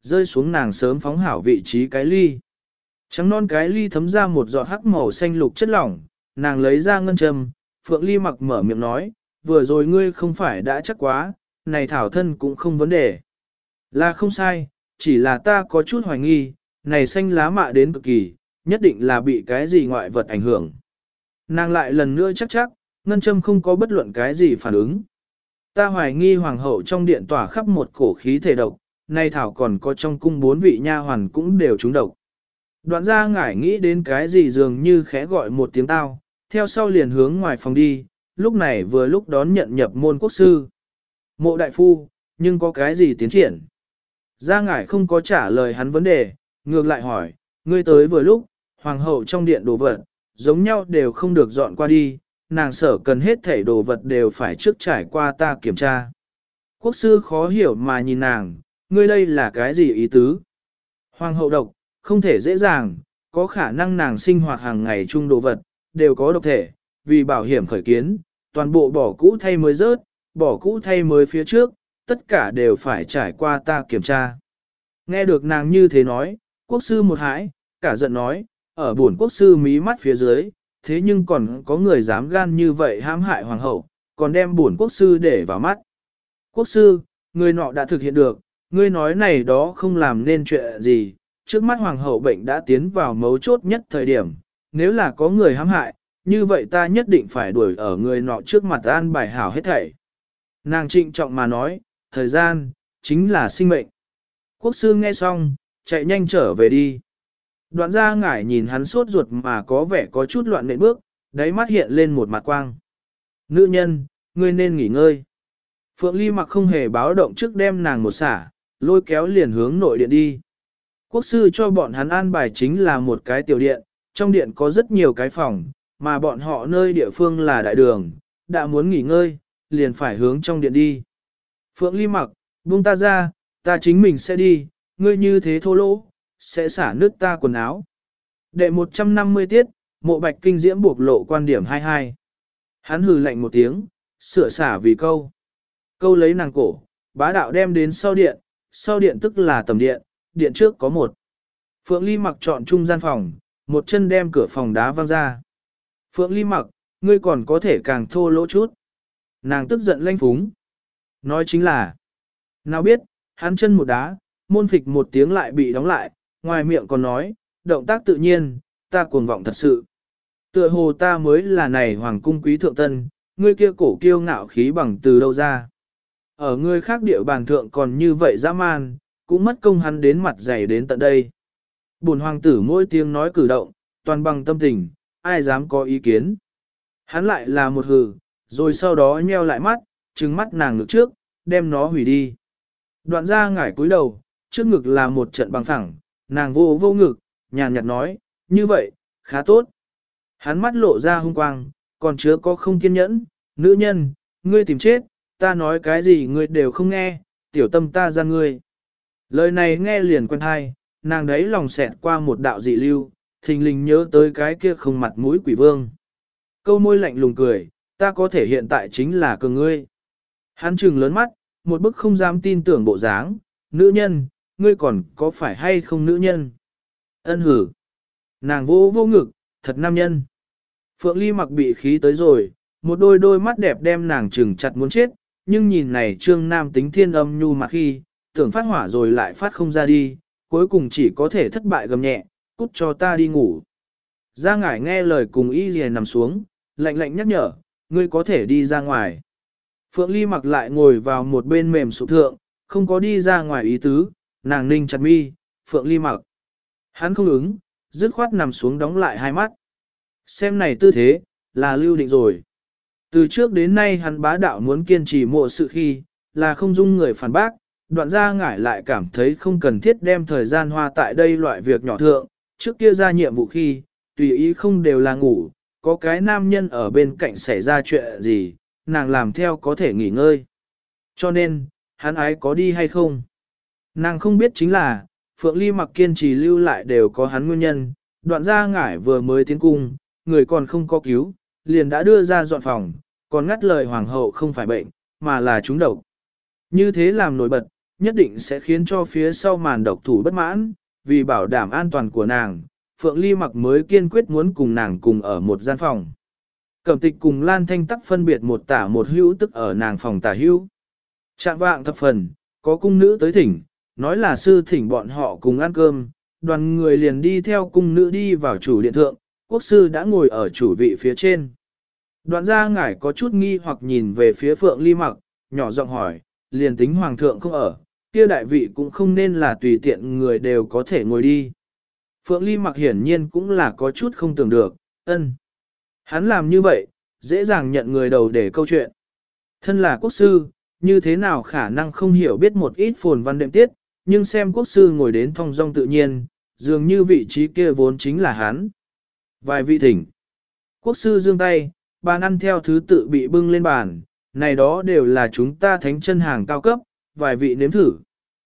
rơi xuống nàng sớm phóng hảo vị trí cái ly. Trắng non cái ly thấm ra một giọt hắc màu xanh lục chất lỏng, nàng lấy ra ngân châm, Phượng Ly Mặc mở miệng nói, vừa rồi ngươi không phải đã chắc quá, này thảo thân cũng không vấn đề. Là không sai, chỉ là ta có chút hoài nghi, này xanh lá mạ đến cực kỳ, nhất định là bị cái gì ngoại vật ảnh hưởng. Nàng lại lần nữa chắc chắc, ngân châm không có bất luận cái gì phản ứng. Ta hoài nghi hoàng hậu trong điện tỏa khắp một cổ khí thể độc, nay thảo còn có trong cung bốn vị nha hoàn cũng đều trúng độc. Đoạn ra ngải nghĩ đến cái gì dường như khẽ gọi một tiếng tao, theo sau liền hướng ngoài phòng đi, lúc này vừa lúc đón nhận nhập môn quốc sư. Mộ đại phu, nhưng có cái gì tiến triển? Gia ngải không có trả lời hắn vấn đề, ngược lại hỏi, ngươi tới vừa lúc, hoàng hậu trong điện đồ vật, giống nhau đều không được dọn qua đi, nàng sở cần hết thảy đồ vật đều phải trước trải qua ta kiểm tra. Quốc sư khó hiểu mà nhìn nàng, ngươi đây là cái gì ý tứ? Hoàng hậu độc, không thể dễ dàng, có khả năng nàng sinh hoạt hàng ngày chung đồ vật, đều có độc thể, vì bảo hiểm khởi kiến, toàn bộ bỏ cũ thay mới rớt, bỏ cũ thay mới phía trước, tất cả đều phải trải qua ta kiểm tra. Nghe được nàng như thế nói, quốc sư một hãi, cả giận nói, ở buồn quốc sư mí mắt phía dưới, thế nhưng còn có người dám gan như vậy hãm hại hoàng hậu, còn đem buồn quốc sư để vào mắt. Quốc sư, người nọ đã thực hiện được, ngươi nói này đó không làm nên chuyện gì, trước mắt hoàng hậu bệnh đã tiến vào mấu chốt nhất thời điểm, nếu là có người hãm hại, như vậy ta nhất định phải đuổi ở người nọ trước mặt an bài hảo hết thảy. Nàng trịnh trọng mà nói, thời gian, chính là sinh mệnh. Quốc sư nghe xong, chạy nhanh trở về đi. Đoạn ra ngải nhìn hắn sốt ruột mà có vẻ có chút loạn nện bước, đáy mắt hiện lên một mặt quang. Nữ nhân, ngươi nên nghỉ ngơi. Phượng Ly Mặc không hề báo động trước đem nàng một xả, lôi kéo liền hướng nội điện đi. Quốc sư cho bọn hắn an bài chính là một cái tiểu điện, trong điện có rất nhiều cái phòng, mà bọn họ nơi địa phương là đại đường, đã muốn nghỉ ngơi, liền phải hướng trong điện đi. Phượng Ly Mặc, buông ta ra, ta chính mình sẽ đi, ngươi như thế thô lỗ, sẽ xả nước ta quần áo. Đệ một trăm năm mươi tiết, mộ bạch kinh diễm buộc lộ quan điểm hai mươi hai. Hắn hừ lạnh một tiếng, sửa xả vì câu. Câu lấy nàng cổ, bá đạo đem đến sau điện, sau điện tức là tầm điện, điện trước có một. Phượng Ly Mặc chọn trung gian phòng, một chân đem cửa phòng đá văng ra. Phượng Ly Mặc, ngươi còn có thể càng thô lỗ chút. Nàng tức giận lanh phúng. Nói chính là, nào biết, hắn chân một đá, môn phịch một tiếng lại bị đóng lại, ngoài miệng còn nói, động tác tự nhiên, ta cuồng vọng thật sự. Tựa hồ ta mới là này hoàng cung quý thượng tân, ngươi kia cổ kiêu ngạo khí bằng từ đâu ra. Ở ngươi khác địa bàn thượng còn như vậy dã man, cũng mất công hắn đến mặt dày đến tận đây. Bổn hoàng tử mỗi tiếng nói cử động, toàn bằng tâm tình, ai dám có ý kiến. Hắn lại là một hừ, rồi sau đó nheo lại mắt, trừng mắt nàng ngực trước, đem nó hủy đi. Đoạn ra ngải cúi đầu, trước ngực là một trận bằng phẳng, nàng vô vô ngực, nhàn nhạt nói, như vậy, khá tốt. Hắn mắt lộ ra hung quang, còn chứa có không kiên nhẫn, nữ nhân, ngươi tìm chết, ta nói cái gì ngươi đều không nghe, tiểu tâm ta ra ngươi. Lời này nghe liền quen thai, nàng đấy lòng xẹt qua một đạo dị lưu, thình lình nhớ tới cái kia không mặt mũi quỷ vương. Câu môi lạnh lùng cười, ta có thể hiện tại chính là cường ngươi. Hắn trừng lớn mắt, một bức không dám tin tưởng bộ dáng, nữ nhân, ngươi còn có phải hay không nữ nhân? Ân hử. Nàng vô vô ngực, thật nam nhân. Phượng Ly Mặc bị khí tới rồi, một đôi đôi mắt đẹp đem nàng trừng chặt muốn chết, nhưng nhìn này trương nam tính thiên âm nhu mặt khi, tưởng phát hỏa rồi lại phát không ra đi, cuối cùng chỉ có thể thất bại gầm nhẹ, cút cho ta đi ngủ. Gia ngải nghe lời cùng y rìa nằm xuống, lạnh lạnh nhắc nhở, ngươi có thể đi ra ngoài. Phượng Ly Mặc lại ngồi vào một bên mềm sụp thượng, không có đi ra ngoài ý tứ, nàng ninh chặt mi, Phượng Ly Mặc. Hắn không ứng, dứt khoát nằm xuống đóng lại hai mắt. Xem này tư thế, là lưu định rồi. Từ trước đến nay hắn bá đạo muốn kiên trì mộ sự khi, là không dung người phản bác, đoạn ra ngải lại cảm thấy không cần thiết đem thời gian hoa tại đây loại việc nhỏ thượng, trước kia ra nhiệm vụ khi, tùy ý không đều là ngủ, có cái nam nhân ở bên cạnh xảy ra chuyện gì, nàng làm theo có thể nghỉ ngơi. Cho nên, hắn ái có đi hay không? Nàng không biết chính là, Phượng Ly Mặc kiên trì lưu lại đều có hắn nguyên nhân, đoạn ra ngải vừa mới tiến cung, người còn không có cứu, liền đã đưa ra dọn phòng, còn ngắt lời hoàng hậu không phải bệnh, mà là trúng độc. Như thế làm nổi bật, nhất định sẽ khiến cho phía sau màn độc thủ bất mãn, vì bảo đảm an toàn của nàng, Phượng Ly Mặc mới kiên quyết muốn cùng nàng cùng ở một gian phòng. Cẩm Tịch cùng Lan Thanh Tắc phân biệt một tả một hữu tức ở nàng phòng tả hữu. Trạng vạng thập phần, có cung nữ tới thỉnh, nói là sư thỉnh bọn họ cùng ăn cơm, đoàn người liền đi theo cung nữ đi vào chủ điện thượng, quốc sư đã ngồi ở chủ vị phía trên. Đoạn gia ngải có chút nghi hoặc nhìn về phía Phượng Ly Mặc, nhỏ giọng hỏi, liền tính hoàng thượng không ở, kia đại vị cũng không nên là tùy tiện người đều có thể ngồi đi. Phượng Ly Mặc hiển nhiên cũng là có chút không tưởng được, ân. Hắn làm như vậy, dễ dàng nhận người đầu để câu chuyện. Thân là quốc sư, như thế nào khả năng không hiểu biết một ít phồn văn đệm tiết, nhưng xem quốc sư ngồi đến thong dong tự nhiên, dường như vị trí kia vốn chính là hắn. Vài vị thỉnh. Quốc sư giương tay, bàn ăn theo thứ tự bị bưng lên bàn, này đó đều là chúng ta thánh chân hàng cao cấp, vài vị nếm thử.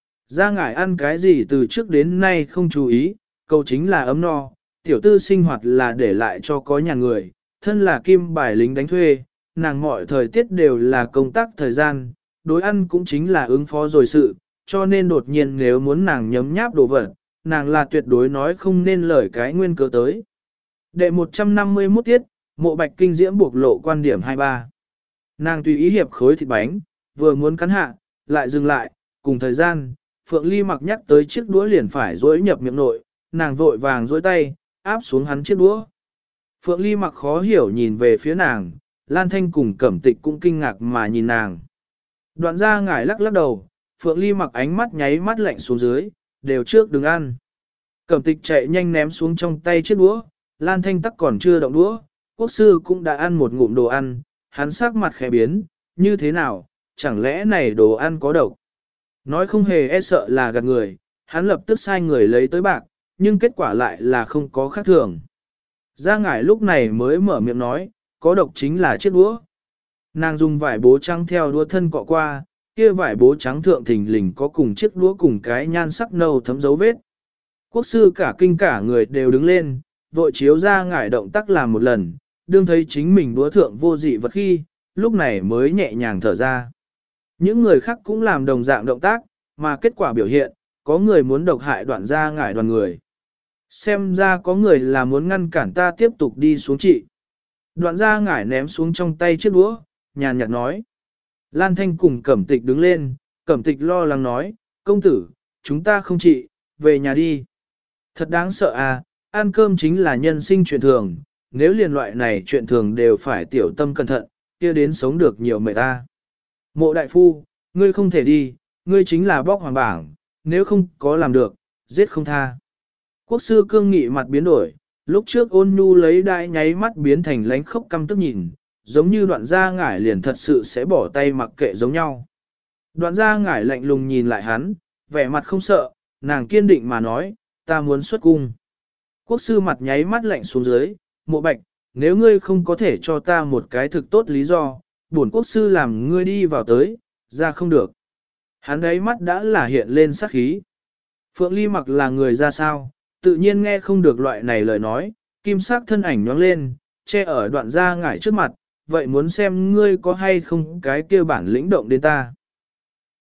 Ra ngải ăn cái gì từ trước đến nay không chú ý, câu chính là ấm no, tiểu tư sinh hoạt là để lại cho có nhà người, thân là kim bài lính đánh thuê, nàng mọi thời tiết đều là công tác thời gian, đối ăn cũng chính là ứng phó rồi sự, cho nên đột nhiên nếu muốn nàng nhấm nháp đồ vật, nàng là tuyệt đối nói không nên lời cái nguyên cớ tới. Đệ một trăm năm mươi mốt tiết, mộ bạch kinh diễm buộc lộ quan điểm hai ba. Nàng tùy ý hiệp khối thịt bánh, vừa muốn cắn hạ, lại dừng lại, cùng thời gian, Phượng Ly Mặc nhắc tới chiếc đũa liền phải dối nhập miệng nội, nàng vội vàng dối tay, áp xuống hắn chiếc đũa. Phượng Ly Mặc khó hiểu nhìn về phía nàng, Lan Thanh cùng Cẩm Tịch cũng kinh ngạc mà nhìn nàng. Đoạn ra ngải lắc lắc đầu, Phượng Ly Mặc ánh mắt nháy mắt lạnh xuống dưới, đều trước đừng ăn. Cẩm Tịch chạy nhanh ném xuống trong tay chiếc đũa, Lan Thanh tắc còn chưa động đũa, quốc sư cũng đã ăn một ngụm đồ ăn, hắn sắc mặt khẽ biến, như thế nào, chẳng lẽ này đồ ăn có độc. Nói không hề e sợ là gạt người, hắn lập tức sai người lấy tới bạc, nhưng kết quả lại là không có khác thường. Gia ngải lúc này mới mở miệng nói, có độc chính là chiếc đũa. Nàng dùng vải bố trắng theo đũa thân cọ qua, kia vải bố trắng thượng thình lình có cùng chiếc đũa cùng cái nhan sắc nâu thấm dấu vết. Quốc sư cả kinh cả người đều đứng lên, vội chiếu ra ngải động tác làm một lần, đương thấy chính mình đũa thượng vô dị vật khi, lúc này mới nhẹ nhàng thở ra. Những người khác cũng làm đồng dạng động tác, mà kết quả biểu hiện, có người muốn độc hại đoạn ra ngải đoàn người. Xem ra có người là muốn ngăn cản ta tiếp tục đi xuống trị. Đoạn ra ngải ném xuống trong tay chiếc đũa, nhàn nhạt nói. Lan Thanh cùng Cẩm Tịch đứng lên, Cẩm Tịch lo lắng nói, công tử, chúng ta không trị, về nhà đi. Thật đáng sợ à, ăn cơm chính là nhân sinh chuyện thường, nếu liền loại này chuyện thường đều phải tiểu tâm cẩn thận, kia đến sống được nhiều mệt ta. Mộ đại phu, ngươi không thể đi, ngươi chính là bóc hoàng bảng, nếu không có làm được, giết không tha. Quốc sư cương nghị mặt biến đổi, lúc trước ôn nhu lấy đại nháy mắt biến thành lánh khốc căm tức nhìn, giống như đoạn gia ngải liền thật sự sẽ bỏ tay mặc kệ giống nhau. Đoạn gia ngải lạnh lùng nhìn lại hắn, vẻ mặt không sợ, nàng kiên định mà nói, ta muốn xuất cung. Quốc sư mặt nháy mắt lạnh xuống dưới, mộ bạch, nếu ngươi không có thể cho ta một cái thực tốt lý do, bổn quốc sư làm ngươi đi vào tới, ra không được. Hắn đấy mắt đã là hiện lên sát khí. Phượng Ly Mặc là người ra sao, tự nhiên nghe không được loại này lời nói, kim sắc thân ảnh nhoáng lên, che ở đoạn gia ngải trước mặt, vậy muốn xem ngươi có hay không cái kia bản lĩnh động đến ta.